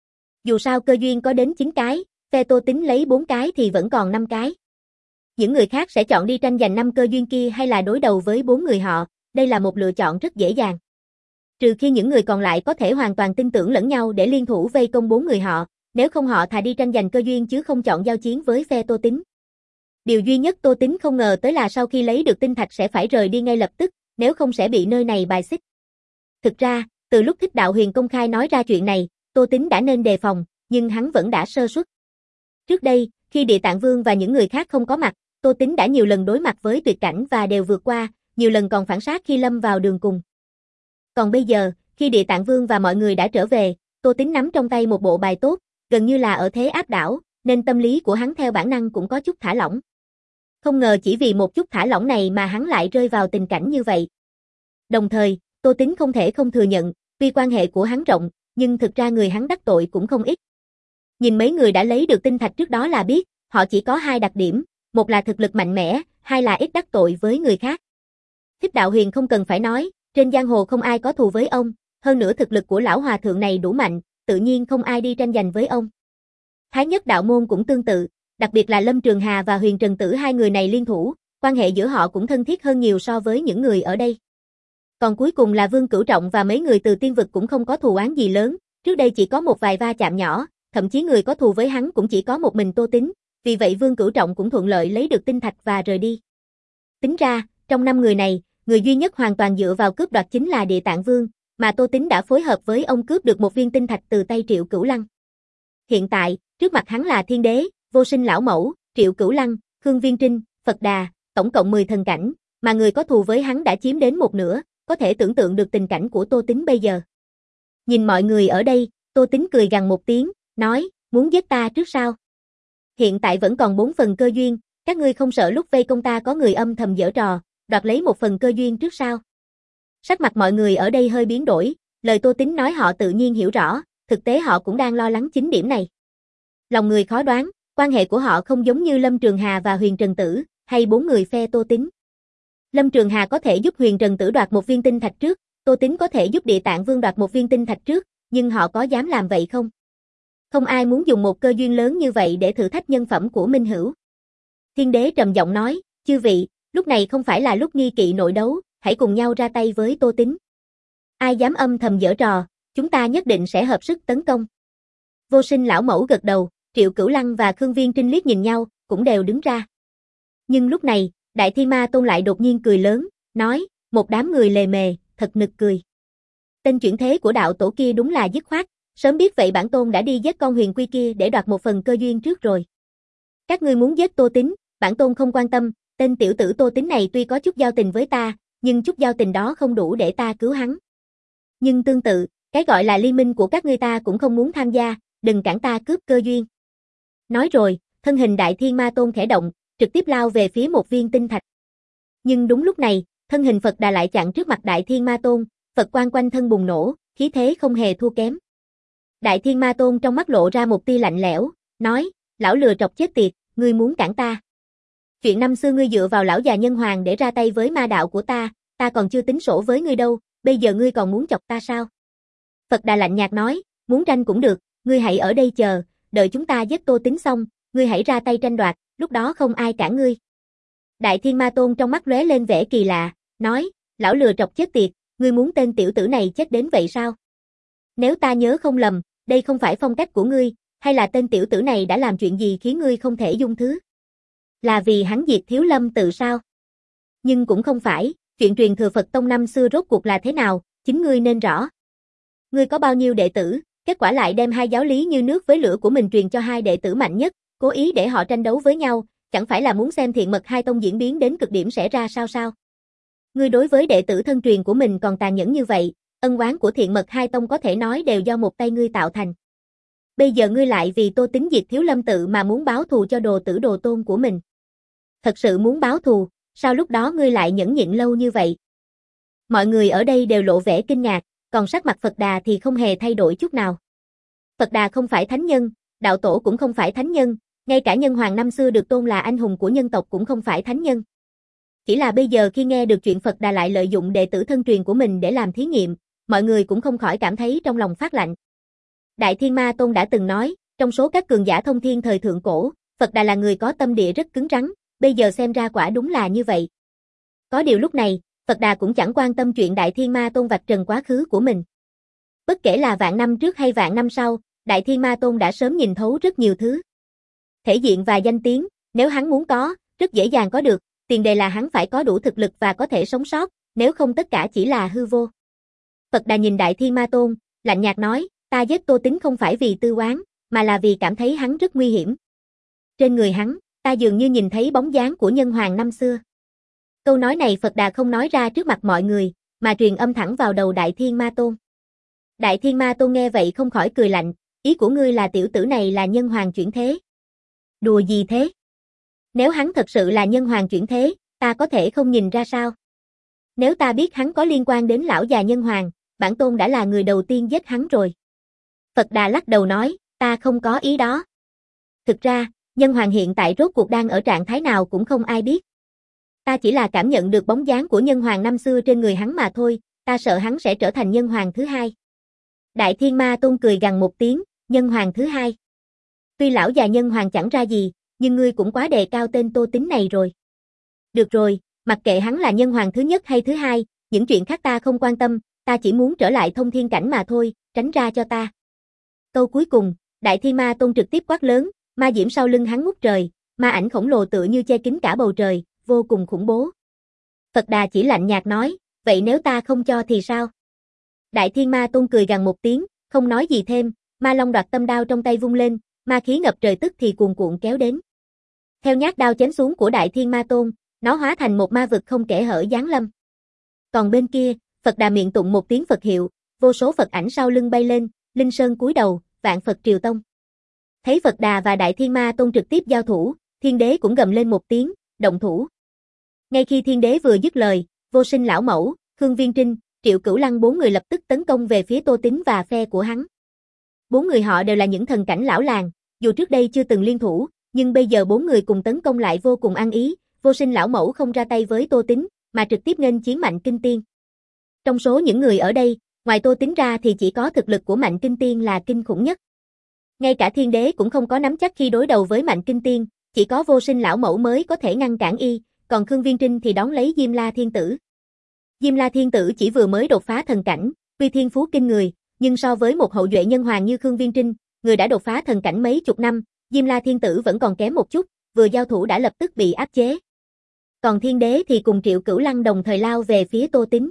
Dù sao cơ duyên có đến chín cái, phe Tô Tín lấy bốn cái thì vẫn còn năm cái. Những người khác sẽ chọn đi tranh giành năm cơ duyên kia hay là đối đầu với bốn người họ, đây là một lựa chọn rất dễ dàng. Trừ khi những người còn lại có thể hoàn toàn tin tưởng lẫn nhau để liên thủ vây công bốn người họ, nếu không họ thà đi tranh giành cơ duyên chứ không chọn giao chiến với phe Tô Tín. Điều duy nhất Tô Tín không ngờ tới là sau khi lấy được tinh thạch sẽ phải rời đi ngay lập tức, nếu không sẽ bị nơi này bài xích. Thực ra, từ lúc Thích Đạo Huyền công khai nói ra chuyện này, Tô Tín đã nên đề phòng, nhưng hắn vẫn đã sơ suất. Trước đây, khi Địa Tạng Vương và những người khác không có mặt, Tô Tín đã nhiều lần đối mặt với tuyệt cảnh và đều vượt qua, nhiều lần còn phản sát khi lâm vào đường cùng. Còn bây giờ, khi Địa Tạng Vương và mọi người đã trở về, Tô Tín nắm trong tay một bộ bài tốt, gần như là ở thế áp đảo, nên tâm lý của hắn theo bản năng cũng có chút thả lỏng. Không ngờ chỉ vì một chút thả lỏng này mà hắn lại rơi vào tình cảnh như vậy. Đồng thời, Tô Tín không thể không thừa nhận, tuy quan hệ của hắn rộng, nhưng thực ra người hắn đắc tội cũng không ít. Nhìn mấy người đã lấy được tinh thạch trước đó là biết, họ chỉ có hai đặc điểm, một là thực lực mạnh mẽ, hai là ít đắc tội với người khác. Thích Đạo Huyền không cần phải nói, trên giang hồ không ai có thù với ông, hơn nữa thực lực của lão hòa thượng này đủ mạnh, tự nhiên không ai đi tranh giành với ông. Thái Nhất Đạo Môn cũng tương tự, đặc biệt là Lâm Trường Hà và Huyền Trần Tử hai người này liên thủ, quan hệ giữa họ cũng thân thiết hơn nhiều so với những người ở đây. Còn cuối cùng là Vương Cửu Trọng và mấy người từ tiên vực cũng không có thù oán gì lớn, trước đây chỉ có một vài va chạm nhỏ, thậm chí người có thù với hắn cũng chỉ có một mình Tô Tín, vì vậy Vương Cửu Trọng cũng thuận lợi lấy được tinh thạch và rời đi. Tính ra, trong năm người này, người duy nhất hoàn toàn dựa vào cướp đoạt chính là Địa Tạng Vương, mà Tô Tín đã phối hợp với ông cướp được một viên tinh thạch từ tay Triệu Cửu Lăng. Hiện tại, trước mặt hắn là Thiên Đế, Vô Sinh Lão Mẫu, Triệu Cửu Lăng, Khương Viên Trinh, Phật Đà, tổng cộng mười thần cảnh, mà người có thù với hắn đã chiếm đến một nửa, có thể tưởng tượng được tình cảnh của Tô Tín bây giờ. Nhìn mọi người ở đây, Tô Tín cười gằn một tiếng, nói, muốn giết ta trước sao? Hiện tại vẫn còn bốn phần cơ duyên, các ngươi không sợ lúc vây công ta có người âm thầm giở trò, đoạt lấy một phần cơ duyên trước sao? Sắc mặt mọi người ở đây hơi biến đổi, lời Tô Tín nói họ tự nhiên hiểu rõ, thực tế họ cũng đang lo lắng chính điểm này. Lòng người khó đoán, quan hệ của họ không giống như Lâm Trường Hà và Huyền Trần Tử, hay bốn người phe Tô Tín. Lâm Trường Hà có thể giúp Huyền Trần Tử đoạt một viên tinh thạch trước, Tô Tín có thể giúp Địa Tạng Vương đoạt một viên tinh thạch trước, nhưng họ có dám làm vậy không? Không ai muốn dùng một cơ duyên lớn như vậy để thử thách nhân phẩm của Minh Hữu. Thiên Đế trầm giọng nói, chư vị, lúc này không phải là lúc nghi kỵ nội đấu, hãy cùng nhau ra tay với Tô Tín. Ai dám âm thầm giở trò, chúng ta nhất định sẽ hợp sức tấn công. Vô Sinh Lão Mẫu gật đầu, Triệu Cửu Lăng và Khương Viên Trinh liếc nhìn nhau, cũng đều đứng ra. Nhưng lúc này, Đại Thiên Ma Tôn lại đột nhiên cười lớn, nói, một đám người lề mề, thật nực cười. Tên chuyển thế của đạo tổ kia đúng là dứt khoát, sớm biết vậy bản tôn đã đi giết con huyền quy kia để đoạt một phần cơ duyên trước rồi. Các ngươi muốn giết Tô Tín, bản tôn không quan tâm, tên tiểu tử Tô Tín này tuy có chút giao tình với ta, nhưng chút giao tình đó không đủ để ta cứu hắn. Nhưng tương tự, cái gọi là liên minh của các ngươi ta cũng không muốn tham gia, đừng cản ta cướp cơ duyên. Nói rồi, thân hình Đại Thiên Ma Tôn khẽ động, trực tiếp lao về phía một viên tinh thạch. Nhưng đúng lúc này, thân hình Phật Đà lại chặn trước mặt Đại Thiên Ma Tôn, Phật quang quanh thân bùng nổ, khí thế không hề thua kém. Đại Thiên Ma Tôn trong mắt lộ ra một tia lạnh lẽo, nói, lão lừa trọc chết tiệt, ngươi muốn cản ta. Chuyện năm xưa ngươi dựa vào lão già nhân hoàng để ra tay với ma đạo của ta, ta còn chưa tính sổ với ngươi đâu, bây giờ ngươi còn muốn chọc ta sao? Phật Đà lạnh nhạt nói, muốn tranh cũng được, ngươi hãy ở đây chờ, đợi chúng ta giết Tô Tín xong, ngươi hãy ra tay tranh đoạt, lúc đó không ai cản ngươi. Đại Thiên Ma Tôn trong mắt lóe lên vẻ kỳ lạ, nói, lão lừa trọc chết tiệt, ngươi muốn tên tiểu tử này chết đến vậy sao? Nếu ta nhớ không lầm, đây không phải phong cách của ngươi, hay là tên tiểu tử này đã làm chuyện gì khiến ngươi không thể dung thứ? Là vì hắn diệt Thiếu Lâm tự sao? Nhưng cũng không phải, chuyện truyền thừa Phật Tông năm xưa rốt cuộc là thế nào, chính ngươi nên rõ. Ngươi có bao nhiêu đệ tử, kết quả lại đem hai giáo lý như nước với lửa của mình truyền cho hai đệ tử mạnh nhất, cố ý để họ tranh đấu với nhau, chẳng phải là muốn xem Thiện Mật Hai Tông diễn biến đến cực điểm sẽ ra sao sao? Ngươi đối với đệ tử thân truyền của mình còn tàn nhẫn như vậy, ân oán của Thiện Mật Hai Tông có thể nói đều do một tay ngươi tạo thành. Bây giờ ngươi lại vì Tô Tín diệt Thiếu Lâm tự mà muốn báo thù cho đồ tử đồ tôn của mình. Thật sự muốn báo thù, sao lúc đó ngươi lại nhẫn nhịn lâu như vậy? Mọi người ở đây đều lộ vẻ kinh ngạc, còn sắc mặt Phật Đà thì không hề thay đổi chút nào. Phật Đà không phải thánh nhân, đạo tổ cũng không phải thánh nhân, ngay cả nhân hoàng năm xưa được tôn là anh hùng của nhân tộc cũng không phải thánh nhân. Chỉ là bây giờ khi nghe được chuyện Phật Đà lại lợi dụng đệ tử thân truyền của mình để làm thí nghiệm, mọi người cũng không khỏi cảm thấy trong lòng phát lạnh. Đại Thiên Ma Tôn đã từng nói, trong số các cường giả thông thiên thời thượng cổ, Phật Đà là người có tâm địa rất cứng rắn, bây giờ xem ra quả đúng là như vậy. Có điều lúc này, Phật Đà cũng chẳng quan tâm chuyện Đại Thiên Ma Tôn vạch trần quá khứ của mình. Bất kể là vạn năm trước hay vạn năm sau, Đại Thiên Ma Tôn đã sớm nhìn thấu rất nhiều thứ. Thể diện và danh tiếng, nếu hắn muốn có, rất dễ dàng có được, tiền đề là hắn phải có đủ thực lực và có thể sống sót, nếu không tất cả chỉ là hư vô. Phật Đà nhìn Đại Thiên Ma Tôn, lạnh nhạt nói, ta giết Tô Tín không phải vì tư oán, mà là vì cảm thấy hắn rất nguy hiểm. Trên người hắn, ta dường như nhìn thấy bóng dáng của nhân hoàng năm xưa. Câu nói này Phật Đà không nói ra trước mặt mọi người, mà truyền âm thẳng vào đầu Đại Thiên Ma Tôn. Đại Thiên Ma Tôn nghe vậy không khỏi cười lạnh, ý của ngươi là tiểu tử này là nhân hoàng chuyển thế. Đùa gì thế? Nếu hắn thật sự là nhân hoàng chuyển thế, ta có thể không nhìn ra sao? Nếu ta biết hắn có liên quan đến lão già nhân hoàng, bản tôn đã là người đầu tiên giết hắn rồi. Phật Đà lắc đầu nói, ta không có ý đó. Thực ra, nhân hoàng hiện tại rốt cuộc đang ở trạng thái nào cũng không ai biết. Ta chỉ là cảm nhận được bóng dáng của nhân hoàng năm xưa trên người hắn mà thôi, ta sợ hắn sẽ trở thành nhân hoàng thứ hai. Đại Thiên Ma Tôn cười gằn một tiếng, nhân hoàng thứ hai. Tuy lão già nhân hoàng chẳng ra gì, nhưng ngươi cũng quá đề cao tên Tô Tín này rồi. Được rồi, mặc kệ hắn là nhân hoàng thứ nhất hay thứ hai, những chuyện khác ta không quan tâm, ta chỉ muốn trở lại thông thiên cảnh mà thôi, tránh ra cho ta. Câu cuối cùng, Đại Thiên Ma Tôn trực tiếp quát lớn, ma diễm sau lưng hắn ngút trời, ma ảnh khổng lồ tựa như che kín cả bầu trời, vô cùng khủng bố. Phật Đà chỉ lạnh nhạt nói, vậy nếu ta không cho thì sao? Đại Thiên Ma Tôn cười gằn một tiếng, không nói gì thêm, ma long đoạt tâm đao trong tay vung lên, ma khí ngập trời tức thì cuồn cuộn kéo đến. Theo nhát đao chém xuống của Đại Thiên Ma Tôn, nó hóa thành một ma vực không kẽ hở giáng lâm. Còn bên kia, Phật Đà miệng tụng một tiếng Phật hiệu, vô số Phật ảnh sau lưng bay lên, Linh Sơn cúi đầu, vạn Phật triều tông. Thấy Phật Đà và Đại Thiên Ma Tôn trực tiếp giao thủ, Thiên Đế cũng gầm lên một tiếng, động thủ. Ngay khi Thiên Đế vừa dứt lời, Vô Sinh lão mẫu, Khương Viên Trinh, Triệu Cửu Lăng bốn người lập tức tấn công về phía Tô Tín và phe của hắn. Bốn người họ đều là những thần cảnh lão làng, dù trước đây chưa từng liên thủ, nhưng bây giờ bốn người cùng tấn công lại vô cùng ăn ý, Vô Sinh lão mẫu không ra tay với Tô Tín, mà trực tiếp nghênh chiến Mạnh Kinh Tiên. Trong số những người ở đây, ngoài Tô Tín ra thì chỉ có thực lực của Mạnh Kinh Tiên là kinh khủng nhất. Ngay cả Thiên Đế cũng không có nắm chắc khi đối đầu với Mạnh Kinh Tiên, chỉ có Vô Sinh lão mẫu mới có thể ngăn cản y, còn Khương Viên Trinh thì đón lấy Diêm La Thiên Tử. Diêm La Thiên Tử chỉ vừa mới đột phá thần cảnh, tuy thiên phú kinh người, nhưng so với một hậu duệ nhân hoàng như Khương Viên Trinh, người đã đột phá thần cảnh mấy chục năm, Diêm La Thiên Tử vẫn còn kém một chút, vừa giao thủ đã lập tức bị áp chế. Còn Thiên Đế thì cùng Triệu Cửu Lăng đồng thời lao về phía Tô Tín.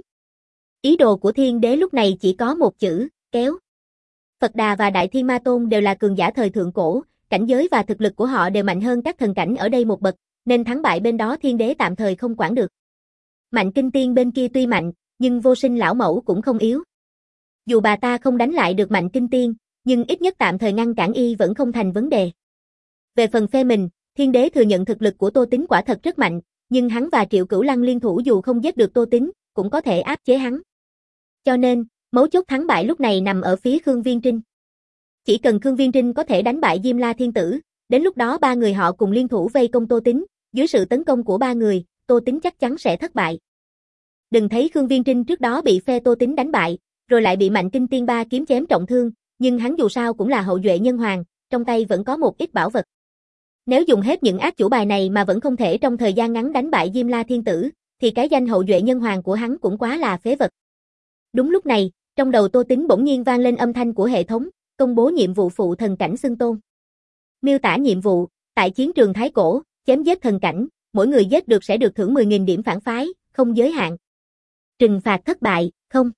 Ý đồ của Thiên Đế lúc này chỉ có một chữ, kéo. Phật Đà và Đại Thiên Ma Tôn đều là cường giả thời thượng cổ, cảnh giới và thực lực của họ đều mạnh hơn các thần cảnh ở đây một bậc, nên thắng bại bên đó Thiên Đế tạm thời không quản được. Mạnh Kinh Tiên bên kia tuy mạnh, nhưng Vô Sinh lão mẫu cũng không yếu. Dù bà ta không đánh lại được Mạnh Kinh Tiên, nhưng ít nhất tạm thời ngăn cản y vẫn không thành vấn đề. Về phần phe mình, Thiên Đế thừa nhận thực lực của Tô Tín quả thật rất mạnh, nhưng hắn và Triệu Cửu Lăng liên thủ dù không giết được Tô Tín, cũng có thể áp chế hắn. Cho nên, mấu chốt thắng bại lúc này nằm ở phía Khương Viên Trinh. Chỉ cần Khương Viên Trinh có thể đánh bại Diêm La Thiên Tử, đến lúc đó ba người họ cùng liên thủ vây công Tô Tín, dưới sự tấn công của ba người, Tô Tín chắc chắn sẽ thất bại. Đừng thấy Khương Viên Trinh trước đó bị phe Tô Tín đánh bại, rồi lại bị Mạnh Kinh Tiên ba kiếm chém trọng thương, nhưng hắn dù sao cũng là hậu duệ nhân hoàng, trong tay vẫn có một ít bảo vật. Nếu dùng hết những ác chủ bài này mà vẫn không thể trong thời gian ngắn đánh bại Diêm La Thiên Tử, thì cái danh hậu duệ nhân hoàng của hắn cũng quá là phế vật. Đúng lúc này, trong đầu Tô Tín bỗng nhiên vang lên âm thanh của hệ thống, công bố nhiệm vụ phụ thần cảnh xưng tôn. Miêu tả nhiệm vụ, tại chiến trường Thái Cổ, chém giết thần cảnh, mỗi người giết được sẽ được thưởng mười nghìn điểm phản phái, không giới hạn. Trừng phạt thất bại, không.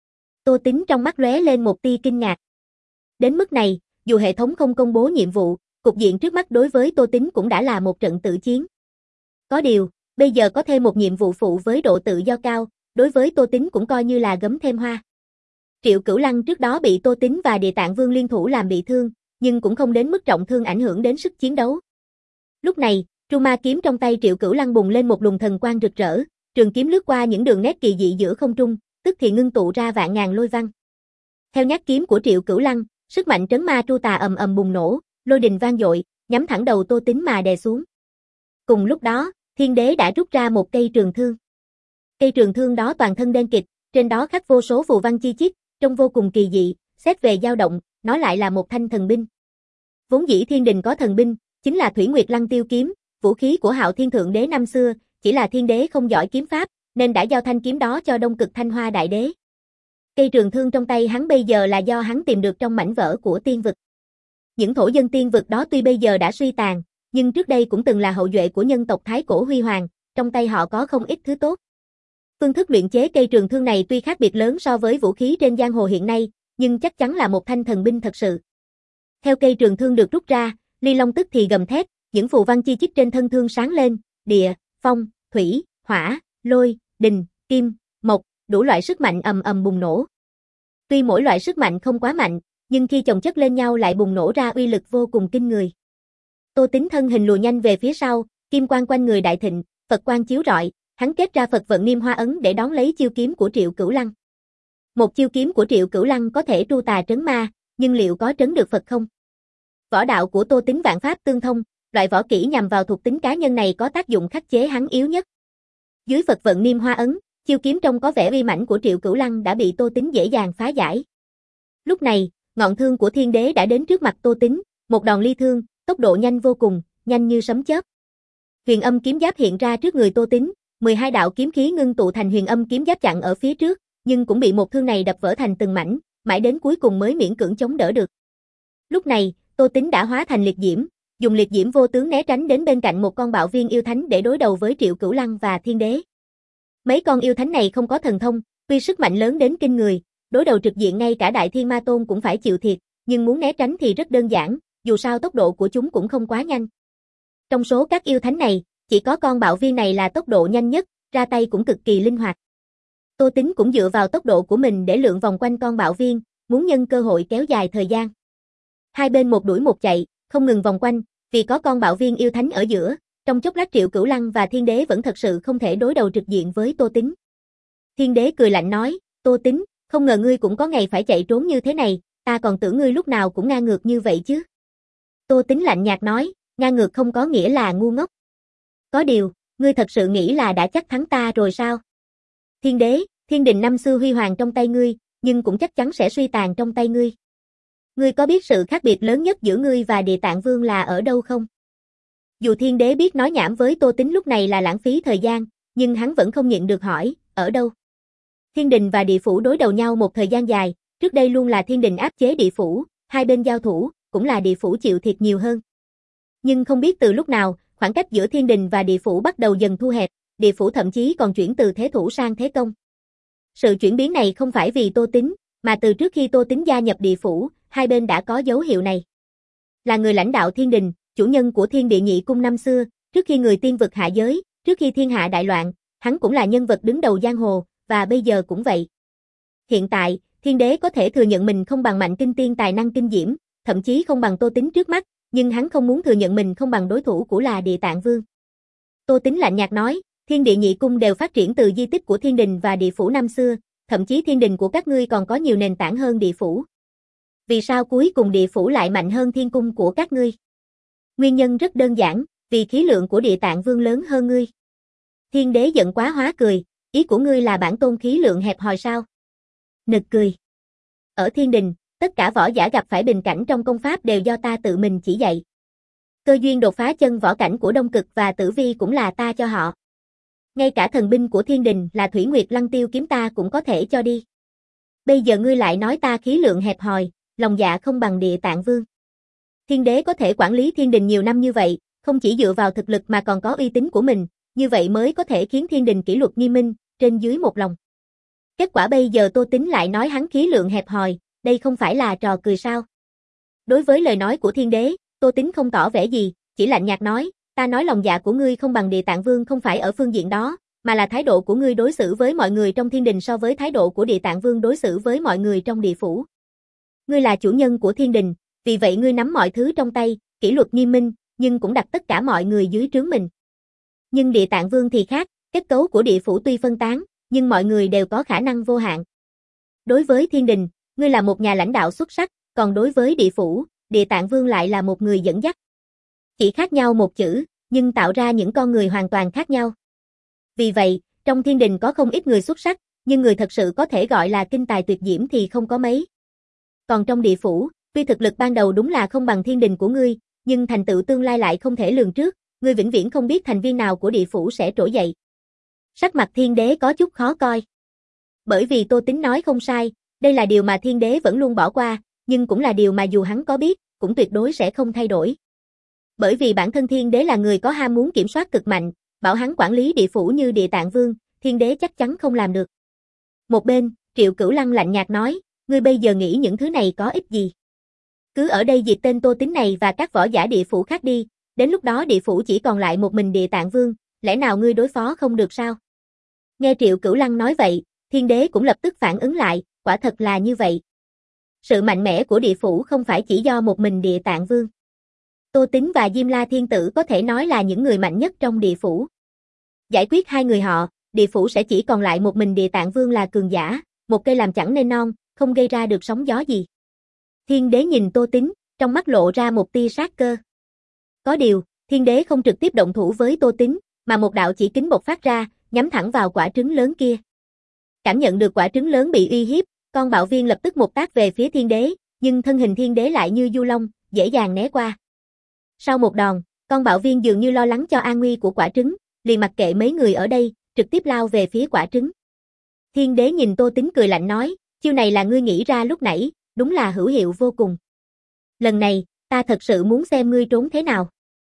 Tô Tín trong mắt lóe lên một tia kinh ngạc. Đến mức này, dù hệ thống không công bố nhiệm vụ, cục diện trước mắt đối với Tô Tín cũng đã là một trận tử chiến. Có điều, bây giờ có thêm một nhiệm vụ phụ với độ tự do cao, đối với Tô Tín cũng coi như là gấm thêm hoa. Triệu Cửu Lăng trước đó bị Tô Tín và Địa Tạng Vương liên thủ làm bị thương, nhưng cũng không đến mức trọng thương ảnh hưởng đến sức chiến đấu. Lúc này, Tru Ma kiếm trong tay Triệu Cửu Lăng bùng lên một luồng thần quang rực rỡ, trường kiếm lướt qua những đường nét kỳ dị giữa không trung, tức thì ngưng tụ ra vạn ngàn lôi văn. Theo nhát kiếm của Triệu Cửu Lăng, sức mạnh trấn ma tru tà ầm ầm bùng nổ, lôi đình vang dội, nhắm thẳng đầu Tô Tín mà đè xuống. Cùng lúc đó, Thiên Đế đã rút ra một cây trường thương. Cây trường thương đó toàn thân đen kịt, trên đó khắc vô số phù văn chi chít, trông vô cùng kỳ dị, xét về dao động, nó lại là một thanh thần binh. Vốn dĩ thiên đình có thần binh, chính là Thủy Nguyệt Lăng Tiêu kiếm, vũ khí của Hạo Thiên Thượng Đế năm xưa, chỉ là Thiên Đế không giỏi kiếm pháp, nên đã giao thanh kiếm đó cho Đông Cực Thanh Hoa Đại Đế. Cây trường thương trong tay hắn bây giờ là do hắn tìm được trong mảnh vỡ của tiên vực. Những thổ dân tiên vực đó tuy bây giờ đã suy tàn, nhưng trước đây cũng từng là hậu duệ của nhân tộc Thái Cổ huy hoàng, trong tay họ có không ít thứ tốt. Phương thức luyện chế cây trường thương này tuy khác biệt lớn so với vũ khí trên giang hồ hiện nay, nhưng chắc chắn là một thanh thần binh thật sự. Theo cây trường thương được rút ra, Ly Long tức thì gầm thét, những phù văn chi chít trên thân thương sáng lên, địa, phong, thủy, hỏa, lôi, đình, kim, mộc, đủ loại sức mạnh ầm ầm bùng nổ. Tuy mỗi loại sức mạnh không quá mạnh, nhưng khi chồng chất lên nhau lại bùng nổ ra uy lực vô cùng kinh người. Tô Tín thân hình lùa nhanh về phía sau, kim quang quanh người đại thịnh, Phật quang chiếu rọi, hắn kết ra Phật vận Niêm Hoa ấn để đón lấy chiêu kiếm của Triệu Cửu Lăng. Một chiêu kiếm của Triệu Cửu Lăng có thể tru tà trấn ma, nhưng liệu có trấn được Phật không? Võ đạo của Tô Tín vạn pháp tương thông, loại võ kỹ nhằm vào thuộc tính cá nhân này có tác dụng khắc chế hắn yếu nhất. Dưới Phật vận Niêm Hoa ấn, chiêu kiếm trông có vẻ uy mãnh của Triệu Cửu Lăng đã bị Tô Tín dễ dàng phá giải. Lúc này, ngọn thương của Thiên Đế đã đến trước mặt Tô Tín, một đòn ly thương, tốc độ nhanh vô cùng, nhanh như sấm chớp. Huyền Âm kiếm giáp hiện ra trước người Tô Tín, mười hai đạo kiếm khí ngưng tụ thành Huyền Âm kiếm giáp chặn ở phía trước, nhưng cũng bị một thương này đập vỡ thành từng mảnh, mãi đến cuối cùng mới miễn cưỡng chống đỡ được. Lúc này, Tô Tín đã hóa thành liệt diễm, dùng liệt diễm vô tướng né tránh đến bên cạnh một con bạo viên yêu thánh để đối đầu với Triệu Cửu Lăng và Thiên Đế. Mấy con yêu thánh này không có thần thông, tuy sức mạnh lớn đến kinh người, đối đầu trực diện ngay cả Đại Thiên Ma Tôn cũng phải chịu thiệt, nhưng muốn né tránh thì rất đơn giản, dù sao tốc độ của chúng cũng không quá nhanh. Trong số các yêu thánh này, chỉ có con bạo viên này là tốc độ nhanh nhất, ra tay cũng cực kỳ linh hoạt. Tô Tín cũng dựa vào tốc độ của mình để lượn vòng quanh con bạo viên, muốn nhân cơ hội kéo dài thời gian. Hai bên một đuổi một chạy, không ngừng vòng quanh, vì có con bạo viên yêu thánh ở giữa, trong chốc lát Triệu Cửu Lăng và Thiên Đế vẫn thật sự không thể đối đầu trực diện với Tô Tín. Thiên Đế cười lạnh nói, Tô Tín, không ngờ ngươi cũng có ngày phải chạy trốn như thế này, ta còn tưởng ngươi lúc nào cũng ngang ngược như vậy chứ. Tô Tín lạnh nhạt nói, ngang ngược không có nghĩa là ngu ngốc. Có điều, ngươi thật sự nghĩ là đã chắc thắng ta rồi sao? Thiên Đế, thiên đình năm xưa huy hoàng trong tay ngươi, nhưng cũng chắc chắn sẽ suy tàn trong tay ngươi. Ngươi có biết sự khác biệt lớn nhất giữa ngươi và Địa Tạng Vương là ở đâu không? Dù Thiên Đế biết nói nhảm với Tô Tín lúc này là lãng phí thời gian, nhưng hắn vẫn không nhịn được hỏi, ở đâu? Thiên đình và địa phủ đối đầu nhau một thời gian dài, trước đây luôn là thiên đình áp chế địa phủ, hai bên giao thủ, cũng là địa phủ chịu thiệt nhiều hơn. Nhưng không biết từ lúc nào, khoảng cách giữa thiên đình và địa phủ bắt đầu dần thu hẹp, địa phủ thậm chí còn chuyển từ thế thủ sang thế công. Sự chuyển biến này không phải vì Tô Tín, mà từ trước khi Tô Tín gia nhập địa phủ, hai bên đã có dấu hiệu này. Là người lãnh đạo thiên đình, chủ nhân của thiên địa nhị cung năm xưa, trước khi người tiên vực hạ giới, trước khi thiên hạ đại loạn, hắn cũng là nhân vật đứng đầu giang hồ, và bây giờ cũng vậy. Hiện tại, Thiên Đế có thể thừa nhận mình không bằng Mạnh Kinh Tiên tài năng kinh diễm, thậm chí không bằng Tô Tín trước mắt, nhưng hắn không muốn thừa nhận mình không bằng đối thủ của là Địa Tạng Vương. Tô Tín lạnh nhạt nói, thiên địa nhị cung đều phát triển từ di tích của thiên đình và địa phủ năm xưa, thậm chí thiên đình của các ngươi còn có nhiều nền tảng hơn địa phủ. Vì sao cuối cùng địa phủ lại mạnh hơn thiên cung của các ngươi? Nguyên nhân rất đơn giản, vì khí lượng của Địa Tạng Vương lớn hơn ngươi. Thiên Đế giận quá hóa cười, ý của ngươi là bản tôn khí lượng hẹp hòi sao? Nực cười. Ở thiên đình, tất cả võ giả gặp phải bình cảnh trong công pháp đều do ta tự mình chỉ dạy. Cơ duyên đột phá chân võ cảnh của Đông Cực và Tử Vi cũng là ta cho họ. Ngay cả thần binh của thiên đình là Thủy Nguyệt Lăng Tiêu kiếm ta cũng có thể cho đi. Bây giờ ngươi lại nói ta khí lượng hẹp hòi, lòng dạ không bằng Địa Tạng Vương. Thiên Đế có thể quản lý thiên đình nhiều năm như vậy, không chỉ dựa vào thực lực mà còn có uy tín của mình, như vậy mới có thể khiến thiên đình kỷ luật nghiêm minh, trên dưới một lòng. Kết quả bây giờ Tô Tín lại nói hắn khí lượng hẹp hòi, đây không phải là trò cười sao? Đối với lời nói của Thiên Đế, Tô Tín không tỏ vẻ gì, chỉ lạnh nhạt nói, ta nói lòng dạ của ngươi không bằng Địa Tạng Vương không phải ở phương diện đó, mà là thái độ của ngươi đối xử với mọi người trong thiên đình so với thái độ của Địa Tạng Vương đối xử với mọi người trong địa phủ. Ngươi là chủ nhân của thiên đình, vì vậy ngươi nắm mọi thứ trong tay, kỷ luật nghiêm minh, nhưng cũng đặt tất cả mọi người dưới trướng mình. Nhưng Địa Tạng Vương thì khác, kết cấu của địa phủ tuy phân tán, nhưng mọi người đều có khả năng vô hạn. Đối với thiên đình, ngươi là một nhà lãnh đạo xuất sắc, còn đối với địa phủ, Địa Tạng Vương lại là một người dẫn dắt. Chỉ khác nhau một chữ, nhưng tạo ra những con người hoàn toàn khác nhau. Vì vậy, trong thiên đình có không ít người xuất sắc, nhưng người thật sự có thể gọi là kinh tài tuyệt diễm thì không có mấy. Còn trong địa phủ, tuy thực lực ban đầu đúng là không bằng thiên đình của ngươi, nhưng thành tựu tương lai lại không thể lường trước, ngươi vĩnh viễn không biết thành viên nào của địa phủ sẽ trỗi dậy. Sắc mặt thiên đế có chút khó coi. Bởi vì Tô Tín nói không sai, đây là điều mà thiên đế vẫn luôn bỏ qua, nhưng cũng là điều mà dù hắn có biết, cũng tuyệt đối sẽ không thay đổi. Bởi vì bản thân thiên đế là người có ham muốn kiểm soát cực mạnh, bảo hắn quản lý địa phủ như Địa Tạng Vương, thiên đế chắc chắn không làm được. Một bên, Triệu Cửu Lăng lạnh nhạt nói, ngươi bây giờ nghĩ những thứ này có ích gì? Cứ ở đây diệt tên Tô Tín này và các võ giả địa phủ khác đi, đến lúc đó địa phủ chỉ còn lại một mình Địa Tạng Vương, lẽ nào ngươi đối phó không được sao? Nghe Triệu Cửu Lăng nói vậy, thiên đế cũng lập tức phản ứng lại, quả thật là như vậy. Sự mạnh mẽ của địa phủ không phải chỉ do một mình Địa Tạng Vương. Tô Tín và Diêm La Thiên Tử có thể nói là những người mạnh nhất trong địa phủ. Giải quyết hai người họ, địa phủ sẽ chỉ còn lại một mình Địa Tạng Vương là cường giả, một cây làm chẳng nên non, không gây ra được sóng gió gì. Thiên đế nhìn Tô Tín, trong mắt lộ ra một tia sát cơ. Có điều, thiên đế không trực tiếp động thủ với Tô Tín, mà một đạo chỉ kính bộc phát ra, nhắm thẳng vào quả trứng lớn kia. Cảm nhận được quả trứng lớn bị uy hiếp, con bạo viên lập tức một tác về phía thiên đế, nhưng thân hình thiên đế lại như du long, dễ dàng né qua. Sau một đòn, con bạo viên dường như lo lắng cho an nguy của quả trứng, liền mặc kệ mấy người ở đây, trực tiếp lao về phía quả trứng. Thiên đế nhìn Tô Tín cười lạnh nói, chiêu này là ngươi nghĩ ra lúc nãy, đúng là hữu hiệu vô cùng. Lần này, ta thật sự muốn xem ngươi trốn thế nào.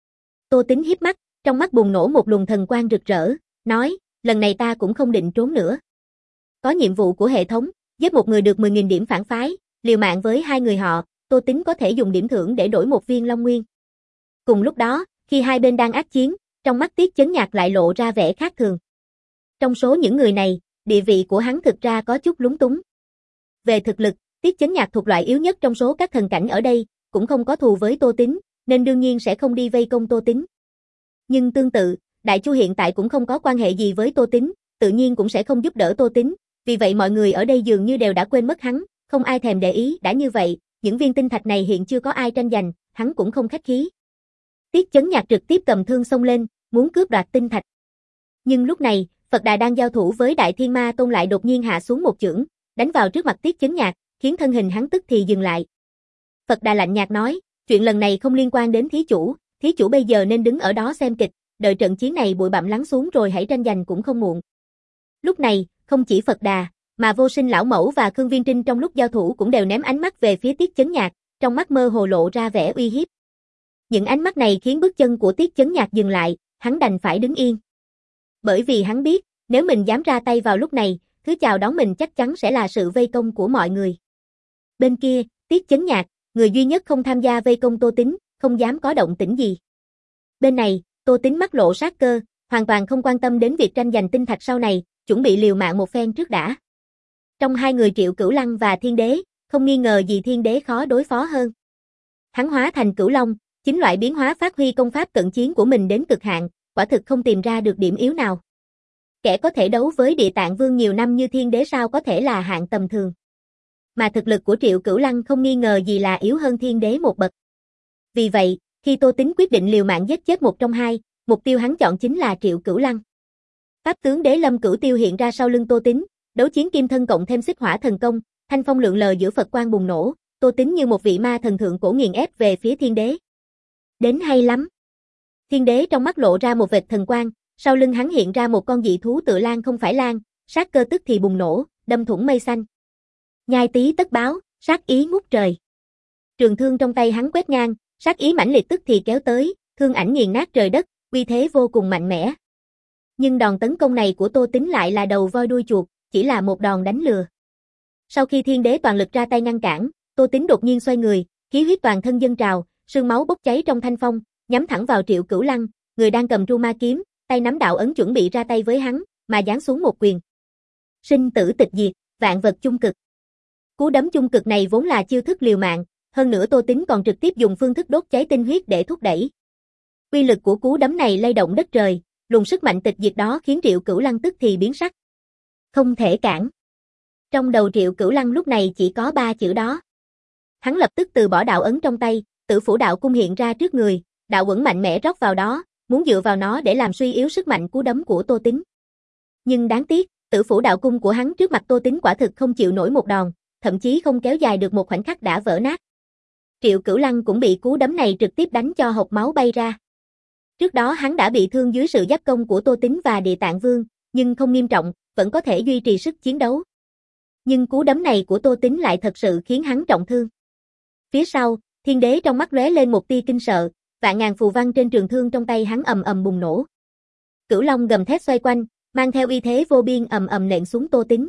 Tô Tín hiếp mắt, trong mắt bùng nổ một luồng thần quang rực rỡ, nói, lần này ta cũng không định trốn nữa. Có nhiệm vụ của hệ thống, giết một người được mười nghìn điểm phản phái, liều mạng với hai người họ, Tô Tín có thể dùng điểm thưởng để đổi một viên Long Nguyên. Cùng lúc đó, khi hai bên đang ác chiến, trong mắt Tiết Chấn Nhạc lại lộ ra vẻ khác thường. Trong số những người này, địa vị của hắn thực ra có chút lúng túng. Về thực lực, Tiết Chấn Nhạc thuộc loại yếu nhất trong số các thần cảnh ở đây, cũng không có thù với Tô Tín, nên đương nhiên sẽ không đi vây công Tô Tín. Nhưng tương tự, Đại Chu hiện tại cũng không có quan hệ gì với Tô Tín, tự nhiên cũng sẽ không giúp đỡ Tô Tín, vì vậy mọi người ở đây dường như đều đã quên mất hắn, không ai thèm để ý. Đã như vậy, những viên tinh thạch này hiện chưa có ai tranh giành, hắn cũng không khách khí. Tiết Chấn Nhạc trực tiếp cầm thương xông lên, muốn cướp đoạt tinh thạch. Nhưng lúc này, Phật Đà đang giao thủ với Đại Thiên Ma Tôn lại đột nhiên hạ xuống một chưởng, đánh vào trước mặt Tiết Chấn Nhạc, khiến thân hình hắn tức thì dừng lại. Phật Đà lạnh nhạt nói, chuyện lần này không liên quan đến thí chủ, thí chủ bây giờ nên đứng ở đó xem kịch, đợi trận chiến này bụi bặm lắng xuống rồi hãy tranh giành cũng không muộn. Lúc này, không chỉ Phật Đà, mà Vô Sinh lão mẫu và Khương Viên Trinh trong lúc giao thủ cũng đều ném ánh mắt về phía Tiết Chấn Nhạc, trong mắt mơ hồ lộ ra vẻ uy hiếp. Những ánh mắt này khiến bước chân của Tiết Chấn Nhạc dừng lại, hắn đành phải đứng yên. Bởi vì hắn biết, nếu mình dám ra tay vào lúc này, thứ chào đón mình chắc chắn sẽ là sự vây công của mọi người. Bên kia, Tiết Chấn Nhạc, người duy nhất không tham gia vây công Tô Tín, không dám có động tĩnh gì. Bên này, Tô Tín mắt lộ sát cơ, hoàn toàn không quan tâm đến việc tranh giành tinh thạch sau này, chuẩn bị liều mạng một phen trước đã. Trong hai người Triệu Cửu Lăng và Thiên Đế, không nghi ngờ gì Thiên Đế khó đối phó hơn. Hắn hóa thành Cửu Long, chính loại biến hóa phát huy công pháp cận chiến của mình đến cực hạn, quả thực không tìm ra được điểm yếu nào. Kẻ có thể đấu với Địa Tạng Vương nhiều năm như Thiên Đế sao có thể là hạng tầm thường. Mà thực lực của Triệu Cửu Lăng không nghi ngờ gì là yếu hơn Thiên Đế một bậc. Vì vậy, khi Tô Tín quyết định liều mạng giết chết một trong hai, mục tiêu hắn chọn chính là Triệu Cửu Lăng. Pháp tướng Đế Lâm Cửu Tiêu hiện ra sau lưng Tô Tín, đấu chiến kim thân cộng thêm xích hỏa thần công, thanh phong lượn lờ giữa Phật quang bùng nổ, Tô Tín như một vị ma thần thượng cổ nghiền ép về phía Thiên Đế. Đến hay lắm. Thiên Đế trong mắt lộ ra một vệt thần quang, sau lưng hắn hiện ra một con dị thú tựa lan không phải lan, sát cơ tức thì bùng nổ, đâm thủng mây xanh. Nhai tí tất báo, sát ý ngút trời. Trường thương trong tay hắn quét ngang, sát ý mãnh liệt tức thì kéo tới, thương ảnh nghiền nát trời đất, uy thế vô cùng mạnh mẽ. Nhưng đòn tấn công này của Tô Tín lại là đầu voi đuôi chuột, chỉ là một đòn đánh lừa. Sau khi Thiên Đế toàn lực ra tay ngăn cản, Tô Tín đột nhiên xoay người, khí huyết toàn thân dâng trào, sương máu bốc cháy trong thanh phong, nhắm thẳng vào Triệu Cửu Lăng, người đang cầm tru ma kiếm, tay nắm đạo ấn chuẩn bị ra tay với hắn, mà giáng xuống một quyền. Sinh tử tịch diệt, vạn vật chung cực. Cú đấm chung cực này vốn là chiêu thức liều mạng, hơn nữa Tô Tín còn trực tiếp dùng phương thức đốt cháy tinh huyết để thúc đẩy. Uy lực của cú đấm này lay động đất trời, luồng sức mạnh tịch diệt đó khiến Triệu Cửu Lăng tức thì biến sắc. Không thể cản. Trong đầu Triệu Cửu Lăng lúc này chỉ có ba chữ đó. Hắn lập tức từ bỏ đạo ấn trong tay, Tử Phủ Đạo Cung hiện ra trước người, đạo quẩn mạnh mẽ rót vào đó, muốn dựa vào nó để làm suy yếu sức mạnh cú đấm của Tô Tín. Nhưng đáng tiếc, Tử Phủ Đạo Cung của hắn trước mặt Tô Tín quả thực không chịu nổi một đòn, thậm chí không kéo dài được một khoảnh khắc đã vỡ nát. Triệu Cửu Lăng cũng bị cú đấm này trực tiếp đánh cho hộc máu bay ra. Trước đó hắn đã bị thương dưới sự giáp công của Tô Tín và Địa Tạng Vương, nhưng không nghiêm trọng, vẫn có thể duy trì sức chiến đấu. Nhưng cú đấm này của Tô Tín lại thật sự khiến hắn trọng thương. Phía sau, Thiên Đế trong mắt lóe lên một tia kinh sợ, vạn ngàn phù văn trên trường thương trong tay hắn ầm ầm bùng nổ. Cửu Long gầm thét xoay quanh, mang theo uy thế vô biên ầm ầm nện xuống Tô Tín.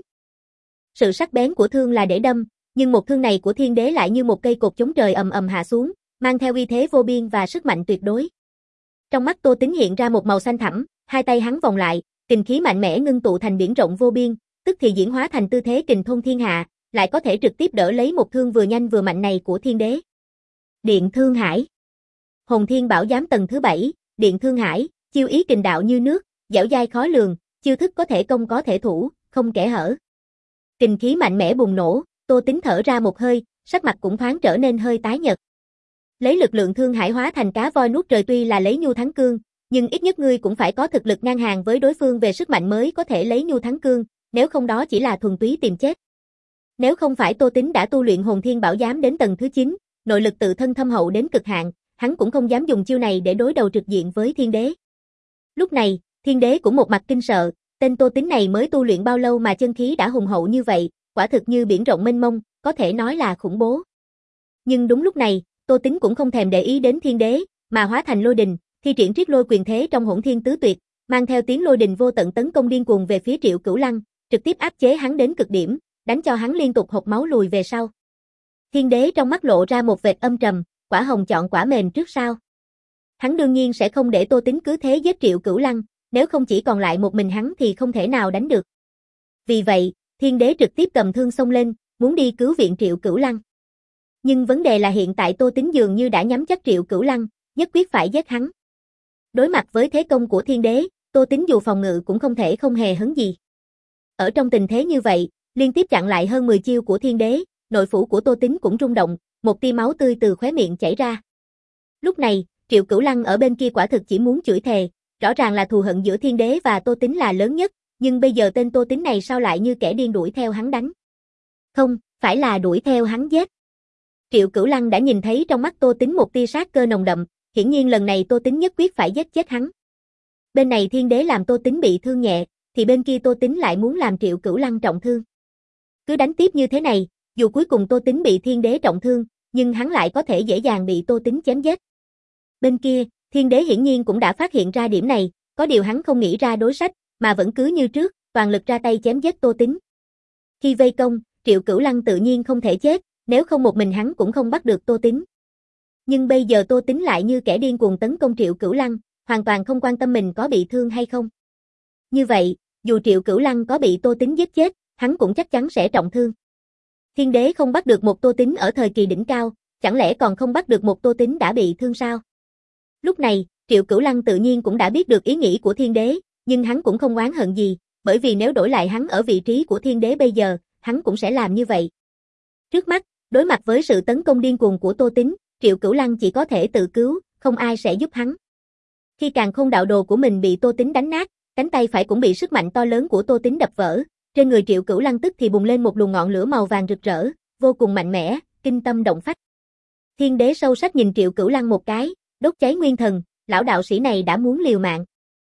Sự sắc bén của thương là để đâm, nhưng một thương này của Thiên Đế lại như một cây cột chống trời ầm ầm hạ xuống, mang theo uy thế vô biên và sức mạnh tuyệt đối. Trong mắt Tô Tín hiện ra một màu xanh thẳm, hai tay hắn vòng lại, kình khí mạnh mẽ ngưng tụ thành biển rộng vô biên, tức thì diễn hóa thành tư thế kình thôn thiên hạ, lại có thể trực tiếp đỡ lấy một thương vừa nhanh vừa mạnh này của Thiên Đế. Điện Thương Hải. Hồn Thiên Bảo Giám tầng thứ bảy, Điện Thương Hải, chiêu ý kình đạo như nước, dẻo dai khó lường, chiêu thức có thể công có thể thủ, không kẽ hở. Kình khí mạnh mẽ bùng nổ, Tô Tín thở ra một hơi, sắc mặt cũng thoáng trở nên hơi tái nhợt. Lấy lực lượng Thương Hải hóa thành cá voi nuốt trời tuy là lấy nhu thắng cương, nhưng ít nhất ngươi cũng phải có thực lực ngang hàng với đối phương về sức mạnh mới có thể lấy nhu thắng cương, nếu không đó chỉ là thuần túy tìm chết. Nếu không phải Tô Tín đã tu luyện Hồn Thiên Bảo Giám đến tầng thứ chín, nội lực tự thân thâm hậu đến cực hạn, hắn cũng không dám dùng chiêu này để đối đầu trực diện với Thiên Đế. Lúc này, Thiên Đế cũng một mặt kinh sợ, tên Tô Tín này mới tu luyện bao lâu mà chân khí đã hùng hậu như vậy, quả thực như biển rộng mênh mông, có thể nói là khủng bố. Nhưng đúng lúc này, Tô Tín cũng không thèm để ý đến Thiên Đế, mà hóa thành lôi đình, thi triển triết lôi quyền thế trong Hỗn Thiên Tứ Tuyệt, mang theo tiếng lôi đình vô tận tấn công điên cuồng về phía Triệu Cửu Lăng, trực tiếp áp chế hắn đến cực điểm, đánh cho hắn liên tục hộc máu lùi về sau. Thiên Đế trong mắt lộ ra một vệt âm trầm, quả hồng chọn quả mềm trước sau. Hắn đương nhiên sẽ không để Tô Tín cứ thế giết Triệu Cửu Lăng, nếu không chỉ còn lại một mình hắn thì không thể nào đánh được. Vì vậy, Thiên Đế trực tiếp cầm thương xông lên, muốn đi cứu viện Triệu Cửu Lăng. Nhưng vấn đề là hiện tại Tô Tín dường như đã nhắm chắc Triệu Cửu Lăng, nhất quyết phải giết hắn. Đối mặt với thế công của Thiên Đế, Tô Tín dù phòng ngự cũng không thể không hề hấn gì. Ở trong tình thế như vậy, liên tiếp chặn lại hơn mười chiêu của Thiên Đế, nội phủ của Tô Tín cũng rung động, một tia máu tươi từ khóe miệng chảy ra. Lúc này, Triệu Cửu Lăng ở bên kia quả thực chỉ muốn chửi thề, rõ ràng là thù hận giữa Thiên Đế và Tô Tín là lớn nhất, nhưng bây giờ tên Tô Tín này sao lại như kẻ điên đuổi theo hắn đánh? Không, phải là đuổi theo hắn giết. Triệu Cửu Lăng đã nhìn thấy trong mắt Tô Tín một tia sát cơ nồng đậm, hiển nhiên lần này Tô Tín nhất quyết phải giết chết hắn. Bên này Thiên Đế làm Tô Tín bị thương nhẹ, thì bên kia Tô Tín lại muốn làm Triệu Cửu Lăng trọng thương. Cứ đánh tiếp như thế này, dù cuối cùng Tô Tín bị Thiên Đế trọng thương, nhưng hắn lại có thể dễ dàng bị Tô Tín chém giết. Bên kia, Thiên Đế hiển nhiên cũng đã phát hiện ra điểm này, có điều hắn không nghĩ ra đối sách, mà vẫn cứ như trước, toàn lực ra tay chém giết Tô Tín. Khi vây công, Triệu Cửu Lăng tự nhiên không thể chết, nếu không một mình hắn cũng không bắt được Tô Tín. Nhưng bây giờ Tô Tín lại như kẻ điên cuồng tấn công Triệu Cửu Lăng, hoàn toàn không quan tâm mình có bị thương hay không. Như vậy, dù Triệu Cửu Lăng có bị Tô Tín giết chết, hắn cũng chắc chắn sẽ trọng thương. Thiên Đế không bắt được một Tô Tín ở thời kỳ đỉnh cao, chẳng lẽ còn không bắt được một Tô Tín đã bị thương sao? Lúc này, Triệu Cửu Lăng tự nhiên cũng đã biết được ý nghĩ của Thiên Đế, nhưng hắn cũng không oán hận gì, bởi vì nếu đổi lại hắn ở vị trí của Thiên Đế bây giờ, hắn cũng sẽ làm như vậy. Trước mắt, đối mặt với sự tấn công điên cuồng của Tô Tín, Triệu Cửu Lăng chỉ có thể tự cứu, không ai sẽ giúp hắn. Khi Càn Khôn đạo đồ của mình bị Tô Tín đánh nát, cánh tay phải cũng bị sức mạnh to lớn của Tô Tín đập vỡ, trên người Triệu Cửu Lăng tức thì bùng lên một luồng ngọn lửa màu vàng rực rỡ, vô cùng mạnh mẽ, kinh tâm động phách. Thiên Đế sâu sắc nhìn Triệu Cửu Lăng một cái, đốt cháy nguyên thần, lão đạo sĩ này đã muốn liều mạng.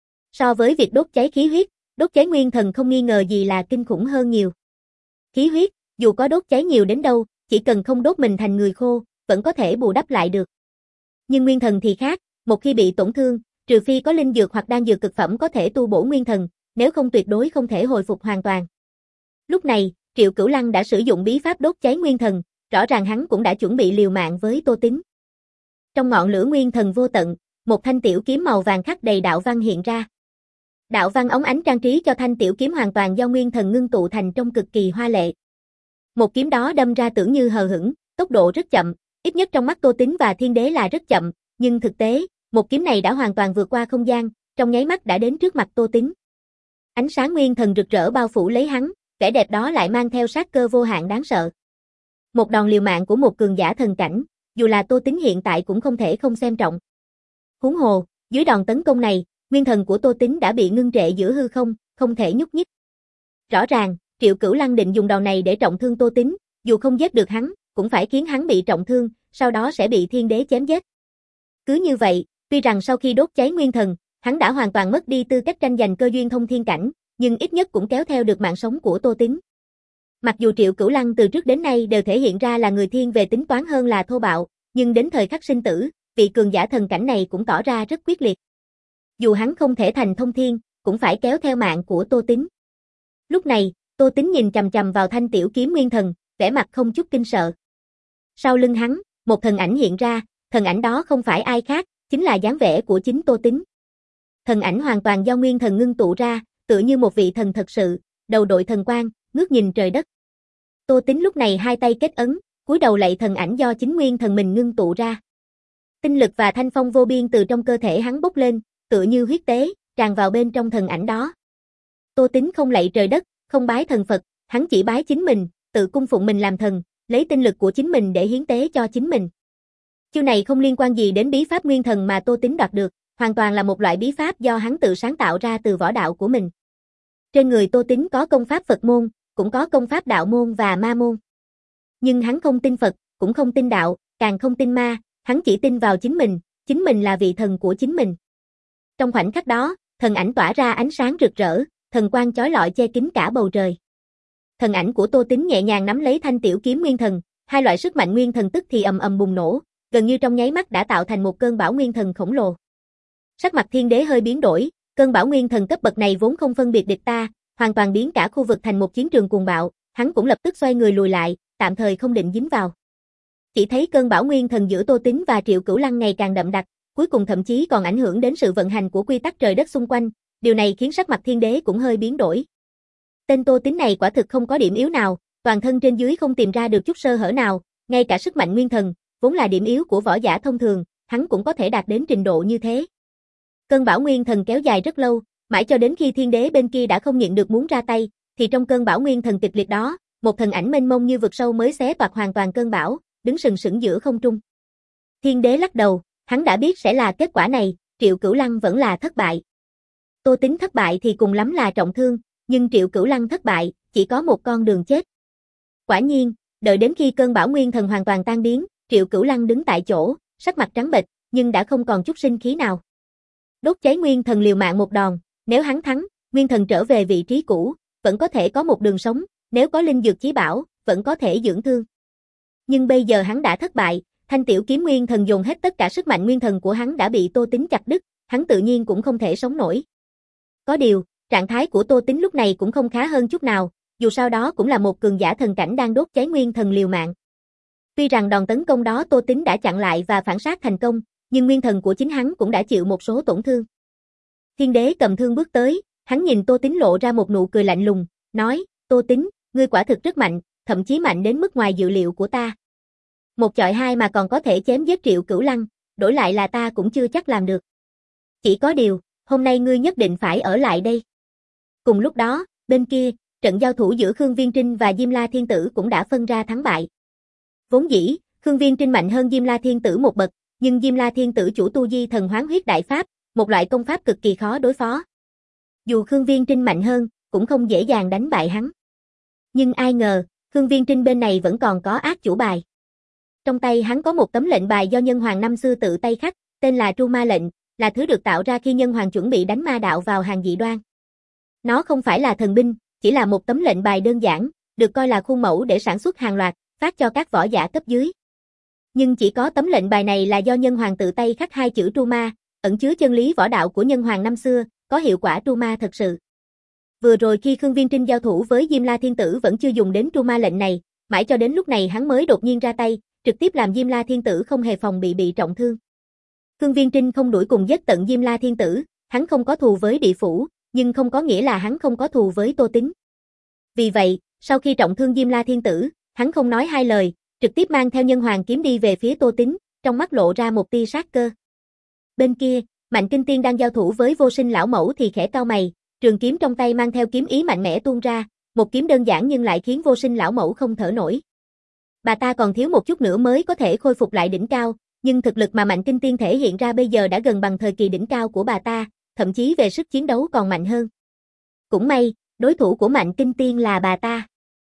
So với việc đốt cháy khí huyết, đốt cháy nguyên thần không nghi ngờ gì là kinh khủng hơn nhiều. Khí huyết, dù có đốt cháy nhiều đến đâu, chỉ cần không đốt mình thành người khô, vẫn có thể bù đắp lại được. Nhưng nguyên thần thì khác, một khi bị tổn thương, trừ phi có linh dược hoặc đan dược cực phẩm có thể tu bổ nguyên thần, nếu không tuyệt đối không thể hồi phục hoàn toàn. Lúc này, Triệu Cửu Lăng đã sử dụng bí pháp đốt cháy nguyên thần, rõ ràng hắn cũng đã chuẩn bị liều mạng với Tô Tín. Trong ngọn lửa nguyên thần vô tận, một thanh tiểu kiếm màu vàng khắc đầy đạo văn hiện ra. Đạo văn óng ánh trang trí cho thanh tiểu kiếm hoàn toàn do nguyên thần ngưng tụ thành trông cực kỳ hoa lệ. Một kiếm đó đâm ra tưởng như hờ hững, tốc độ rất chậm, ít nhất trong mắt Tô Tín và Thiên Đế là rất chậm, nhưng thực tế, Một kiếm này đã hoàn toàn vượt qua không gian, trong nháy mắt đã đến trước mặt Tô Tín. Ánh sáng nguyên thần rực rỡ bao phủ lấy hắn, vẻ đẹp đó lại mang theo sát cơ vô hạn đáng sợ. Một đòn liều mạng của một cường giả thần cảnh, dù là Tô Tín hiện tại cũng không thể không xem trọng. Huống hồ, dưới đòn tấn công này, nguyên thần của Tô Tín đã bị ngưng trệ giữa hư không, không thể nhúc nhích. Rõ ràng, Triệu Cửu Lăng định dùng đòn này để trọng thương Tô Tín, dù không giết được hắn, cũng phải khiến hắn bị trọng thương, sau đó sẽ bị thiên đế chém giết. Cứ như vậy, tuy rằng sau khi đốt cháy nguyên thần, hắn đã hoàn toàn mất đi tư cách tranh giành cơ duyên thông thiên cảnh, nhưng ít nhất cũng kéo theo được mạng sống của Tô Tín. Mặc dù Triệu Cửu Lăng từ trước đến nay đều thể hiện ra là người thiên về tính toán hơn là thô bạo, nhưng đến thời khắc sinh tử, vị cường giả thần cảnh này cũng tỏ ra rất quyết liệt. Dù hắn không thể thành thông thiên, cũng phải kéo theo mạng của Tô Tín. Lúc này, Tô Tín nhìn chằm chằm vào thanh tiểu kiếm nguyên thần, vẻ mặt không chút kinh sợ. Sau lưng hắn, một thần ảnh hiện ra, thần ảnh đó không phải ai khác, chính là dáng vẻ của chính Tô Tín. Thần ảnh hoàn toàn do nguyên thần ngưng tụ ra, tựa như một vị thần thật sự, đầu đội thần quang, ngước nhìn trời đất. Tô Tín lúc này hai tay kết ấn, cúi đầu lạy thần ảnh do chính nguyên thần mình ngưng tụ ra. Tinh lực và thanh phong vô biên từ trong cơ thể hắn bốc lên, tựa như huyết tế, tràn vào bên trong thần ảnh đó. Tô Tín không lạy trời đất, không bái thần Phật, hắn chỉ bái chính mình, tự cung phụng mình làm thần, lấy tinh lực của chính mình để hiến tế cho chính mình. Chiêu này không liên quan gì đến bí pháp nguyên thần mà Tô Tín đoạt được, hoàn toàn là một loại bí pháp do hắn tự sáng tạo ra từ võ đạo của mình. Trên người Tô Tín có công pháp Phật môn, cũng có công pháp đạo môn và ma môn. Nhưng hắn không tin Phật, cũng không tin đạo, càng không tin ma, hắn chỉ tin vào chính mình, chính mình là vị thần của chính mình. Trong khoảnh khắc đó, thần ảnh tỏa ra ánh sáng rực rỡ, thần quang chói lọi che kín cả bầu trời. Thần ảnh của Tô Tín nhẹ nhàng nắm lấy thanh tiểu kiếm nguyên thần, hai loại sức mạnh nguyên thần tức thì ầm ầm bùng nổ, gần như trong nháy mắt đã tạo thành một cơn bão nguyên thần khổng lồ. Sắc mặt thiên đế hơi biến đổi, cơn bão nguyên thần cấp bậc này vốn không phân biệt địch ta, hoàn toàn biến cả khu vực thành một chiến trường cuồng bạo, hắn cũng lập tức xoay người lùi lại, tạm thời không định dính vào. Chỉ thấy cơn bão nguyên thần giữa Tô Tín và Triệu Cửu Lăng ngày càng đậm đặc, cuối cùng thậm chí còn ảnh hưởng đến sự vận hành của quy tắc trời đất xung quanh, điều này khiến sắc mặt thiên đế cũng hơi biến đổi. Tên Tô Tín này quả thực không có điểm yếu nào, toàn thân trên dưới không tìm ra được chút sơ hở nào, ngay cả sức mạnh nguyên thần, vốn là điểm yếu của võ giả thông thường, hắn cũng có thể đạt đến trình độ như thế. Cơn bão nguyên thần kéo dài rất lâu, mãi cho đến khi thiên đế bên kia đã không nhịn được muốn ra tay, thì trong cơn bão nguyên thần kịch liệt đó, một thần ảnh mênh mông như vực sâu mới xé toạc hoàn toàn cơn bão, đứng sừng sững giữa không trung. Thiên đế lắc đầu, hắn đã biết sẽ là kết quả này, Triệu Cửu Lăng vẫn là thất bại. Tô Tín thất bại thì cùng lắm là trọng thương, nhưng Triệu Cửu Lăng thất bại, chỉ có một con đường chết. Quả nhiên, đợi đến khi cơn bão nguyên thần hoàn toàn tan biến, Triệu Cửu Lăng đứng tại chỗ, sắc mặt trắng bệch, nhưng đã không còn chút sinh khí nào. Đốt cháy nguyên thần liều mạng một đòn, nếu hắn thắng, nguyên thần trở về vị trí cũ, vẫn có thể có một đường sống, nếu có linh dược chí bảo, vẫn có thể dưỡng thương. Nhưng bây giờ hắn đã thất bại, thanh tiểu kiếm nguyên thần dùng hết tất cả sức mạnh nguyên thần của hắn đã bị Tô Tín chặt đứt, hắn tự nhiên cũng không thể sống nổi. Có điều, trạng thái của Tô Tín lúc này cũng không khá hơn chút nào, dù sao đó cũng là một cường giả thần cảnh đang đốt cháy nguyên thần liều mạng. Tuy rằng đòn tấn công đó Tô Tín đã chặn lại và phản sát thành công, nhưng nguyên thần của chính hắn cũng đã chịu một số tổn thương. Thiên đế cầm thương bước tới, hắn nhìn Tô Tín lộ ra một nụ cười lạnh lùng, nói, Tô Tín, ngươi quả thực rất mạnh, thậm chí mạnh đến mức ngoài dự liệu của ta. Một chọi hai mà còn có thể chém giết Triệu Cửu Lăng, đổi lại là ta cũng chưa chắc làm được. Chỉ có điều, hôm nay ngươi nhất định phải ở lại đây. Cùng lúc đó, bên kia, trận giao thủ giữa Khương Viên Trinh và Diêm La Thiên Tử cũng đã phân ra thắng bại. Vốn dĩ, Khương Viên Trinh mạnh hơn Diêm La Thiên Tử một bậc, nhưng Diêm La Thiên Tử chủ tu di thần hoán huyết đại pháp, một loại công pháp cực kỳ khó đối phó. Dù Khương Viên Trinh mạnh hơn, cũng không dễ dàng đánh bại hắn. Nhưng ai ngờ, Khương Viên Trinh bên này vẫn còn có ác chủ bài. Trong tay hắn có một tấm lệnh bài do Nhân Hoàng năm xưa tự tay khắc, tên là Tru Ma lệnh, là thứ được tạo ra khi Nhân Hoàng chuẩn bị đánh ma đạo vào hàng dị đoan. Nó không phải là thần binh, chỉ là một tấm lệnh bài đơn giản, được coi là khuôn mẫu để sản xuất hàng loạt, phát cho các võ giả cấp dưới. Nhưng chỉ có tấm lệnh bài này là do Nhân Hoàng tự tay khắc hai chữ Tru Ma, ẩn chứa chân lý võ đạo của Nhân Hoàng năm xưa, có hiệu quả Tru Ma thật sự. Vừa rồi khi Khương Viên Trinh giao thủ với Diêm La Thiên Tử vẫn chưa dùng đến Tru Ma lệnh này, mãi cho đến lúc này hắn mới đột nhiên ra tay, trực tiếp làm Diêm La Thiên Tử không hề phòng bị bị trọng thương. Khương Viên Trinh không đuổi cùng giết tận Diêm La Thiên Tử, hắn không có thù với địa phủ, nhưng không có nghĩa là hắn không có thù với Tô Tín. Vì vậy, sau khi trọng thương Diêm La Thiên Tử, hắn không nói hai lời, trực tiếp mang theo Nhân Hoàng kiếm đi về phía Tô Tín, trong mắt lộ ra một tia sát cơ. Bên kia, Mạnh Kinh Tiên đang giao thủ với Vô Sinh lão mẫu thì khẽ cau mày, trường kiếm trong tay mang theo kiếm ý mạnh mẽ tuôn ra, một kiếm đơn giản nhưng lại khiến Vô Sinh lão mẫu không thở nổi. Bà ta còn thiếu một chút nữa mới có thể khôi phục lại đỉnh cao, nhưng thực lực mà Mạnh Kinh Tiên thể hiện ra bây giờ đã gần bằng thời kỳ đỉnh cao của bà ta, thậm chí về sức chiến đấu còn mạnh hơn. Cũng may, đối thủ của Mạnh Kinh Tiên là bà ta.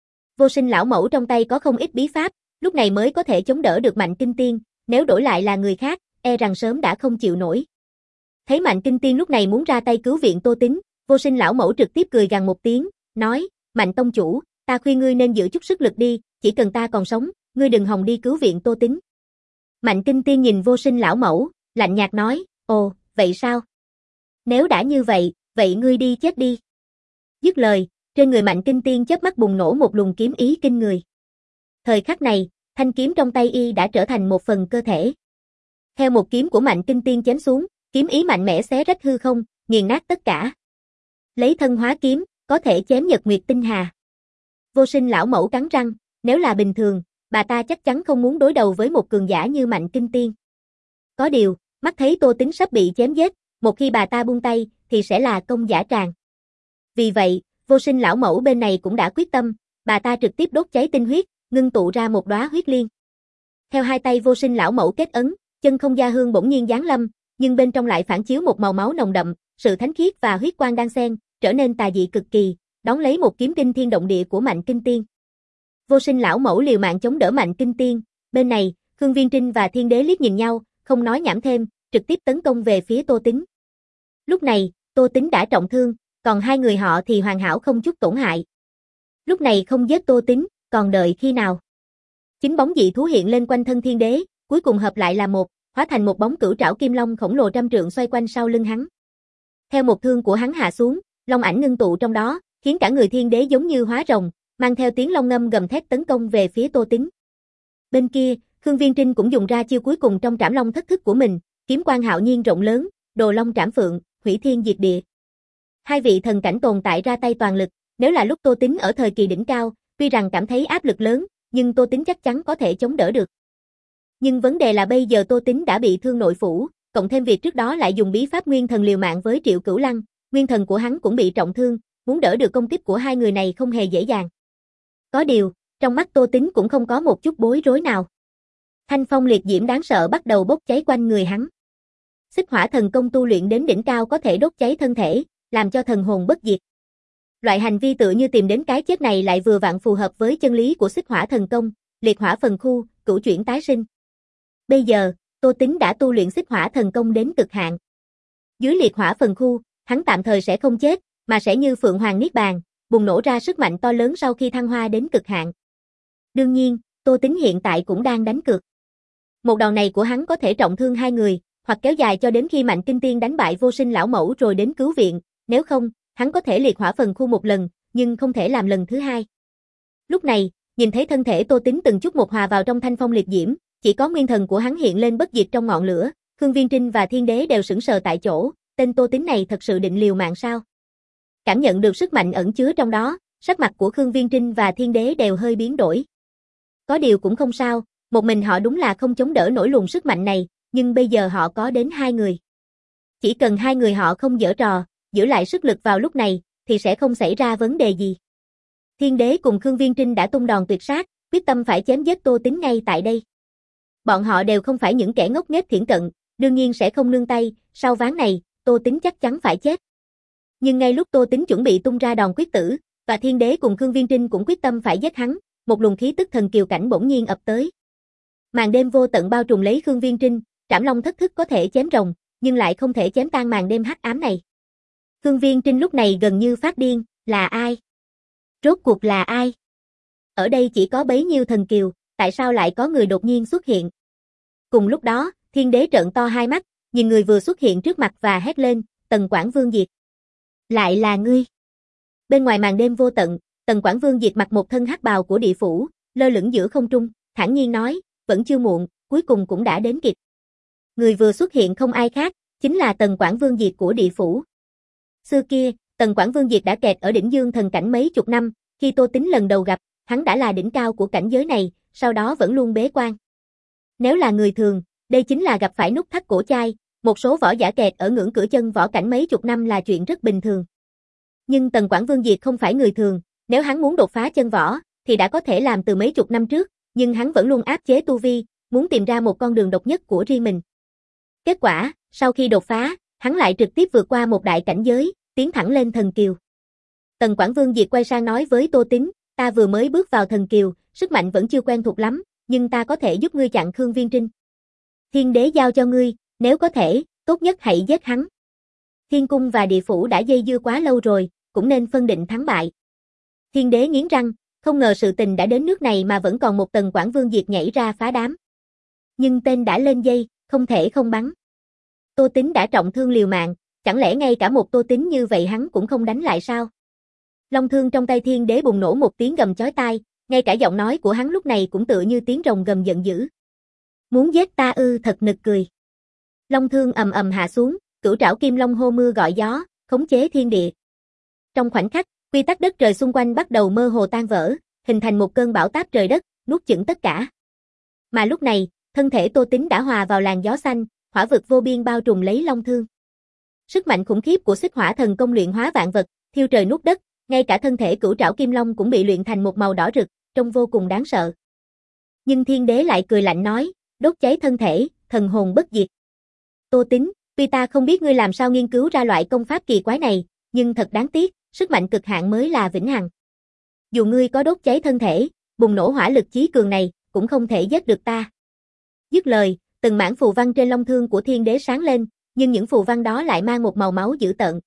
Vô Sinh lão mẫu trong tay có không ít bí pháp, lúc này mới có thể chống đỡ được Mạnh Kinh Tiên, nếu đổi lại là người khác, e rằng sớm đã không chịu nổi. Thấy Mạnh Kinh Tiên lúc này muốn ra tay cứu viện Tô Tín, Vô Sinh lão mẫu trực tiếp cười gằn một tiếng, nói, Mạnh tông chủ, ta khuyên ngươi nên giữ chút sức lực đi, chỉ cần ta còn sống, ngươi đừng hòng đi cứu viện Tô Tín. Mạnh Kinh Tiên nhìn Vô Sinh lão mẫu, lạnh nhạt nói, ồ, vậy sao? Nếu đã như vậy, vậy ngươi đi chết đi. Dứt lời, trên người Mạnh Kinh Tiên chớp mắt bùng nổ một luồng kiếm ý kinh người. Thời khắc này, thanh kiếm trong tay y đã trở thành một phần cơ thể. Theo một kiếm của Mạnh Kinh Tiên chém xuống, kiếm ý mạnh mẽ xé rách hư không, nghiền nát tất cả. Lấy thân hóa kiếm, có thể chém nhật nguyệt tinh hà. Vô Sinh lão mẫu cắn răng, nếu là bình thường, bà ta chắc chắn không muốn đối đầu với một cường giả như Mạnh Kinh Tiên. Có điều, mắt thấy Tô Tín sắp bị chém giết, một khi bà ta buông tay, thì sẽ là công giả tràng. Vì vậy, Vô Sinh lão mẫu bên này cũng đã quyết tâm, bà ta trực tiếp đốt cháy tinh huyết, ngưng tụ ra một đóa huyết liên. Theo hai tay Vô Sinh lão mẫu kết ấn, chân không gia hương bỗng nhiên giáng lâm, nhưng bên trong lại phản chiếu một màu máu nồng đậm, sự thánh khiết và huyết quang đan xen, trở nên tà dị cực kỳ, đón lấy một kiếm kinh thiên động địa của Mạnh Kinh Tiên. Vô Sinh lão mẫu liều mạng chống đỡ Mạnh Kinh Tiên, bên này, Khương Viên Trinh và Thiên Đế liếc nhìn nhau, không nói nhảm thêm, trực tiếp tấn công về phía Tô Tín. Lúc này, Tô Tín đã trọng thương, còn hai người họ thì hoàn hảo không chút tổn hại. Lúc này không giết Tô Tín, còn đợi khi nào? Chính bóng dị thú hiện lên quanh thân Thiên Đế, cuối cùng hợp lại là một, hóa thành một bóng cửu trảo kim long khổng lồ trăm trượng xoay quanh sau lưng hắn. Theo một thương của hắn hạ xuống, long ảnh ngưng tụ trong đó, khiến cả người Thiên Đế giống như hóa rồng, mang theo tiếng long ngâm gầm thét tấn công về phía Tô Tín. Bên kia, Khương Viên Trinh cũng dùng ra chiêu cuối cùng trong Trảm Long thất thức của mình, kiếm quang hạo nhiên rộng lớn, Đồ Long Trảm Phượng, hủy thiên diệt địa. Hai vị thần cảnh tồn tại ra tay toàn lực, nếu là lúc Tô Tín ở thời kỳ đỉnh cao, tuy rằng cảm thấy áp lực lớn, nhưng Tô Tín chắc chắn có thể chống đỡ được. Nhưng vấn đề là bây giờ Tô Tín đã bị thương nội phủ, cộng thêm việc trước đó lại dùng bí pháp nguyên thần liều mạng với Triệu Cửu Lăng, nguyên thần của hắn cũng bị trọng thương, muốn đỡ được công kích của hai người này không hề dễ dàng. Có điều, trong mắt Tô Tín cũng không có một chút bối rối nào. Thanh phong liệt diễm đáng sợ bắt đầu bốc cháy quanh người hắn. Xích hỏa thần công tu luyện đến đỉnh cao có thể đốt cháy thân thể, làm cho thần hồn bất diệt. Loại hành vi tựa như tìm đến cái chết này lại vừa vặn phù hợp với chân lý của xích hỏa thần công, liệt hỏa phần khu, cửu chuyển tái sinh. Bây giờ, Tô Tín đã tu luyện xích hỏa thần công đến cực hạn. Dưới liệt hỏa phần khu, hắn tạm thời sẽ không chết, mà sẽ như Phượng Hoàng Niết Bàn, bùng nổ ra sức mạnh to lớn sau khi thăng hoa đến cực hạn. Đương nhiên, Tô Tín hiện tại cũng đang đánh cược. Một đòn này của hắn có thể trọng thương hai người, hoặc kéo dài cho đến khi Mạnh Kinh Tiên đánh bại Vô Sinh lão mẫu rồi đến cứu viện, nếu không, hắn có thể liệt hỏa phần khu một lần, nhưng không thể làm lần thứ hai. Lúc này, nhìn thấy thân thể Tô Tín từng chút một hòa vào trong thanh phong liệt diễm, chỉ có nguyên thần của hắn hiện lên bất diệt trong ngọn lửa, Khương Viên Trinh và Thiên Đế đều sững sờ tại chỗ, tên Tô Tín này thật sự định liều mạng sao? Cảm nhận được sức mạnh ẩn chứa trong đó, sắc mặt của Khương Viên Trinh và Thiên Đế đều hơi biến đổi. Có điều cũng không sao, một mình họ đúng là không chống đỡ nổi luồng sức mạnh này, nhưng bây giờ họ có đến hai người. Chỉ cần hai người họ không giở trò, giữ lại sức lực vào lúc này, thì sẽ không xảy ra vấn đề gì. Thiên Đế cùng Khương Viên Trinh đã tung đòn tuyệt sát, quyết tâm phải chém giết Tô Tín ngay tại đây. Bọn họ đều không phải những kẻ ngốc nghếch thiển cận, đương nhiên sẽ không nương tay, sau ván này, Tô Tín chắc chắn phải chết. Nhưng ngay lúc Tô Tín chuẩn bị tung ra đòn quyết tử, và Thiên Đế cùng Khương Viên Trinh cũng quyết tâm phải giết hắn, một luồng khí tức thần kiều cảnh bỗng nhiên ập tới. Màn đêm vô tận bao trùm lấy Khương Viên Trinh, Trảm Long thất thức có thể chém rồng, nhưng lại không thể chém tan màn đêm hắc ám này. Khương Viên Trinh lúc này gần như phát điên, là ai? Rốt cuộc là ai? Ở đây chỉ có bấy nhiêu thần kiều, tại sao lại có người đột nhiên xuất hiện? Cùng lúc đó, Thiên Đế trợn to hai mắt, nhìn người vừa xuất hiện trước mặt và hét lên, Tần Quảng Vương Diệt. Lại là ngươi. Bên ngoài màn đêm vô tận, Tần Quảng Vương Diệt mặc một thân hắc bào của địa phủ, lơ lửng giữa không trung, thản nhiên nói, vẫn chưa muộn, cuối cùng cũng đã đến kịp. Người vừa xuất hiện không ai khác, chính là Tần Quảng Vương Diệt của địa phủ. Xưa kia, Tần Quảng Vương Diệt đã kẹt ở đỉnh dương thần cảnh mấy chục năm, khi Tô Tín lần đầu gặp, hắn đã là đỉnh cao của cảnh giới này, sau đó vẫn luôn bế quan. Nếu là người thường, đây chính là gặp phải nút thắt cổ chai, Một số võ giả kẹt ở ngưỡng cửa chân võ cảnh mấy chục năm là chuyện rất bình thường. Nhưng Tần Quảng Vương Diệt không phải người thường, nếu hắn muốn đột phá chân võ, thì đã có thể làm từ mấy chục năm trước, nhưng hắn vẫn luôn áp chế tu vi, muốn tìm ra một con đường độc nhất của riêng mình. Kết quả, sau khi đột phá, hắn lại trực tiếp vượt qua một đại cảnh giới, tiến thẳng lên thần kiều. Tần Quảng Vương Diệt quay sang nói với Tô Tín, ta vừa mới bước vào thần kiều, sức mạnh vẫn chưa quen thuộc lắm, nhưng ta có thể giúp ngươi chặn Khương Viên Trinh. Thiên đế giao cho ngươi, nếu có thể, tốt nhất hãy giết hắn. Thiên cung và địa phủ đã dây dưa quá lâu rồi, cũng nên phân định thắng bại. Thiên đế nghiến răng, không ngờ sự tình đã đến nước này mà vẫn còn một Tần Quảng Vương Diệt nhảy ra phá đám. Nhưng tên đã lên dây, không thể không bắn. Tô Tín đã trọng thương liều mạng, chẳng lẽ ngay cả một Tô Tín như vậy hắn cũng không đánh lại sao? Long thương trong tay thiên đế bùng nổ một tiếng gầm chói tai, ngay cả giọng nói của hắn lúc này cũng tựa như tiếng rồng gầm giận dữ. Muốn giết ta ư, thật nực cười. Long thương ầm ầm hạ xuống, cửu trảo kim long hô mưa gọi gió, khống chế thiên địa. Trong khoảnh khắc, quy tắc đất trời xung quanh bắt đầu mơ hồ tan vỡ, hình thành một cơn bão táp trời đất, nuốt chửng tất cả. Mà lúc này, thân thể Tô Tín đã hòa vào làn gió xanh, hỏa vực vô biên bao trùm lấy long thương. Sức mạnh khủng khiếp của Xích Hỏa Thần Công luyện hóa vạn vật, thiêu trời nuốt đất, ngay cả thân thể cửu trảo kim long cũng bị luyện thành một màu đỏ rực, trông vô cùng đáng sợ. Nhưng thiên đế lại cười lạnh nói, đốt cháy thân thể, thần hồn bất diệt. Tô Tín, tuy ta không biết ngươi làm sao nghiên cứu ra loại công pháp kỳ quái này, nhưng thật đáng tiếc, sức mạnh cực hạn mới là vĩnh hằng. Dù ngươi có đốt cháy thân thể, bùng nổ hỏa lực chí cường này, cũng không thể giết được ta. Dứt lời, từng mảng phù văn trên long thương của thiên đế sáng lên, nhưng những phù văn đó lại mang một màu máu dữ tợn.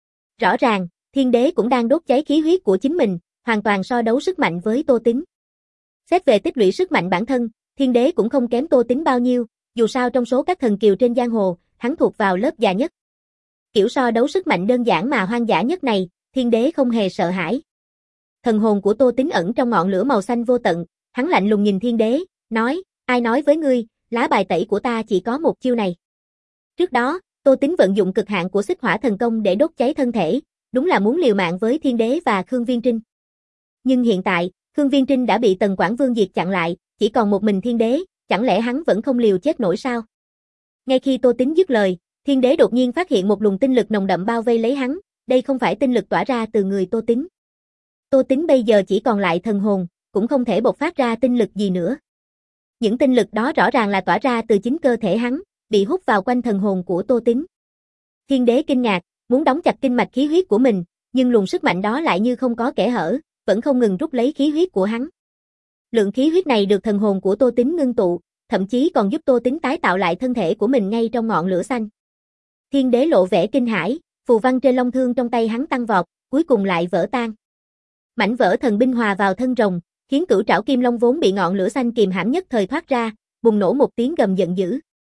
Rõ ràng, thiên đế cũng đang đốt cháy khí huyết của chính mình, hoàn toàn so đấu sức mạnh với Tô Tín. Xét về tích lũy sức mạnh bản thân, thiên đế cũng không kém Tô Tín bao nhiêu, dù sao trong số các thần kiều trên giang hồ, hắn thuộc vào lớp già nhất. Kiểu so đấu sức mạnh đơn giản mà hoang dã nhất này, thiên đế không hề sợ hãi. Thần hồn của Tô Tín ẩn trong ngọn lửa màu xanh vô tận, hắn lạnh lùng nhìn thiên đế, nói, ai nói với ngươi, lá bài tẩy của ta chỉ có một chiêu này. Trước đó, Tô Tín vận dụng cực hạn của Xích Hỏa Thần Công để đốt cháy thân thể, đúng là muốn liều mạng với thiên đế và Khương Viên Trinh. Nhưng hiện tại, Khương Viên Trinh đã bị Tần Quảng Vương Diệt chặn lại, chỉ còn một mình thiên đế, chẳng lẽ hắn vẫn không liều chết nổi sao? Ngay khi Tô Tín dứt lời, thiên đế đột nhiên phát hiện một luồng tinh lực nồng đậm bao vây lấy hắn, đây không phải tinh lực tỏa ra từ người Tô Tín. Tô Tín bây giờ chỉ còn lại thần hồn, cũng không thể bộc phát ra tinh lực gì nữa. Những tinh lực đó rõ ràng là tỏa ra từ chính cơ thể hắn, bị hút vào quanh thần hồn của Tô Tín. Thiên đế kinh ngạc, muốn đóng chặt kinh mạch khí huyết của mình, nhưng luồng sức mạnh đó lại như không có kẽ hở, vẫn không ngừng rút lấy khí huyết của hắn. Lượng khí huyết này được thần hồn của Tô Tín ngưng tụ, thậm chí còn giúp Tô Tín tái tạo lại thân thể của mình ngay trong ngọn lửa xanh. Thiên đế lộ vẻ kinh hãi, phù văn trên long thương trong tay hắn tăng vọt, cuối cùng lại vỡ tan. Mảnh vỡ thần binh hòa vào thân rồng, khiến cửu trảo kim long vốn bị ngọn lửa xanh kìm hãm nhất thời thoát ra, bùng nổ một tiếng gầm giận dữ.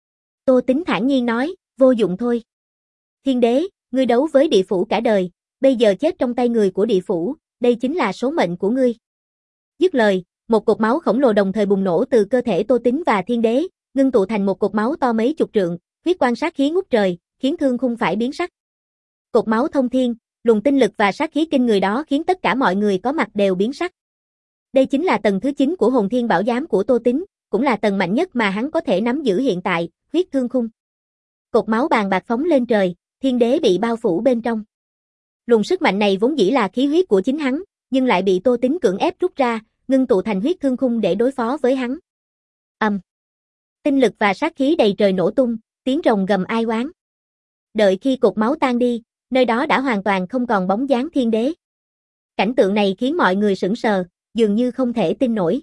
Tô Tín thản nhiên nói, vô dụng thôi. Thiên đế, ngươi đấu với địa phủ cả đời, bây giờ chết trong tay người của địa phủ, đây chính là số mệnh của ngươi. Dứt lời, một cột máu khổng lồ đồng thời bùng nổ từ cơ thể Tô Tín và thiên đế, ngưng tụ thành một cột máu to mấy chục trượng, huyết quang sát khí ngút trời, khiến thương khung phải biến sắc. Cột máu thông thiên, luồng tinh lực và sát khí kinh người đó khiến tất cả mọi người có mặt đều biến sắc. Đây chính là tầng thứ chín của hồn thiên bảo giám của Tô Tín, cũng là tầng mạnh nhất mà hắn có thể nắm giữ hiện tại, huyết thương khung. Cột máu bàn bạc phóng lên trời, thiên đế bị bao phủ bên trong. Luồng sức mạnh này vốn dĩ là khí huyết của chính hắn, nhưng lại bị Tô Tín cưỡng ép rút ra, ngưng tụ thành huyết thương khung để đối phó với hắn. Ầm. Tinh lực và sát khí đầy trời nổ tung, tiếng rồng gầm ai oán. Đợi khi cột máu tan đi, nơi đó đã hoàn toàn không còn bóng dáng thiên đế. Cảnh tượng này khiến mọi người sững sờ, dường như không thể tin nổi.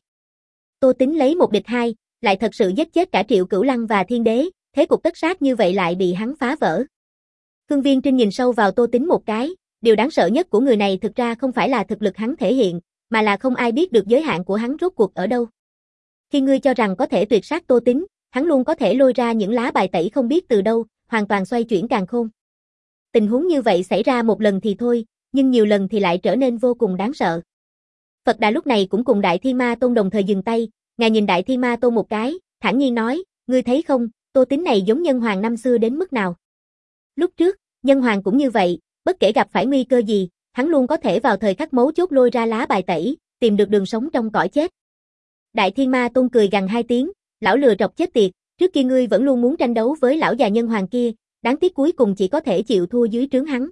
Tô Tín lấy một địch hai, lại thật sự giết chết cả Triệu Cửu Lăng và thiên đế, thế cục tất sát như vậy lại bị hắn phá vỡ. Khương Viên Trinh nhìn sâu vào Tô Tín một cái, điều đáng sợ nhất của người này thực ra không phải là thực lực hắn thể hiện, mà là không ai biết được giới hạn của hắn rốt cuộc ở đâu. Khi ngươi cho rằng có thể tuyệt sát Tô Tín, hắn luôn có thể lôi ra những lá bài tẩy không biết từ đâu, hoàn toàn xoay chuyển càn khôn. Tình huống như vậy xảy ra một lần thì thôi, nhưng nhiều lần thì lại trở nên vô cùng đáng sợ. Phật Đà lúc này cũng cùng Đại Thiên Ma Tôn đồng thời dừng tay, ngài nhìn Đại Thiên Ma Tôn một cái, thản nhiên nói, ngươi thấy không, Tô Tín này giống Nhân Hoàng năm xưa đến mức nào. Lúc trước, Nhân Hoàng cũng như vậy, bất kể gặp phải nguy cơ gì, hắn luôn có thể vào thời khắc mấu chốt lôi ra lá bài tẩy, tìm được đường sống trong cõi chết. Đại Thiên Ma Tôn cười gằn hai tiếng, lão lừa trọc chết tiệt, Trước kia ngươi vẫn luôn muốn tranh đấu với lão già nhân hoàng kia, đáng tiếc cuối cùng chỉ có thể chịu thua dưới trướng hắn.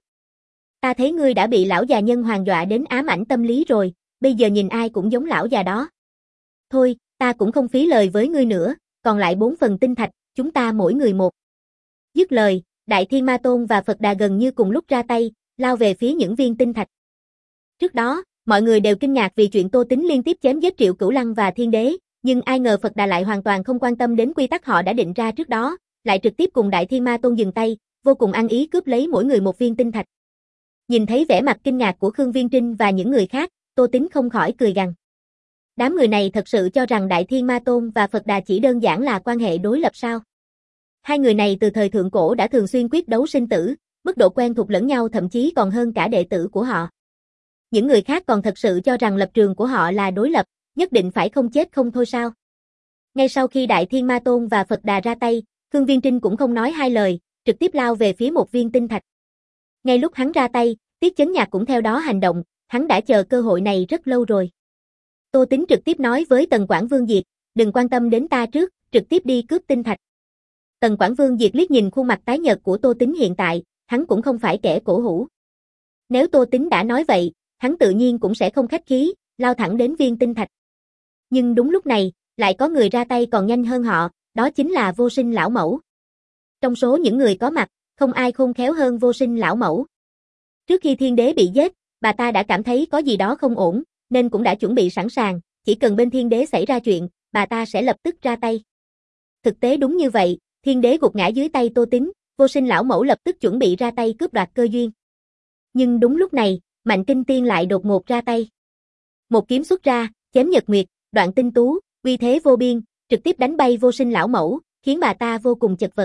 Ta thấy ngươi đã bị lão già nhân hoàng dọa đến ám ảnh tâm lý rồi, bây giờ nhìn ai cũng giống lão già đó. Thôi, ta cũng không phí lời với ngươi nữa, còn lại bốn phần tinh thạch, chúng ta mỗi người một. Dứt lời, Đại Thiên Ma Tôn và Phật Đà gần như cùng lúc ra tay, lao về phía những viên tinh thạch. Trước đó, mọi người đều kinh ngạc vì chuyện Tô Tính liên tiếp chém giết Triệu Cửu Lăng và Thiên Đế, nhưng ai ngờ Phật Đà lại hoàn toàn không quan tâm đến quy tắc họ đã định ra trước đó, lại trực tiếp cùng Đại Thiên Ma Tôn dừng tay, vô cùng ăn ý cướp lấy mỗi người một viên tinh thạch. Nhìn thấy vẻ mặt kinh ngạc của Khương Viên Trinh và những người khác, Tô Tính không khỏi cười gằn. Đám người này thật sự cho rằng Đại Thiên Ma Tôn và Phật Đà chỉ đơn giản là quan hệ đối lập sao? Hai người này từ thời thượng cổ đã thường xuyên quyết đấu sinh tử, mức độ quen thuộc lẫn nhau thậm chí còn hơn cả đệ tử của họ. Những người khác còn thật sự cho rằng lập trường của họ là đối lập, nhất định phải không chết không thôi sao? Ngay sau khi Đại Thiên Ma Tôn và Phật Đà ra tay, Khương Viên Trinh cũng không nói hai lời, trực tiếp lao về phía một viên tinh thạch. Ngay lúc hắn ra tay, Tiết Chấn Nhạc cũng theo đó hành động, hắn đã chờ cơ hội này rất lâu rồi. Tô Tính trực tiếp nói với Tần Quảng Vương Diệt, đừng quan tâm đến ta trước, trực tiếp đi cướp tinh thạch. Tần Quảng Vương Diệt liếc nhìn khuôn mặt tái nhợt của Tô Tính hiện tại, hắn cũng không phải kẻ cổ hủ. Nếu Tô Tính đã nói vậy, hắn tự nhiên cũng sẽ không khách khí, lao thẳng đến viên tinh thạch. Nhưng đúng lúc này, lại có người ra tay còn nhanh hơn họ, đó chính là Vô Sinh lão mẫu. Trong số những người có mặt, không ai khôn khéo hơn Vô Sinh lão mẫu. Trước khi Thiên Đế bị giết, bà ta đã cảm thấy có gì đó không ổn, nên cũng đã chuẩn bị sẵn sàng, chỉ cần bên Thiên Đế xảy ra chuyện, bà ta sẽ lập tức ra tay. Thực tế đúng như vậy, Thiên Đế gục ngã dưới tay Tô Tính, Vô Sinh lão mẫu lập tức chuẩn bị ra tay cướp đoạt cơ duyên. Nhưng đúng lúc này, Mạnh Kinh Tiên lại đột ngột ra tay. Một kiếm xuất ra, chém nhật nguyệt, đoạn tinh tú, uy thế vô biên, trực tiếp đánh bay Vô Sinh lão mẫu, khiến bà ta vô cùng chật vật.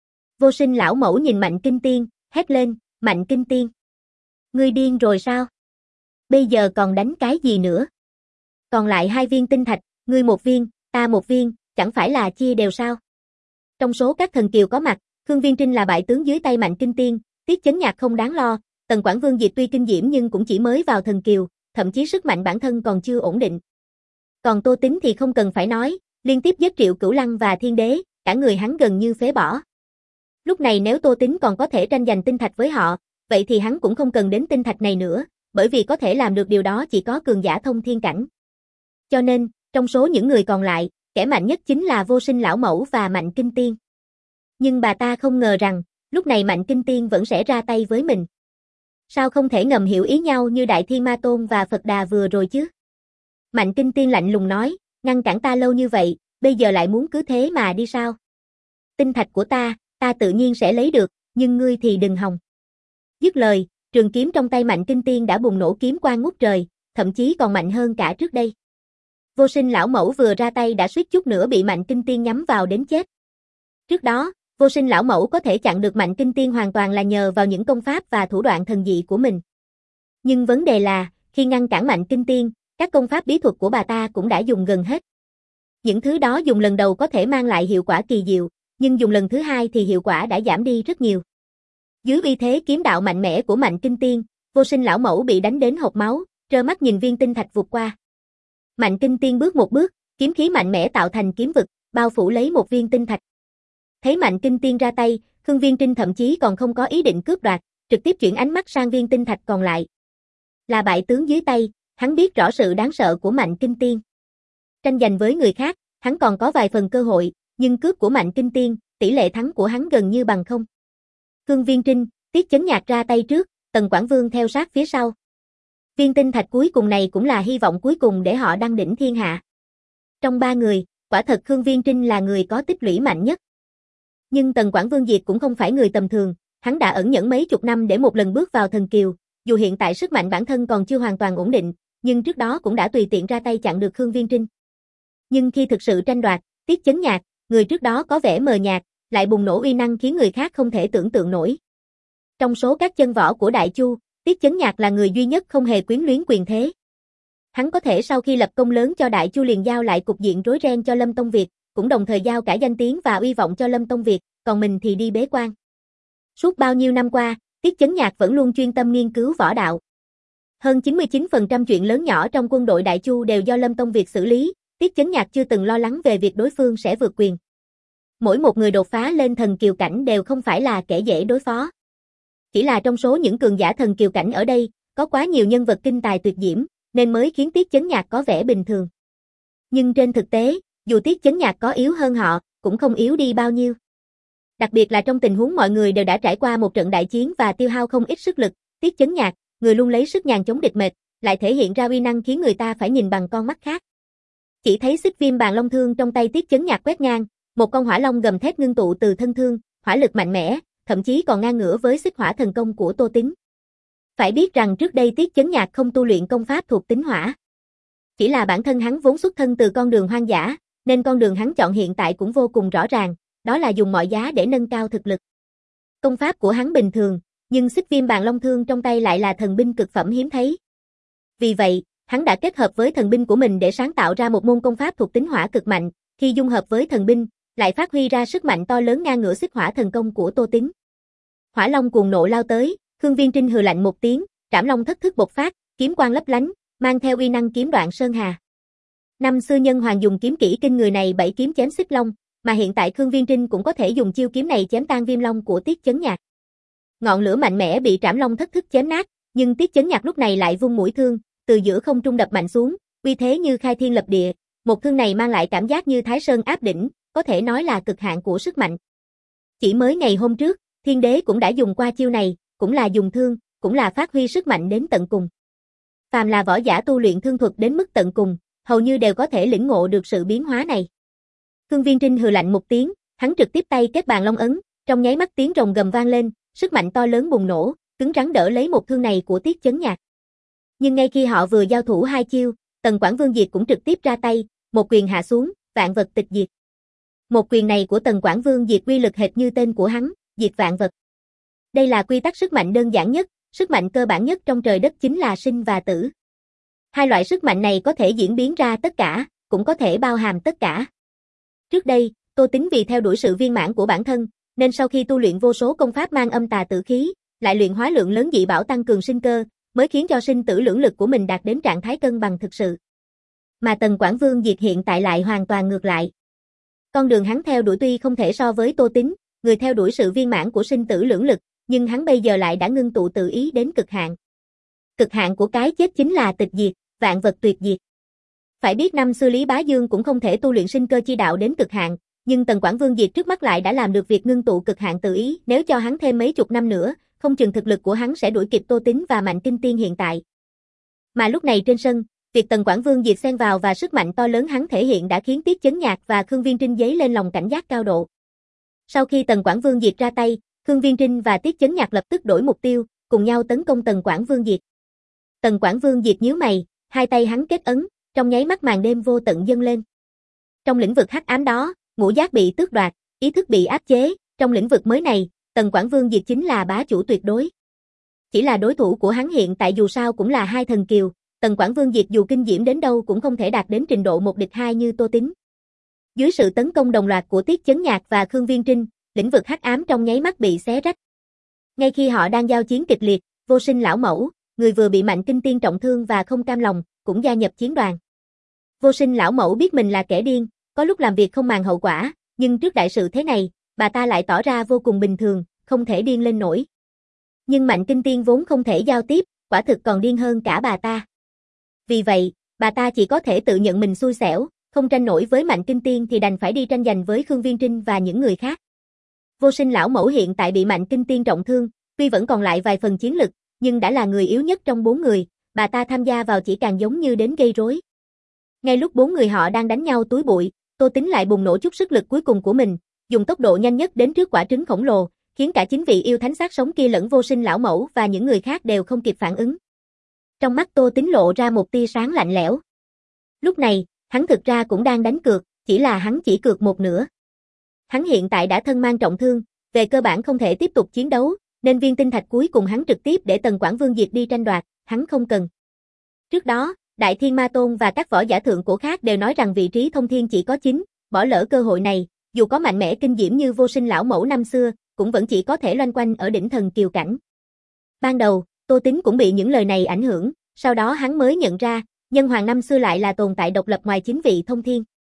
Vô Sinh lão mẫu nhìn Mạnh Kinh Tiên, hét lên, Mạnh Kinh Tiên. Ngươi điên rồi sao? Bây giờ còn đánh cái gì nữa? Còn lại hai viên tinh thạch, ngươi một viên, ta một viên, chẳng phải là chia đều sao? Trong số các thần kiều có mặt, Khương Viên Trinh là bại tướng dưới tay Mạnh Kinh Tiên, Tiết Chấn Nhạc không đáng lo, Tần Quảng Vương Diệt tuy kinh diễm nhưng cũng chỉ mới vào thần kiều, thậm chí sức mạnh bản thân còn chưa ổn định. Còn Tô Tính thì không cần phải nói, liên tiếp giết Triệu Cửu Lăng và Thiên Đế, cả người hắn gần như phế bỏ. Lúc này nếu Tô Tính còn có thể tranh giành tinh thạch với họ, vậy thì hắn cũng không cần đến tinh thạch này nữa, bởi vì có thể làm được điều đó chỉ có cường giả thông thiên cảnh. Cho nên, trong số những người còn lại, kẻ mạnh nhất chính là Vô Sinh lão mẫu và Mạnh Kinh Tiên. Nhưng bà ta không ngờ rằng, lúc này Mạnh Kinh Tiên vẫn sẽ ra tay với mình. Sao không thể ngầm hiểu ý nhau như Đại Thiên Ma Tôn và Phật Đà vừa rồi chứ? Mạnh Kinh Tiên lạnh lùng nói, ngăn cản ta lâu như vậy, bây giờ lại muốn cứ thế mà đi sao? Tinh thạch của ta, ta tự nhiên sẽ lấy được, nhưng ngươi thì đừng hòng. Dứt lời, trường kiếm trong tay Mạnh Kinh Tiên đã bùng nổ kiếm quang ngút trời, thậm chí còn mạnh hơn cả trước đây. Vô Sinh lão mẫu vừa ra tay đã suýt chút nữa bị Mạnh Kinh Tiên nhắm vào đến chết. Trước đó, Vô Sinh lão mẫu có thể chặn được Mạnh Kinh Tiên hoàn toàn là nhờ vào những công pháp và thủ đoạn thần dị của mình. Nhưng vấn đề là, khi ngăn cản Mạnh Kinh Tiên, các công pháp bí thuật của bà ta cũng đã dùng gần hết. Những thứ đó dùng lần đầu có thể mang lại hiệu quả kỳ diệu, nhưng dùng lần thứ hai thì hiệu quả đã giảm đi rất nhiều. Dưới uy thế kiếm đạo mạnh mẽ của Mạnh Kinh Tiên, Vô Sinh lão mẫu bị đánh đến hộc máu, trơ mắt nhìn viên tinh thạch vụt qua. Mạnh Kinh Tiên bước một bước, kiếm khí mạnh mẽ tạo thành kiếm vực, bao phủ lấy một viên tinh thạch. Thấy Mạnh Kinh Tiên ra tay, Khương Viên Trinh thậm chí còn không có ý định cướp đoạt, trực tiếp chuyển ánh mắt sang viên tinh thạch còn lại. Là bại tướng dưới tay, hắn biết rõ sự đáng sợ của Mạnh Kinh Tiên. Tranh giành với người khác, hắn còn có vài phần cơ hội, nhưng cướp của Mạnh Kinh Tiên, tỷ lệ thắng của hắn gần như bằng không. Khương Viên Trinh, Tiết Chấn Nhạc ra tay trước, Tần Quảng Vương theo sát phía sau. Viên tinh thạch cuối cùng này cũng là hy vọng cuối cùng để họ đăng đỉnh thiên hạ. Trong ba người, quả thật Khương Viên Trinh là người có tích lũy mạnh nhất. Nhưng Tần Quảng Vương Diệt cũng không phải người tầm thường, hắn đã ẩn nhẫn mấy chục năm để một lần bước vào thần kiều, dù hiện tại sức mạnh bản thân còn chưa hoàn toàn ổn định, nhưng trước đó cũng đã tùy tiện ra tay chặn được Khương Viên Trinh. Nhưng khi thực sự tranh đoạt, Tiết Chấn Nhạc, người trước đó có vẻ mờ nhạt, lại bùng nổ uy năng khiến người khác không thể tưởng tượng nổi. Trong số các chân võ của Đại Chu, Tiết Chấn Nhạc là người duy nhất không hề quyến luyến quyền thế. Hắn có thể sau khi lập công lớn cho Đại Chu liền giao lại cục diện rối ren cho Lâm Tông Việt, cũng đồng thời giao cả danh tiếng và uy vọng cho Lâm Tông Việt, còn mình thì đi bế quan. Suốt bao nhiêu năm qua, Tiết Chấn Nhạc vẫn luôn chuyên tâm nghiên cứu võ đạo. Hơn chín mươi chín phần trăm chuyện lớn nhỏ trong quân đội Đại Chu đều do Lâm Tông Việt xử lý, Tiết Chấn Nhạc chưa từng lo lắng về việc đối phương sẽ vượt quyền. Mỗi một người đột phá lên thần kiều cảnh đều không phải là kẻ dễ đối phó. Chỉ là trong số những cường giả thần kiều cảnh ở đây, có quá nhiều nhân vật kinh tài tuyệt diễm, nên mới khiến Tiết Chấn Nhạc có vẻ bình thường. Nhưng trên thực tế, dù Tiết Chấn Nhạc có yếu hơn họ, cũng không yếu đi bao nhiêu. Đặc biệt là trong tình huống mọi người đều đã trải qua một trận đại chiến và tiêu hao không ít sức lực, Tiết Chấn Nhạc, người luôn lấy sức nhàn chống địch mệt, lại thể hiện ra uy năng khiến người ta phải nhìn bằng con mắt khác. Chỉ thấy xích viêm bàn long thương trong tay Tiết Chấn Nhạc quét ngang, một con hỏa long gầm thét ngưng tụ từ thân thương, hỏa lực mạnh mẽ, thậm chí còn ngang ngửa với xích hỏa thần công của Tô Tín. Phải biết rằng trước đây Tiết Chấn Nhạc không tu luyện công pháp thuộc tính hỏa. Chỉ là bản thân hắn vốn xuất thân từ con đường hoang dã, nên con đường hắn chọn hiện tại cũng vô cùng rõ ràng, đó là dùng mọi giá để nâng cao thực lực. Công pháp của hắn bình thường, nhưng xích viêm bàn long thương trong tay lại là thần binh cực phẩm hiếm thấy. Vì vậy, hắn đã kết hợp với thần binh của mình để sáng tạo ra một môn công pháp thuộc tính hỏa cực mạnh, khi dung hợp với thần binh, lại phát huy ra sức mạnh to lớn ngang ngửa xích hỏa thần công của Tô Tín. Hỏa long cuồng nộ lao tới, Khương Viên Trinh hừ lạnh một tiếng, trảm long thất thức bộc phát, kiếm quang lấp lánh, mang theo uy năng kiếm đoạn sơn hà. Năm xưa Nhân Hoàng dùng kiếm kỹ kinh người này bảy kiếm chém xích long, mà hiện tại Khương Viên Trinh cũng có thể dùng chiêu kiếm này chém tan viêm long của Tiết Chấn Nhạc. Ngọn lửa mạnh mẽ bị trảm long thất thức chém nát, nhưng Tiết Chấn Nhạc lúc này lại vung mũi thương, từ giữa không trung đập mạnh xuống, uy thế như khai thiên lập địa, một thương này mang lại cảm giác như Thái Sơn áp đỉnh, có thể nói là cực hạn của sức mạnh. Chỉ mới ngày hôm trước, Thiên Đế cũng đã dùng qua chiêu này, cũng là dùng thương, cũng là phát huy sức mạnh đến tận cùng. Phàm là võ giả tu luyện thương thuật đến mức tận cùng, hầu như đều có thể lĩnh ngộ được sự biến hóa này. Khương Viên Trinh hừ lạnh một tiếng, hắn trực tiếp tay kết bàn long ấn, trong nháy mắt tiếng rồng gầm vang lên, sức mạnh to lớn bùng nổ, cứng rắn đỡ lấy một thương này của Tiết Chấn Nhạc. Nhưng ngay khi họ vừa giao thủ hai chiêu, Tần Quảng Vương Diệt cũng trực tiếp ra tay, một quyền hạ xuống, vạn vật tịch diệt. Một quyền này của Tần Quảng Vương Diệt uy lực hệt như tên của hắn, diệt vạn vật. Đây là quy tắc sức mạnh đơn giản nhất, sức mạnh cơ bản nhất trong trời đất chính là sinh và tử. Hai loại sức mạnh này có thể diễn biến ra tất cả, cũng có thể bao hàm tất cả. Trước đây, Tô Tín vì theo đuổi sự viên mãn của bản thân, nên sau khi tu luyện vô số công pháp mang âm tà tử khí, lại luyện hóa lượng lớn dị bảo tăng cường sinh cơ, mới khiến cho sinh tử lưỡng lực của mình đạt đến trạng thái cân bằng thực sự. Mà Tần Quảng Vương Diệt hiện tại lại hoàn toàn ngược lại. Con đường hắn theo đuổi tuy không thể so với Tô Tín, người theo đuổi sự viên mãn của sinh tử lưỡng lực, nhưng hắn bây giờ lại đã ngưng tụ tự ý đến cực hạn. Cực hạn của cái chết chính là tịch diệt, vạn vật tuyệt diệt. Phải biết năm xưa Lý Bá Dương cũng không thể tu luyện sinh cơ chi đạo đến cực hạn, nhưng Tần Quảng Vương Diệt trước mắt lại đã làm được việc ngưng tụ cực hạn tự ý, nếu cho hắn thêm mấy chục năm nữa, không chừng thực lực của hắn sẽ đuổi kịp Tô Tín và Mạnh Kinh Tiên hiện tại. Mà lúc này trên sân, việc Tần Quảng Vương Diệt xen vào và sức mạnh to lớn hắn thể hiện đã khiến Tiết Chấn Nhạc và Khương Viên Trinh dấy lên lòng cảnh giác cao độ. Sau khi Tần Quảng Vương Diệt ra tay, Khương Viên Trinh và Tiết Chấn Nhạc lập tức đổi mục tiêu, cùng nhau tấn công Tần Quảng Vương Diệt. Tần Quảng Vương Diệt nhíu mày, hai tay hắn kết ấn, trong nháy mắt màn đêm vô tận dâng lên. Trong lĩnh vực hắc ám đó, ngũ giác bị tước đoạt, ý thức bị áp chế, trong lĩnh vực mới này, Tần Quảng Vương Diệt chính là bá chủ tuyệt đối. Chỉ là đối thủ của hắn hiện tại dù sao cũng là hai thần kiều, Tần Quảng Vương Diệt dù kinh diễm đến đâu cũng không thể đạt đến trình độ một địch hai như Tô Tín. Dưới sự tấn công đồng loạt của Tiết Chấn Nhạc và Khương Viên Trinh, lĩnh vực hắc ám trong nháy mắt bị xé rách. Ngay khi họ đang giao chiến kịch liệt, Vô Sinh lão mẫu, người vừa bị Mạnh Kinh Tiên trọng thương và không cam lòng, cũng gia nhập chiến đoàn. Vô Sinh lão mẫu biết mình là kẻ điên, có lúc làm việc không màng hậu quả, nhưng trước đại sự thế này, bà ta lại tỏ ra vô cùng bình thường, không thể điên lên nổi. Nhưng Mạnh Kinh Tiên vốn không thể giao tiếp, quả thực còn điên hơn cả bà ta. Vì vậy, bà ta chỉ có thể tự nhận mình xui xẻo, không tranh nổi với Mạnh Kinh Tiên thì đành phải đi tranh giành với Khương Viên Trinh và những người khác. Vô Sinh lão mẫu hiện tại bị Mạnh Kinh Tiên trọng thương, tuy vẫn còn lại vài phần chiến lực, nhưng đã là người yếu nhất trong bốn người, bà ta tham gia vào chỉ càng giống như đến gây rối. Ngay lúc bốn người họ đang đánh nhau túi bụi, Tô Tín lại bùng nổ chút sức lực cuối cùng của mình, dùng tốc độ nhanh nhất đến trước quả trứng khổng lồ, khiến cả chín vị yêu thánh xác sống kia lẫn Vô Sinh lão mẫu và những người khác đều không kịp phản ứng. Trong mắt Tô Tín lộ ra một tia sáng lạnh lẽo. Lúc này, hắn thực ra cũng đang đánh cược, chỉ là hắn chỉ cược một nửa. Hắn hiện tại đã thân mang trọng thương, về cơ bản không thể tiếp tục chiến đấu, nên viên tinh thạch cuối cùng hắn trực tiếp để Tần Quảng Vương Diệt đi tranh đoạt, hắn không cần. Trước đó, Đại Thiên Ma Tôn và các võ giả thượng cổ khác đều nói rằng vị trí thông thiên chỉ có chín, bỏ lỡ cơ hội này, dù có mạnh mẽ kinh diễm như Vô Sinh lão mẫu năm xưa, cũng vẫn chỉ có thể loanh quanh ở đỉnh thần kiều cảnh. Ban đầu, Tô Tín cũng bị những lời này ảnh hưởng, sau đó hắn mới nhận ra, Nhân Hoàng năm xưa lại là tồn tại độc lập ngoài chín vị thông thiên.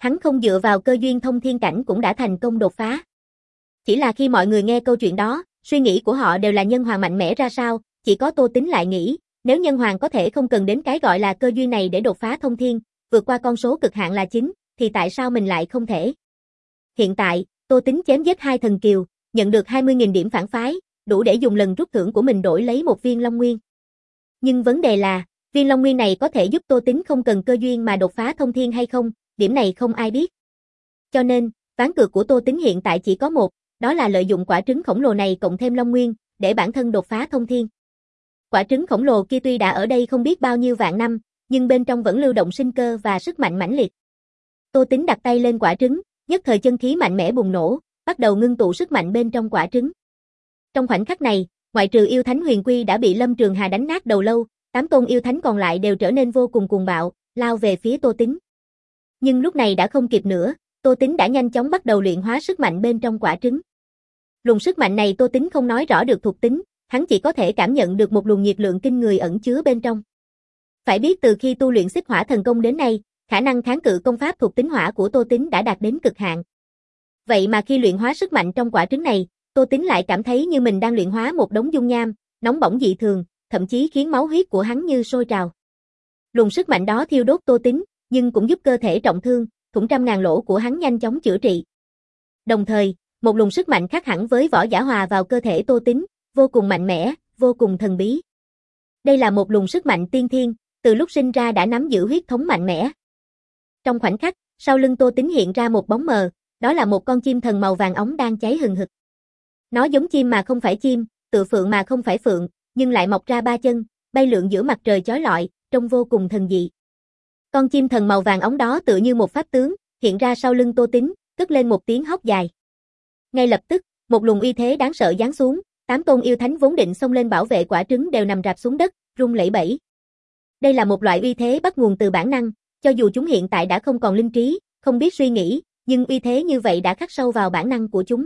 Hắn không dựa vào cơ duyên thông thiên cảnh cũng đã thành công đột phá. Chỉ là khi mọi người nghe câu chuyện đó, suy nghĩ của họ đều là nhân hoàng mạnh mẽ ra sao, chỉ có Tô Tính lại nghĩ, nếu nhân hoàng có thể không cần đến cái gọi là cơ duyên này để đột phá thông thiên, vượt qua con số cực hạn là chín, thì tại sao mình lại không thể? Hiện tại, Tô Tính chém giết hai thần kiều, nhận được hai mươi nghìn điểm phản phái, đủ để dùng lần rút thưởng của mình đổi lấy một viên Long Nguyên. Nhưng vấn đề là, viên Long Nguyên này có thể giúp Tô Tính không cần cơ duyên mà đột phá thông thiên hay không, điểm này không ai biết. Cho nên, ván cược của Tô Tính hiện tại chỉ có một, đó là lợi dụng quả trứng khổng lồ này cộng thêm Long Nguyên, để bản thân đột phá thông thiên. Quả trứng khổng lồ kia tuy đã ở đây không biết bao nhiêu vạn năm, nhưng bên trong vẫn lưu động sinh cơ và sức mạnh mãnh liệt. Tô Tính đặt tay lên quả trứng, nhất thời chân khí mạnh mẽ bùng nổ, bắt đầu ngưng tụ sức mạnh bên trong quả trứng. Trong khoảnh khắc này, ngoại trừ yêu thánh Huyền Quy đã bị Lâm Trường Hà đánh nát đầu lâu, tám tôn yêu thánh còn lại đều trở nên vô cùng cuồng bạo, lao về phía Tô Tính. Nhưng lúc này đã không kịp nữa, Tô Tính đã nhanh chóng bắt đầu luyện hóa sức mạnh bên trong quả trứng. Luồng sức mạnh này Tô Tính không nói rõ được thuộc tính, hắn chỉ có thể cảm nhận được một luồng nhiệt lượng kinh người ẩn chứa bên trong. Phải biết từ khi tu luyện Xích Hỏa thần công đến nay, khả năng kháng cự công pháp thuộc tính hỏa của Tô Tính đã đạt đến cực hạn. Vậy mà khi luyện hóa sức mạnh trong quả trứng này, Tô Tính lại cảm thấy như mình đang luyện hóa một đống dung nham, nóng bỏng dị thường, thậm chí khiến máu huyết của hắn như sôi trào. Luồng sức mạnh đó thiêu đốt Tô Tính, nhưng cũng giúp cơ thể trọng thương, thủng trăm ngàn lỗ của hắn nhanh chóng chữa trị. Đồng thời, một luồng sức mạnh khác hẳn với võ giả hòa vào cơ thể Tô Tính, vô cùng mạnh mẽ, vô cùng thần bí. Đây là một luồng sức mạnh tiên thiên, từ lúc sinh ra đã nắm giữ huyết thống mạnh mẽ. Trong khoảnh khắc, sau lưng Tô Tính hiện ra một bóng mờ, đó là một con chim thần màu vàng óng đang cháy hừng hực. Nó giống chim mà không phải chim, tựa phượng mà không phải phượng, nhưng lại mọc ra ba chân, bay lượn giữa mặt trời chói lọi, trông vô cùng thần dị. Con chim thần màu vàng óng đó tựa như một pháp tướng, hiện ra sau lưng Tô Tính, cất lên một tiếng hót dài. Ngay lập tức, một luồng uy thế đáng sợ giáng xuống, tám tôn yêu thánh vốn định xông lên bảo vệ quả trứng đều nằm rạp xuống đất, run lẩy bẩy. Đây là một loại uy thế bắt nguồn từ bản năng, cho dù chúng hiện tại đã không còn linh trí, không biết suy nghĩ, nhưng uy thế như vậy đã khắc sâu vào bản năng của chúng.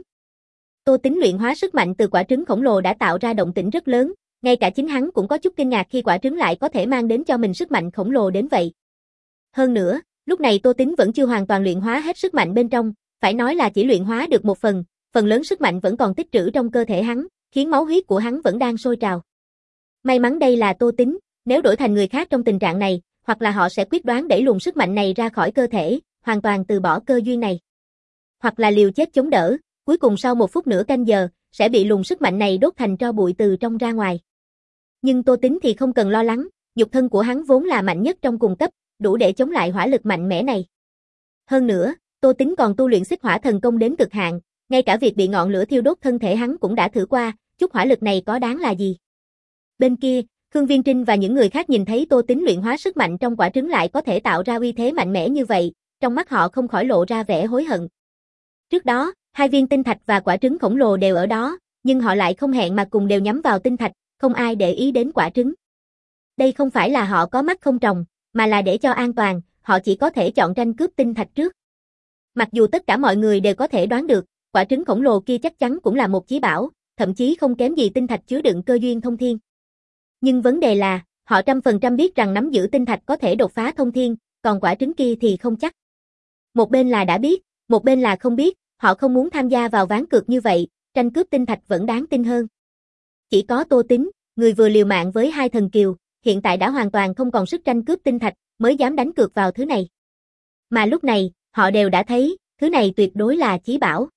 Tô Tính luyện hóa sức mạnh từ quả trứng khổng lồ đã tạo ra động tĩnh rất lớn, ngay cả chính hắn cũng có chút kinh ngạc khi quả trứng lại có thể mang đến cho mình sức mạnh khổng lồ đến vậy. Hơn nữa, lúc này Tô Tính vẫn chưa hoàn toàn luyện hóa hết sức mạnh bên trong, phải nói là chỉ luyện hóa được một phần, phần lớn sức mạnh vẫn còn tích trữ trong cơ thể hắn, khiến máu huyết của hắn vẫn đang sôi trào. May mắn đây là Tô Tính, nếu đổi thành người khác trong tình trạng này, hoặc là họ sẽ quyết đoán đẩy luồng sức mạnh này ra khỏi cơ thể, hoàn toàn từ bỏ cơ duyên này. Hoặc là liều chết chống đỡ, cuối cùng sau một phút nửa canh giờ, sẽ bị luồng sức mạnh này đốt thành tro bụi từ trong ra ngoài. Nhưng Tô Tính thì không cần lo lắng, nhục thân của hắn vốn là mạnh nhất trong cùng cấp, đủ để chống lại hỏa lực mạnh mẽ này. Hơn nữa, Tô Tính còn tu luyện Xích Hỏa thần công đến cực hạn, ngay cả việc bị ngọn lửa thiêu đốt thân thể hắn cũng đã thử qua, chút hỏa lực này có đáng là gì. Bên kia, Khương Viên Trinh và những người khác nhìn thấy Tô Tính luyện hóa sức mạnh trong quả trứng lại có thể tạo ra uy thế mạnh mẽ như vậy, trong mắt họ không khỏi lộ ra vẻ hối hận. Trước đó, hai viên tinh thạch và quả trứng khổng lồ đều ở đó, nhưng họ lại không hẹn mà cùng đều nhắm vào tinh thạch, không ai để ý đến quả trứng. Đây không phải là họ có mắt không tròng, mà là để cho an toàn, họ chỉ có thể chọn tranh cướp tinh thạch trước. Mặc dù tất cả mọi người đều có thể đoán được, quả trứng khổng lồ kia chắc chắn cũng là một chí bảo, thậm chí không kém gì tinh thạch chứa đựng cơ duyên thông thiên. Nhưng vấn đề là, họ trăm phần trăm biết rằng nắm giữ tinh thạch có thể đột phá thông thiên, còn quả trứng kia thì không chắc. Một bên là đã biết, một bên là không biết, họ không muốn tham gia vào ván cược như vậy, tranh cướp tinh thạch vẫn đáng tin hơn. Chỉ có Tô Tính, người vừa liều mạng với hai thần kiều, hiện tại đã hoàn toàn không còn sức tranh cướp tinh thạch, mới dám đánh cược vào thứ này. Mà lúc này, họ đều đã thấy, thứ này tuyệt đối là chí bảo.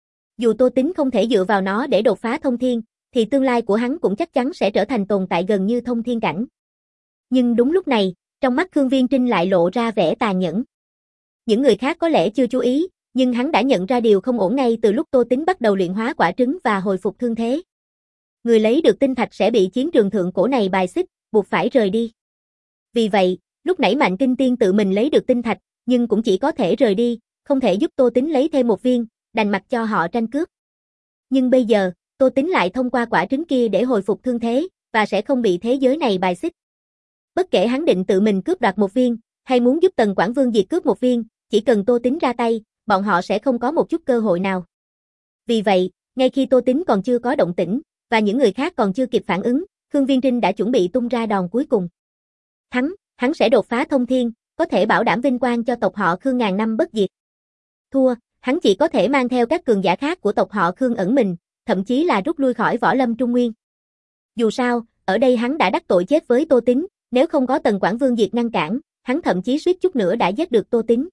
Dù Tô Tính không thể dựa vào nó để đột phá thông thiên, thì tương lai của hắn cũng chắc chắn sẽ trở thành tồn tại gần như thông thiên cảnh. Nhưng đúng lúc này, trong mắt Khương Viên Trinh lại lộ ra vẻ tàn nhẫn. Những người khác có lẽ chưa chú ý, nhưng hắn đã nhận ra điều không ổn ngay từ lúc Tô Tính bắt đầu luyện hóa quả trứng và hồi phục thương thế. Người lấy được tinh thạch sẽ bị chiến trường thượng cổ này bài xích, buộc phải rời đi. Vì vậy, lúc nãy Mạnh Kinh Tiên tự mình lấy được tinh thạch, nhưng cũng chỉ có thể rời đi, không thể giúp Tô Tính lấy thêm một viên, đành mặc cho họ tranh cướp. Nhưng bây giờ, Tô Tính lại thông qua quả trứng kia để hồi phục thương thế, và sẽ không bị thế giới này bài xích. Bất kể hắn định tự mình cướp đoạt một viên, hay muốn giúp Tần Quảng Vương diệt cướp một viên, chỉ cần Tô Tính ra tay, bọn họ sẽ không có một chút cơ hội nào. Vì vậy, ngay khi Tô Tính còn chưa có động tĩnh, và những người khác còn chưa kịp phản ứng, Khương Viên Trinh đã chuẩn bị tung ra đòn cuối cùng. Thắng, hắn sẽ đột phá thông thiên, có thể bảo đảm vinh quang cho tộc họ Khương ngàn năm bất diệt. Thua, hắn chỉ có thể mang theo các cường giả khác của tộc họ Khương ẩn mình, thậm chí là rút lui khỏi võ lâm Trung Nguyên. Dù sao, ở đây hắn đã đắc tội chết với Tô Tín, nếu không có Tần Quảng Vương Diệt ngăn cản, hắn thậm chí suýt chút nữa đã giết được Tô Tín.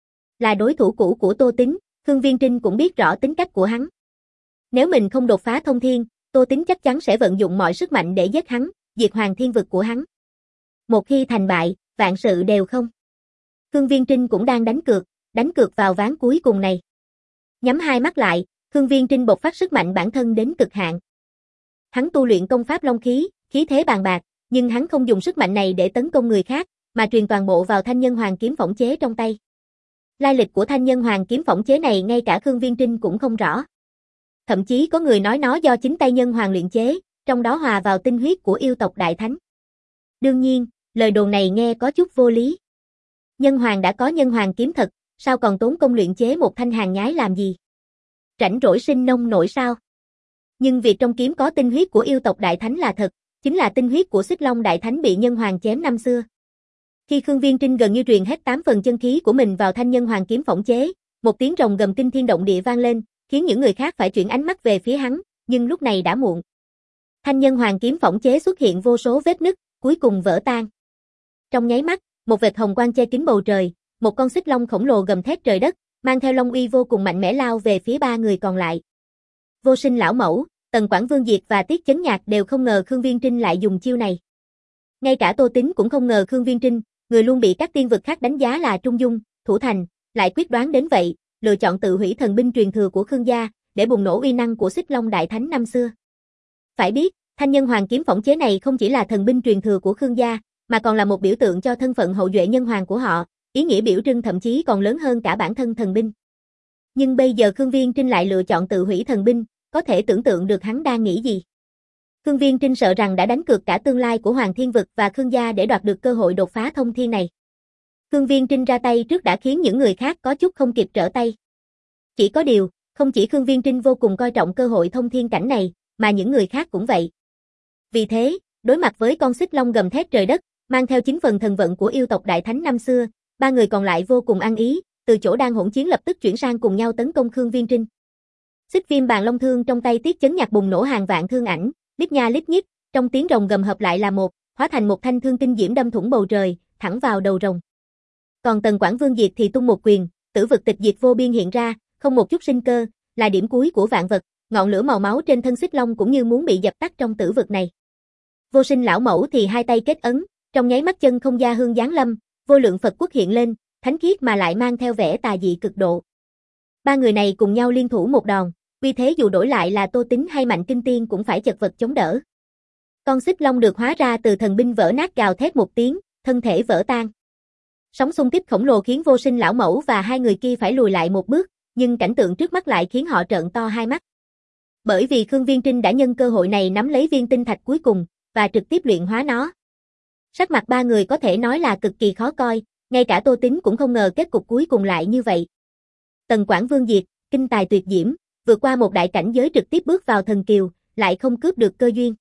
Là đối thủ cũ của Tô Tín, Khương Viên Trinh cũng biết rõ tính cách của hắn. Nếu mình không đột phá thông thiên, Tô Tín chắc chắn sẽ vận dụng mọi sức mạnh để giết hắn, diệt hoàng thiên vực của hắn. Một khi thành bại, vạn sự đều không. Khương Viên Trinh cũng đang đánh cược, đánh cược vào ván cuối cùng này. Nhắm hai mắt lại, Khương Viên Trinh bộc phát sức mạnh bản thân đến cực hạn. Hắn tu luyện công pháp long khí, khí thế bàn bạc, nhưng hắn không dùng sức mạnh này để tấn công người khác, mà truyền toàn bộ vào Thanh Nhân Hoàng kiếm phỏng chế trong tay. Lai lịch của Thanh Nhân Hoàng kiếm phỏng chế này ngay cả Khương Viên Trinh cũng không rõ. Thậm chí có người nói nó do chính tay Nhân Hoàng luyện chế, trong đó hòa vào tinh huyết của yêu tộc Đại Thánh. Đương nhiên, lời đồn này nghe có chút vô lý. Nhân Hoàng đã có Nhân Hoàng kiếm thật, sao còn tốn công luyện chế một thanh hàng nhái làm gì? Rảnh rỗi sinh nông nổi sao? Nhưng việc trong kiếm có tinh huyết của yêu tộc Đại Thánh là thật, chính là tinh huyết của Xích Long Đại Thánh bị Nhân Hoàng chém năm xưa. Khi Khương Viên Trinh gần như truyền hết tám phần chân khí của mình vào thanh Nhân Hoàng kiếm phỏng chế, một tiếng rồng gầm kinh thiên động địa vang lên, khiến những người khác phải chuyển ánh mắt về phía hắn, nhưng lúc này đã muộn. Thanh Nhân Hoàng kiếm phỏng chế xuất hiện vô số vết nứt, cuối cùng vỡ tan. Trong nháy mắt, một vệt hồng quang che kín bầu trời, một con xích long khổng lồ gầm thét trời đất, mang theo long uy vô cùng mạnh mẽ lao về phía ba người còn lại. Vô Sinh lão mẫu, Tần Quảng Vương Diệt và Tiết Chấn Nhạc đều không ngờ Khương Viên Trinh lại dùng chiêu này. Ngay cả Tô Tín cũng không ngờ Khương Viên Trinh, người luôn bị các tiên vực khác đánh giá là trung dung, thủ thành, lại quyết đoán đến vậy, lựa chọn tự hủy thần binh truyền thừa của Khương gia, để bùng nổ uy năng của Xích Long Đại Thánh năm xưa. Phải biết, Thanh Nhân Hoàng kiếm phỏng chế này không chỉ là thần binh truyền thừa của Khương gia, mà còn là một biểu tượng cho thân phận hậu duệ nhân hoàng của họ, ý nghĩa biểu trưng thậm chí còn lớn hơn cả bản thân thần binh. Nhưng bây giờ Khương Viên Trinh lại lựa chọn tự hủy thần binh, có thể tưởng tượng được hắn đang nghĩ gì. Khương Viên Trinh sợ rằng đã đánh cược cả tương lai của Hoàng Thiên Vực và Khương gia để đoạt được cơ hội đột phá thông thiên này. Khương Viên Trinh ra tay trước đã khiến những người khác có chút không kịp trở tay. Chỉ có điều, không chỉ Khương Viên Trinh vô cùng coi trọng cơ hội thông thiên cảnh này, mà những người khác cũng vậy. Vì thế, đối mặt với con xích long gầm thét trời đất, mang theo chín phần thần vận của yêu tộc Đại Thánh năm xưa, ba người còn lại vô cùng ăn ý, từ chỗ đang hỗn chiến lập tức chuyển sang cùng nhau tấn công Khương Viên Trinh. Xích viêm bàn long thương trong tay Tiết Chấn Nhạc bùng nổ hàng vạn thương ảnh, lít nha lít nhít, trong tiếng rồng gầm hợp lại là một, hóa thành một thanh thương tinh diễm đâm thủng bầu trời, thẳng vào đầu rồng. Còn Tần Quảng Vương Diệt thì tung một quyền, tử vực tịch diệt vô biên hiện ra, không một chút sinh cơ, là điểm cuối của vạn vật, ngọn lửa màu máu trên thân xích long cũng như muốn bị dập tắt trong tử vực này. Vô Sinh lão mẫu thì hai tay kết ấn, trong nháy mắt chân không gia hương giáng lâm, vô lượng Phật quốc hiện lên, thánh khiết mà lại mang theo vẻ tà dị cực độ. Ba người này cùng nhau liên thủ một đòn, vì thế dù đổi lại là Tô Tín hay Mạnh Kinh Tiên cũng phải chật vật chống đỡ. Con xích long được hóa ra từ thần binh vỡ nát gào thét một tiếng, thân thể vỡ tan. Sóng xung kích khổng lồ khiến Vô Sinh lão mẫu và hai người kia phải lùi lại một bước, nhưng cảnh tượng trước mắt lại khiến họ trợn to hai mắt. Bởi vì Khương Viên Trinh đã nhân cơ hội này nắm lấy viên tinh thạch cuối cùng, và trực tiếp luyện hóa nó. Sắc mặt ba người có thể nói là cực kỳ khó coi, ngay cả Tô Tín cũng không ngờ kết cục cuối cùng lại như vậy. Tần Quảng Vương Diệt, kinh tài tuyệt diễm, vượt qua một đại cảnh giới trực tiếp bước vào thần kiều, lại không cướp được cơ duyên.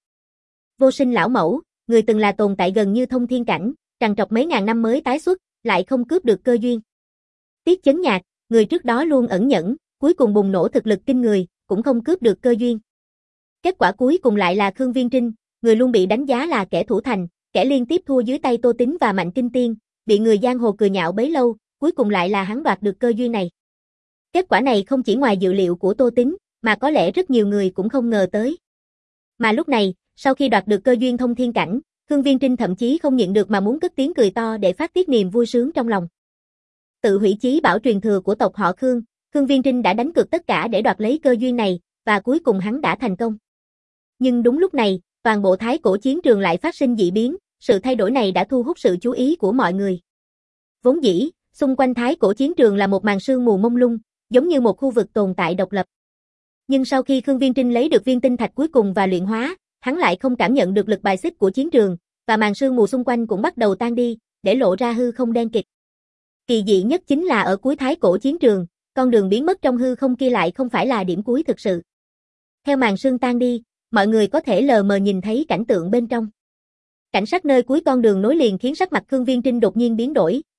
Vô Sinh lão mẫu, người từng là tồn tại gần như thông thiên cảnh, trằn trọc mấy ngàn năm mới tái xuất, lại không cướp được cơ duyên. Tiết Chấn Nhạc, người trước đó luôn ẩn nhẫn, cuối cùng bùng nổ thực lực kinh người, cũng không cướp được cơ duyên. Kết quả cuối cùng lại là Khương Viên Trinh, người luôn bị đánh giá là kẻ thủ thành, kẻ liên tiếp thua dưới tay Tô Tín và Mạnh Kinh Tiên, bị người giang hồ cười nhạo bấy lâu, cuối cùng lại là hắn đoạt được cơ duyên này. Kết quả này không chỉ ngoài dự liệu của Tô Tín, mà có lẽ rất nhiều người cũng không ngờ tới. Mà lúc này, sau khi đoạt được cơ duyên thông thiên cảnh, Khương Viên Trinh thậm chí không nhịn được mà muốn cất tiếng cười to để phát tiết niềm vui sướng trong lòng. Tự hủy chí bảo truyền thừa của tộc họ Khương, Khương Viên Trinh đã đánh cược tất cả để đoạt lấy cơ duyên này, và cuối cùng hắn đã thành công. Nhưng đúng lúc này, toàn bộ thái cổ chiến trường lại phát sinh dị biến, sự thay đổi này đã thu hút sự chú ý của mọi người. Vốn dĩ, xung quanh thái cổ chiến trường là một màn sương mù mông lung, giống như một khu vực tồn tại độc lập. Nhưng sau khi Khương Viên Trinh lấy được viên tinh thạch cuối cùng và luyện hóa, hắn lại không cảm nhận được lực bài xích của chiến trường, và màn sương mù xung quanh cũng bắt đầu tan đi, để lộ ra hư không đen kịt. Kỳ dị nhất chính là ở cuối thái cổ chiến trường, con đường biến mất trong hư không kia lại không phải là điểm cuối thực sự. Theo màn sương tan đi, mọi người có thể lờ mờ nhìn thấy cảnh tượng bên trong. Cảnh sắc nơi cuối con đường nối liền khiến sắc mặt Khương Viên Trinh đột nhiên biến đổi,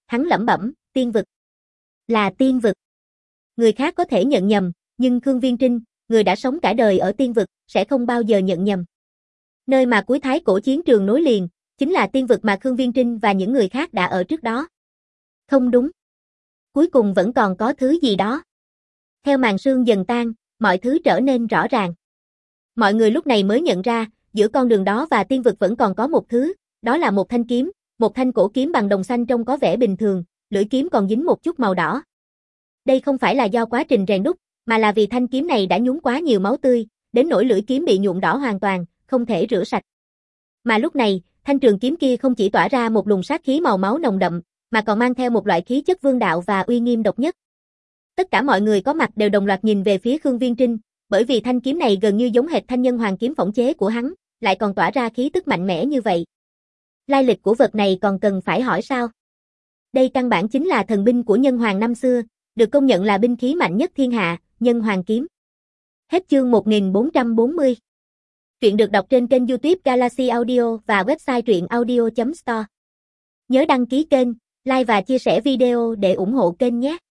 hắn lẩm bẩm, tiên vực. Là tiên vực. Người khác có thể nhận nhầm, nhưng Khương Viên Trinh, người đã sống cả đời ở tiên vực, sẽ không bao giờ nhận nhầm. Nơi mà cuối thái cổ chiến trường nối liền, chính là tiên vực mà Khương Viên Trinh và những người khác đã ở trước đó. Không đúng. Cuối cùng vẫn còn có thứ gì đó. Theo màn sương dần tan, mọi thứ trở nên rõ ràng. Mọi người lúc này mới nhận ra, giữa con đường đó và tiên vực vẫn còn có một thứ, đó là một thanh kiếm, một thanh cổ kiếm bằng đồng xanh trông có vẻ bình thường, lưỡi kiếm còn dính một chút màu đỏ. Đây không phải là do quá trình rèn đúc, mà là vì thanh kiếm này đã nhúng quá nhiều máu tươi, đến nỗi lưỡi kiếm bị nhuộm đỏ hoàn toàn, không thể rửa sạch. Mà lúc này, thanh trường kiếm kia không chỉ tỏa ra một luồng sát khí màu máu nồng đậm, mà còn mang theo một loại khí chất vương đạo và uy nghiêm độc nhất. Tất cả mọi người có mặt đều đồng loạt nhìn về phía Khương Viên Trinh, bởi vì thanh kiếm này gần như giống hệt thanh nhân hoàng kiếm phỏng chế của hắn, lại còn tỏa ra khí tức mạnh mẽ như vậy. Lai lịch của vật này còn cần phải hỏi sao? Đây căn bản chính là thần binh của nhân hoàng năm xưa, được công nhận là binh khí mạnh nhất thiên hạ, nhân hoàng kiếm. Hết chương một nghìn bốn trăm bốn mươi. Truyện được đọc trên kênh YouTube Galaxy Audio và website truyện audio chấm store. Nhớ đăng ký kênh, like và chia sẻ video để ủng hộ kênh nhé.